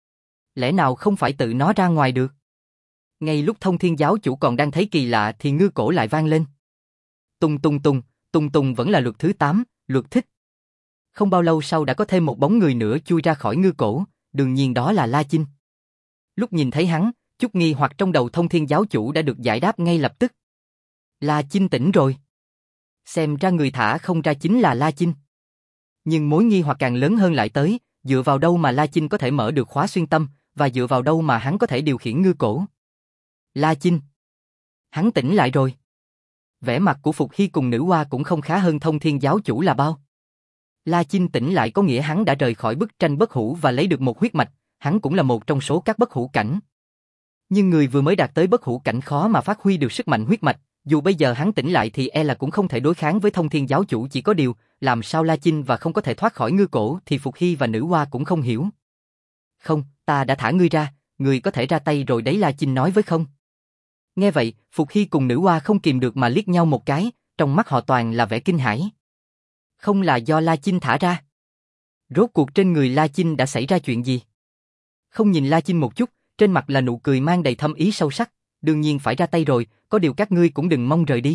[SPEAKER 1] Lẽ nào không phải tự nó ra ngoài được? Ngay lúc Thông Thiên giáo chủ còn đang thấy kỳ lạ thì ngư cổ lại vang lên. Tùng tùng tùng, tùng tùng vẫn là luật thứ 8, luật thích. Không bao lâu sau đã có thêm một bóng người nữa chui ra khỏi ngư cổ, đương nhiên đó là La Chinh. Lúc nhìn thấy hắn, chút nghi hoặc trong đầu Thông Thiên giáo chủ đã được giải đáp ngay lập tức. La Chinh tỉnh rồi. Xem ra người thả không ra chính là La Chinh. Nhưng mối nghi hoặc càng lớn hơn lại tới, dựa vào đâu mà La Chinh có thể mở được khóa xuyên tâm, và dựa vào đâu mà hắn có thể điều khiển ngư cổ. La Chinh. Hắn tỉnh lại rồi. Vẻ mặt của Phục Hy cùng nữ hoa cũng không khá hơn Thông Thiên giáo chủ là bao. La Chinh tỉnh lại có nghĩa hắn đã rời khỏi bức tranh bất hủ và lấy được một huyết mạch, hắn cũng là một trong số các bất hủ cảnh. Nhưng người vừa mới đạt tới bất hủ cảnh khó mà phát huy được sức mạnh huyết mạch, dù bây giờ hắn tỉnh lại thì e là cũng không thể đối kháng với Thông Thiên giáo chủ, chỉ có điều, làm sao La Chinh và không có thể thoát khỏi ngư cổ thì Phục Hy và nữ hoa cũng không hiểu. Không, ta đã thả ngươi ra, ngươi có thể ra tay rồi đấy, La Chinh nói với không. Nghe vậy, Phục Hy cùng nữ hoa không kìm được mà liếc nhau một cái, trong mắt họ toàn là vẻ kinh hãi. Không là do La Chinh thả ra. Rốt cuộc trên người La Chinh đã xảy ra chuyện gì? Không nhìn La Chinh một chút, trên mặt là nụ cười mang đầy thâm ý sâu sắc, đương nhiên phải ra tay rồi, có điều các ngươi cũng đừng mong rời đi.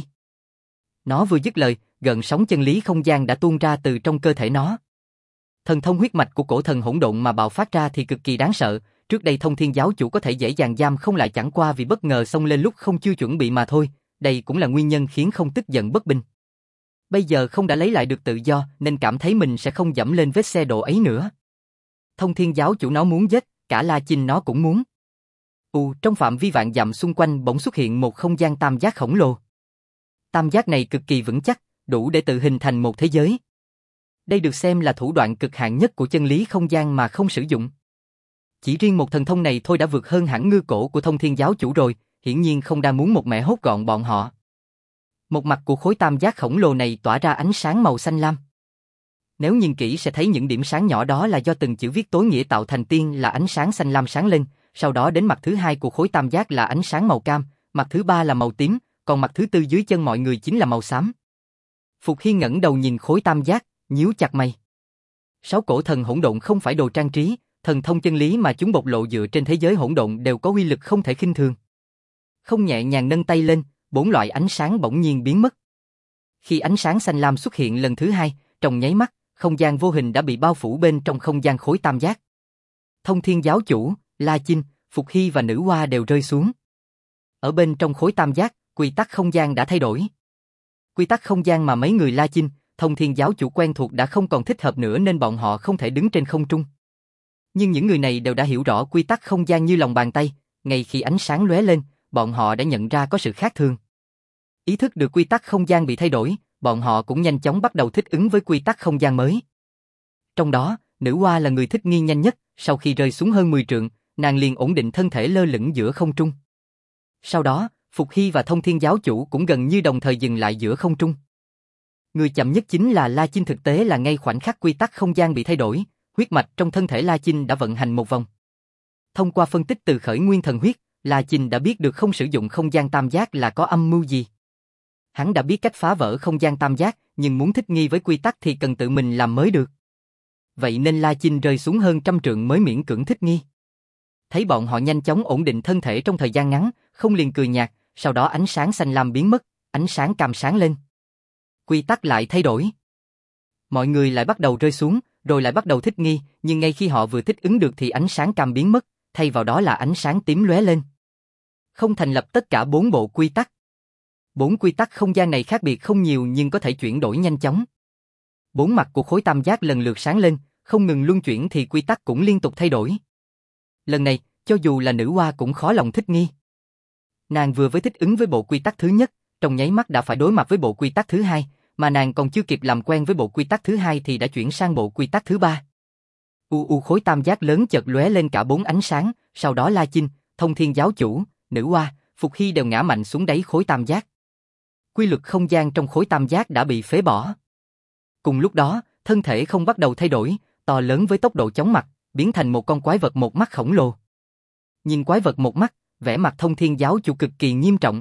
[SPEAKER 1] Nó vừa dứt lời, gợn sóng chân lý không gian đã tuôn ra từ trong cơ thể nó. Thần thông huyết mạch của cổ thần hỗn độn mà bạo phát ra thì cực kỳ đáng sợ, trước đây Thông Thiên giáo chủ có thể dễ dàng giam không lại chẳng qua vì bất ngờ xông lên lúc không chưa chuẩn bị mà thôi, đây cũng là nguyên nhân khiến không tức giận bất bình. Bây giờ không đã lấy lại được tự do nên cảm thấy mình sẽ không dẫm lên vết xe đổ ấy nữa. Thông Thiên giáo chủ nó muốn giết, cả La Chinh nó cũng muốn. Trong phạm vi vạn dặm xung quanh bỗng xuất hiện một không gian tam giác khổng lồ. Tam giác này cực kỳ vững chắc, đủ để tự hình thành một thế giới. Đây được xem là thủ đoạn cực hạn nhất của chân lý không gian mà không sử dụng. Chỉ riêng một thần thông này thôi đã vượt hơn hẳn ngư cổ của Thông Thiên giáo chủ rồi, hiển nhiên không đa muốn một mẹ hốt gọn bọn họ. Một mặt của khối tam giác khổng lồ này tỏa ra ánh sáng màu xanh lam. Nếu nhìn kỹ sẽ thấy những điểm sáng nhỏ đó là do từng chữ viết tối nghĩa tạo thành, tiên là ánh sáng xanh lam sáng lên, sau đó đến mặt thứ hai của khối tam giác là ánh sáng màu cam, mặt thứ ba là màu tím, còn mặt thứ tư dưới chân mọi người chính là màu xám. Phục Hy ngẩng đầu nhìn khối tam giác, nhíu chặt mày. 6 cổ thần hỗn độn không phải đồ trang trí, thần thông chân lý mà chúng bộc lộ dựa trên thế giới hỗn độn đều có uy lực không thể khinh thường. Không nhẹ nhàng nâng tay lên, 4 loại ánh sáng bỗng nhiên biến mất. Khi ánh sáng xanh lam xuất hiện lần thứ hai, trong nháy mắt, không gian vô hình đã bị bao phủ bên trong không gian khối tam giác. Thông Thiên giáo chủ, La Chinh, Phục Hy và nữ hoa đều rơi xuống. Ở bên trong khối tam giác, quy tắc không gian đã thay đổi. Quy tắc không gian mà mấy người La Chinh, Thông Thiên giáo chủ quen thuộc đã không còn thích hợp nữa nên bọn họ không thể đứng trên không trung. Nhưng những người này đều đã hiểu rõ quy tắc không gian như lòng bàn tay, ngay khi ánh sáng lóe lên, bọn họ đã nhận ra có sự khác thường. Ý thức được quy tắc không gian bị thay đổi, bọn họ cũng nhanh chóng bắt đầu thích ứng với quy tắc không gian mới. Trong đó, nữ hoa là người thích nghi nhanh nhất, sau khi rơi xuống hơn 10 trượng, nàng liền ổn định thân thể lơ lửng giữa không trung. Sau đó, Phục Hy và Thông Thiên giáo chủ cũng gần như đồng thời dừng lại giữa không trung. Người chậm nhất chính là La Chinh, thực tế là ngay khoảnh khắc quy tắc không gian bị thay đổi, huyết mạch trong thân thể La Chinh đã vận hành một vòng. Thông qua phân tích từ khởi nguyên thần huyết, La Chinh đã biết được không sử dụng không gian tam giác là có âm mưu gì. Hắn đã biết cách phá vỡ không gian tam giác, nhưng muốn thích nghi với quy tắc thì cần tự mình làm mới được. Vậy nên La Chinh rơi xuống hơn 100 trượng mới miễn cưỡng thích nghi. Thấy bọn họ nhanh chóng ổn định thân thể trong thời gian ngắn, không liền cười nhạt, sau đó ánh sáng xanh lam biến mất, ánh sáng cam sáng lên. Quy tắc lại thay đổi. Mọi người lại bắt đầu rơi xuống, rồi lại bắt đầu thích nghi, nhưng ngay khi họ vừa thích ứng được thì ánh sáng cam biến mất, thay vào đó là ánh sáng tím lóe lên. Không thành lập tất cả 4 bộ quy tắc. 4 quy tắc không gian này khác biệt không nhiều nhưng có thể chuyển đổi nhanh chóng. 4 mặt của khối tam giác lần lượt sáng lên, không ngừng luân chuyển thì quy tắc cũng liên tục thay đổi. Lần này, cho dù là nữ hoa cũng khó lòng thích nghi. Nàng vừa với thích ứng với bộ quy tắc thứ nhất, trong nháy mắt đã phải đối mặt với bộ quy tắc thứ hai, mà nàng còn chưa kịp làm quen với bộ quy tắc thứ hai thì đã chuyển sang bộ quy tắc thứ ba. Khối tam giác lớn chợt lóe lên cả 4 ánh sáng, sau đó La Chinh, Thông Thiên giáo chủ, nữ hoa, Phục Hy đều ngã mạnh xuống đáy khối tam giác. Quy luật không gian trong khối tam giác đã bị phế bỏ. Cùng lúc đó, thân thể không bắt đầu thay đổi, to lớn với tốc độ chóng mặt, biến thành một con quái vật một mắt khổng lồ. Nhìn quái vật một mắt, vẻ mặt Thông Thiên giáo chủ cực kỳ nghiêm trọng.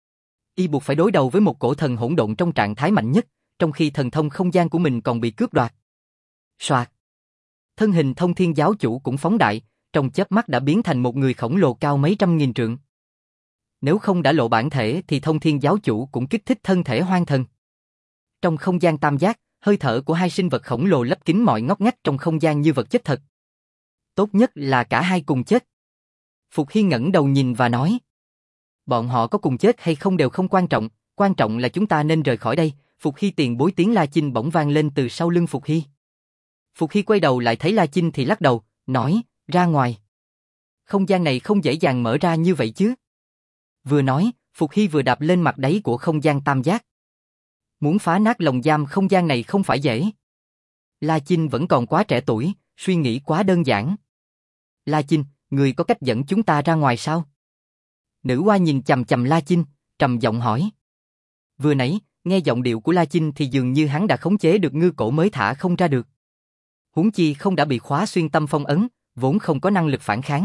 [SPEAKER 1] Y buộc phải đối đầu với một cổ thần hỗn độn trong trạng thái mạnh nhất, trong khi thần thông không gian của mình còn bị cướp đoạt. Soạt. Thân hình Thông Thiên giáo chủ cũng phóng đại, trong chớp mắt đã biến thành một người khổng lồ cao mấy trăm nghìn trượng. Nếu không đã lộ bản thể thì Thông Thiên giáo chủ cũng kích thích thân thể hoang thần. Trong không gian tam giác, hơi thở của hai sinh vật khổng lồ lấp kín mọi ngóc ngách trong không gian như vật chất thật. Tốt nhất là cả hai cùng chết. Phục Hy ngẩng đầu nhìn và nói. Bọn họ có cùng chết hay không đều không quan trọng là chúng ta nên rời khỏi đây. Phục Hy tiền bối tiếng La Chinh bỗng vang lên từ sau lưng Phục Hy. Phục Hy quay đầu lại thấy La Chinh thì lắc đầu, nói, ra ngoài. Không gian này không dễ dàng mở ra như vậy chứ. Vừa nói, Phục Hy vừa đạp lên mặt đáy của không gian tam giác. Muốn phá nát lồng giam không gian này không phải dễ. La Chinh vẫn còn quá trẻ tuổi, suy nghĩ quá đơn giản. La Chinh, người có cách dẫn chúng ta ra ngoài sao? Nữ oa nhìn chằm chằm La Chinh, trầm giọng hỏi. Vừa nãy, nghe giọng điệu của La Chinh thì dường như hắn đã khống chế được ngư cổ mới thả không ra được. Huống chi không đã bị khóa xuyên tâm phong ấn, vốn không có năng lực phản kháng.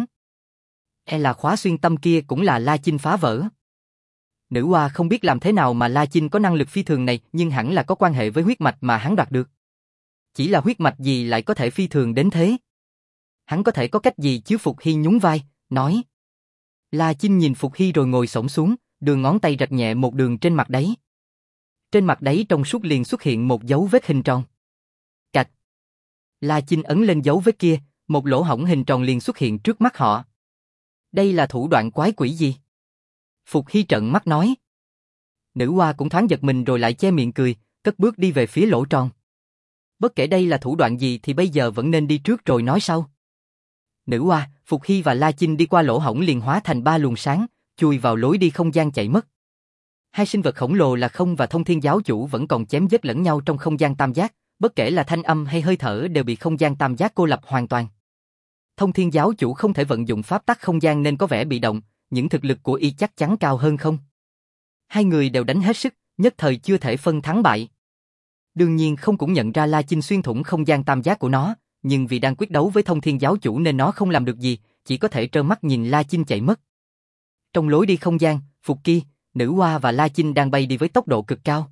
[SPEAKER 1] Là khóa xuyên tâm kia cũng là La Chinh phá vỡ. Nữ oa không biết làm thế nào mà La Chinh có năng lực phi thường này, nhưng hẳn là có quan hệ với huyết mạch mà hắn đoạt được. Chỉ là huyết mạch gì lại có thể phi thường đến thế? Hắn có thể có cách gì chứ? Phục Hy nhún vai, nói. La Chinh nhìn Phục Hy rồi ngồi xổm xuống, đường ngón tay rạch nhẹ một đường trên mặt đáy. Trên mặt đáy trong suốt liền xuất hiện một dấu vết hình tròn. Cạch. La Chinh ấn lên dấu vết kia, một lỗ hổng hình tròn liền xuất hiện trước mắt họ. Đây là thủ đoạn quái quỷ gì? Phục Hy trợn mắt nói. Nữ oa cũng thoáng giật mình rồi lại che miệng cười, cất bước đi về phía lỗ tròn. Bất kể đây là thủ đoạn gì thì bây giờ vẫn nên đi trước rồi nói sau. Nữ oa, Phục Hy và La Chinh đi qua lỗ hổng liền hóa thành ba luồng sáng, chui vào lối đi không gian chạy mất. Hai sinh vật khổng lồ là Không và Thông Thiên giáo chủ vẫn còn chém giết lẫn nhau trong không gian tam giác, bất kể là thanh âm hay hơi thở đều bị không gian tam giác cô lập hoàn toàn. Thông Thiên giáo chủ không thể vận dụng pháp tắc không gian nên có vẻ bị động, những thực lực của y chắc chắn cao hơn Không. Hai người đều đánh hết sức, nhất thời chưa thể phân thắng bại. Đương nhiên Không cũng nhận ra La Chinh xuyên thủng không gian tam giác của nó, nhưng vì đang quyết đấu với Thông Thiên giáo chủ nên nó không làm được gì, chỉ có thể trơ mắt nhìn La Chinh chạy mất. Trong lối đi không gian, Phục Kỳ, Nữ oa và La Chinh đang bay đi với tốc độ cực cao.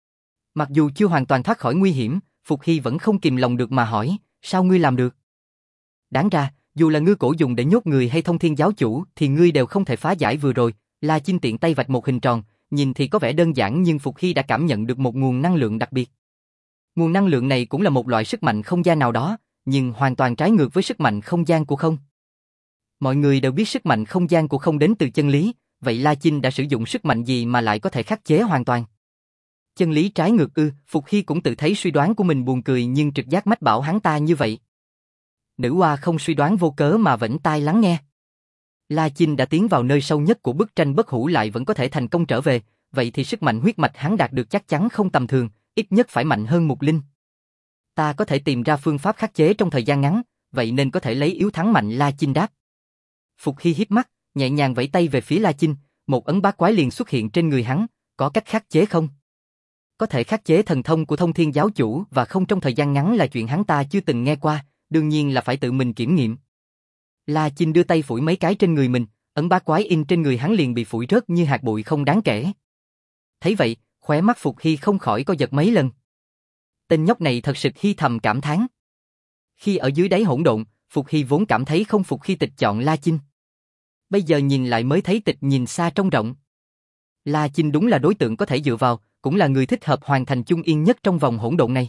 [SPEAKER 1] Mặc dù chưa hoàn toàn thoát khỏi nguy hiểm, Phục Hy vẫn không kìm lòng được mà hỏi, sao ngươi làm được? Đáng ra, dù là ngư cổ dùng để nhốt người hay Thông Thiên giáo chủ thì ngươi đều không thể phá giải vừa rồi. La Chinh tiện tay vạch một hình tròn, nhìn thì có vẻ đơn giản nhưng Phục Hy đã cảm nhận được một nguồn năng lượng đặc biệt. Nguồn năng lượng này cũng là một loại sức mạnh không gian nào đó, nhưng hoàn toàn trái ngược với sức mạnh không gian của Không. Mọi người đều biết sức mạnh không gian của Không đến từ chân lý, vậy La Chinh đã sử dụng sức mạnh gì mà lại có thể khắc chế hoàn toàn? Chân lý trái ngược ư? Phục Hy cũng tự thấy suy đoán của mình buồn cười nhưng trực giác mách bảo hắn ta như vậy. Nữ oa không suy đoán vô cớ mà vẫn tai lắng nghe. La Chinh đã tiến vào nơi sâu nhất của bức tranh bất hủ lại vẫn có thể thành công trở về, vậy thì sức mạnh huyết mạch hắn đạt được chắc chắn không tầm thường, ít nhất phải mạnh hơn Mục Linh. Ta có thể tìm ra phương pháp khắc chế trong thời gian ngắn, vậy nên có thể lấy yếu thắng mạnh. La Chinh đáp. Phục Hy híp mắt, nhẹ nhàng vẫy tay về phía La Chinh, một ấn bát quái liền xuất hiện trên người hắn, có cách khắc chế không? Có thể khắc chế thần thông của Thông Thiên giáo chủ và Không trong thời gian ngắn là chuyện hắn ta chưa từng nghe qua, đương nhiên là phải tự mình kiểm nghiệm. La Chinh đưa tay phủi mấy cái trên người mình, ấn bát quái in trên người hắn liền bị phủi rớt như hạt bụi không đáng kể. Thấy vậy, khóe mắt Phục Hy không khỏi co giật mấy lần. Tên nhóc này thật sự Hy thầm cảm thán. Khi ở dưới đáy hỗn độn, Phục Hy vốn cảm thấy không phục khi Tịch chọn La Chinh. Bây giờ nhìn lại mới thấy Tịch nhìn xa trông rộng. La Chinh đúng là đối tượng có thể dựa vào, cũng là người thích hợp hoàn thành chung yên nhất trong vòng hỗn độn này.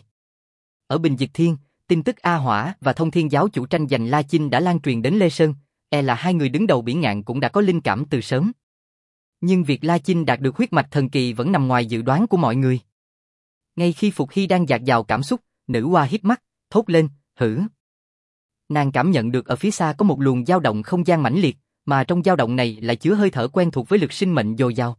[SPEAKER 1] Ở Bình Diệt Thiên, tin tức A Hỏa và Thông Thiên giáo chủ tranh giành La Chinh đã lan truyền đến Lê Sơn, là hai người đứng đầu biển ngạn cũng đã có linh cảm từ sớm. Nhưng việc La Chinh đạt được huyết mạch thần kỳ vẫn nằm ngoài dự đoán của mọi người. Ngay khi Phục Hy đang dạt dào cảm xúc, Nữ oa híp mắt, thốt lên, hử. Nàng cảm nhận được ở phía xa có một luồng dao động không gian mãnh liệt, mà trong dao động này lại chứa hơi thở quen thuộc với lực sinh mệnh dồi dào.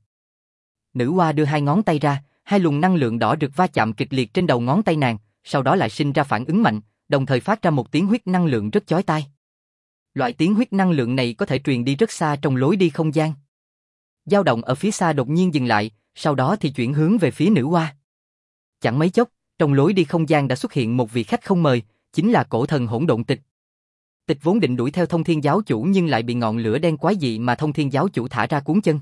[SPEAKER 1] Nữ oa đưa hai ngón tay ra, hai luồng năng lượng đỏ rực va chạm kịch liệt trên đầu ngón tay nàng, sau đó lại sinh ra phản ứng mạnh, đồng thời phát ra một tiếng huyết năng lượng rất chói tai. Loại tiếng huyết năng lượng này có thể truyền đi rất xa trong lối đi không gian. Dao động ở phía xa đột nhiên dừng lại, sau đó thì chuyển hướng về phía Nữ oa. Chẳng mấy chốc, trong lối đi không gian đã xuất hiện một vị khách không mời, chính là cổ thần hỗn độn Tịch. Tịch vốn định đuổi theo Thông Thiên giáo chủ nhưng lại bị ngọn lửa đen quái dị mà Thông Thiên giáo chủ thả ra cuốn chân.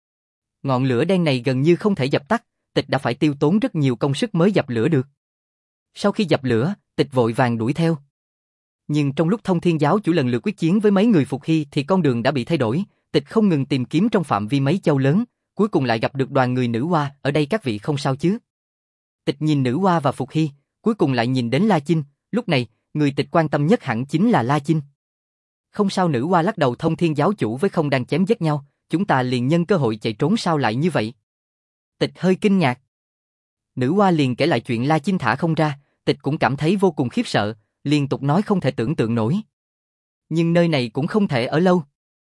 [SPEAKER 1] Ngọn lửa đen này gần như không thể dập tắt, Tịch đã phải tiêu tốn rất nhiều công sức mới dập lửa được. Sau khi dập lửa, Tịch vội vàng đuổi theo. Nhưng trong lúc Thông Thiên giáo chủ lần lượt quyết chiến với mấy người Phục Hy thì con đường đã bị thay đổi, Tịch không ngừng tìm kiếm trong phạm vi mấy châu lớn, cuối cùng lại gặp được đoàn người nữ hoa, ở đây các vị không sao chứ? Tịch nhìn nữ hoa và Phục Hy, cuối cùng lại nhìn đến La Chinh, lúc này, người Tịch quan tâm nhất hẳn chính là La Chinh. Không sao, nữ hoa lắc đầu, Thông Thiên giáo chủ với không đang chém giết nhau, chúng ta liền nhân cơ hội chạy trốn, sao lại như vậy? Tịch hơi kinh ngạc. Nữ hoa liền kể lại chuyện La Chinh thả không ra, Tịch cũng cảm thấy vô cùng khiếp sợ, liên tục nói không thể tưởng tượng nổi. Nhưng nơi này cũng không thể ở lâu.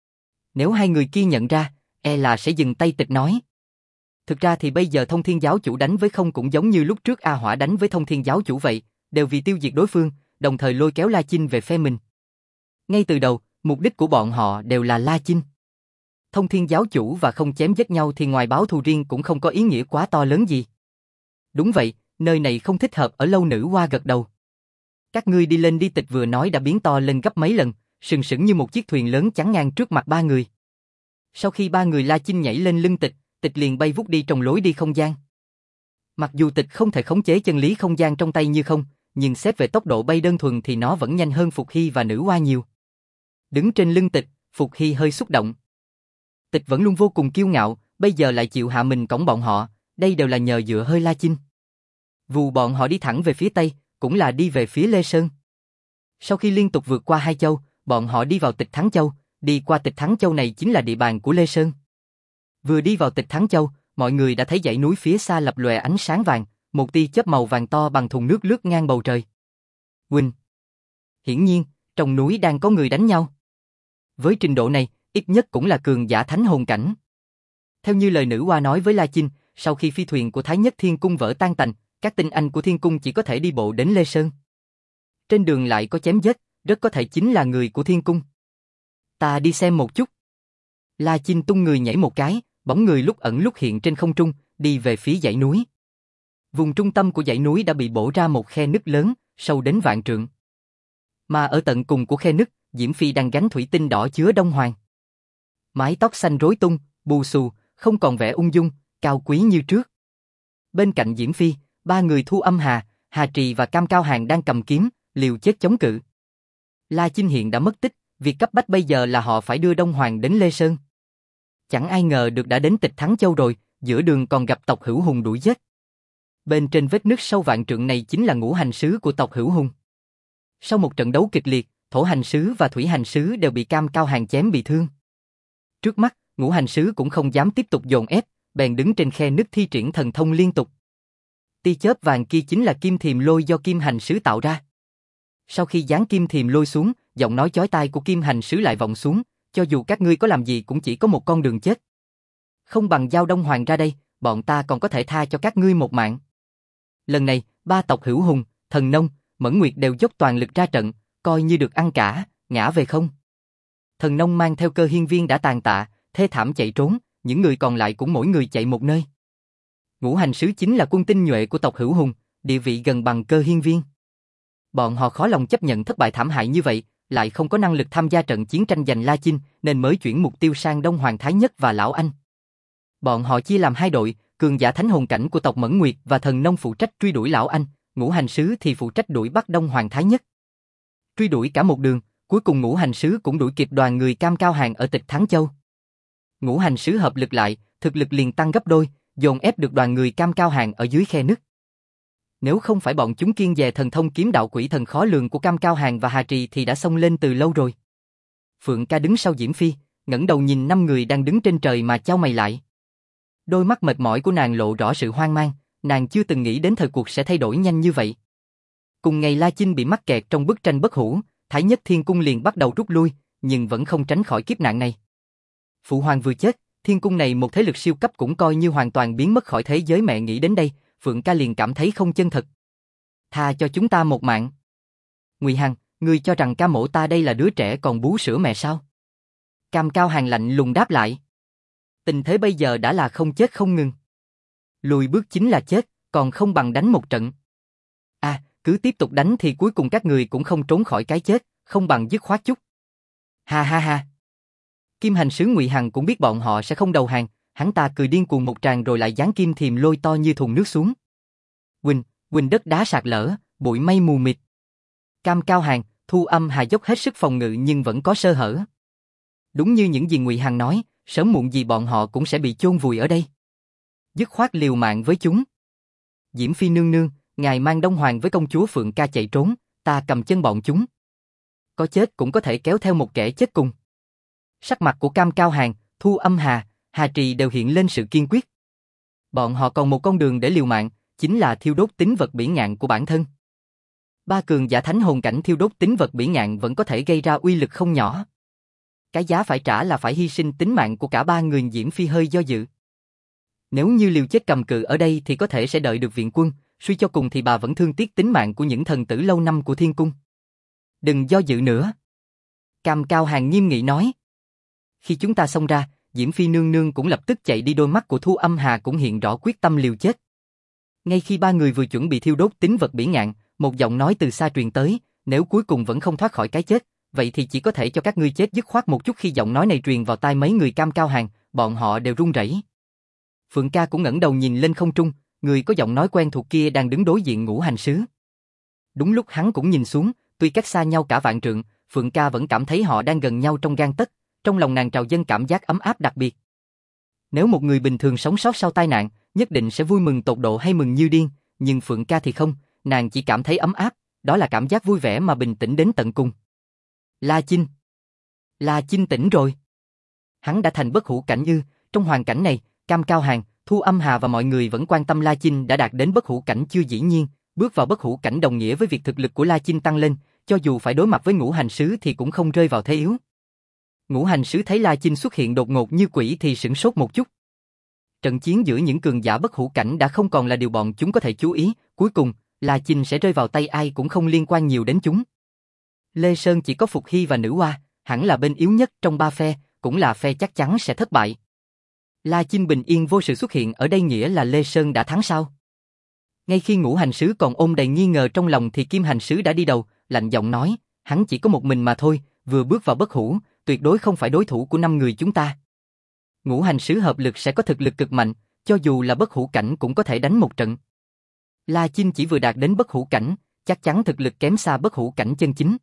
[SPEAKER 1] Nếu hai người kia nhận ra, e là sẽ dừng tay. Tịch nói. Thực ra thì bây giờ Thông Thiên giáo chủ đánh với không cũng giống như lúc trước A Hỏa đánh với Thông Thiên giáo chủ vậy, đều vì tiêu diệt đối phương, đồng thời lôi kéo La Chinh về phe mình. Ngay từ đầu, mục đích của bọn họ đều là La Chinh. Thông Thiên giáo chủ và không chém giết nhau thì ngoài báo thù riêng cũng không có ý nghĩa quá to lớn gì. Đúng vậy, nơi này không thích hợp ở lâu. Nữ hoa gật đầu. Các ngươi đi lên đi. Tịch vừa nói đã biến to lên gấp mấy lần, sừng sững như một chiếc thuyền lớn chắn ngang trước mặt ba người. Sau khi ba người La Chinh nhảy lên lưng Tịch, Tịch liền bay vút đi trong lối đi không gian. Mặc dù Tịch không thể khống chế chân lý không gian trong tay như không, nhưng xét về tốc độ bay đơn thuần thì nó vẫn nhanh hơn Phục Hy và nữ hoa nhiều. Đứng trên lưng Tịch, Phục Hy hơi xúc động. Tịch vẫn luôn vô cùng kiêu ngạo, bây giờ lại chịu hạ mình cõng bọn họ, đây đều là nhờ dựa hơi La Chinh. Vù bọn họ đi thẳng về phía Tây, cũng là đi về phía Lê Sơn. Sau khi liên tục vượt qua hai châu, bọn họ đi vào Tịch Thắng Châu, đi qua Tịch Thắng Châu này chính là địa bàn của Lê Sơn. Vừa đi vào Tịch Thắng Châu, mọi người đã thấy dãy núi phía xa lập lòe ánh sáng vàng, một tia chớp màu vàng to bằng thùng nước lướt ngang bầu trời. Huynh! Hiển nhiên, trong núi đang có người đánh nhau. Với trình độ này, ít nhất cũng là cường giả thánh hồn cảnh. Theo như lời nữ hoa nói với La Chinh, sau khi phi thuyền của Thái Nhất Thiên Cung vỡ tan tành, các tinh anh của Thiên Cung chỉ có thể đi bộ đến Lê Sơn. Trên đường lại có chém giết, rất có thể chính là người của Thiên Cung. Ta đi xem một chút. La Chinh tung người nhảy một cái, bóng người lúc ẩn lúc hiện trên không trung, đi về phía dãy núi. Vùng trung tâm của dãy núi đã bị bổ ra một khe nứt lớn, sâu đến vạn trượng. Mà ở tận cùng của khe nứt, Diễm Phi đang gánh thủy tinh đỏ chứa đông hoàng. Mái tóc xanh rối tung, bù xù, không còn vẻ ung dung, cao quý như trước. Bên cạnh Diễm Phi, ba người Thu Âm Hà, Hà Trì và Cam Cao Hàng đang cầm kiếm, liều chết chống cự. La Chinh hiện đã mất tích, việc cấp bách bây giờ là họ phải đưa Đông Hoàng đến Lê Sơn. Chẳng ai ngờ được đã đến Tịch Thắng Châu rồi, giữa đường còn gặp tộc Hữu Hùng đuổi giết. Bên trên vết nứt sâu vạn trượng này chính là Ngũ Hành Sứ của tộc Hữu Hùng. Sau một trận đấu kịch liệt, Thổ Hành Sứ và Thủy Hành Sứ đều bị Cam Cao Hàng chém bị thương. Trước mắt, Ngũ Hành Sứ cũng không dám tiếp tục dồn ép, bèn đứng trên khe nứt thi triển thần thông liên tục. Tia chớp vàng kia chính là Kim Thiềm Lôi do Kim Hành Sứ tạo ra. Sau khi giáng Kim Thiềm Lôi xuống, giọng nói chói tai của Kim Hành Sứ lại vọng xuống, cho dù các ngươi có làm gì cũng chỉ có một con đường chết. Không bằng giao Đông Hoàng ra đây, bọn ta còn có thể tha cho các ngươi một mạng. Lần này, ba tộc Hữu Hùng, Thần Nông, Mẫn Nguyệt đều dốc toàn lực ra trận, coi như được ăn cả, ngã về không. Thần Nông mang theo Cơ Hiên Viên đã tàn tạ, thê thảm chạy trốn, những người còn lại cũng mỗi người chạy một nơi. Ngũ Hành Sứ chính là quân tinh nhuệ của tộc Hữu Hùng, địa vị gần bằng Cơ Hiên Viên. Bọn họ khó lòng chấp nhận thất bại thảm hại như vậy, lại không có năng lực tham gia trận chiến tranh giành La Chinh, nên mới chuyển mục tiêu sang Đông Hoàng Thái Nhất và Lão Anh. Bọn họ chia làm hai đội, cường giả thánh hồn cảnh của tộc Mẫn Nguyệt và Thần Nông phụ trách truy đuổi Lão Anh, Ngũ Hành Sứ thì phụ trách đuổi bắt Đông Hoàng Thái Nhất. Truy đuổi cả một đường, cuối cùng Ngũ Hành Sứ cũng đuổi kịp đoàn người Cam Cao Hàng ở Tịch Thắng Châu. Ngũ Hành Sứ hợp lực lại, thực lực liền tăng gấp đôi, dồn ép được đoàn người Cam Cao Hàng ở dưới khe nứt. Nếu không phải bọn chúng kiêng dè thần thông kiếm đạo quỷ thần khó lường của Cam Cao Hàng và Hà Trì thì đã xông lên từ lâu rồi. Phượng Ca đứng sau Diễm Phi, ngẩng đầu nhìn năm người đang đứng trên trời mà chau mày lại. Đôi mắt mệt mỏi của nàng lộ rõ sự hoang mang, nàng chưa từng nghĩ đến thời cuộc sẽ thay đổi nhanh như vậy. Cùng ngày La Chinh bị mắc kẹt trong bức tranh bất hủ, Thái Nhất Thiên Cung liền bắt đầu rút lui, nhưng vẫn không tránh khỏi kiếp nạn này. Phụ hoàng vừa chết, Thiên Cung này một thế lực siêu cấp cũng coi như hoàn toàn biến mất khỏi thế giới. Mẹ nghĩ đến đây, Phượng Ca liền cảm thấy không chân thật. Tha cho chúng ta một mạng. Ngụy Hằng, ngươi cho rằng ca mổ ta đây là đứa trẻ còn bú sữa mẹ sao? Cam Cao Hàng lạnh lùng đáp lại. Tình thế bây giờ đã là không chết không ngừng. Lùi bước chính là chết, còn không bằng đánh một trận. À, cứ tiếp tục đánh thì cuối cùng các người cũng không trốn khỏi cái chết, không bằng dứt khoát chút. Ha ha ha. Kim Hành Sứ Ngụy Hằng cũng biết bọn họ sẽ không đầu hàng, hắn ta cười điên cuồng một tràng rồi lại giáng Kim Thiềm Lôi to như thùng nước xuống. Huỳnh đất đá sạt lở, bụi mây mù mịt. Cam Cao Hàng, Thu Âm Hà dốc hết sức phòng ngự nhưng vẫn có sơ hở. Đúng như những gì Ngụy Hằng nói, sớm muộn gì bọn họ cũng sẽ bị chôn vùi ở đây. Dứt khoát liều mạng với chúng. Diễm Phi nương nương, ngài mang Đông Hoàng với công chúa Phượng Ca chạy trốn, ta cầm chân bọn chúng. Có chết cũng có thể kéo theo một kẻ chết cùng. Sắc mặt của Cam Cao Hàng, Thu Âm Hà, Hà Trì đều hiện lên sự kiên quyết. Bọn họ còn một con đường để liều mạng, chính là thiêu đốt tính vật bỉ ngạn của bản thân. Ba cường giả thánh hồn cảnh thiêu đốt tính vật bỉ ngạn vẫn có thể gây ra uy lực không nhỏ. Cái giá phải trả là phải hy sinh tính mạng của cả ba người. Diễm Phi hơi do dự. Nếu như liều chết cầm cự ở đây thì có thể sẽ đợi được viện quân, suy cho cùng thì bà vẫn thương tiếc tính mạng của những thần tử lâu năm của thiên cung. Đừng do dự nữa. Cam Cao Hàng nghiêm nghị nói. Khi chúng ta xông ra, Diễm Phi nương nương cũng lập tức chạy đi, đôi mắt của Thu Âm Hà cũng hiện rõ quyết tâm liều chết. Ngay khi ba người vừa chuẩn bị thiêu đốt tính vật bỉ ngạn, một giọng nói từ xa truyền tới, nếu cuối cùng vẫn không thoát khỏi cái chết, vậy thì chỉ có thể cho các ngươi chết dứt khoát một chút. Khi giọng nói này truyền vào tai mấy người Cam Cao Hàng, bọn họ đều run rẩy. Phượng Ca cũng ngẩng đầu nhìn lên không trung, người có giọng nói quen thuộc kia đang đứng đối diện Ngũ Hành Sứ. Đúng lúc hắn cũng nhìn xuống, tuy cách xa nhau cả vạn trượng, Phượng Ca vẫn cảm thấy họ đang gần nhau trong gang tấc, trong lòng nàng trào dâng cảm giác ấm áp đặc biệt. Nếu một người bình thường sống sót sau tai nạn, nhất định sẽ vui mừng tột độ hay mừng như điên, nhưng Phượng Ca thì không, nàng chỉ cảm thấy ấm áp, đó là cảm giác vui vẻ mà bình tĩnh đến tận cùng. La Chinh. La Chinh tỉnh rồi. Hắn đã thành bất hủ cảnh ư? Trong hoàn cảnh này, Cam Cao Hàng, Thu Âm Hà và mọi người vẫn quan tâm La Chinh đã đạt đến bất hủ cảnh chưa. Dĩ nhiên, bước vào bất hủ cảnh đồng nghĩa với việc thực lực của La Chinh tăng lên, cho dù phải đối mặt với Ngũ Hành Sứ thì cũng không rơi vào thế yếu. Ngũ Hành Sứ thấy La Chinh xuất hiện đột ngột như quỷ thì sửng sốt một chút. Trận chiến giữa những cường giả bất hủ cảnh đã không còn là điều bọn chúng có thể chú ý, cuối cùng, La Chinh sẽ rơi vào tay ai cũng không liên quan nhiều đến chúng. Lê Sơn chỉ có Phục Hy và Nữ Hoa, hẳn là bên yếu nhất trong ba phe, cũng là phe chắc chắn sẽ thất bại. La Chinh bình yên vô sự xuất hiện ở đây nghĩa là Lê Sơn đã thắng sao? Ngay khi Ngũ Hành Sứ còn ôm đầy nghi ngờ trong lòng thì Kim Hành Sứ đã đi đầu, lạnh giọng nói, hắn chỉ có một mình mà thôi, vừa bước vào bất hủ, tuyệt đối không phải đối thủ của 5 người chúng ta. Ngũ Hành Sứ hợp lực sẽ có thực lực cực mạnh, cho dù là bất hủ cảnh cũng có thể đánh một trận. La Chinh chỉ vừa đạt đến bất hủ cảnh, chắc chắn thực lực kém xa bất hủ cảnh chân chính.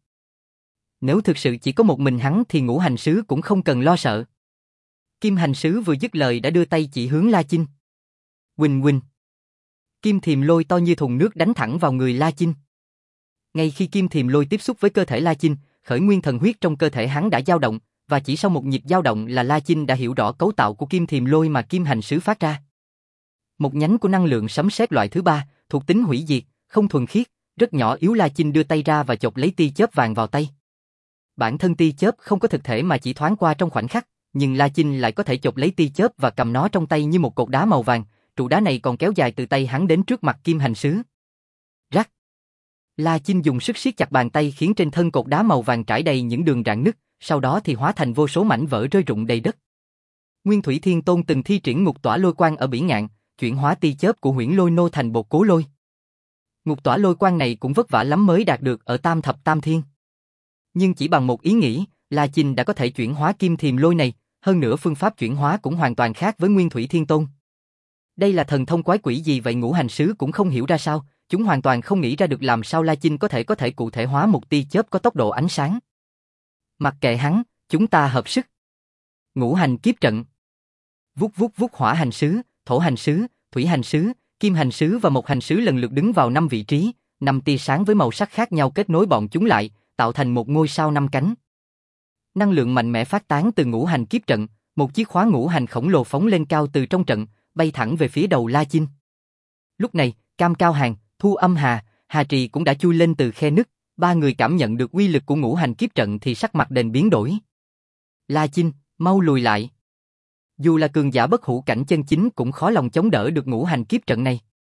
[SPEAKER 1] Nếu thực sự chỉ có một mình hắn thì Ngũ Hành Sứ cũng không cần lo sợ. Kim Hành Sứ vừa dứt lời đã đưa tay chỉ hướng La Chinh. Huỳnh huỳnh. Kim Thiềm Lôi to như thùng nước đánh thẳng vào người La Chinh. Ngay khi Kim Thiềm Lôi tiếp xúc với cơ thể La Chinh, khởi nguyên thần huyết trong cơ thể hắn đã dao động, và chỉ sau một nhịp dao động là La Chinh đã hiểu rõ cấu tạo của Kim Thiềm Lôi mà Kim Hành Sứ phát ra. Một nhánh của năng lượng sấm sét loại thứ 3, thuộc tính hủy diệt, không thuần khiết, rất nhỏ yếu. La Chinh đưa tay ra và chộp lấy tia chớp vàng vào tay. Bản thân tia chớp không có thực thể mà chỉ thoáng qua trong khoảnh khắc, nhưng La Chinh lại có thể chộp lấy tia chớp và cầm nó trong tay như một cột đá màu vàng, trụ đá này còn kéo dài từ tay hắn đến trước mặt Kim Hành Sứ. Rắc. La Chinh dùng sức siết chặt bàn tay khiến trên thân cột đá màu vàng trải đầy những đường rạn nứt, sau đó thì hóa thành vô số mảnh vỡ rơi rụng đầy đất. Nguyên Thủy Thiên Tôn từng thi triển Ngục Tỏa Lôi Quang ở Bỉ Ngạn, chuyển hóa tia chớp của Huyễn Lôi Nô thành bột Cố Lôi. Ngục Tỏa Lôi Quang này cũng vất vả lắm mới đạt được ở Tam Thập Tam Thiên. Nhưng chỉ bằng một ý nghĩ, La Chinh đã có thể chuyển hóa Kim Thiềm Lôi này, hơn nữa phương pháp chuyển hóa cũng hoàn toàn khác với Nguyên Thủy Thiên Tôn. Đây là thần thông quái quỷ gì vậy? Ngũ Hành Sứ cũng không hiểu ra sao, chúng hoàn toàn không nghĩ ra được làm sao La Chinh có thể cụ thể hóa một tia chớp có tốc độ ánh sáng. Mặc kệ hắn, chúng ta hợp sức. Ngũ hành kiếp trận. Vút vút vút. Hỏa Hành Sứ, Thổ Hành Sứ, Thủy Hành Sứ, Kim Hành Sứ và Mộc Hành Sứ lần lượt đứng vào 5 vị trí, 5 tia sáng với màu sắc khác nhau kết nối bọn chúng lại, tạo thành một ngôi sao 5 cánh. Năng lượng mạnh mẽ phát tán từ ngũ hành kiếp trận, một chiếc khóa ngũ hành khổng lồ phóng lên cao từ trong trận, bay thẳng về phía đầu La Chinh. Lúc này, Cam Cao Hàng, Thu Âm Hà, Hà Trì cũng đã chui lên từ khe nứt, ba người cảm nhận được uy lực của ngũ hành kiếp trận thì sắc mặt đền biến đổi. La Chinh, mau lùi lại. Dù là cường giả bất hủ cảnh chân chính cũng khó lòng chống đỡ được ngũ hành kiếp trận này.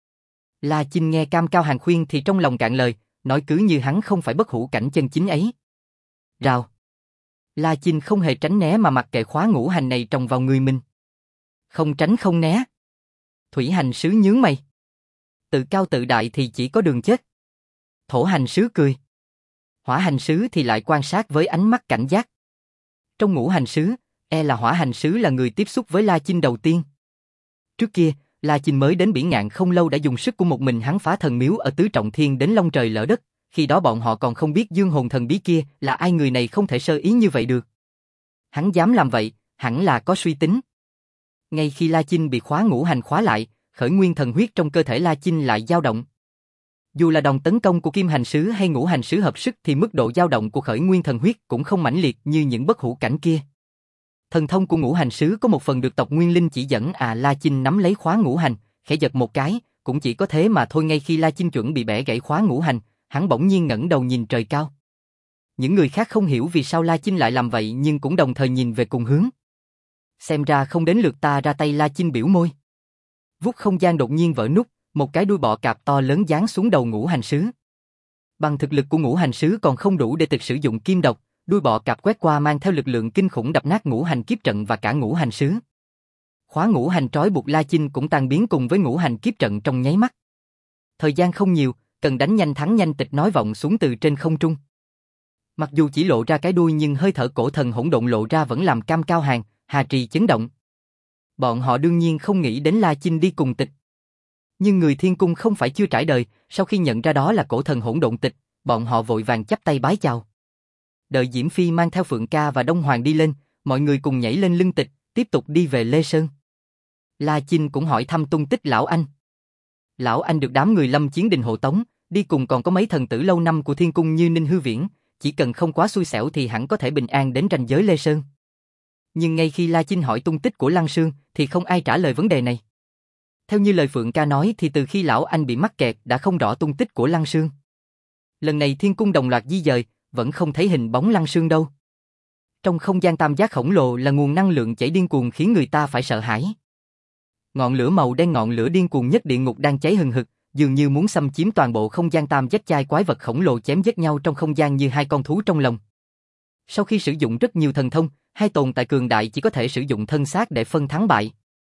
[SPEAKER 1] La Chinh nghe Cam Cao Hàng khuyên thì trong lòng cạn lời, nói cứ như hắn không phải bất hủ cảnh chân chính ấy. Rào. La Chinh không hề tránh né mà mặc kệ khóa ngũ hành này trồng vào người mình. Không tránh không né. Thủy Hành Sứ nhướng mày. Tự cao tự đại thì chỉ có đường chết. Thổ Hành Sứ cười. Hỏa Hành Sứ thì lại quan sát với ánh mắt cảnh giác. Trong ngũ hành sứ, là Hỏa Hành Sứ là người tiếp xúc với La Chinh đầu tiên. Trước kia, La Chinh mới đến Bỉ Ngạn không lâu đã dùng sức của một mình hắn phá thần miếu ở Tứ Trọng Thiên đến long trời lỡ đất, Khi đó bọn họ còn không biết dương hồn thần bí kia là ai, người này không thể sơ ý như vậy được. Hắn dám làm vậy, hẳn là có suy tính. Ngay khi La Chinh bị khóa ngũ hành khóa lại, khởi nguyên thần huyết trong cơ thể La Chinh lại dao động. Dù là đòn tấn công của Kim Hành Sứ hay Ngũ Hành Sứ hợp sức thì mức độ dao động của khởi nguyên thần huyết cũng không mãnh liệt như những bất hủ cảnh kia. Thần thông của Ngũ Hành Sứ có một phần được tộc Nguyên Linh chỉ dẫn. La Chinh nắm lấy khóa ngũ hành, khẽ giật một cái, cũng chỉ có thế mà thôi. Ngay khi La Chinh chuẩn bị bẻ gãy khóa ngũ hành, hắn bỗng nhiên ngẩng đầu nhìn trời cao. Những người khác không hiểu vì sao La Chinh lại làm vậy nhưng cũng đồng thời nhìn về cùng hướng. Xem ra không đến lượt ta ra tay. La Chinh biểu môi. Vút không gian đột nhiên vỡ nút, một cái đuôi bọ cạp to lớn giáng xuống đầu Ngũ Hành Sứ. Bằng thực lực của Ngũ Hành Sứ còn không đủ để thực sử dụng kim độc, đuôi bọ cạp quét qua mang theo lực lượng kinh khủng đập nát ngũ hành kiếp trận và cả Ngũ Hành Sứ. Khóa ngũ hành trói buộc La Chinh cũng tan biến cùng với ngũ hành kiếp trận trong nháy mắt. Thời gian không nhiều, cần đánh nhanh thắng nhanh, tịch nói vọng xuống từ trên không trung. Mặc dù chỉ lộ ra cái đuôi nhưng hơi thở cổ thần hỗn độn lộ ra vẫn làm Cam Cao Hàng, Hà Trì chấn động. Bọn họ đương nhiên không nghĩ đến La Chinh đi cùng tịch. Nhưng người Thiên Cung không phải chưa trải đời, sau khi nhận ra đó là cổ thần hỗn độn tịch, bọn họ vội vàng chắp tay bái chào. Đợi Diễm Phi mang theo Phượng Ca và Đông Hoàng đi lên, mọi người cùng nhảy lên lưng tịch, tiếp tục đi về Lê Sơn. La Chinh cũng hỏi thăm tung tích lão anh. Lão anh được đám người Lâm Chiến Đình hộ tống, đi cùng còn có mấy thần tử lâu năm của Thiên Cung như Ninh Hư Viễn, chỉ cần không quá xui xẻo thì hẳn có thể bình an đến ranh giới Lê Sơn. Nhưng ngay khi La Chinh hỏi tung tích của Lăng Sương thì không ai trả lời vấn đề này. Theo như lời Phượng Ca nói thì từ khi lão anh bị mắc kẹt đã không rõ tung tích của Lăng Sương. Lần này Thiên Cung đồng loạt di dời, vẫn không thấy hình bóng Lăng Sương đâu. Trong không gian tam giác khổng lồ là nguồn năng lượng chảy điên cuồng khiến người ta phải sợ hãi. Ngọn lửa màu đen, ngọn lửa điên cuồng nhất địa ngục đang cháy hừng hực, dường như muốn xâm chiếm toàn bộ không gian tam giác. Chai quái vật khổng lồ chém giết nhau trong không gian như hai con thú trong lồng. Sau khi sử dụng rất nhiều thần thông, hai tồn tại cường đại chỉ có thể sử dụng thân xác để phân thắng bại.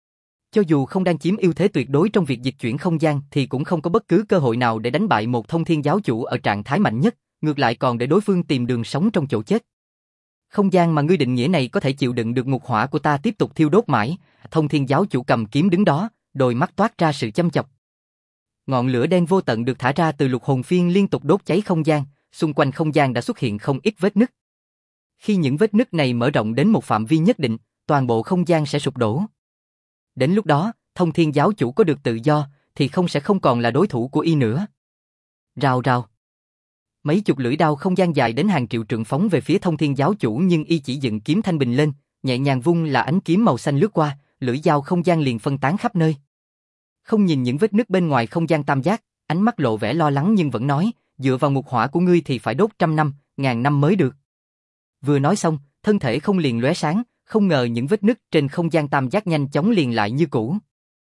[SPEAKER 1] Cho dù không đang chiếm ưu thế tuyệt đối trong việc dịch chuyển không gian thì cũng không có bất cứ cơ hội nào để đánh bại một thông thiên giáo chủ ở trạng thái mạnh nhất, ngược lại còn để đối phương tìm đường sống trong chỗ chết. Không gian mà ngươi định nghĩa này có thể chịu đựng được ngục hỏa của ta tiếp tục thiêu đốt mãi. Thông thiên giáo chủ cầm kiếm đứng đó, đôi mắt toát ra sự chăm chọc. Ngọn lửa đen vô tận được thả ra từ lục hồn phiên liên tục đốt cháy không gian, xung quanh không gian đã xuất hiện không ít vết nứt. Khi những vết nứt này mở rộng đến một phạm vi nhất định, toàn bộ không gian sẽ sụp đổ. Đến lúc đó, thông thiên giáo chủ có được tự do, thì sẽ không còn là đối thủ của y nữa. Rào rào. Mấy chục lưỡi đao không gian dài đến hàng triệu trượng phóng về phía thông thiên giáo chủ nhưng y chỉ dựng kiếm thanh bình lên, nhẹ nhàng vung là ánh kiếm màu xanh lướt qua, lưỡi dao không gian liền phân tán khắp nơi. Không nhìn những vết nứt bên ngoài không gian tam giác, ánh mắt lộ vẻ lo lắng nhưng vẫn nói, dựa vào ngục hỏa của ngươi thì phải đốt 100 năm, 1000 năm mới được. Vừa nói xong, thân thể không liền lóe sáng, không ngờ những vết nứt trên không gian tam giác nhanh chóng liền lại như cũ.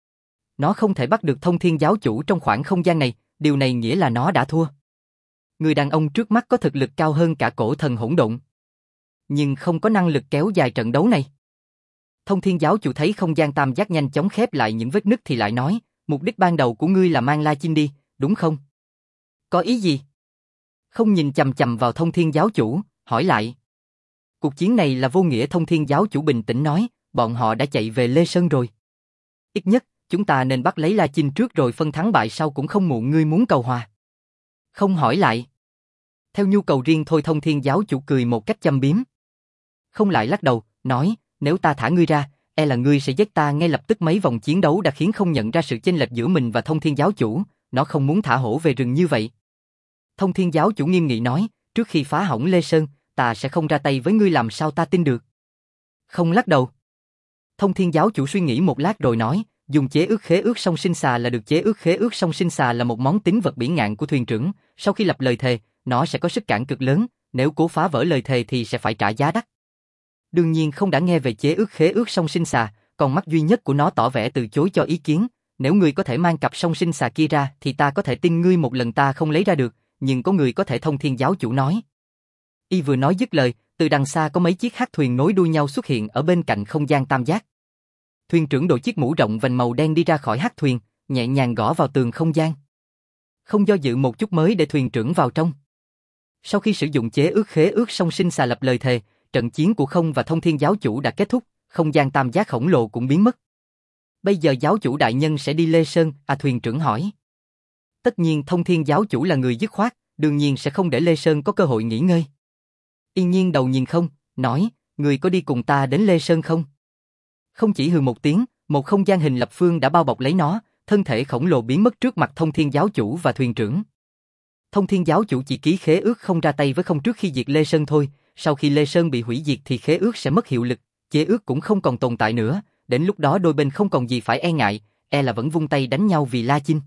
[SPEAKER 1] Nó không thể bắt được thông thiên giáo chủ trong khoảng không gian này, điều này nghĩa là nó đã thua. Người đàn ông trước mắt có thực lực cao hơn cả cổ thần hỗn độn, nhưng không có năng lực kéo dài trận đấu này. Thông thiên giáo chủ thấy không gian tam giác nhanh chóng khép lại những vết nứt thì lại nói, mục đích ban đầu của ngươi là mang La Chinh đi, đúng không? Có ý gì? Không nhìn chằm chằm vào thông thiên giáo chủ, hỏi lại. Cuộc chiến này là vô nghĩa. Thông thiên giáo chủ bình tĩnh nói, bọn họ đã chạy về Lê Sơn rồi. Ít nhất, chúng ta nên bắt lấy La Chinh trước rồi phân thắng bại sau cũng không muộn. Ngươi muốn cầu hòa? Không hỏi lại. Theo nhu cầu riêng thôi. Thông thiên giáo chủ cười một cách châm biếm. Không lại lắc đầu, nói, nếu ta thả ngươi ra, e là ngươi sẽ giết ta ngay lập tức. Mấy vòng chiến đấu đã khiến không nhận ra sự chênh lệch giữa mình và thông thiên giáo chủ, nó không muốn thả hổ về rừng như vậy. Thông thiên giáo chủ nghiêm nghị nói, trước khi phá hỏng Lê Sơn, ta sẽ không ra tay với ngươi. Làm sao ta tin được? Không lắc đầu. Thông thiên giáo chủ suy nghĩ một lát rồi nói, dùng chế ước khế ước song sinh xà là được. Chế ước khế ước song sinh xà là một món tín vật bỉ ngạn của thuyền trưởng, sau khi lập lời thề, nó sẽ có sức cản cực lớn, nếu cố phá vỡ lời thề thì sẽ phải trả giá đắt. Đương nhiên không đã nghe về chế ước khế ước song sinh xà, còn mắt duy nhất của nó tỏ vẻ từ chối cho ý kiến, nếu ngươi có thể mang cặp song sinh xà kia ra thì ta có thể tin ngươi một lần. Ta không lấy ra được, nhưng có người có thể. Thông thiên giáo chủ nói. Y vừa nói dứt lời, từ đằng xa có mấy chiếc hắc thuyền nối đuôi nhau xuất hiện ở bên cạnh không gian tam giác. Thuyền trưởng đội chiếc mũ rộng vành màu đen đi ra khỏi hắc thuyền, nhẹ nhàng gõ vào tường không gian. Không do dự một chút mới để thuyền trưởng vào trong. Sau khi sử dụng chế ước khế ước song sinh xà lập lời thề, trận chiến của Không và Thông thiên giáo chủ đã kết thúc, không gian tam giác khổng lồ cũng biến mất. Bây giờ giáo chủ đại nhân sẽ đi Lê Sơn, thuyền trưởng hỏi. Tất nhiên Thông thiên giáo chủ là người dứt khoát, đương nhiên sẽ không để Lê Sơn có cơ hội nghỉ ngơi. Yên Nhiên đầu nhìn không, nói, người có đi cùng ta đến Lê Sơn không? Không chỉ hừ một tiếng, một không gian hình lập phương đã bao bọc lấy nó, thân thể khổng lồ biến mất trước mặt Thông Thiên giáo chủ và thuyền trưởng. Thông Thiên giáo chủ chỉ ký khế ước không ra tay với không trước khi diệt Lê Sơn thôi, sau khi Lê Sơn bị hủy diệt thì khế ước sẽ mất hiệu lực, chế ước cũng không còn tồn tại nữa, đến lúc đó đôi bên không còn gì phải e ngại, là vẫn vung tay đánh nhau vì La Chinh.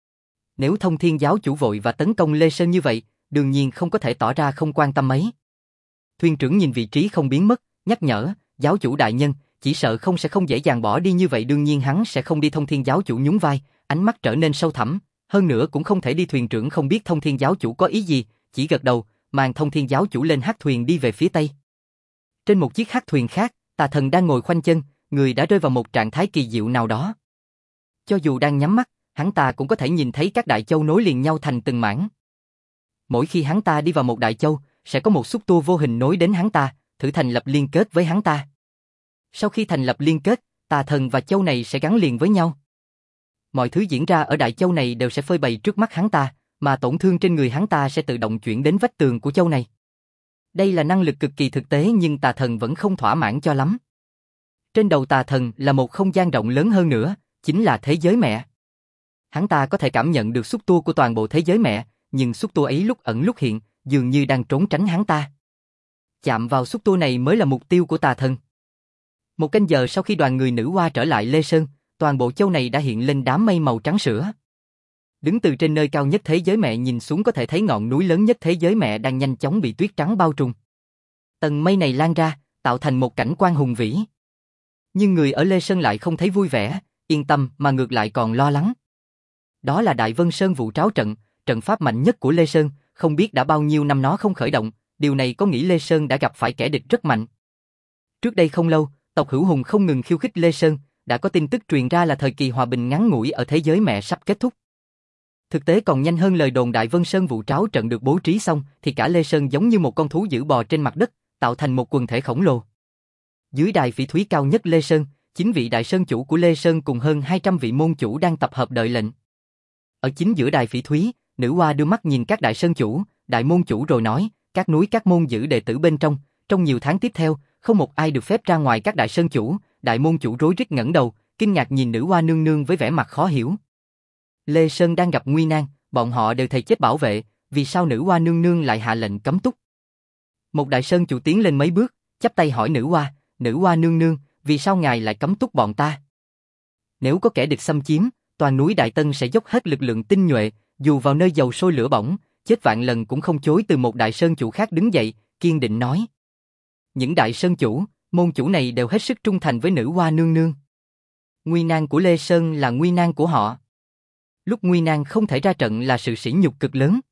[SPEAKER 1] Nếu Thông Thiên giáo chủ vội và tấn công Lê Sơn như vậy, đương nhiên không có thể tỏ ra không quan tâm mấy. Thuyền trưởng nhìn vị trí không biến mất, nhắc nhở, giáo chủ đại nhân, chỉ sợ sẽ không dễ dàng bỏ đi như vậy, đương nhiên hắn sẽ không đi. Thông Thiên giáo chủ nhún vai, ánh mắt trở nên sâu thẳm, hơn nữa cũng không thể đi. Thuyền trưởng không biết Thông Thiên giáo chủ có ý gì, chỉ gật đầu, mang Thông Thiên giáo chủ lên hắc thuyền đi về phía tây. Trên một chiếc hắc thuyền khác, Tà Thần đang ngồi khoanh chân, người đã rơi vào một trạng thái kỳ diệu nào đó. Cho dù đang nhắm mắt, hắn ta cũng có thể nhìn thấy các đại châu nối liền nhau thành từng mảng. Mỗi khi hắn ta đi vào một đại châu, sẽ có một xúc tua vô hình nối đến hắn ta, thử thành lập liên kết với hắn ta. Sau khi thành lập liên kết, Tà Thần và châu này sẽ gắn liền với nhau. Mọi thứ diễn ra ở đại châu này đều sẽ phơi bày trước mắt hắn ta, mà tổn thương trên người hắn ta sẽ tự động chuyển đến vách tường của châu này. Đây là năng lực cực kỳ thực tế nhưng Tà Thần vẫn không thỏa mãn cho lắm. Trên đầu Tà Thần là một không gian rộng lớn hơn nữa, chính là thế giới mẹ. Hắn ta có thể cảm nhận được xúc tua của toàn bộ thế giới mẹ, nhưng xúc tua ấy lúc ẩn lúc hiện, dường như đang trốn tránh hắn ta. Chạm vào xúc tua này mới là mục tiêu của Tà Thần. Một canh giờ sau khi đoàn người nữ hoa trở lại Lê Sơn, toàn bộ châu này đã hiện lên đám mây màu trắng sữa. Đứng từ trên nơi cao nhất thế giới mẹ nhìn xuống có thể thấy ngọn núi lớn nhất thế giới mẹ đang nhanh chóng bị tuyết trắng bao trùm. Tầng mây này lan ra, tạo thành một cảnh quan hùng vĩ. Nhưng người ở Lê Sơn lại không thấy vui vẻ, yên tâm mà ngược lại còn lo lắng. Đó là Đại Vân Sơn Vụ Tráo Trận, trận pháp mạnh nhất của Lê Sơn, không biết đã bao nhiêu năm nó không khởi động, điều này có nghĩa Lê Sơn đã gặp phải kẻ địch rất mạnh. Trước đây không lâu, tộc Hữu Hùng không ngừng khiêu khích Lê Sơn, đã có tin tức truyền ra là thời kỳ hòa bình ngắn ngủi ở thế giới mẹ sắp kết thúc. Thực tế còn nhanh hơn lời đồn. Đại Vân Sơn Vụ Tráo Trận được bố trí xong thì cả Lê Sơn giống như một con thú dữ bò trên mặt đất, tạo thành một quần thể khổng lồ. Dưới đài phỉ thúy cao nhất Lê Sơn, 9 vị đại sơn chủ của Lê Sơn cùng hơn 200 vị môn chủ đang tập hợp đợi lệnh. Ở chính giữa đài phỉ thúy, nữ hoa đưa mắt nhìn các đại sơn chủ, đại môn chủ rồi nói, các núi các môn giữ đệ tử bên trong nhiều tháng tiếp theo, không một ai được phép ra ngoài. Các đại sơn chủ, đại môn chủ rối rít ngẩng đầu, kinh ngạc nhìn nữ hoa nương nương với vẻ mặt khó hiểu. Lê Sơn đang gặp nguy nan, bọn họ đều thề chết bảo vệ, vì sao nữ hoa nương nương lại hạ lệnh cấm túc? Một đại sơn chủ tiến lên mấy bước, chắp tay hỏi nữ hoa nương nương, vì sao ngài lại cấm túc bọn ta? Nếu có kẻ địch xâm chiếm, toàn núi Đại Tân sẽ dốc hết lực lượng tinh nhuệ, dù vào nơi dầu sôi lửa bỏng, chết vạn lần cũng không chối từ. Một đại sơn chủ khác đứng dậy, kiên định nói. Những đại sơn chủ, môn chủ này đều hết sức trung thành với nữ hoa nương nương. Nguy nan của Lê Sơn là nguy nan của họ. Lúc nguy nan không thể ra trận là sự sỉ nhục cực lớn.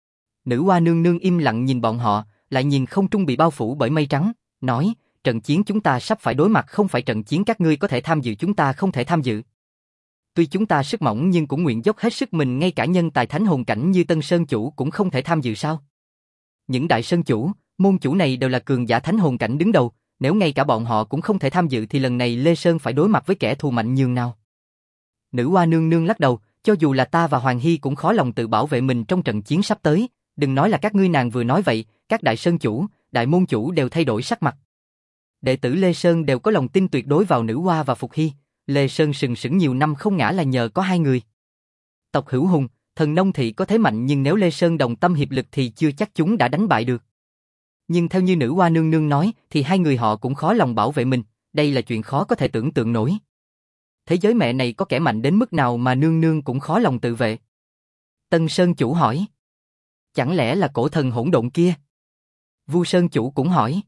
[SPEAKER 1] Nữ hoa nương nương im lặng nhìn bọn họ, lại nhìn không trung bị bao phủ bởi mây trắng, nói, trận chiến chúng ta sắp phải đối mặt không phải trận chiến các ngươi có thể tham dự, chúng ta không thể tham dự. Tuy chúng ta sức mỏng nhưng cũng nguyện dốc hết sức mình, ngay cả nhân tài thánh hồn cảnh như Tân Sơn chủ cũng không thể tham dự sao? Những đại sơn chủ, môn chủ này đều là cường giả thánh hồn cảnh đứng đầu, nếu ngay cả bọn họ cũng không thể tham dự thì lần này Lê Sơn phải đối mặt với kẻ thù mạnh nhường nào. Nữ hoa nương nương lắc đầu, cho dù là ta và Hoàng Hy cũng khó lòng tự bảo vệ mình trong trận chiến sắp tới, đừng nói là các ngươi. Nàng vừa nói vậy, các đại sơn chủ, đại môn chủ đều thay đổi sắc mặt. Đệ tử Lê Sơn đều có lòng tin tuyệt đối vào nữ hoa và Phục Hy. Lê Sơn sừng sững nhiều năm không ngã là nhờ có hai người. Tộc Hữu Hùng, Thần Nông Thị có thế mạnh nhưng nếu Lê Sơn đồng tâm hiệp lực thì chưa chắc chúng đã đánh bại được. Nhưng theo như nữ hoa nương nương nói thì hai người họ cũng khó lòng bảo vệ mình, đây là chuyện khó có thể tưởng tượng nổi. Thế giới mẹ này có kẻ mạnh đến mức nào mà nương nương cũng khó lòng tự vệ? Tân Sơn chủ hỏi. Chẳng lẽ là cổ thần hỗn độn kia? Vu Sơn chủ cũng hỏi.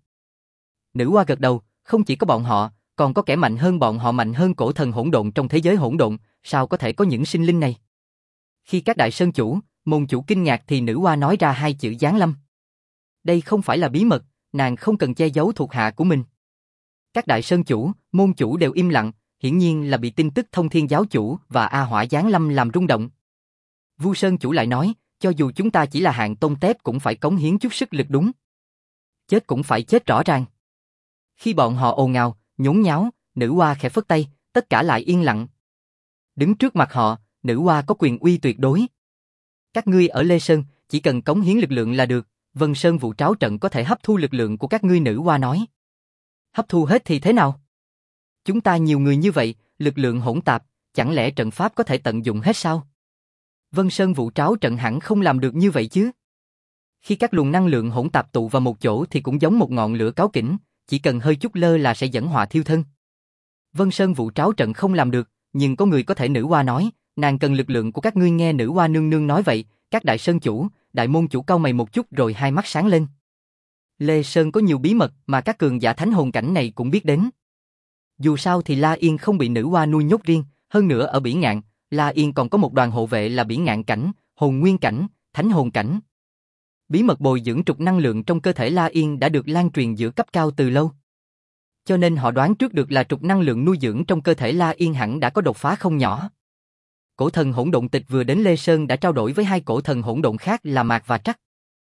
[SPEAKER 1] Nữ hoa gật đầu, không chỉ có bọn họ, còn có kẻ mạnh hơn bọn họ, mạnh hơn cổ thần hỗn độn trong thế giới hỗn độn, sao có thể có những sinh linh này? Khi các đại sơn chủ, môn chủ kinh ngạc thì nữ hoa nói ra hai chữ giáng lâm. Đây không phải là bí mật, nàng không cần che giấu thuộc hạ của mình. Các đại sơn chủ, môn chủ đều im lặng, hiển nhiên là bị tin tức Thông Thiên giáo chủ và A Hỏa giáng lâm làm rung động. Vu Sơn chủ lại nói, cho dù chúng ta chỉ là hạng tôn tép cũng phải cống hiến chút sức lực đúng. Chết cũng phải chết rõ ràng. Khi bọn họ ồn ào, nhốn nháo, nữ hoa khẽ phất tay, tất cả lại yên lặng. Đứng trước mặt họ, nữ hoa có quyền uy tuyệt đối. Các ngươi ở Lê Sơn, chỉ cần cống hiến lực lượng là được, Vân Sơn Vũ Tráo trận có thể hấp thu lực lượng của các ngươi nữ hoa nói. Hấp thu hết thì thế nào? Chúng ta nhiều người như vậy, lực lượng hỗn tạp, chẳng lẽ trận pháp có thể tận dụng hết sao? Vân Sơn Vũ Tráo trận hẳn không làm được như vậy chứ. Khi các luồng năng lượng hỗn tạp tụ vào một chỗ thì cũng giống một ngọn lửa cáu kỉnh, chỉ cần hơi chút lơ là sẽ dẫn họa thiêu thân. Vân Sơn Vũ Tráo trận không làm được, nhưng có người có thể nữ hoa nói, nàng cần lực lượng của các ngươi nghe nữ hoa nương nương nói vậy, các đại sơn chủ, đại môn chủ cau mày một chút rồi hai mắt sáng lên. Lê Sơn có nhiều bí mật mà các cường giả thánh hồn cảnh này cũng biết đến. Dù sao thì La Yên không bị nữ hoa nuôi nhốt riêng, hơn nữa ở Bỉ Ngạn, La Yên còn có một đoàn hộ vệ là Bỉ Ngạn cảnh, hồn nguyên cảnh, thánh hồn cảnh. Bí mật bồi dưỡng trục năng lượng trong cơ thể La Yên đã được lan truyền giữa cấp cao từ lâu. Cho nên họ đoán trước được là trục năng lượng nuôi dưỡng trong cơ thể La Yên hẳn đã có đột phá không nhỏ. Cổ thần hỗn độn tịch vừa đến Lê Sơn đã trao đổi với hai cổ thần hỗn độn khác là Mạc và Trắc.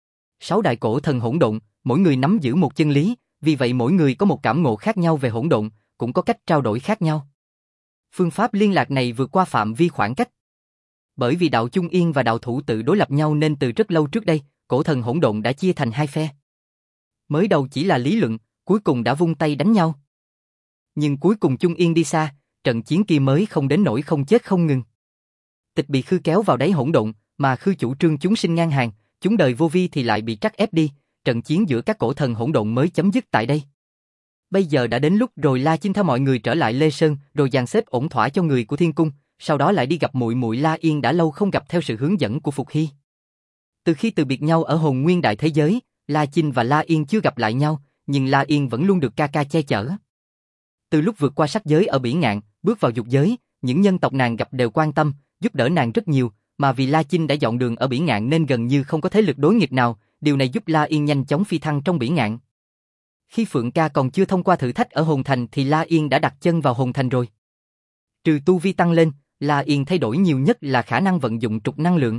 [SPEAKER 1] 6 đại cổ thần hỗn độn, mỗi người nắm giữ một chân lý, vì vậy mỗi người có một cảm ngộ khác nhau về hỗn độn, cũng có cách trao đổi khác nhau. Phương pháp liên lạc này vượt qua phạm vi khoảng cách. Bởi vì đạo Chung Yên và đạo Thủ Tự đối lập nhau nên từ rất lâu trước đây, cổ thần hỗn độn đã chia thành hai phe. Mới đầu chỉ là lý luận, cuối cùng đã vung tay đánh nhau. Nhưng cuối cùng Chung Yên đi xa, trận chiến kia mới không đến nỗi không chết không ngừng. Tịch bị Khư kéo vào đáy hỗn độn, mà Khư chủ trương chúng sinh ngang hàng, chúng đời vô vi thì lại bị Trắc ép đi, trận chiến giữa các cổ thần hỗn độn mới chấm dứt tại đây. Bây giờ đã đến lúc rồi La Chinh theo mọi người trở lại Lê Sơn, rồi dàn xếp ổn thỏa cho người của Thiên Cung, sau đó lại đi gặp muội muội La Yên đã lâu không gặp theo sự hướng dẫn của Phục Hy. Từ khi từ biệt nhau ở Hồn Nguyên Đại Thế Giới, La Chinh và La Yên chưa gặp lại nhau, nhưng La Yên vẫn luôn được ca ca che chở. Từ lúc vượt qua sắc giới ở Bỉ Ngạn, bước vào dục giới, những nhân tộc nàng gặp đều quan tâm, giúp đỡ nàng rất nhiều, mà vì La Chinh đã dọn đường ở Bỉ Ngạn nên gần như không có thế lực đối nghịch nào, điều này giúp La Yên nhanh chóng phi thăng trong Bỉ Ngạn. Khi Phượng Ca còn chưa thông qua thử thách ở Hồn Thành thì La Yên đã đặt chân vào Hồn Thành rồi. Trừ tu vi tăng lên, La Yên thay đổi nhiều nhất là khả năng vận dụng trục năng lượng.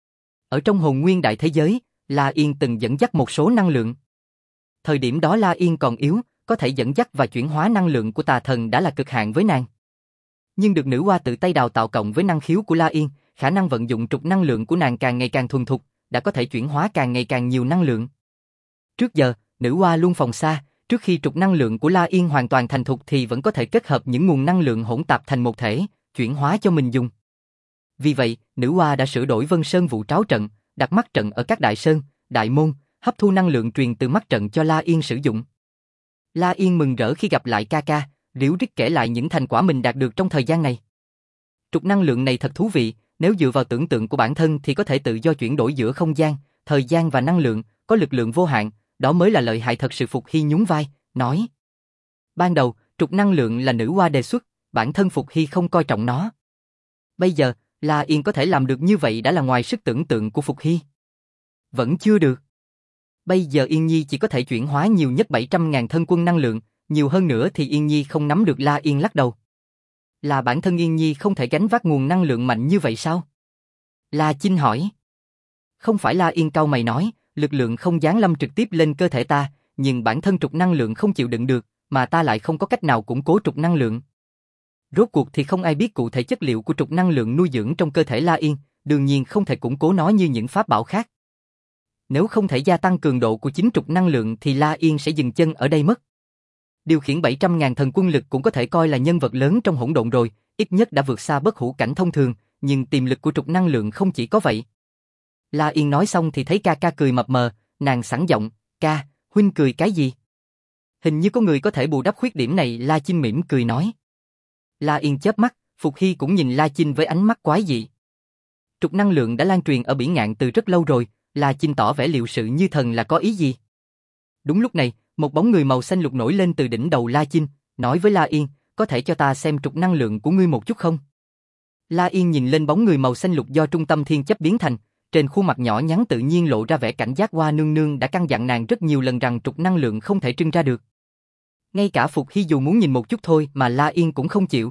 [SPEAKER 1] Ở trong Hồn Nguyên Đại Thế Giới, La Yên từng dẫn dắt một số năng lượng. Thời điểm đó La Yên còn yếu, có thể dẫn dắt và chuyển hóa năng lượng của tà thần đã là cực hạn với nàng. Nhưng được nữ hoa tự tay đào tạo cộng với năng khiếu của La Yên, khả năng vận dụng trục năng lượng của nàng càng ngày càng thuần thục, đã có thể chuyển hóa càng ngày càng nhiều năng lượng. Trước giờ, nữ hoa luôn phòng xa, trước khi trục năng lượng của La Yên hoàn toàn thành thục thì vẫn có thể kết hợp những nguồn năng lượng hỗn tạp thành một thể, chuyển hóa cho mình dùng. Vì vậy, nữ hoa đã sửa đổi Vân Sơn Vũ Tráo trận, đặt mắt trận ở các đại sơn, đại môn, hấp thu năng lượng truyền từ mắt trận cho La Yên sử dụng. La Yên mừng rỡ khi gặp lại ca ca, ríu rít kể lại những thành quả mình đạt được trong thời gian này. Trục năng lượng này thật thú vị, nếu dựa vào tưởng tượng của bản thân thì có thể tự do chuyển đổi giữa không gian, thời gian và năng lượng, có lực lượng vô hạn, đó mới là lợi hại thật sự. Phục Hy nhún vai, nói. Ban đầu, trục năng lượng là nữ hoa đề xuất, bản thân Phục Hy không coi trọng nó. Bây giờ, La Yên có thể làm được như vậy đã là ngoài sức tưởng tượng của Phục Hy. Vẫn chưa được. Bây giờ Yên Nhi chỉ có thể chuyển hóa nhiều nhất 700.000 thân quân năng lượng, nhiều hơn nữa thì Yên Nhi không nắm được. La Yên lắc đầu. Là bản thân Yên Nhi không thể gánh vác nguồn năng lượng mạnh như vậy sao? La Chinh hỏi. Không phải. La Yên cau mày nói, lực lượng không giáng lâm trực tiếp lên cơ thể ta, nhưng bản thân trục năng lượng không chịu đựng được, mà ta lại không có cách nào củng cố trục năng lượng. Rốt cuộc thì không ai biết cụ thể chất liệu của trục năng lượng nuôi dưỡng trong cơ thể La Yên, đương nhiên không thể củng cố nó như những pháp bảo khác. Nếu không thể gia tăng cường độ của chính trục năng lượng thì La Yên sẽ dừng chân ở đây mất. Điều khiển 700.000 thần quân lực cũng có thể coi là nhân vật lớn trong hỗn độn rồi, ít nhất đã vượt xa bất hủ cảnh thông thường, nhưng tiềm lực của trục năng lượng không chỉ có vậy. La Yên nói xong thì thấy ca ca cười mập mờ, nàng sẵn giọng, ca, huynh cười cái gì? Hình như có người có thể bù đắp khuyết điểm này. La Chinh mỉm cười nói. La Yên chớp mắt, Phục Hy cũng nhìn La Chinh với ánh mắt quái dị. Trục năng lượng đã lan truyền ở Bỉ Ngạn từ rất lâu rồi, La Chinh tỏ vẻ liệu sự như thần là có ý gì? Đúng lúc này, một bóng người màu xanh lục nổi lên từ đỉnh đầu La Chinh, nói với La Yên, có thể cho ta xem trục năng lượng của ngươi một chút không? La Yên nhìn lên bóng người màu xanh lục do trung tâm thiên chấp biến thành, trên khuôn mặt nhỏ nhắn tự nhiên lộ ra vẻ cảnh giác. Hoa nương nương đã căn dặn nàng rất nhiều lần rằng trục năng lượng không thể trưng ra được. Ngay cả Phục Hy dù muốn nhìn một chút thôi mà La Yên cũng không chịu.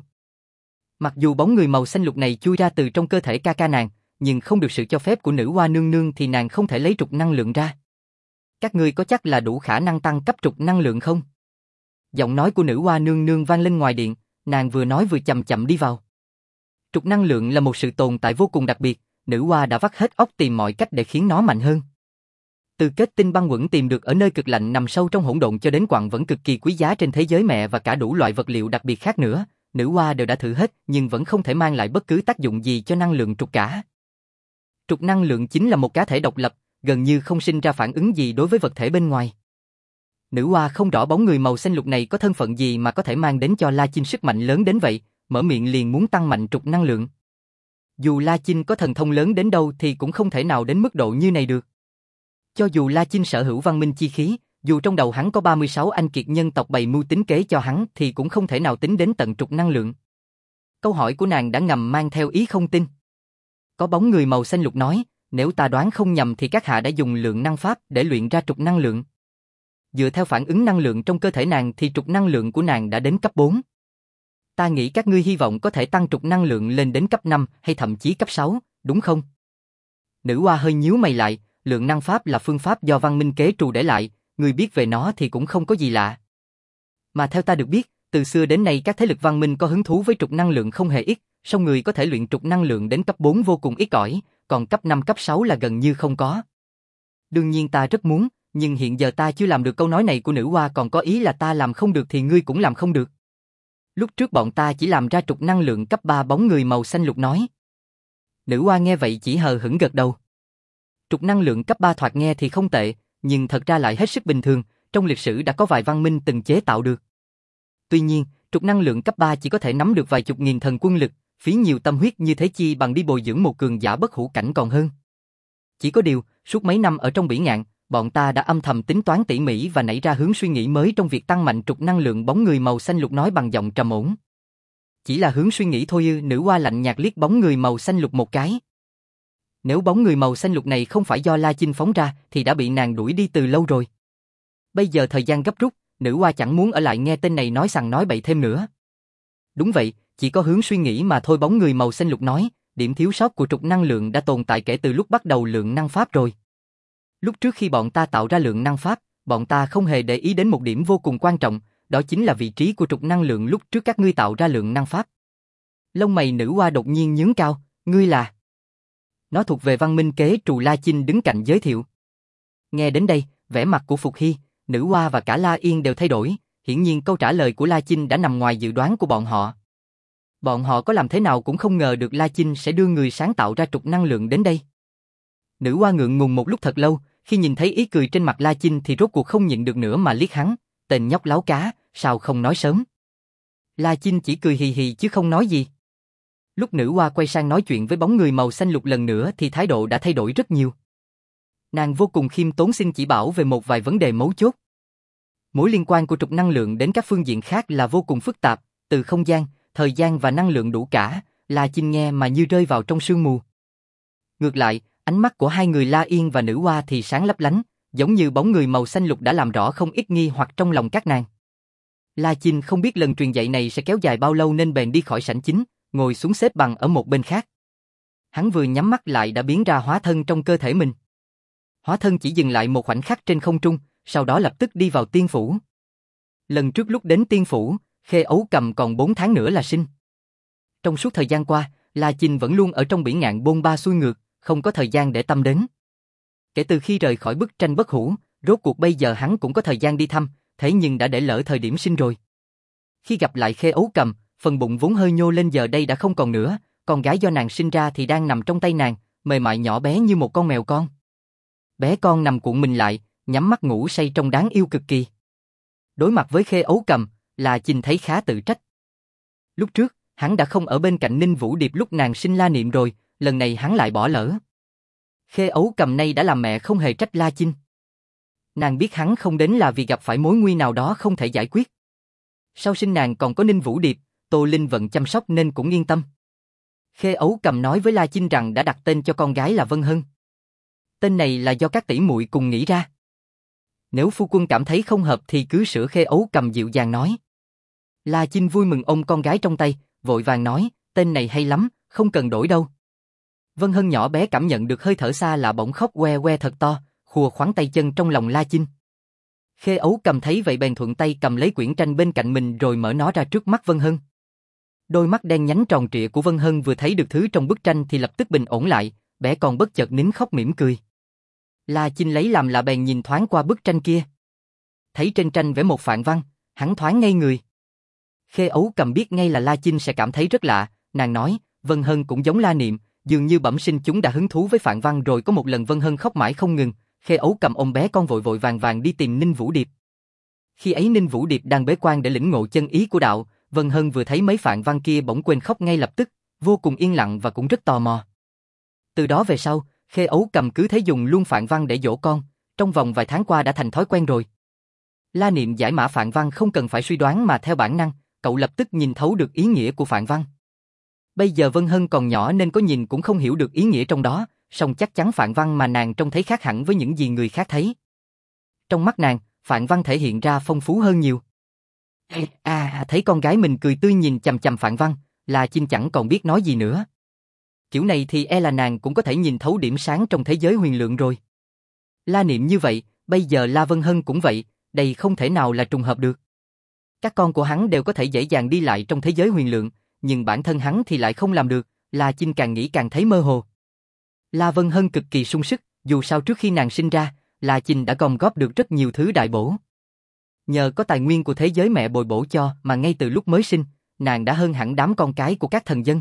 [SPEAKER 1] Mặc dù bóng người màu xanh lục này chui ra từ trong cơ thể ca ca nàng, nhưng không được sự cho phép của nữ hoa nương nương thì nàng không thể lấy trục năng lượng ra. Các ngươi có chắc là đủ khả năng tăng cấp trục năng lượng không? Giọng nói của nữ hoa nương nương vang lên ngoài điện, nàng vừa nói vừa chậm chậm đi vào. Trục năng lượng là một sự tồn tại vô cùng đặc biệt, nữ hoa đã vắt hết óc tìm mọi cách để khiến nó mạnh hơn. Từ kết tinh băng quẩn tìm được ở nơi cực lạnh nằm sâu trong hỗn độn cho đến quặng vẫn cực kỳ quý giá trên thế giới mẹ và cả đủ loại vật liệu đặc biệt khác nữa, nữ hoa đều đã thử hết nhưng vẫn không thể mang lại bất cứ tác dụng gì cho năng lượng trục cả. Trục năng lượng chính là một cá thể độc lập, gần như không sinh ra phản ứng gì đối với vật thể bên ngoài. Nữ hoa không rõ bóng người màu xanh lục này có thân phận gì mà có thể mang đến cho La Chinh sức mạnh lớn đến vậy, mở miệng liền muốn tăng mạnh trục năng lượng. Dù La Chinh có thần thông lớn đến đâu thì cũng không thể nào đến mức độ như này được. Cho dù La Chinh sở hữu văn minh chi khí, dù trong đầu hắn có 36 anh kiệt nhân tộc bày mưu tính kế cho hắn thì cũng không thể nào tính đến tận trục năng lượng. Câu hỏi của nàng đã ngầm mang theo ý không tin. Có bóng người màu xanh lục nói, nếu ta đoán không nhầm thì các hạ đã dùng lượng năng pháp để luyện ra trục năng lượng. Dựa theo phản ứng năng lượng trong cơ thể nàng thì trục năng lượng của nàng đã đến cấp 4. Ta nghĩ các ngươi hy vọng có thể tăng trục năng lượng lên đến cấp 5 hay thậm chí cấp 6, đúng không? Nữ hoa hơi nhíu mày lại, lượng năng pháp là phương pháp do văn minh kế trù để lại, người biết về nó thì cũng không có gì lạ. Mà theo ta được biết, từ xưa đến nay các thế lực văn minh có hứng thú với trục năng lượng không hề ít, song người có thể luyện trục năng lượng đến cấp 4 vô cùng ít ỏi, còn cấp 5 cấp 6 là gần như không có. Đương nhiên ta rất muốn, nhưng hiện giờ ta chưa làm được. Câu nói này của nữ hoa còn có ý là ta làm không được thì ngươi cũng làm không được. Lúc trước bọn ta chỉ làm ra trục năng lượng cấp 3, bóng người màu xanh lục nói. Nữ hoa nghe vậy chỉ hờ hững gật đầu. Trục năng lượng cấp 3 thoạt nghe thì không tệ, nhưng thật ra lại hết sức bình thường, trong lịch sử đã có vài văn minh từng chế tạo được. Tuy nhiên, trục năng lượng cấp 3 chỉ có thể nắm được vài chục nghìn thần quân lực, phí nhiều tâm huyết như thế chi bằng đi bồi dưỡng một cường giả bất hủ cảnh còn hơn. Chỉ có điều, suốt mấy năm ở trong bỉ ngạn, bọn ta đã âm thầm tính toán tỉ mỉ và nảy ra hướng suy nghĩ mới trong việc tăng mạnh trục năng lượng, bóng người màu xanh lục nói bằng giọng trầm ổn. Chỉ là hướng suy nghĩ thôi ư? Nữ hoa lạnh nhạt liếc bóng người màu xanh lục một cái. Nếu bóng người màu xanh lục này không phải do La Chinh phóng ra thì đã bị nàng đuổi đi từ lâu rồi. Bây giờ thời gian gấp rút, nữ hoa chẳng muốn ở lại nghe tên này nói sằng nói bậy thêm nữa. Đúng vậy, chỉ có hướng suy nghĩ mà thôi, bóng người màu xanh lục nói, điểm thiếu sót của trục năng lượng đã tồn tại kể từ lúc bắt đầu lượng năng pháp rồi. Lúc trước khi bọn ta tạo ra lượng năng pháp, bọn ta không hề để ý đến một điểm vô cùng quan trọng, đó chính là vị trí của trục năng lượng lúc trước các ngươi tạo ra lượng năng pháp. Lông mày nữ hoa đột nhiên nhướng cao, ngươi là... Nó thuộc về văn minh kế trù. La Chinh đứng cạnh giới thiệu. Nghe đến đây, vẻ mặt của Phục Hy, nữ hoa và cả La Yên đều thay đổi, hiển nhiên câu trả lời của La Chinh đã nằm ngoài dự đoán của bọn họ. Bọn họ có làm thế nào cũng không ngờ được La Chinh sẽ đưa người sáng tạo ra trục năng lượng đến đây. Nữ hoa ngượng ngùng một lúc thật lâu, khi nhìn thấy ý cười trên mặt La Chinh thì rốt cuộc không nhịn được nữa mà liếc hắn, tên nhóc láo cá, sao không nói sớm. La Chinh chỉ cười hì hì chứ không nói gì. Lúc nữ hoa quay sang nói chuyện với bóng người màu xanh lục lần nữa thì thái độ đã thay đổi rất nhiều. Nàng vô cùng khiêm tốn xin chỉ bảo về một vài vấn đề mấu chốt. Mối liên quan của trục năng lượng đến các phương diện khác là vô cùng phức tạp, từ không gian, thời gian và năng lượng đủ cả, La Chinh nghe mà như rơi vào trong sương mù. Ngược lại, ánh mắt của hai người La Yên và nữ hoa thì sáng lấp lánh, giống như bóng người màu xanh lục đã làm rõ không ít nghi hoặc trong lòng các nàng. La Chinh không biết lần truyền dạy này sẽ kéo dài bao lâu nên bèn đi khỏi sảnh chính, ngồi xuống xếp bằng ở một bên khác. Hắn vừa nhắm mắt lại đã biến ra hóa thân trong cơ thể mình. Hóa thân chỉ dừng lại một khoảnh khắc trên không trung, sau đó lập tức đi vào tiên phủ. Lần trước lúc đến tiên phủ, Khê Ấu Cầm còn 4 tháng nữa là sinh. Trong suốt thời gian qua, La Chinh vẫn luôn ở trong bỉ ngạn bôn ba xuôi ngược, không có thời gian để tâm đến. Kể từ khi rời khỏi bức tranh bất hủ, rốt cuộc bây giờ hắn cũng có thời gian đi thăm, thế nhưng đã để lỡ thời điểm sinh rồi. Khi gặp lại Khê Ấu Cầm, phần bụng vốn hơi nhô lên giờ đây đã không còn nữa, con gái do nàng sinh ra thì đang nằm trong tay nàng, mềm mại nhỏ bé như một con mèo con. Bé con nằm cuộn mình lại, nhắm mắt ngủ say trông đáng yêu cực kỳ. Đối mặt với Khê Ấu Cầm, La Chinh thấy khá tự trách. Lúc trước, hắn đã không ở bên cạnh Ninh Vũ Điệp lúc nàng sinh La Niệm rồi, lần này hắn lại bỏ lỡ. Khê Ấu Cầm nay đã làm mẹ không hề trách La Chinh. Nàng biết hắn không đến là vì gặp phải mối nguy nào đó không thể giải quyết. Sau sinh nàng còn có Ninh Vũ Điệp, Tô Linh Vận chăm sóc nên cũng yên tâm. Khê Ấu Cầm nói với La Chinh rằng đã đặt tên cho con gái là Vân Hân. Tên này là do các tỷ muội cùng nghĩ ra. Nếu phu quân cảm thấy không hợp thì cứ sửa. Khê Ấu Cầm dịu dàng nói. La Chinh vui mừng ôm con gái trong tay, vội vàng nói, tên này hay lắm, không cần đổi đâu. Vân Hân nhỏ bé cảm nhận được hơi thở xa lạ bỗng khóc que que thật to, khua khoắn tay chân trong lòng La Chinh. Khê Ấu Cầm thấy vậy bèn thuận tay cầm lấy quyển tranh bên cạnh mình rồi mở nó ra trước mắt Vân Hân. Đôi mắt đen nhánh tròn trịa của Vân Hân vừa thấy được thứ trong bức tranh thì lập tức bình ổn lại, bé con bất chợt nín khóc mỉm cười. La Chinh lấy làm lạ bèn nhìn thoáng qua bức tranh kia. Thấy trên tranh vẽ một phạn văn, hắn thoáng ngây người. Khê Ấu Cầm biết ngay là La Chinh sẽ cảm thấy rất lạ, nàng nói, Vân Hân cũng giống La Niệm, dường như bẩm sinh chúng đã hứng thú với phạn văn rồi có một lần Vân Hân khóc mãi không ngừng, Khê Ấu Cầm ôm bé con vội vội vàng vàng đi tìm Ninh Vũ Điệp. Khi ấy Ninh Vũ Điệp đang bế quan để lĩnh ngộ chân ý của đạo, Vân Hân vừa thấy mấy phạn văn kia bỗng quên khóc ngay lập tức, vô cùng yên lặng và cũng rất tò mò. Từ đó về sau, Khê Ấu Cầm cứ thấy dùng luôn phạn văn để dỗ con, trong vòng vài tháng qua đã thành thói quen rồi. La Niệm giải mã phạn văn không cần phải suy đoán mà theo bản năng, cậu lập tức nhìn thấu được ý nghĩa của phạn văn. Bây giờ Vân Hân còn nhỏ nên có nhìn cũng không hiểu được ý nghĩa trong đó, song chắc chắn phạn văn mà nàng trông thấy khác hẳn với những gì người khác thấy. Trong mắt nàng, phạn văn thể hiện ra phong phú hơn nhiều. Thấy con gái mình cười tươi nhìn chằm chằm phạn văn, La Chinh chẳng còn biết nói gì nữa. Kiểu này thì e là nàng cũng có thể nhìn thấu điểm sáng trong thế giới huyền lượng rồi. La Niệm như vậy, bây giờ La Vân Hân cũng vậy, đây không thể nào là trùng hợp được. Các con của hắn đều có thể dễ dàng đi lại trong thế giới huyền lượng, nhưng bản thân hắn thì lại không làm được, La Chinh càng nghĩ càng thấy mơ hồ. La Vân Hân cực kỳ sung sức, dù sao trước khi nàng sinh ra, La Chinh đã gom góp được rất nhiều thứ đại bổ. Nhờ có tài nguyên của thế giới mẹ bồi bổ cho mà ngay từ lúc mới sinh, nàng đã hơn hẳn đám con cái của các thần dân.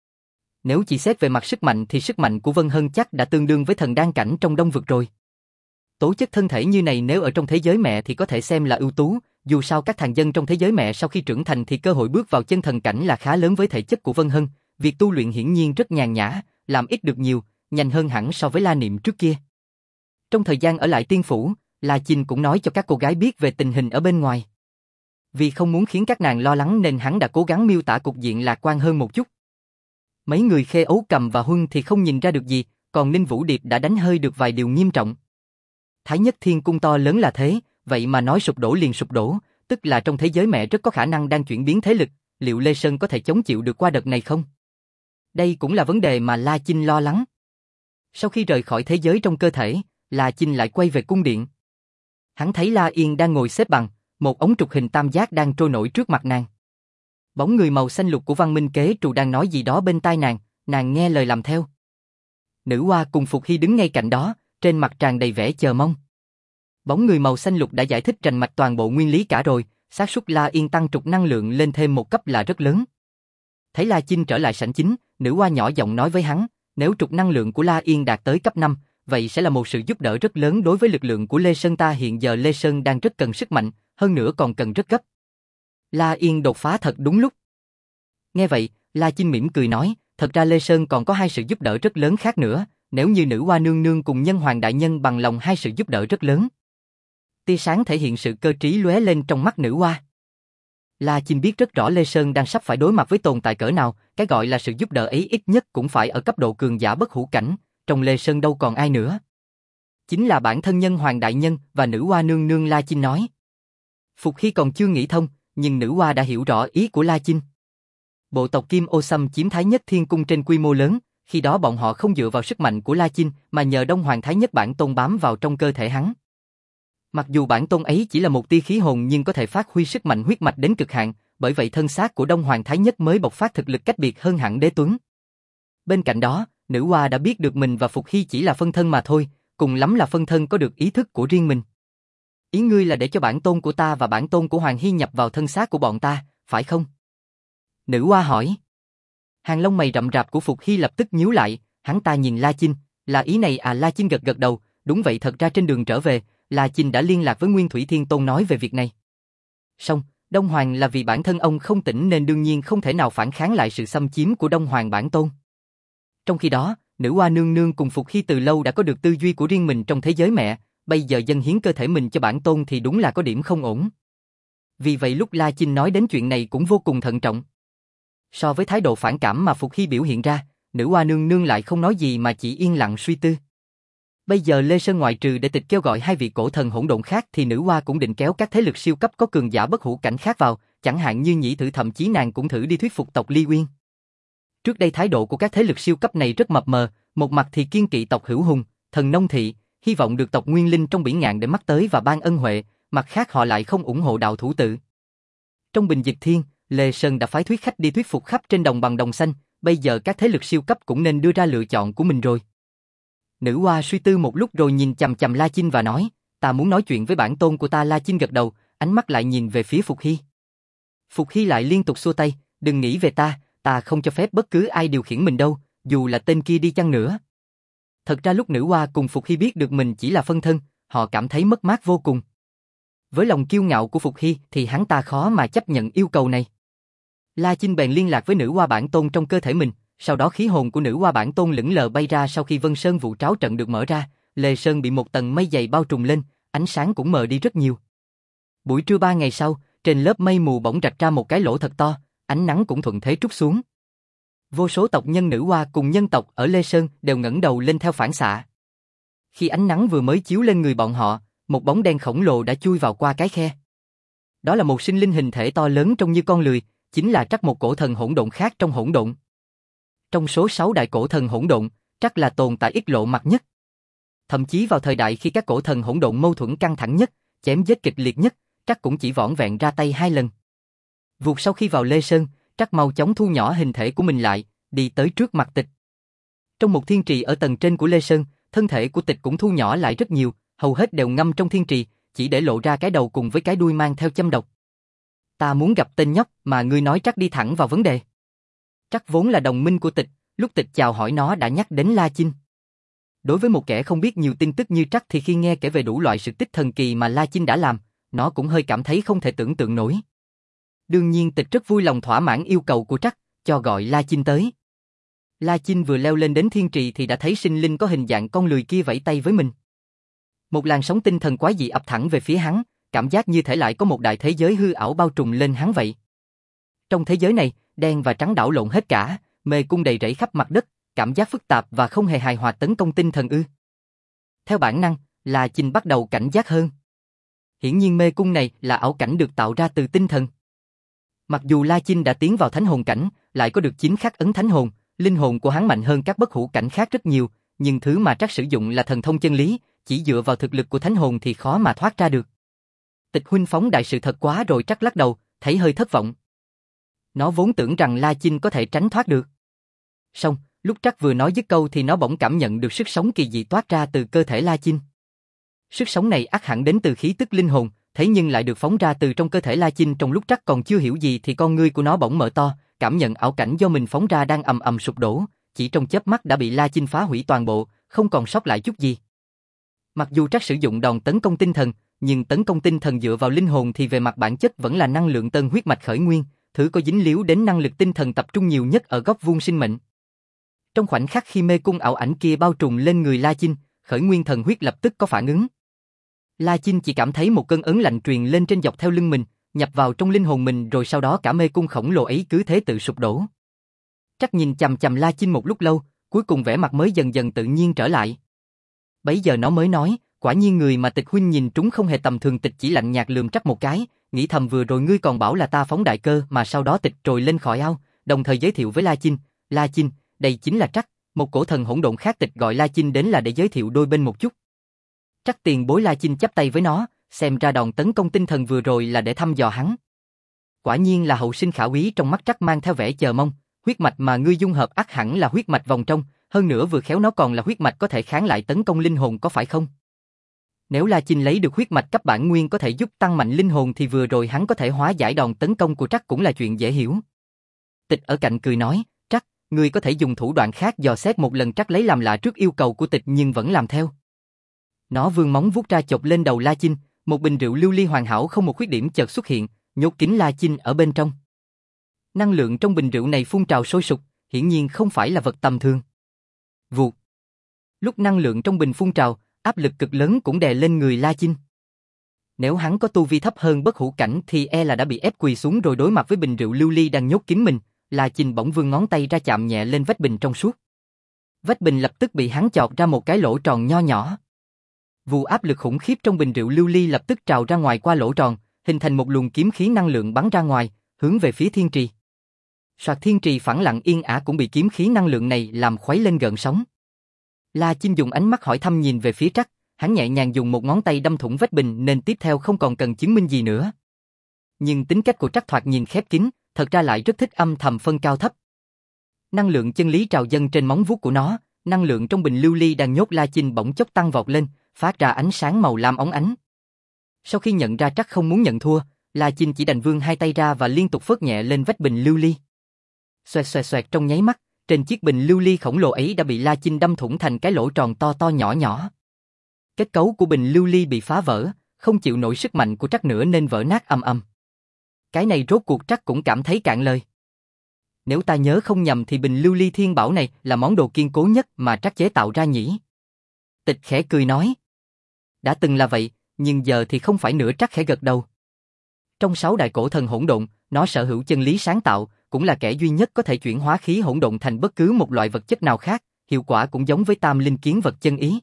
[SPEAKER 1] Nếu chỉ xét về mặt sức mạnh thì sức mạnh của Vân Hân chắc đã tương đương với thần đan cảnh trong Đông Vực rồi. Tố chất thân thể như này nếu ở trong thế giới mẹ thì có thể xem là ưu tú, dù sao các thần dân trong thế giới mẹ sau khi trưởng thành thì cơ hội bước vào chân thần cảnh là khá lớn với thể chất của Vân Hân, việc tu luyện hiển nhiên rất nhàn nhã, làm ít được nhiều, nhanh hơn hẳn so với La Niệm trước kia. Trong thời gian ở lại tiên phủ, La Chinh cũng nói cho các cô gái biết về tình hình ở bên ngoài. Vì không muốn khiến các nàng lo lắng nên hắn đã cố gắng miêu tả cục diện lạc quan hơn một chút. Mấy người Khê Ấu Cầm và Huân thì không nhìn ra được gì, còn Ninh Vũ Điệp đã đánh hơi được vài điều nghiêm trọng. Thái Nhất Thiên Cung to lớn là thế, vậy mà nói sụp đổ liền sụp đổ, tức là trong thế giới mẹ rất có khả năng đang chuyển biến thế lực, liệu Lê Sơn có thể chống chịu được qua đợt này không? Đây cũng là vấn đề mà La Chinh lo lắng. Sau khi rời khỏi thế giới trong cơ thể, La Chinh lại quay về cung điện. Hắn thấy La Yên đang ngồi xếp bằng, một ống trục hình tam giác đang trôi nổi trước mặt nàng. Bóng người màu xanh lục của Văn Minh Kế Trù đang nói gì đó bên tai nàng nghe lời làm theo. Nữ Hoa cùng Phục Hy đứng ngay cạnh đó, trên mặt tràn đầy vẻ chờ mong. Bóng người màu xanh lục đã giải thích rành mạch toàn bộ nguyên lý cả rồi, xác suất La Yên tăng trục năng lượng lên thêm một cấp là rất lớn. Thấy La Chinh trở lại sảnh chính, Nữ Hoa nhỏ giọng nói với hắn, nếu trục năng lượng của La Yên đạt tới cấp 5, vậy sẽ là một sự giúp đỡ rất lớn đối với lực lượng của Lê Sơn ta. Hiện giờ Lê Sơn đang rất cần sức mạnh, hơn nữa còn cần rất gấp. La Yên đột phá thật đúng lúc. Nghe vậy, La Chinh mỉm cười nói, thật ra Lê Sơn còn có hai sự giúp đỡ rất lớn khác nữa, nếu như Nữ Hoa nương nương cùng Nhân Hoàng đại nhân bằng lòng hai sự giúp đỡ rất lớn. Tia sáng thể hiện sự cơ trí lóe lên trong mắt Nữ Hoa. La Chinh biết rất rõ Lê Sơn đang sắp phải đối mặt với tồn tại cỡ nào, cái gọi là sự giúp đỡ ấy ít nhất cũng phải ở cấp độ cường giả bất hủ cảnh, trong Lê Sơn đâu còn ai nữa. Chính là bản thân Nhân Hoàng đại nhân và Nữ Hoa nương nương. La Chinh nói. Phục Hy còn chưa nghĩ thông, nhưng Nữ Hoa đã hiểu rõ ý của La Chinh. Bộ tộc Kim Ô Sâm chiếm Thái Nhất Thiên Cung trên quy mô lớn, khi đó bọn họ không dựa vào sức mạnh của La Chinh mà nhờ Đông Hoàng Thái Nhất bản tôn bám vào trong cơ thể hắn. Mặc dù bản tôn ấy chỉ là một tia khí hồn nhưng có thể phát huy sức mạnh huyết mạch đến cực hạn, bởi vậy thân xác của Đông Hoàng Thái Nhất mới bộc phát thực lực cách biệt hơn hẳn Đế Tuấn. Bên cạnh đó, Nữ Hoa đã biết được mình và Phục Hy chỉ là phân thân mà thôi, cùng lắm là phân thân có được ý thức của riêng mình. Ý ngươi là để cho bản tôn của ta và bản tôn của Hoàng Hy nhập vào thân xác của bọn ta, phải không? Nữ Hoa hỏi. Hàng lông mày rậm rạp của Phục Hy lập tức nhíu lại, hắn ta nhìn La Chinh, là ý này à? La Chinh gật gật đầu, đúng vậy, thật ra trên đường trở về, La Chinh đã liên lạc với Nguyên Thủy Thiên Tôn nói về việc này. Song, Đông Hoàng là vì bản thân ông không tỉnh nên đương nhiên không thể nào phản kháng lại sự xâm chiếm của Đông Hoàng bản tôn. Trong khi đó, Nữ Hoa nương nương cùng Phục Hy từ lâu đã có được tư duy của riêng mình trong thế giới mẹ, bây giờ dâng hiến cơ thể mình cho bản tôn thì đúng là có điểm không ổn. Vì vậy lúc La Chinh nói đến chuyện này cũng vô cùng thận trọng. So với thái độ phản cảm mà Phục Hy biểu hiện ra, Nữ Hoa nương nương lại không nói gì mà chỉ yên lặng suy tư. Bây giờ Lê Sơn ngoại trừ để tịch kêu gọi hai vị cổ thần hỗn độn khác thì Nữ Hoa cũng định kéo các thế lực siêu cấp có cường giả bất hủ cảnh khác vào, chẳng hạn như Nhĩ Thử, thậm chí nàng cũng thử đi thuyết phục tộc Ly Uyên. Trước đây thái độ của các thế lực siêu cấp này rất mập mờ, một mặt thì kiên kỵ tộc Hữu Hùng, thần Nông Thị, hy vọng được tộc Nguyên Linh trong biển ngạn để mắt tới và ban ân huệ, mặt khác họ lại không ủng hộ đạo thủ tự. Trong Bình Dịch Thiên, Lê Sơn đã phái thuyết khách đi thuyết phục khắp trên đồng bằng đồng xanh, bây giờ các thế lực siêu cấp cũng nên đưa ra lựa chọn của mình rồi. Nữ hoa suy tư một lúc rồi nhìn chằm chằm La Chinh và nói, ta muốn nói chuyện với bản tôn của ta. La Chinh gật đầu, ánh mắt lại nhìn về phía Phục Hy. Phục Hy lại liên tục xua tay, đừng nghĩ về ta không cho phép bất cứ ai điều khiển mình đâu, dù là tên kia đi chăng nữa. Thật ra lúc nữ hoa cùng Phục Hy biết được mình chỉ là phân thân, họ cảm thấy mất mát vô cùng. Với lòng kiêu ngạo của Phục Hy thì hắn ta khó mà chấp nhận yêu cầu này. La Chinh bèn liên lạc với nữ hoa bản tôn trong cơ thể mình, sau đó khí hồn của nữ hoa bản tôn lững lờ bay ra. Sau khi Vân Sơn vụ tráo trận được mở ra, Lê Sơn bị một tầng mây dày bao trùm lên, ánh sáng cũng mờ đi rất nhiều. Buổi trưa 3 ngày sau, trên lớp mây mù bỗng rạch ra một cái lỗ thật to, ánh nắng cũng thuận thế trút xuống. Vô số tộc nhân nữ hoa cùng nhân tộc ở Lê Sơn đều ngẩng đầu lên theo phản xạ. Khi ánh nắng vừa mới chiếu lên người bọn họ, một bóng đen khổng lồ đã chui vào qua cái khe. Đó là một sinh linh hình thể to lớn trông như con lười, chính là Trắc, một cổ thần hỗn độn khác trong hỗn độn. Trong số 6 đại cổ thần hỗn độn, Trắc là tồn tại ít lộ mặt nhất. Thậm chí vào thời đại khi các cổ thần hỗn độn mâu thuẫn căng thẳng nhất, chém giết kịch liệt nhất, Trắc cũng chỉ vỏn vẹn ra tay 2 lần. Vụt sau khi vào Lê Sơn, Trắc mau chóng thu nhỏ hình thể của mình lại, đi tới trước mặt Tịch. Trong một thiên trì ở tầng trên của Lê Sơn, thân thể của Tịch cũng thu nhỏ lại rất nhiều, hầu hết đều ngâm trong thiên trì, chỉ để lộ ra cái đầu cùng với cái đuôi mang theo châm độc. Ta muốn gặp tên nhóc mà ngươi nói. Trắc đi thẳng vào vấn đề. Trắc vốn là đồng minh của Tịch, lúc Tịch chào hỏi nó đã nhắc đến La Chinh. Đối với một kẻ không biết nhiều tin tức như Trắc thì khi nghe kể về đủ loại sự tích thần kỳ mà La Chinh đã làm, nó cũng hơi cảm thấy không thể tưởng tượng nổi. Đương nhiên Tịch rất vui lòng thỏa mãn yêu cầu của Trắc, cho gọi La Chinh tới. La Chinh vừa leo lên đến thiên trì thì đã thấy sinh linh có hình dạng con lười kia vẫy tay với mình. Một làn sóng tinh thần quái dị ập thẳng về phía hắn, cảm giác như thể lại có một đại thế giới hư ảo bao trùm lên hắn vậy. Trong thế giới này, đen và trắng đảo lộn hết cả, mê cung đầy rẫy khắp mặt đất, cảm giác phức tạp và không hề hài hòa tấn công tinh thần ư. Theo bản năng, La Chinh bắt đầu cảnh giác hơn. Hiển nhiên mê cung này là ảo cảnh được tạo ra từ tinh thần. Mặc dù La Chinh đã tiến vào thánh hồn cảnh, lại có được 9 khắc ấn thánh hồn, linh hồn của hắn mạnh hơn các bất hủ cảnh khác rất nhiều, nhưng thứ mà Trắc sử dụng là thần thông chân lý, chỉ dựa vào thực lực của thánh hồn thì khó mà thoát ra được. Tịch huynh phóng đại sự thật quá rồi. Trắc lắc đầu, thấy hơi thất vọng. Nó vốn tưởng rằng La Chinh có thể tránh thoát được. Song, lúc Trắc vừa nói dứt câu thì nó bỗng cảm nhận được sức sống kỳ dị toát ra từ cơ thể La Chinh. Sức sống này ắt hẳn đến từ khí tức linh hồn, thế nhưng lại được phóng ra từ trong cơ thể La Chinh. Trong lúc Trắc còn chưa hiểu gì thì con ngươi của nó bỗng mở to, cảm nhận ảo cảnh do mình phóng ra đang ầm ầm sụp đổ, chỉ trong chớp mắt đã bị La Chinh phá hủy toàn bộ, không còn sót lại chút gì. Mặc dù Trắc sử dụng đòn tấn công tinh thần, nhưng tấn công tinh thần dựa vào linh hồn thì về mặt bản chất vẫn là năng lượng tân huyết mạch khởi nguyên, thứ có dính líu đến năng lực tinh thần tập trung nhiều nhất ở góc vuông sinh mệnh. Trong khoảnh khắc khi mê cung ảo ảnh kia bao trùm lên người La Chinh, khởi nguyên thần huyết lập tức có phản ứng. La Chinh chỉ cảm thấy một cơn ấn lạnh truyền lên trên dọc theo lưng mình, nhập vào trong linh hồn mình, rồi sau đó cả mê cung khổng lồ ấy cứ thế tự sụp đổ. Trắc nhìn chằm chằm La Chinh một lúc lâu, cuối cùng vẻ mặt mới dần dần tự nhiên trở lại. Bấy giờ nó mới nói, quả nhiên người mà Tịch huynh nhìn trúng không hề tầm thường. Tịch chỉ lạnh nhạt lườm Trắc một cái, nghĩ thầm vừa rồi ngươi còn bảo là ta phóng đại cơ mà sau đó Tịch trồi lên khỏi ao, đồng thời giới thiệu với La Chinh, đây chính là Trắc, một cổ thần hỗn độn khác. Tịch gọi La Chinh đến là để giới thiệu đôi bên một chút. Trắc tiền bối. La Chinh chắp tay với nó, xem ra đòn tấn công tinh thần vừa rồi là để thăm dò hắn. Quả nhiên là hậu sinh khả úy. Trong mắt Trắc mang theo vẻ chờ mong, huyết mạch mà ngươi dung hợp ắt hẳn là huyết mạch vòng trong, hơn nữa vừa khéo nó còn là huyết mạch có thể kháng lại tấn công linh hồn, có phải không? Nếu La Chinh lấy được huyết mạch cấp bản nguyên có thể giúp tăng mạnh linh hồn thì vừa rồi hắn có thể hóa giải đòn tấn công của Trắc cũng là chuyện dễ hiểu. Tịch ở cạnh cười nói, Trắc, ngươi có thể dùng thủ đoạn khác dò xét một lần. Trắc lấy làm lạ trước yêu cầu của Tịch nhưng vẫn làm theo. Nó vươn móng vuốt ra chộp lên đầu La Chinh, một bình rượu lưu ly hoàn hảo không một khuyết điểm chợt xuất hiện, nhốt kín La Chinh ở bên trong. Năng lượng trong bình rượu này phun trào sôi sục, hiển nhiên không phải là vật tầm thường. Vụt. Lúc năng lượng trong bình phun trào, áp lực cực lớn cũng đè lên người La Chinh. Nếu hắn có tu vi thấp hơn bất hủ cảnh thì e là đã bị ép quỳ xuống rồi. Đối mặt với bình rượu lưu ly đang nhốt kín mình, La Chinh bỗng vươn ngón tay ra chạm nhẹ lên vách bình trong suốt. Vách bình lập tức bị hắn chọt ra một cái lỗ tròn nho nhỏ. Vụ áp lực khủng khiếp trong bình rượu lưu ly lập tức trào ra ngoài qua lỗ tròn, hình thành một luồng kiếm khí năng lượng bắn ra ngoài, hướng về phía thiên trì. Soạt, thiên trì phẳng lặng yên ả cũng bị kiếm khí năng lượng này làm khuấy lên gợn sóng. La Chinh dùng ánh mắt hỏi thăm nhìn về phía Trắc, hắn nhẹ nhàng dùng một ngón tay đâm thủng vách bình nên tiếp theo không còn cần chứng minh gì nữa. Nhưng tính cách của Trắc thoạt nhìn khép kín, thật ra lại rất thích âm thầm phân cao thấp. Năng lượng chân lý trào dâng trên móng vuốt của nó, năng lượng trong bình lưu ly đang nhốt La Chinh bỗng chốc tăng vọt lên, phát ra ánh sáng màu lam óng ánh. Sau khi nhận ra Trắc không muốn nhận thua, La Chinh chỉ đành vươn hai tay ra và liên tục phất nhẹ lên vách bình lưu ly. Xoẹt xoẹt xoẹt, trong nháy mắt, trên chiếc bình lưu ly khổng lồ ấy đã bị La Chinh đâm thủng thành cái lỗ tròn to to nhỏ nhỏ. Kết cấu của bình lưu ly bị phá vỡ, không chịu nổi sức mạnh của Trắc nữa nên vỡ nát ầm ầm. Cái này rốt cuộc Trắc cũng cảm thấy cạn lời. Nếu ta nhớ không nhầm thì bình lưu ly thiên bảo này là món đồ kiên cố nhất mà Trắc chế tạo ra nhỉ? Tịch khẽ cười nói. Đã từng là vậy, nhưng giờ thì không phải nữa. Trắc khẽ gật đầu. Trong 6 đại cổ thần hỗn độn, nó sở hữu chân lý sáng tạo, cũng là kẻ duy nhất có thể chuyển hóa khí hỗn độn thành bất cứ một loại vật chất nào khác, hiệu quả cũng giống với tam linh kiến vật chân ý.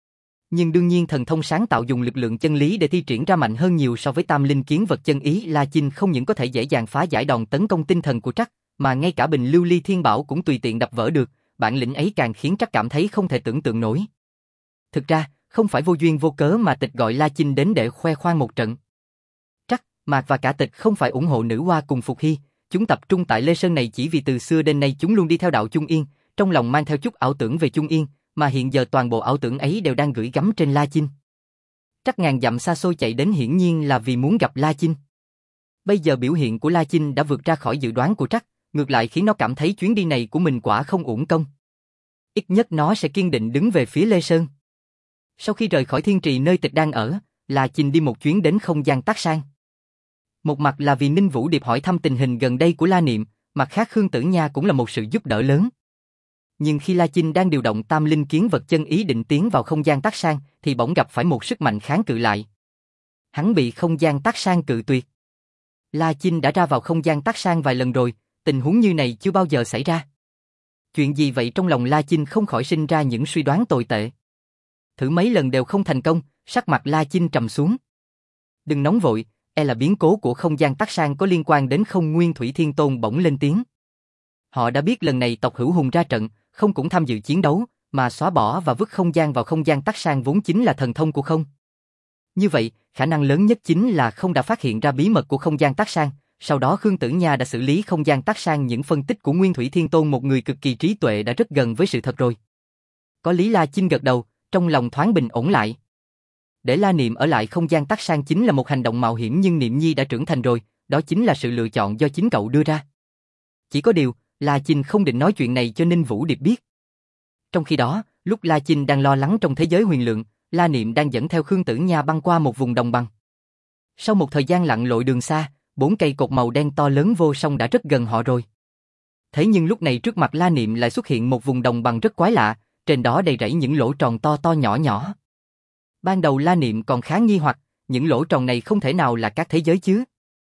[SPEAKER 1] Nhưng đương nhiên thần thông sáng tạo dùng lực lượng chân lý để thi triển ra mạnh hơn nhiều so với tam linh kiến vật chân ý. La Chinh không những có thể dễ dàng phá giải đòn tấn công tinh thần của Trắc, mà ngay cả bình lưu ly thiên bảo cũng tùy tiện đập vỡ được, bản lĩnh ấy càng khiến Trắc cảm thấy không thể tưởng tượng nổi. Thực ra, không phải vô duyên vô cớ mà Tịch gọi La Chinh đến để khoe khoang một trận. Trắc, Mạc và cả Tịch không phải ủng hộ nữ hoa cùng Phục Hy, chúng tập trung tại Lê Sơn này chỉ vì từ xưa đến nay chúng luôn đi theo đạo Trung Yên, trong lòng mang theo chút ảo tưởng về Trung Yên, mà hiện giờ toàn bộ ảo tưởng ấy đều đang gửi gắm trên La Chinh. Trắc ngàn dặm xa xôi chạy đến hiển nhiên là vì muốn gặp La Chinh. Bây giờ biểu hiện của La Chinh đã vượt ra khỏi dự đoán của Trắc, ngược lại khiến nó cảm thấy chuyến đi này của mình quả không uổng công. Ít nhất nó sẽ kiên định đứng về phía Lê Sơn. Sau khi rời khỏi thiên trì nơi Tịch đang ở, La Chinh đi một chuyến đến không gian Tắc Sang. Một mặt là vì Ninh Vũ Điệp hỏi thăm tình hình gần đây của La Niệm, mặt khác Khương Tử Nha cũng là một sự giúp đỡ lớn. Nhưng khi La Chinh đang điều động tam linh kiến vật chân ý định tiến vào không gian Tắc Sang, thì bỗng gặp phải một sức mạnh kháng cự lại. Hắn bị không gian Tắc Sang cự tuyệt. La Chinh đã ra vào không gian Tắc Sang vài lần rồi, tình huống như này chưa bao giờ xảy ra. Chuyện gì vậy? Trong lòng La Chinh không khỏi sinh ra những suy đoán tồi tệ. Thử mấy lần đều không thành công, sắc mặt La Chinh trầm xuống. Đừng nóng vội, là biến cố của không gian Tắc Sang có liên quan đến Không Nguyên Thủy Thiên Tôn bỗng lên tiếng. Họ đã biết lần này tộc Hữu Hùng ra trận, không cũng tham dự chiến đấu, mà xóa bỏ và vứt không gian vào không gian Tắc Sang vốn chính là thần thông của Không. Như vậy, khả năng lớn nhất chính là Không đã phát hiện ra bí mật của không gian Tắc Sang, sau đó Khương Tử Nha đã xử lý không gian Tắc Sang. Những phân tích của Nguyên Thủy Thiên Tôn, một người cực kỳ trí tuệ, đã rất gần với sự thật rồi. Có lý. La Chinh gật đầu, trong lòng thoáng bình ổn lại. Để La Niệm ở lại không gian Tắc Sang chính là một hành động mạo hiểm, nhưng Niệm Nhi đã trưởng thành rồi, đó chính là sự lựa chọn do chính cậu đưa ra. Chỉ có điều, La Chinh không định nói chuyện này cho Ninh Vũ Điệp biết. Trong khi đó, lúc La Chinh đang lo lắng trong thế giới huyền lượng, La Niệm đang dẫn theo Khương Tử Nha băng qua một vùng đồng bằng. Sau một thời gian lặn lội đường xa, 4 cây cột màu đen to lớn vô song đã rất gần họ rồi. Thế nhưng lúc này trước mặt La Niệm lại xuất hiện một vùng đồng bằng rất quái lạ, trên đó đầy rẫy những lỗ tròn to to nhỏ nhỏ. Ban đầu La Niệm còn khá nghi hoặc, những lỗ tròn này không thể nào là các thế giới chứ.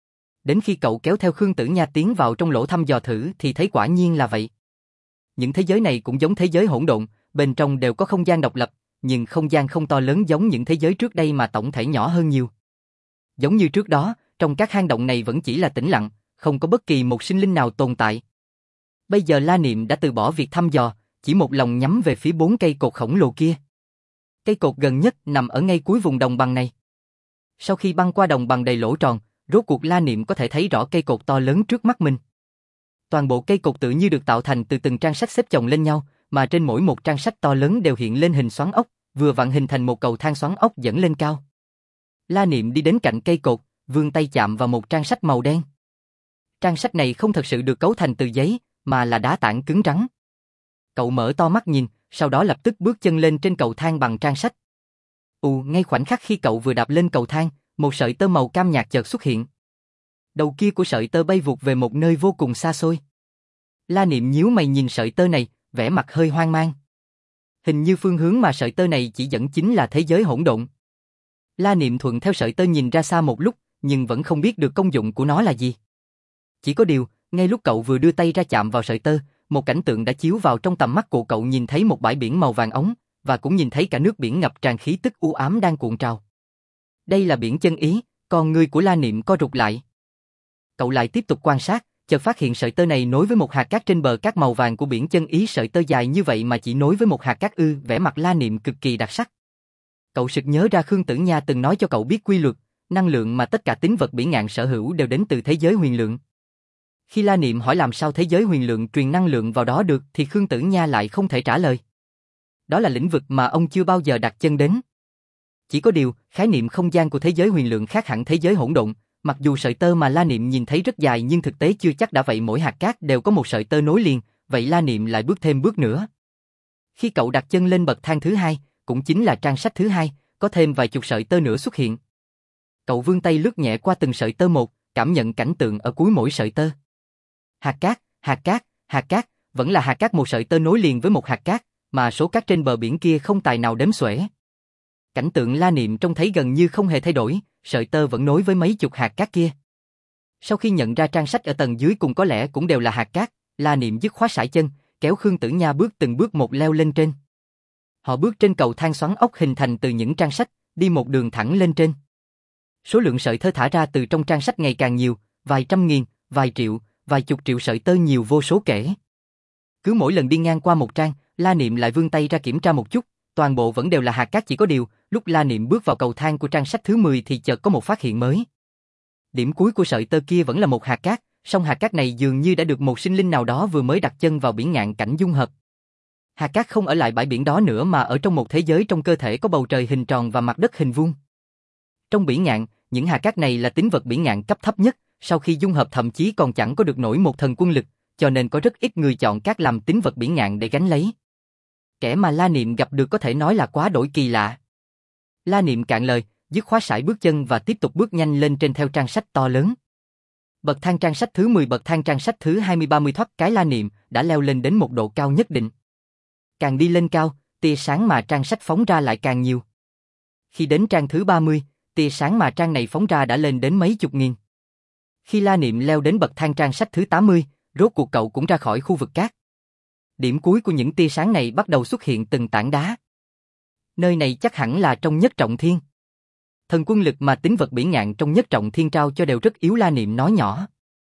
[SPEAKER 1] Đến khi cậu kéo theo Khương Tử Nha tiến vào trong lỗ thăm dò thử thì thấy quả nhiên là vậy. Những thế giới này cũng giống thế giới hỗn độn, bên trong đều có không gian độc lập, nhưng không gian không to lớn giống những thế giới trước đây mà tổng thể nhỏ hơn nhiều. Giống như trước đó, trong các hang động này vẫn chỉ là tĩnh lặng, không có bất kỳ một sinh linh nào tồn tại. Bây giờ La Niệm đã từ bỏ việc thăm dò, chỉ một lòng nhắm về phía 4 cây cột khổng lồ kia. Cây cột gần nhất nằm ở ngay cuối vùng đồng bằng này. Sau khi băng qua đồng bằng đầy lỗ tròn, rốt cuộc La Niệm có thể thấy rõ cây cột to lớn trước mắt mình. Toàn bộ cây cột tự như được tạo thành từ từng trang sách xếp chồng lên nhau, mà trên mỗi một trang sách to lớn đều hiện lên hình xoắn ốc, vừa vặn hình thành một cầu thang xoắn ốc dẫn lên cao. La Niệm đi đến cạnh cây cột, vươn tay chạm vào một trang sách màu đen. Trang sách này không thật sự được cấu thành từ giấy, mà là đá tảng cứng rắn. Cậu mở to mắt nhìn, sau đó lập tức bước chân lên trên cầu thang bằng trang sách. Ngay khoảnh khắc khi cậu vừa đạp lên cầu thang, một sợi tơ màu cam nhạt chợt xuất hiện. Đầu kia của sợi tơ bay vụt về một nơi vô cùng xa xôi. La Niệm nhíu mày nhìn sợi tơ này, vẻ mặt hơi hoang mang. Hình như phương hướng mà sợi tơ này chỉ dẫn chính là thế giới hỗn độn. La Niệm thuận theo sợi tơ nhìn ra xa một lúc, nhưng vẫn không biết được công dụng của nó là gì. Chỉ có điều, ngay lúc cậu vừa đưa tay ra chạm vào sợi tơ, một cảnh tượng đã chiếu vào trong tầm mắt của cậu. Nhìn thấy một bãi biển màu vàng óng, và cũng nhìn thấy cả nước biển ngập tràn khí tức u ám đang cuộn trào. Đây là biển chân ý, con ngươi của La Niệm co rụt lại. Cậu lại tiếp tục quan sát, chợt phát hiện sợi tơ này nối với một hạt cát trên bờ cát màu vàng của biển chân ý. Sợi tơ dài như vậy mà chỉ nối với một hạt cát ư? Vẻ mặt La Niệm cực kỳ đặc sắc. Cậu sực nhớ ra Khương Tử Nha từng nói cho cậu biết quy luật, năng lượng mà tất cả tín vật bỉ ngạn sở hữu đều đến từ thế giới huyền lượng. Khi La Niệm hỏi làm sao thế giới huyền lượng truyền năng lượng vào đó được thì Khương Tử Nha lại không thể trả lời. đó là lĩnh vực mà ông chưa bao giờ đặt chân đến. Chỉ có điều, khái niệm không gian của thế giới huyền lượng khác hẳn thế giới hỗn độn, mặc dù sợi tơ mà La Niệm nhìn thấy rất dài nhưng thực tế chưa chắc đã vậy, mỗi hạt cát đều có một sợi tơ nối liền, vậy La Niệm lại bước thêm bước nữa. Khi cậu đặt chân lên bậc thang thứ hai, cũng chính là trang sách thứ hai, có thêm vài chục sợi tơ nữa xuất hiện. Cậu vươn tay lướt nhẹ qua từng sợi tơ một, cảm nhận cảnh tượng ở cuối mỗi sợi tơ. Hạt cát, hạt cát, hạt cát, vẫn là hạt cát, một sợi tơ nối liền với một hạt cát, mà số cát trên bờ biển kia không tài nào đếm xuể. Cảnh tượng La Niệm trông thấy gần như không hề thay đổi, sợi tơ vẫn nối với mấy chục hạt cát kia. Sau khi nhận ra trang sách ở tầng dưới cùng có lẽ cũng đều là hạt cát, La Niệm dứt khoát sải chân, kéo Khương Tử Nha bước từng bước một leo lên trên. Họ bước trên cầu thang xoắn ốc hình thành từ những trang sách, đi một đường thẳng lên trên. Số lượng sợi tơ thả ra từ trong trang sách ngày càng nhiều, vài trăm nghìn, vài triệu, vài chục triệu sợi tơ, nhiều vô số kể. Cứ mỗi lần đi ngang qua một trang, La Niệm lại vươn tay ra kiểm tra một chút, toàn bộ vẫn đều là hạt cát, chỉ có điều, lúc La Niệm bước vào cầu thang của trang sách thứ 10 thì chợt có một phát hiện mới. Điểm cuối của sợi tơ kia vẫn là một hạt cát, song hạt cát này dường như đã được một sinh linh nào đó vừa mới đặt chân vào biển ngạn cảnh dung hợp. Hạt cát không ở lại bãi biển đó nữa mà ở trong một thế giới trong cơ thể có bầu trời hình tròn và mặt đất hình vuông. Trong biển ngạn, những hạt cát này là tín vật biển ngạn cấp thấp nhất, sau khi dung hợp thậm chí còn chẳng có được nổi một thần quân lực, cho nên có rất ít người chọn cát làm tín vật biển ngạn để gánh lấy. Kẻ mà La Niệm gặp được có thể nói là quá đổi kỳ lạ. La Niệm cạn lời, dứt khoát sải bước chân và tiếp tục bước nhanh lên trên theo trang sách to lớn. Bậc thang trang sách thứ 10, bậc thang trang sách thứ 20-30, thoát cái La Niệm đã leo lên đến một độ cao nhất định. Càng đi lên cao, tia sáng mà trang sách phóng ra lại càng nhiều. Khi đến trang thứ 30, tia sáng mà trang này phóng ra đã lên đến mấy chục nghìn. Khi La Niệm leo đến bậc thang trang sách thứ 80, rốt cuộc cậu cũng ra khỏi khu vực cát. Điểm cuối của những tia sáng này bắt đầu xuất hiện từng tảng đá. Nơi này chắc hẳn là trong Nhất Trọng Thiên. Thần quân lực mà tín vật biển ngạn trong Nhất Trọng Thiên trao cho đều rất yếu, La Niệm nói nhỏ.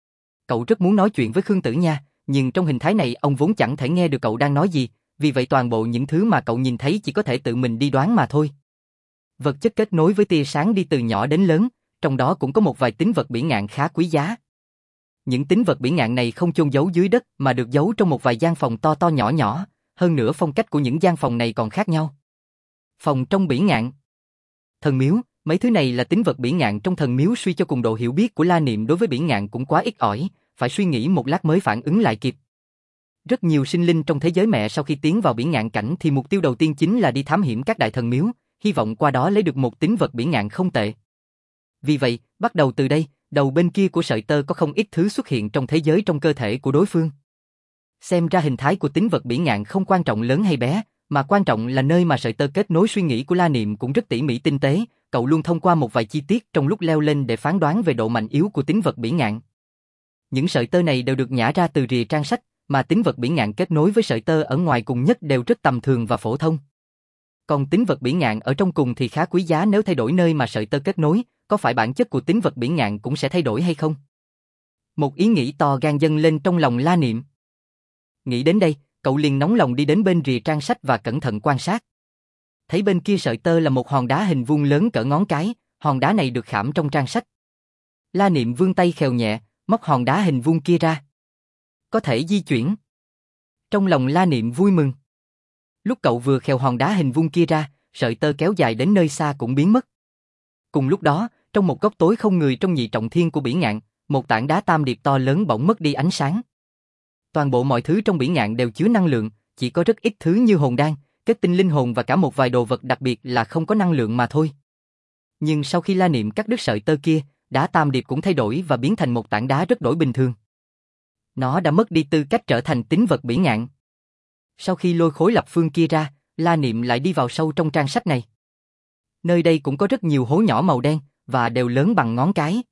[SPEAKER 1] Cậu rất muốn nói chuyện với Khương Tử Nha, nhưng trong hình thái này ông vốn chẳng thể nghe được cậu đang nói gì, vì vậy toàn bộ những thứ mà cậu nhìn thấy chỉ có thể tự mình đi đoán mà thôi. Vật chất kết nối với tia sáng đi từ nhỏ đến lớn, trong đó cũng có một vài tín vật biển ngạn khá quý giá. Những tín vật biển ngạn này không chôn giấu dưới đất mà được giấu trong một vài gian phòng to to nhỏ nhỏ, hơn nữa phong cách của những gian phòng này còn khác nhau. Phòng trong biển ngạn, thần miếu, mấy thứ này là tín vật biển ngạn trong thần miếu. Suy cho cùng độ hiểu biết của La Niệm đối với biển ngạn cũng quá ít ỏi, phải suy nghĩ một lát mới phản ứng lại kịp. Rất nhiều sinh linh trong thế giới mẹ sau khi tiến vào biển ngạn cảnh thì mục tiêu đầu tiên chính là đi thám hiểm các đại thần miếu, hy vọng qua đó lấy được một tín vật biển ngạn không tệ. Vì vậy, bắt đầu từ đây, đầu bên kia của sợi tơ có không ít thứ xuất hiện trong thế giới trong cơ thể của đối phương. Xem ra hình thái của tín vật biển ngạn không quan trọng lớn hay bé, mà quan trọng là nơi mà sợi tơ kết nối. Suy nghĩ của La Niệm cũng rất tỉ mỉ tinh tế, cậu luôn thông qua một vài chi tiết trong lúc leo lên để phán đoán về độ mạnh yếu của tín vật biển ngạn. Những sợi tơ này đều được nhả ra từ rìa trang sách, mà tín vật biển ngạn kết nối với sợi tơ ở ngoài cùng nhất đều rất tầm thường và phổ thông. Còn tín vật biển ngạn ở trong cùng thì khá quý giá, nếu thay đổi nơi mà sợi tơ kết nối, có phải bản chất của tín vật biển ngạn cũng sẽ thay đổi hay không? Một ý nghĩ to gan dâng lên trong lòng La Niệm. Nghĩ đến đây, cậu liền nóng lòng đi đến bên rìa trang sách và cẩn thận quan sát. Thấy bên kia sợi tơ là một hòn đá hình vuông lớn cỡ ngón cái, hòn đá này được khảm trong trang sách. La Niệm vươn tay khều nhẹ, móc hòn đá hình vuông kia ra. Có thể di chuyển. Trong lòng La Niệm vui mừng. Lúc cậu vừa khều hòn đá hình vuông kia ra, sợi tơ kéo dài đến nơi xa cũng biến mất. Cùng lúc đó, trong một góc tối không người trong Nhị Trọng Thiên của biển ngạn, một tảng đá tam điệp to lớn bỗng mất đi ánh sáng. Toàn bộ mọi thứ trong biển ngạn đều chứa năng lượng, chỉ có rất ít thứ như hồn đan, kết tinh linh hồn và cả một vài đồ vật đặc biệt là không có năng lượng mà thôi. Nhưng sau khi La Niệm cắt đứt sợi tơ kia, đá tam điệp cũng thay đổi và biến thành một tảng đá rất đổi bình thường. Nó đã mất đi tư cách trở thành tín vật biển ngạn. Sau khi lôi khối lập phương kia ra, La Niệm lại đi vào sâu trong trang sách này. Nơi đây cũng có rất nhiều hố nhỏ màu đen, và đều lớn bằng ngón cái.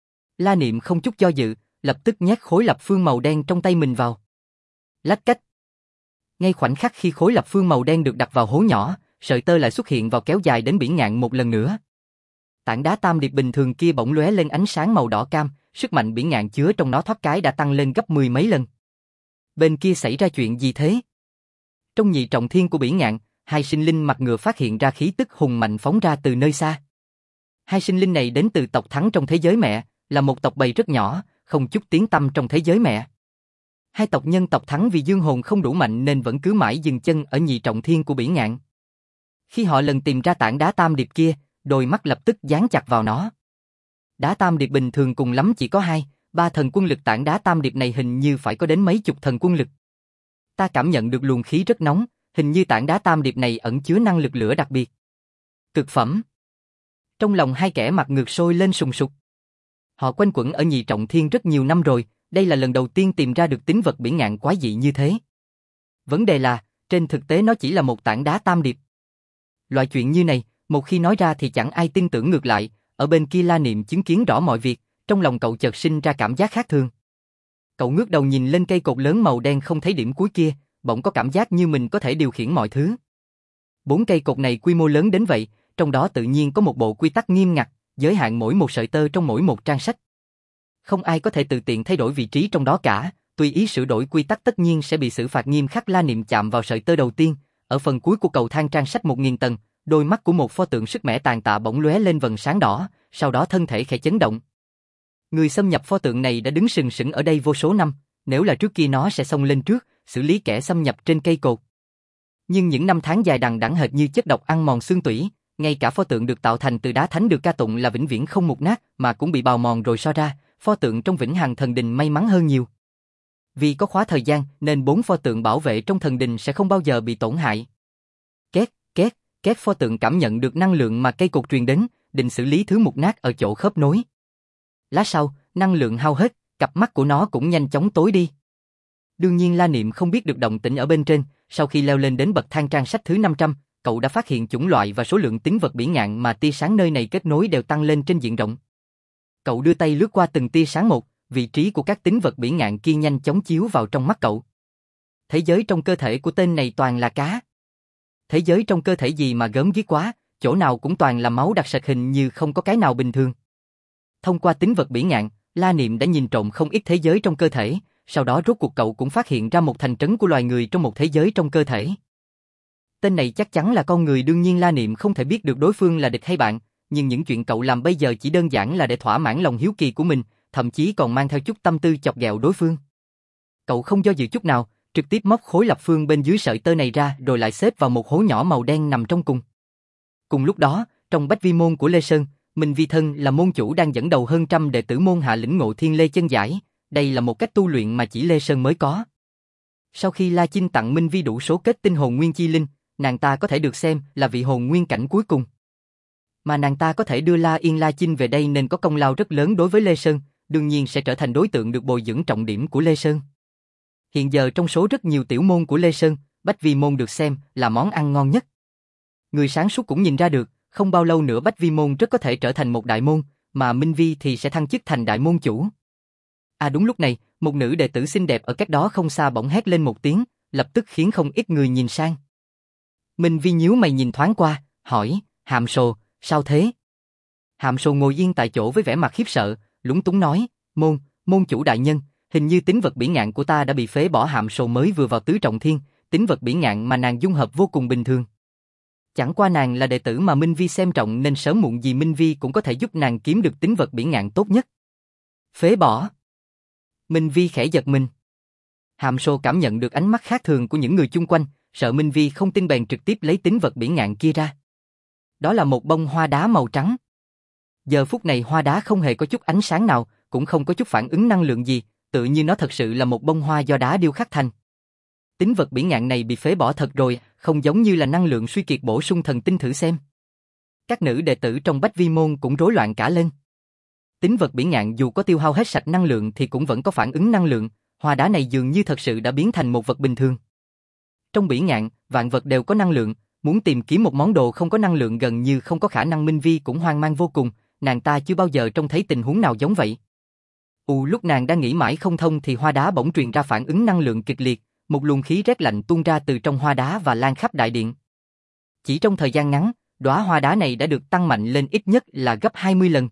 [SPEAKER 1] La Niệm không chút do dự, lập tức nhét khối lập phương màu đen trong tay mình vào. Lách cách. Ngay khoảnh khắc khi khối lập phương màu đen được đặt vào hố nhỏ, sợi tơ lại xuất hiện vào kéo dài đến biển ngạn một lần nữa. Tảng đá tam điệp bình thường kia bỗng lóe lên ánh sáng màu đỏ cam, sức mạnh biển ngạn chứa trong nó thoát cái đã tăng lên gấp 10 mấy lần. Bên kia xảy ra chuyện gì thế? Trong Nhị Trọng Thiên của biển ngạn, hai sinh linh mặt ngựa phát hiện ra khí tức hùng mạnh phóng ra từ nơi xa. Hai sinh linh này đến từ tộc Thắng trong thế giới mẹ, là một tộc bầy rất nhỏ, không chút tiếng tăm trong thế giới mẹ. Hai tộc nhân tộc thắng vì dương hồn không đủ mạnh nên vẫn cứ mãi dừng chân ở nhị trọng thiên của Bỉ Ngạn. Khi họ lần tìm ra tảng đá tam điệp kia, đôi mắt lập tức dán chặt vào nó. Đá tam điệp bình thường cùng lắm chỉ có 2-3 thần quân lực, tảng đá tam điệp này hình như phải có đến mấy chục thần quân lực. Ta cảm nhận được luồng khí rất nóng, hình như tảng đá tam điệp này ẩn chứa năng lực lửa đặc biệt. Cực phẩm. Trong lòng hai kẻ mặt ngược sôi lên sùng sục. Họ quanh quẩn ở nhị trọng thiên rất nhiều năm rồi, đây là lần đầu tiên tìm ra được tín vật Bỉ Ngạn quái dị như thế. Vấn đề là, trên thực tế nó chỉ là một tảng đá tam điệp. Loại chuyện như này, một khi nói ra thì chẳng ai tin tưởng, ngược lại, ở bên kia La Niệm chứng kiến rõ mọi việc, trong lòng cậu chợt sinh ra cảm giác khác thường. Cậu ngước đầu nhìn lên cây cột lớn màu đen không thấy điểm cuối kia, bỗng có cảm giác như mình có thể điều khiển mọi thứ. 4 cây cột này quy mô lớn đến vậy, trong đó tự nhiên có một bộ quy tắc nghiêm ngặt, giới hạn mỗi một sợi tơ trong mỗi một trang sách. Không ai có thể tự tiện thay đổi vị trí trong đó cả, tùy ý sửa đổi quy tắc tất nhiên sẽ bị xử phạt nghiêm khắc. La Niệm chạm vào sợi tơ đầu tiên, ở phần cuối của cầu thang trang sách 1000 tầng, đôi mắt của một pho tượng sức mẻ tàn tạ bỗng lóe lên vầng sáng đỏ, sau đó thân thể khẽ chấn động. Người xâm nhập pho tượng này đã đứng sừng sững ở đây vô số năm, nếu là trước kia nó sẽ xông lên trước, xử lý kẻ xâm nhập trên cây cột. Nhưng những năm tháng dài đằng đẵng hệt như chất độc ăn mòn xương tủy, ngay cả pho tượng được tạo thành từ đá thánh được ca tụng là vĩnh viễn không mục nát mà cũng bị bào mòn rồi so ra, pho tượng trong Vĩnh Hằng Thần Đình may mắn hơn nhiều. Vì có khóa thời gian nên 4 pho tượng bảo vệ trong thần đình sẽ không bao giờ bị tổn hại. Két, két, két, pho tượng cảm nhận được năng lượng mà cây cột truyền đến, định xử lý thứ mục nát ở chỗ khớp nối. Lát sau, năng lượng hao hết, cặp mắt của nó cũng nhanh chóng tối đi. Đương nhiên La Niệm không biết được động tĩnh ở bên trên, sau khi leo lên đến bậc thang trang sách thứ 500, cậu đã phát hiện chủng loại và số lượng tín vật Bỉ Ngạn mà tia sáng nơi này kết nối đều tăng lên trên diện rộng. Cậu đưa tay lướt qua từng tia sáng một, vị trí của các tín vật Bỉ Ngạn kia nhanh chóng chiếu vào trong mắt cậu. Thế giới trong cơ thể của tên này toàn là cá. Thế giới trong cơ thể gì mà gớm ghiếc quá, chỗ nào cũng toàn là máu đặc sệt, hình như không có cái nào bình thường. Thông qua tín vật Bỉ Ngạn, La Niệm đã nhìn trộm không ít thế giới trong cơ thể, sau đó rốt cuộc cậu cũng phát hiện ra một thành trấn của loài người trong một thế giới trong cơ thể. Tên này chắc chắn là con người, đương nhiên La Niệm không thể biết được đối phương là địch hay bạn, nhưng những chuyện cậu làm bây giờ chỉ đơn giản là để thỏa mãn lòng hiếu kỳ của mình, thậm chí còn mang theo chút tâm tư chọc ghẹo đối phương. Cậu không do dự chút nào, trực tiếp móc khối lập phương bên dưới sợi tơ này ra rồi lại xếp vào một hố nhỏ màu đen nằm trong cùng. Cùng lúc đó, trong Bách Vi môn của Lê Sơn, Minh Vi thân là môn chủ đang dẫn đầu hơn trăm đệ tử môn hạ lĩnh ngộ Thiên Lê chân giải, đây là một cách tu luyện mà chỉ Lê Sơn mới có. Sau khi La Chinh tặng Minh Vi đủ số kết tinh hồn nguyên chi linh, nàng ta có thể được xem là vị hồn nguyên cảnh cuối cùng. Mà nàng ta có thể đưa La Yên La Chinh về đây nên có công lao rất lớn đối với Lê Sơn, đương nhiên sẽ trở thành đối tượng được bồi dưỡng trọng điểm của Lê Sơn. Hiện giờ trong số rất nhiều tiểu môn của Lê Sơn, Bách Vi môn được xem là món ăn ngon nhất. Người sáng suốt cũng nhìn ra được, không bao lâu nữa Bách Vi môn rất có thể trở thành một đại môn, mà Minh Vi thì sẽ thăng chức thành đại môn chủ. À đúng lúc này, một nữ đệ tử xinh đẹp ở cách đó không xa bỗng hét lên một tiếng, lập tức khiến không ít người nhìn sang. Minh Vi nhíu mày nhìn thoáng qua, hỏi, Hàm Sồ, sao thế? Hàm Sồ ngồi yên tại chỗ với vẻ mặt khiếp sợ, lúng túng nói, môn chủ đại nhân, hình như tín vật Bỉ Ngạn của ta đã bị phế bỏ. Hàm Sồ mới vừa vào tứ trọng thiên, tín vật Bỉ Ngạn mà nàng dung hợp vô cùng bình thường. Chẳng qua nàng là đệ tử mà Minh Vi xem trọng nên sớm muộn gì Minh Vi cũng có thể giúp nàng kiếm được tín vật Bỉ Ngạn tốt nhất. Phế bỏ? Minh Vi khẽ giật mình. Hàm Sồ cảm nhận được ánh mắt khác thường của những người chung quanh, sợ Minh Vi không tin bèn trực tiếp lấy tín vật Bỉ Ngạn kia ra. Đó là một bông hoa đá màu trắng. Giờ phút này hoa đá không hề có chút ánh sáng nào, cũng không có chút phản ứng năng lượng gì, tự như nó thật sự là một bông hoa do đá điêu khắc thành. Tín vật Bỉ Ngạn này bị phế bỏ thật rồi, không giống như là năng lượng suy kiệt bổ sung thần tinh thử xem. Các nữ đệ tử trong Bách Vi môn cũng rối loạn cả lên. Tín vật Bỉ Ngạn dù có tiêu hao hết sạch năng lượng thì cũng vẫn có phản ứng năng lượng, hoa đá này dường như thật sự đã biến thành một vật bình thường. Trong Bỉ Ngạn, vạn vật đều có năng lượng, muốn tìm kiếm một món đồ không có năng lượng gần như không có khả năng. Minh Vi cũng hoang mang vô cùng, nàng ta chưa bao giờ trông thấy tình huống nào giống vậy. Lúc nàng đang nghĩ mãi không thông thì hoa đá bỗng truyền ra phản ứng năng lượng kịch liệt, một luồng khí rét lạnh tuôn ra từ trong hoa đá và lan khắp đại điện. Chỉ trong thời gian ngắn, đóa hoa đá này đã được tăng mạnh lên ít nhất là gấp 20 lần.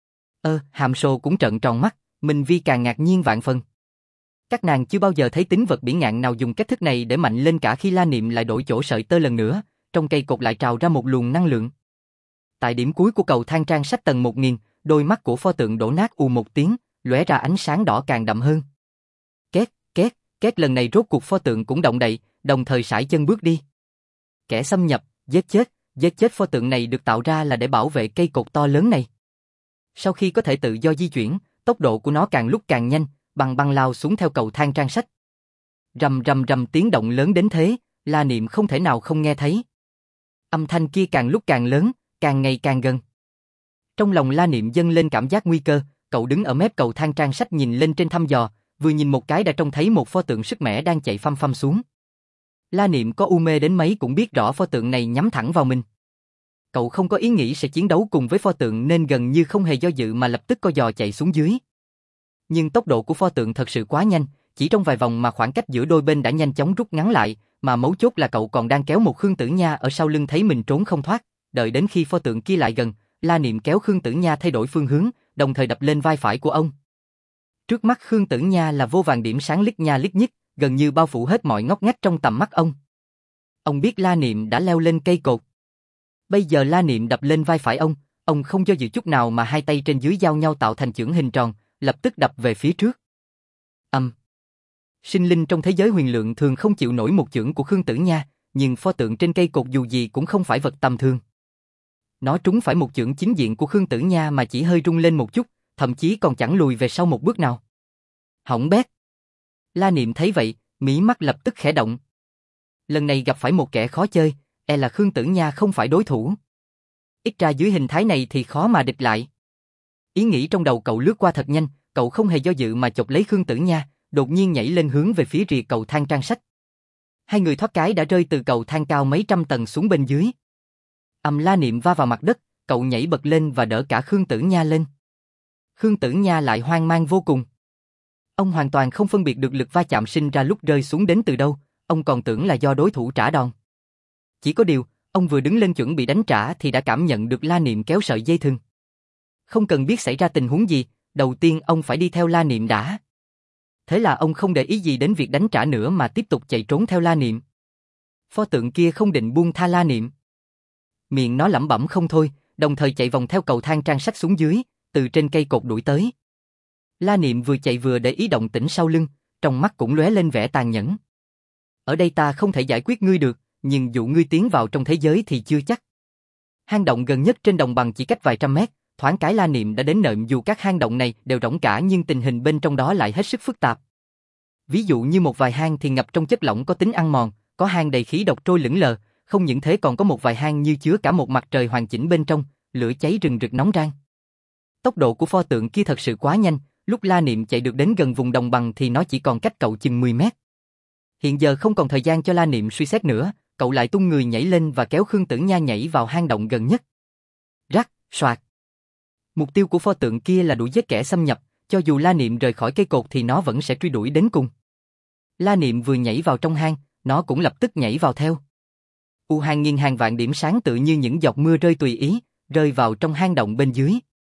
[SPEAKER 1] Hàm Sồ cũng trợn tròn mắt, Minh Vi càng ngạc nhiên vạn phần. Các nàng chưa bao giờ thấy tín vật Bỉ Ngạn nào dùng cách thức này để mạnh lên cả. Khi La Niệm lại đổi chỗ sợi tơ lần nữa, trong cây cột lại trào ra một luồng năng lượng. Tại điểm cuối của cầu thang trang sách tầng 1000, đôi mắt của pho tượng đổ nát một tiếng, lóe ra ánh sáng đỏ càng đậm hơn. Két, két, Két lần này rốt cuộc pho tượng cũng động đậy, đồng thời sải chân bước đi. Kẻ xâm nhập, giết chết pho tượng này được tạo ra là để bảo vệ cây cột to lớn này. Sau khi có thể tự do di chuyển, tốc độ của nó càng lúc càng nhanh, băng lao xuống theo cầu thang trang sách. Rầm rầm rầm tiếng động lớn đến thế, La Niệm không thể nào không nghe thấy. Âm thanh kia càng lúc càng lớn, càng ngày càng gần. Trong lòng La Niệm dâng lên cảm giác nguy cơ, cậu đứng ở mép cầu thang trang sách nhìn lên trên thăm dò, vừa nhìn một cái đã trông thấy một pho tượng sức mẻ đang chạy phăm phăm xuống. La Niệm có u mê đến mấy cũng biết rõ pho tượng này nhắm thẳng vào mình. Cậu không có ý nghĩ sẽ chiến đấu cùng với pho tượng nên gần như không hề do dự mà lập tức co giò chạy xuống dưới. Nhưng tốc độ của pho tượng thật sự quá nhanh, chỉ trong vài vòng mà khoảng cách giữa đôi bên đã nhanh chóng rút ngắn lại, mà mấu chốt là cậu còn đang kéo một Khương Tử Nha ở sau lưng thấy mình trốn không thoát. Đợi đến khi pho tượng kia lại gần, La Niệm kéo Khương Tử Nha thay đổi phương hướng, đồng thời đập lên vai phải của ông. Trước mắt Khương Tử Nha là vô vàn điểm sáng lít nha lít nhít, gần như bao phủ hết mọi ngóc ngách trong tầm mắt ông. Ông biết La Niệm đã leo lên cây cột. Bây giờ La Niệm đập lên vai phải ông không do dự chút nào mà hai tay trên dưới giao nhau tạo thành chưởng hình tròn, lập tức đập về phía trước. Sinh linh trong thế giới huyền lượng thường không chịu nổi một chưởng của Khương Tử Nha, nhưng pho tượng trên cây cột dù gì cũng không phải vật tầm thường. Nó trúng phải một chưởng chính diện của Khương Tử Nha mà chỉ hơi rung lên một chút, thậm chí còn chẳng lùi về sau một bước nào. Hỏng bét. La Niệm thấy vậy, mí mắt lập tức khẽ động. Lần này gặp phải một kẻ khó chơi, là Khương Tử Nha không phải đối thủ. Ít ra dưới hình thái này thì khó mà địch lại. Ý nghĩ trong đầu cậu lướt qua thật nhanh, cậu không hề do dự mà chộp lấy Khương Tử Nha, đột nhiên nhảy lên hướng về phía rìa cầu thang trang sách. Hai người thoát cái đã rơi từ cầu thang cao mấy trăm tầng xuống bên dưới. La Niệm va vào mặt đất, cậu nhảy bật lên và đỡ cả Khương Tử Nha lên. Khương Tử Nha lại hoang mang vô cùng. Ông hoàn toàn không phân biệt được lực va chạm sinh ra lúc rơi xuống đến từ đâu, ông còn tưởng là do đối thủ trả đòn. Chỉ có điều, ông vừa đứng lên chuẩn bị đánh trả thì đã cảm nhận được La Niệm kéo sợi dây thừng. Không cần biết xảy ra tình huống gì, đầu tiên ông phải đi theo La Niệm đã. Thế là ông không để ý gì đến việc đánh trả nữa mà tiếp tục chạy trốn theo La Niệm. Pho tượng kia không định buông tha La Niệm. Miệng nó lẩm bẩm không thôi, đồng thời chạy vòng theo cầu thang trang sách xuống dưới, từ trên cây cột đuổi tới. La Niệm vừa chạy vừa để ý động tĩnh sau lưng, trong mắt cũng lóe lên vẻ tàn nhẫn. Ở đây ta không thể giải quyết ngươi được, nhưng dụ ngươi tiến vào trong thế giới thì chưa chắc. Hang động gần nhất trên đồng bằng chỉ cách vài trăm mét, thoáng cái La Niệm đã đến nơi. Dù các hang động này đều rỗng cả nhưng tình hình bên trong đó lại hết sức phức tạp. Ví dụ như một vài hang thì ngập trong chất lỏng có tính ăn mòn, có hang đầy khí độc trôi lững lờ, không những thế còn có một vài hang như chứa cả một mặt trời hoàn chỉnh bên trong, lửa cháy rừng rực nóng rang. Tốc độ của pho tượng kia thật sự quá nhanh, lúc La Niệm chạy được đến gần vùng đồng bằng thì nó chỉ còn cách cậu chừng 10 mét. Hiện giờ không còn thời gian cho La Niệm suy xét nữa, cậu lại tung người nhảy lên và kéo Khương Tử Nha nhảy vào hang động gần nhất. Rắc, soạt. Mục tiêu của pho tượng kia là đuổi giết kẻ xâm nhập, cho dù La Niệm rời khỏi cây cột thì nó vẫn sẽ truy đuổi đến cùng. La Niệm vừa nhảy vào trong hang, nó cũng lập tức nhảy vào theo. Hàng nghìn hàng vạn điểm sáng tự như những giọt mưa rơi tùy ý, rơi vào trong hang động bên dưới.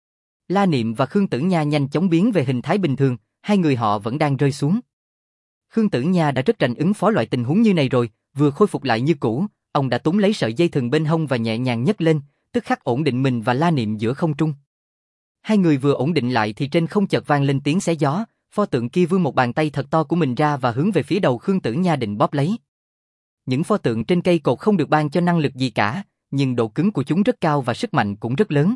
[SPEAKER 1] La Niệm và Khương Tử Nha nhanh chóng biến về hình thái bình thường, hai người họ vẫn đang rơi xuống. Khương Tử Nha đã rất rành ứng phó loại tình huống như này rồi, vừa khôi phục lại như cũ, ông đã túm lấy sợi dây thừng bên hông và nhẹ nhàng nhấc lên, tức khắc ổn định mình và La Niệm giữa không trung. Hai người vừa ổn định lại thì trên không chợt vang lên tiếng xé gió, pho tượng kia vươn một bàn tay thật to của mình ra và hướng về phía đầu Khương Tử Nha định bóp lấy. Những pho tượng trên cây cột không được ban cho năng lực gì cả, nhưng độ cứng của chúng rất cao và sức mạnh cũng rất lớn.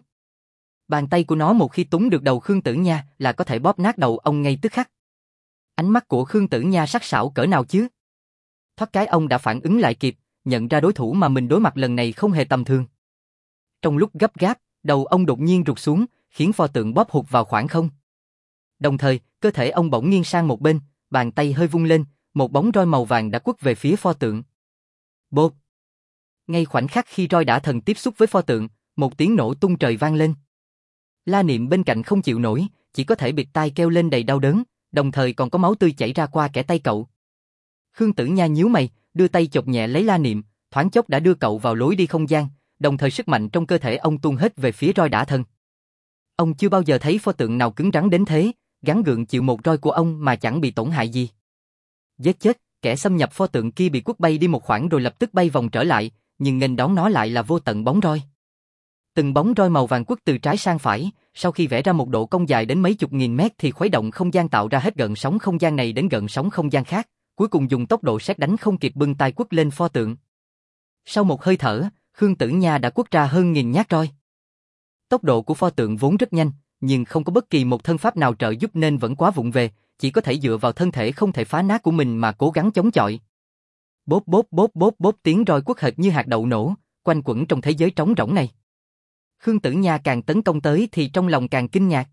[SPEAKER 1] Bàn tay của nó một khi túm được đầu Khương Tử Nha là có thể bóp nát đầu ông ngay tức khắc. Ánh mắt của Khương Tử Nha sắc sảo cỡ nào chứ? Thoát cái ông đã phản ứng lại kịp, nhận ra đối thủ mà mình đối mặt lần này không hề tầm thường. Trong lúc gấp gáp, đầu ông đột nhiên rụt xuống, khiến pho tượng bóp hụt vào khoảng không. Đồng thời, cơ thể ông bỗng nghiêng sang một bên, bàn tay hơi vung lên, một bóng roi màu vàng đã quất về phía pho tượng. Bộp! Ngay khoảnh khắc khi roi đã thần tiếp xúc với pho tượng, một tiếng nổ tung trời vang lên. La Niệm bên cạnh không chịu nổi, chỉ có thể bịt tai kêu lên đầy đau đớn, đồng thời còn có máu tươi chảy ra qua kẽ tay cậu. Khương Tử Nha nhíu mày, đưa tay chộp nhẹ lấy La Niệm, thoáng chốc đã đưa cậu vào lối đi không gian, đồng thời sức mạnh trong cơ thể ông tuôn hết về phía roi đã thần. Ông chưa bao giờ thấy pho tượng nào cứng rắn đến thế, gắng gượng chịu một roi của ông mà chẳng bị tổn hại gì. Giết chết, kẻ xâm nhập pho tượng kia bị quất bay đi một khoảng rồi lập tức bay vòng trở lại, nhưng nghênh đón nó lại là vô tận bóng roi. Từng bóng roi màu vàng quất từ trái sang phải, sau khi vẽ ra một độ cong dài đến mấy chục nghìn mét thì khuấy động không gian tạo ra hết gợn sóng không gian này đến gợn sóng không gian khác, cuối cùng dùng tốc độ sét đánh không kịp bưng tay quất lên pho tượng. Sau một hơi thở, Khương Tử Nha đã quất ra hơn 1000 nhát roi. Tốc độ của pho tượng vốn rất nhanh, nhưng không có bất kỳ một thân pháp nào trợ giúp nên vẫn quá vụng về, chỉ có thể dựa vào thân thể không thể phá nát của mình mà cố gắng chống chọi. Bốp bốp bốp bốp bốp, tiếng roi quất hệt như hạt đậu nổ, quanh quẩn trong thế giới trống rỗng này. Khương Tử Nha càng tấn công tới thì trong lòng càng kinh ngạc.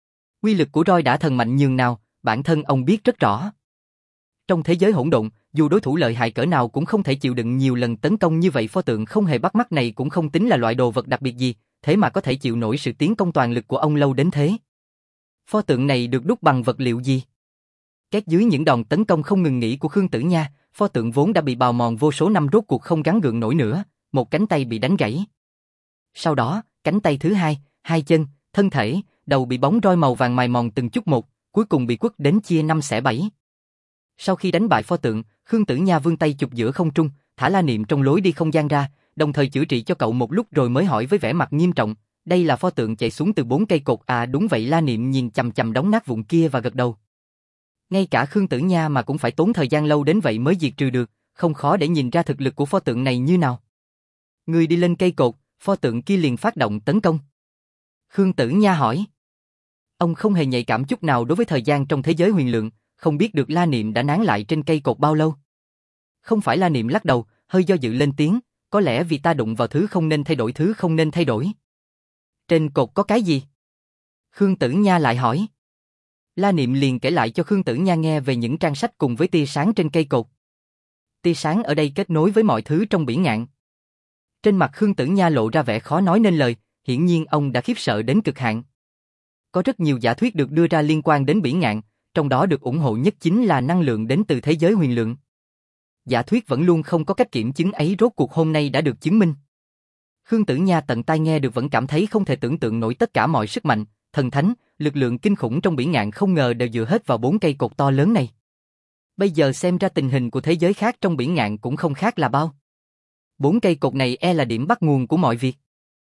[SPEAKER 1] Uy lực của roi đã thần mạnh nhường nào, bản thân ông biết rất rõ. Trong thế giới hỗn độn, dù đối thủ lợi hại cỡ nào cũng không thể chịu đựng nhiều lần tấn công như vậy. Pho tượng không hề bắt mắt này cũng không tính là loại đồ vật đặc biệt gì, thế mà có thể chịu nổi sự tiến công toàn lực của ông lâu đến thế. Pho tượng này được đúc bằng vật liệu gì? Két dưới những đòn tấn công không ngừng nghỉ của Khương Tử Nha, pho tượng vốn đã bị bào mòn vô số năm rốt cuộc không gắng gượng nổi nữa, một cánh tay bị đánh gãy. Sau đó, cánh tay thứ hai, hai chân, thân thể, đầu bị bóng roi màu vàng mài mòn từng chút một, cuối cùng bị quất đến chia 5 xẻ 7. Sau khi đánh bại pho tượng, Khương Tử Nha vươn tay chụp giữa không trung, thả La Niệm trong lối đi không gian ra, đồng thời chữa trị cho cậu một lúc rồi mới hỏi với vẻ mặt nghiêm trọng, đây là pho tượng chạy xuống từ 4 cây cột à? Đúng vậy. La Niệm nhìn chằm chằm đống nát vụn kia và gật đầu. Ngay cả Khương Tử Nha mà cũng phải tốn thời gian lâu đến vậy mới diệt trừ được, không khó để nhìn ra thực lực của pho tượng này như nào. Người đi lên cây cột, pho tượng kia liền phát động tấn công. Khương Tử Nha hỏi. Ông không hề nhạy cảm chút nào đối với thời gian trong thế giới huyền lượng, không biết được La Niệm đã nán lại trên cây cột bao lâu. Không phải. La Niệm lắc đầu, hơi do dự lên tiếng, có lẽ vì ta đụng vào thứ không nên thay đổi. Thứ không nên thay đổi? Trên cột có cái gì? Khương Tử Nha lại hỏi. La Niệm liền kể lại cho Khương Tử Nha nghe về những trang sách cùng với tia sáng trên cây cột. Tia sáng ở đây kết nối với mọi thứ trong bỉ ngạn. Trên mặt Khương Tử Nha lộ ra vẻ khó nói nên lời, hiển nhiên ông đã khiếp sợ đến cực hạn. Có rất nhiều giả thuyết được đưa ra liên quan đến bỉ ngạn, trong đó được ủng hộ nhất chính là năng lượng đến từ thế giới huyền lượng. Giả thuyết vẫn luôn không có cách kiểm chứng ấy rốt cuộc hôm nay đã được chứng minh. Khương Tử Nha tận tai nghe được vẫn cảm thấy không thể tưởng tượng nổi tất cả mọi sức mạnh, thần thánh, lực lượng kinh khủng trong bỉ ngạn không ngờ đều dựa hết vào 4 cây cột to lớn này. Bây giờ xem ra tình hình của thế giới khác trong bỉ ngạn cũng không khác là bao. 4 cây cột này là điểm bắt nguồn của mọi việc.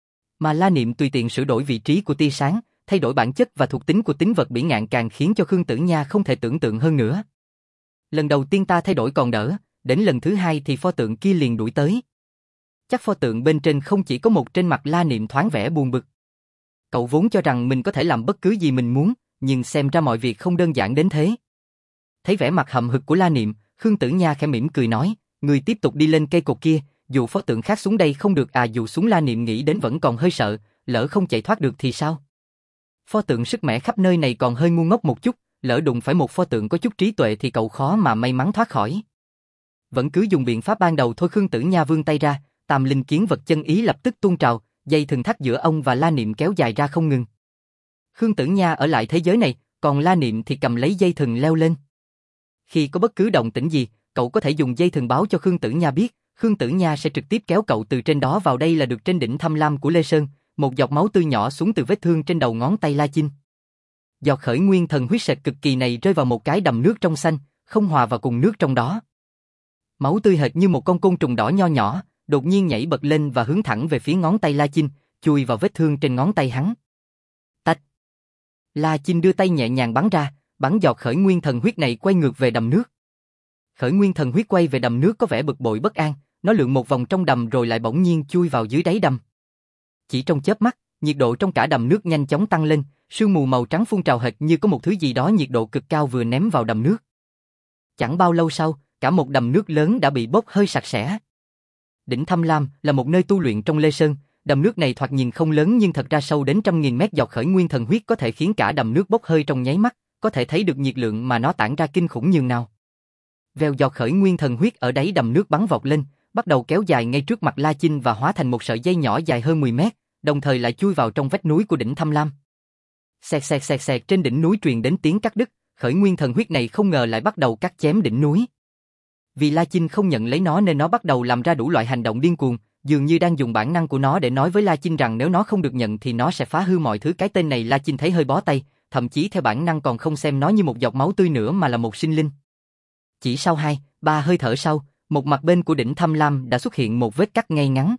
[SPEAKER 1] Mà La Niệm tùy tiện sửa đổi vị trí của tia sáng, thay đổi bản chất và thuộc tính của tính vật bỉ ngạn càng khiến cho Khương Tử Nha không thể tưởng tượng hơn nữa. Lần đầu tiên ta thay đổi còn đỡ, đến lần thứ hai thì pho tượng kia liền đuổi tới. Chắc pho tượng bên trên không chỉ có một. Trên mặt La Niệm thoáng vẻ buồn bực. Cậu vốn cho rằng mình có thể làm bất cứ gì mình muốn, nhưng xem ra mọi việc không đơn giản đến thế. Thấy vẻ mặt hậm hực của La Niệm, Khương Tử Nha khẽ mỉm cười nói, người tiếp tục đi lên cây cột kia, dù pho tượng khác xuống đây không được à? Dù xuống. La Niệm nghĩ đến vẫn còn hơi sợ, lỡ không chạy thoát được thì sao? Pho tượng sức mẻ khắp nơi này còn hơi ngu ngốc một chút, lỡ đụng phải một pho tượng có chút trí tuệ thì cậu khó mà may mắn thoát khỏi. Vẫn cứ dùng biện pháp ban đầu thôi. Khương Tử Nha vươn tay ra, tam linh kiến vật chân ý lập tức tuôn trào, dây thừng thắt giữa ông và La Niệm kéo dài ra không ngừng. Khương Tử Nha ở lại thế giới này, còn La Niệm thì cầm lấy dây thừng leo lên. Khi có bất cứ động tĩnh gì, cậu có thể dùng dây thừng báo cho Khương Tử Nha biết, Khương Tử Nha sẽ trực tiếp kéo cậu từ trên đó vào đây là được. Trên đỉnh Thâm Lam của Lê Sơn, một giọt máu tươi nhỏ xuống từ vết thương trên đầu ngón tay La Chinh. Giọt khởi nguyên thần huyết sệt cực kỳ này rơi vào một cái đầm nước trong xanh, không hòa vào cùng nước trong đó. Máu tươi hệt như một con côn trùng đỏ nho nhỏ, đột nhiên nhảy bật lên và hướng thẳng về phía ngón tay La Chinh, chui vào vết thương trên ngón tay hắn. Tạch. La Chinh đưa tay nhẹ nhàng bắn ra, bắn giọt khởi nguyên thần huyết này quay ngược về đầm nước. Khởi nguyên thần huyết quay về đầm nước có vẻ bực bội bất an, nó lượn một vòng trong đầm rồi lại bỗng nhiên chui vào dưới đáy đầm. Chỉ trong chớp mắt, nhiệt độ trong cả đầm nước nhanh chóng tăng lên, sương mù màu trắng phun trào hệt như có một thứ gì đó nhiệt độ cực cao vừa ném vào đầm nước. Chẳng bao lâu sau, cả một đầm nước lớn đã bị bốc hơi sạch sẽ. Đỉnh Thâm Lam là một nơi tu luyện trong Lê Sơn, đầm nước này thoạt nhìn không lớn nhưng thật ra sâu đến trăm nghìn mét. Giọt khởi nguyên thần huyết có thể khiến cả đầm nước bốc hơi trong nháy mắt, có thể thấy được nhiệt lượng mà nó tản ra kinh khủng nhường nào. Vèo, giọt khởi nguyên thần huyết ở đáy đầm nước bắn vọt lên, bắt đầu kéo dài ngay trước mặt La Chinh và hóa thành một sợi dây nhỏ dài hơn 10 mét, đồng thời lại chui vào trong vách núi của đỉnh Thâm Lam. Xẹt xẹt xẹt xẹt, trên đỉnh núi truyền đến tiếng cắt đứt, khởi nguyên thần huyết này không ngờ lại bắt đầu cắt chém đỉnh núi. Vì La Chinh không nhận lấy nó nên nó bắt đầu làm ra đủ loại hành động điên cuồng, dường như đang dùng bản năng của nó để nói với La Chinh rằng nếu nó không được nhận thì nó sẽ phá hư mọi thứ. Cái tên này La Chinh thấy hơi bó tay, thậm chí theo bản năng còn không xem nó như một giọt máu tươi nữa mà là một sinh linh. Chỉ sau 2-3 hơi thở sau, một mặt bên của đỉnh Thâm Lam đã xuất hiện một vết cắt ngay ngắn.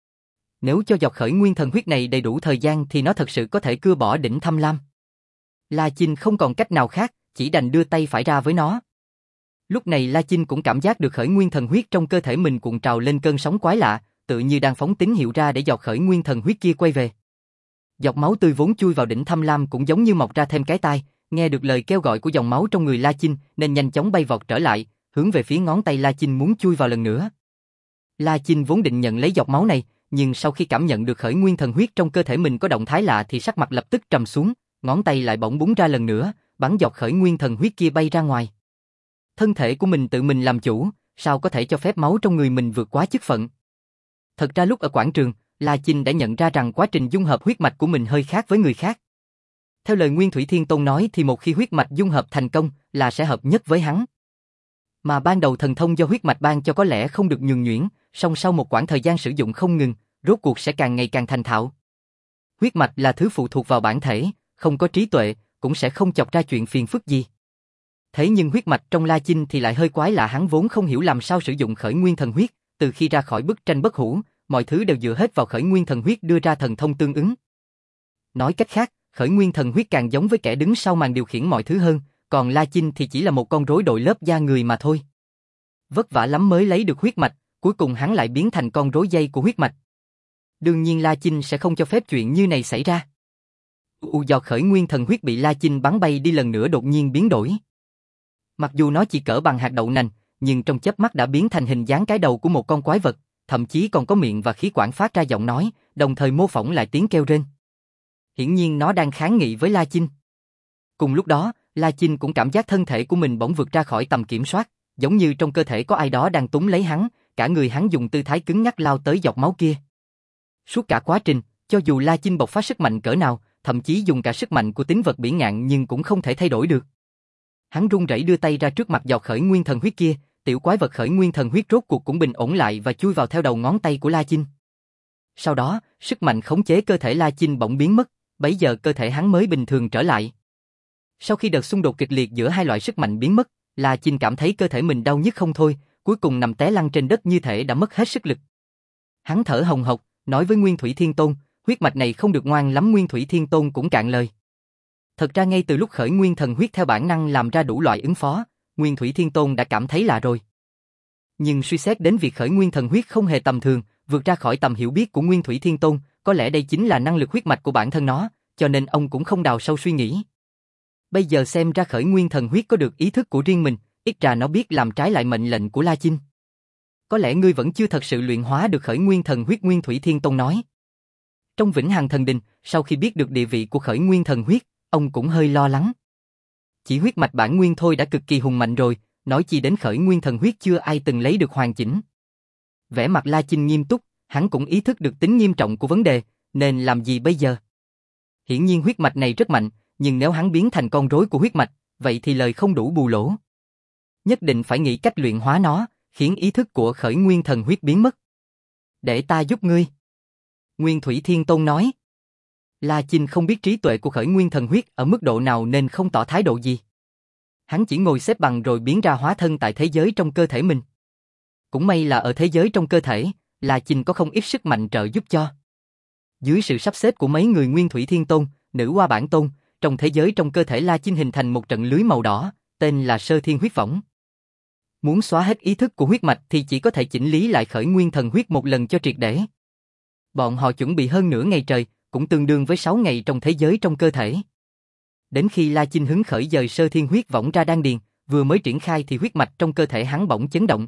[SPEAKER 1] Nếu cho giọt khởi nguyên thần huyết này đầy đủ thời gian thì nó thật sự có thể cưa bỏ đỉnh Thâm Lam. La Chinh không còn cách nào khác, chỉ đành đưa tay phải ra với nó. Lúc này La Chinh cũng cảm giác được khởi nguyên thần huyết trong cơ thể mình cuộn trào lên cơn sóng quái lạ, tự như đang phóng tín hiệu ra để giọt khởi nguyên thần huyết kia quay về. Giọt máu tươi vốn chui vào đỉnh Thâm Lam cũng giống như mọc ra thêm cái tai, nghe được lời kêu gọi của dòng máu trong người La Chinh nên nhanh chóng bay vọt trở lại, hướng về phía ngón tay La Chinh muốn chui vào lần nữa. La Chinh vốn định nhận lấy giọt máu này, nhưng sau khi cảm nhận được khởi nguyên thần huyết trong cơ thể mình có động thái lạ thì sắc mặt lập tức trầm xuống, ngón tay lại bỗng búng ra lần nữa, bắn giọt khởi nguyên thần huyết kia bay ra ngoài. Thân thể của mình tự mình làm chủ, sao có thể cho phép máu trong người mình vượt quá chức phận. Thật ra lúc ở quảng trường, La Chinh đã nhận ra rằng quá trình dung hợp huyết mạch của mình hơi khác với người khác. Theo lời Nguyên Thủy Thiên Tôn nói thì một khi huyết mạch dung hợp thành công là sẽ hợp nhất với hắn. Mà ban đầu thần thông do huyết mạch ban cho có lẽ không được nhuần nhuyễn, song sau một quãng thời gian sử dụng không ngừng, rốt cuộc sẽ càng ngày càng thành thạo. Huyết mạch là thứ phụ thuộc vào bản thể, không có trí tuệ, cũng sẽ không chọc ra chuyện phiền phức gì. Thế nhưng huyết mạch trong La Chinh thì lại hơi quái lạ, hắn vốn không hiểu làm sao sử dụng khởi nguyên thần huyết, từ khi ra khỏi bức tranh bất hủ, mọi thứ đều dựa hết vào khởi nguyên thần huyết đưa ra thần thông tương ứng. Nói cách khác, khởi nguyên thần huyết càng giống với kẻ đứng sau màn điều khiển mọi thứ hơn, còn La Chinh thì chỉ là một con rối đội lớp da người mà thôi. Vất vả lắm mới lấy được huyết mạch, cuối cùng hắn lại biến thành con rối dây của huyết mạch. Đương nhiên La Chinh sẽ không cho phép chuyện như này xảy ra. Do khởi nguyên thần huyết bị La Chinh bắn bay đi lần nữa đột nhiên biến đổi. Mặc dù nó chỉ cỡ bằng hạt đậu nành, nhưng trong chớp mắt đã biến thành hình dáng cái đầu của một con quái vật, thậm chí còn có miệng và khí quản phát ra giọng nói, đồng thời mô phỏng lại tiếng kêu rên. Hiển nhiên nó đang kháng nghị với La Chinh. Cùng lúc đó, La Chinh cũng cảm giác thân thể của mình bỗng vượt ra khỏi tầm kiểm soát, giống như trong cơ thể có ai đó đang túm lấy hắn, cả người hắn dùng tư thái cứng nhắc lao tới giọt máu kia. Suốt cả quá trình, cho dù La Chinh bộc phát sức mạnh cỡ nào, thậm chí dùng cả sức mạnh của tín vật bỉ ngạn nhưng cũng không thể thay đổi được. Hắn run rẩy đưa tay ra trước mặt giọt khởi nguyên thần huyết kia, tiểu quái vật khởi nguyên thần huyết rốt cuộc cũng bình ổn lại và chui vào theo đầu ngón tay của La Chinh. Sau đó, sức mạnh khống chế cơ thể La Chinh bỗng biến mất, bấy giờ cơ thể hắn mới bình thường trở lại. Sau khi đợt xung đột kịch liệt giữa hai loại sức mạnh biến mất, La Chinh cảm thấy cơ thể mình đau nhức không thôi, cuối cùng nằm té lăn trên đất như thể đã mất hết sức lực. Hắn thở hồng hộc, nói với Nguyên Thủy Thiên Tôn, huyết mạch này không được ngoan lắm. Nguyên Thủy Thiên Tôn cũng cạn lời. Thật ra ngay từ lúc khởi nguyên thần huyết theo bản năng làm ra đủ loại ứng phó, Nguyên Thủy Thiên Tôn đã cảm thấy lạ rồi. Nhưng suy xét đến việc khởi nguyên thần huyết không hề tầm thường, vượt ra khỏi tầm hiểu biết của Nguyên Thủy Thiên Tôn, có lẽ đây chính là năng lực huyết mạch của bản thân nó, cho nên ông cũng không đào sâu suy nghĩ. Bây giờ xem ra khởi nguyên thần huyết có được ý thức của riêng mình, ít ra nó biết làm trái lại mệnh lệnh của La Chinh. Có lẽ ngươi vẫn chưa thật sự luyện hóa được khởi nguyên thần huyết, Nguyên Thủy Thiên Tôn nói. Trong Vĩnh Hằng Thần Đình, sau khi biết được địa vị của khởi nguyên thần huyết, ông cũng hơi lo lắng. Chỉ huyết mạch bản nguyên thôi đã cực kỳ hùng mạnh rồi, nói chi đến khởi nguyên thần huyết chưa ai từng lấy được hoàn chỉnh. Vẻ mặt La Chinh nghiêm túc, hắn cũng ý thức được tính nghiêm trọng của vấn đề, nên làm gì bây giờ? Hiển nhiên huyết mạch này rất mạnh, nhưng nếu hắn biến thành con rối của huyết mạch, vậy thì lời không đủ bù lỗ. Nhất định phải nghĩ cách luyện hóa nó, khiến ý thức của khởi nguyên thần huyết biến mất. Để ta giúp ngươi. Nguyên Thủy Thiên Tôn nói. La Chinh không biết trí tuệ của khởi nguyên thần huyết ở mức độ nào nên không tỏ thái độ gì. Hắn chỉ ngồi xếp bằng rồi biến ra hóa thân tại thế giới trong cơ thể mình. Cũng may là ở thế giới trong cơ thể, La Chinh có không ít sức mạnh trợ giúp cho. Dưới sự sắp xếp của mấy người Nguyên Thủy Thiên Tôn, Nữ Hoa Bản Tôn, trong thế giới trong cơ thể La Chinh hình thành một trận lưới màu đỏ, tên là Sơ Thiên Huyết Võng. Muốn xóa hết ý thức của huyết mạch thì chỉ có thể chỉnh lý lại khởi nguyên thần huyết một lần cho triệt để. Bọn họ chuẩn bị hơn nửa ngày trời, cũng tương đương với 6 ngày trong thế giới trong cơ thể. Đến khi La Chinh hứng khởi dời Sơ Thiên Huyết Võng ra đan điền, vừa mới triển khai thì huyết mạch trong cơ thể hắn bỗng chấn động.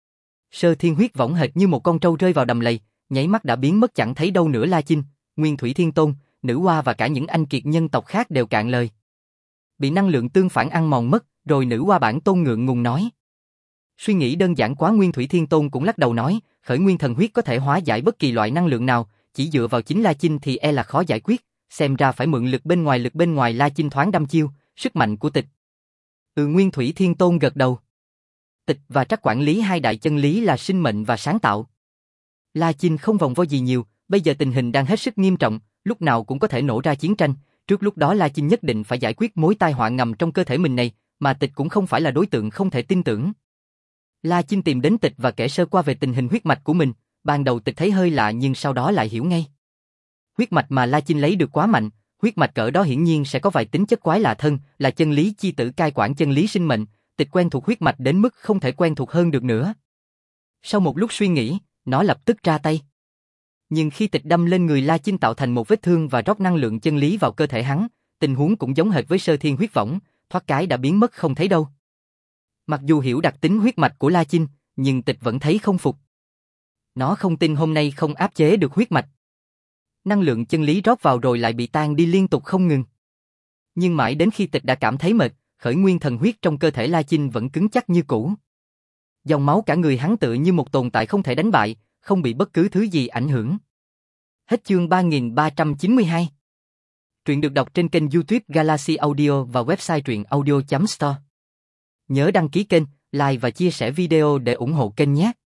[SPEAKER 1] Sơ Thiên Huyết Võng hệt như một con trâu rơi vào đầm lầy, nháy mắt đã biến mất chẳng thấy đâu nữa. La Chinh, Nguyên Thủy Thiên Tôn, Nữ Hoa và cả những anh kiệt nhân tộc khác đều cạn lời. Bị năng lượng tương phản ăn mòn mất, rồi Nữ Hoa Bản Tôn ngượng ngùng nói. Suy nghĩ đơn giản quá. Nguyên Thủy Thiên Tôn cũng lắc đầu nói, khởi nguyên thần huyết có thể hóa giải bất kỳ loại năng lượng nào, chỉ dựa vào chính La Chinh thì e là khó giải quyết, xem ra phải mượn lực bên ngoài. Lực bên ngoài? La Chinh thoáng đăm chiêu, sức mạnh của Tịch. Nguyên Thủy Thiên Tôn gật đầu. Tịch và Trắc quản lý hai đại chân lý là sinh mệnh và sáng tạo. La Chinh không vòng vo gì nhiều, bây giờ tình hình đang hết sức nghiêm trọng, lúc nào cũng có thể nổ ra chiến tranh, trước lúc đó La Chinh nhất định phải giải quyết mối tai họa ngầm trong cơ thể mình này, mà Tịch cũng không phải là đối tượng không thể tin tưởng. La Chinh tìm đến Tịch và kể sơ qua về tình hình huyết mạch của mình, ban đầu Tịch thấy hơi lạ nhưng sau đó lại hiểu ngay. Huyết mạch mà La Chinh lấy được quá mạnh, huyết mạch cỡ đó hiển nhiên sẽ có vài tính chất quái lạ thân, là chân lý chi tử cai quản chân lý sinh mệnh, Tịch quen thuộc huyết mạch đến mức không thể quen thuộc hơn được nữa. Sau một lúc suy nghĩ, nó lập tức ra tay. Nhưng khi Tịch đâm lên người La Chinh tạo thành một vết thương và rót năng lượng chân lý vào cơ thể hắn, tình huống cũng giống hệt với Sơ Thiên huyết võng, thoát cái đã biến mất không thấy đâu. Mặc dù hiểu đặc tính huyết mạch của La Chinh, nhưng Tịch vẫn thấy không phục. Nó không tin hôm nay không áp chế được huyết mạch. Năng lượng chân lý rót vào rồi lại bị tan đi liên tục không ngừng. Nhưng mãi đến khi Tịch đã cảm thấy mệt, khởi nguyên thần huyết trong cơ thể La Chinh vẫn cứng chắc như cũ. Dòng máu cả người hắn tựa như một tồn tại không thể đánh bại, không bị bất cứ thứ gì ảnh hưởng. Hết chương 3392. Truyện được đọc trên kênh YouTube Galaxy Audio và website truyệnaudio.store. Nhớ đăng ký kênh, like và chia sẻ video để ủng hộ kênh nhé.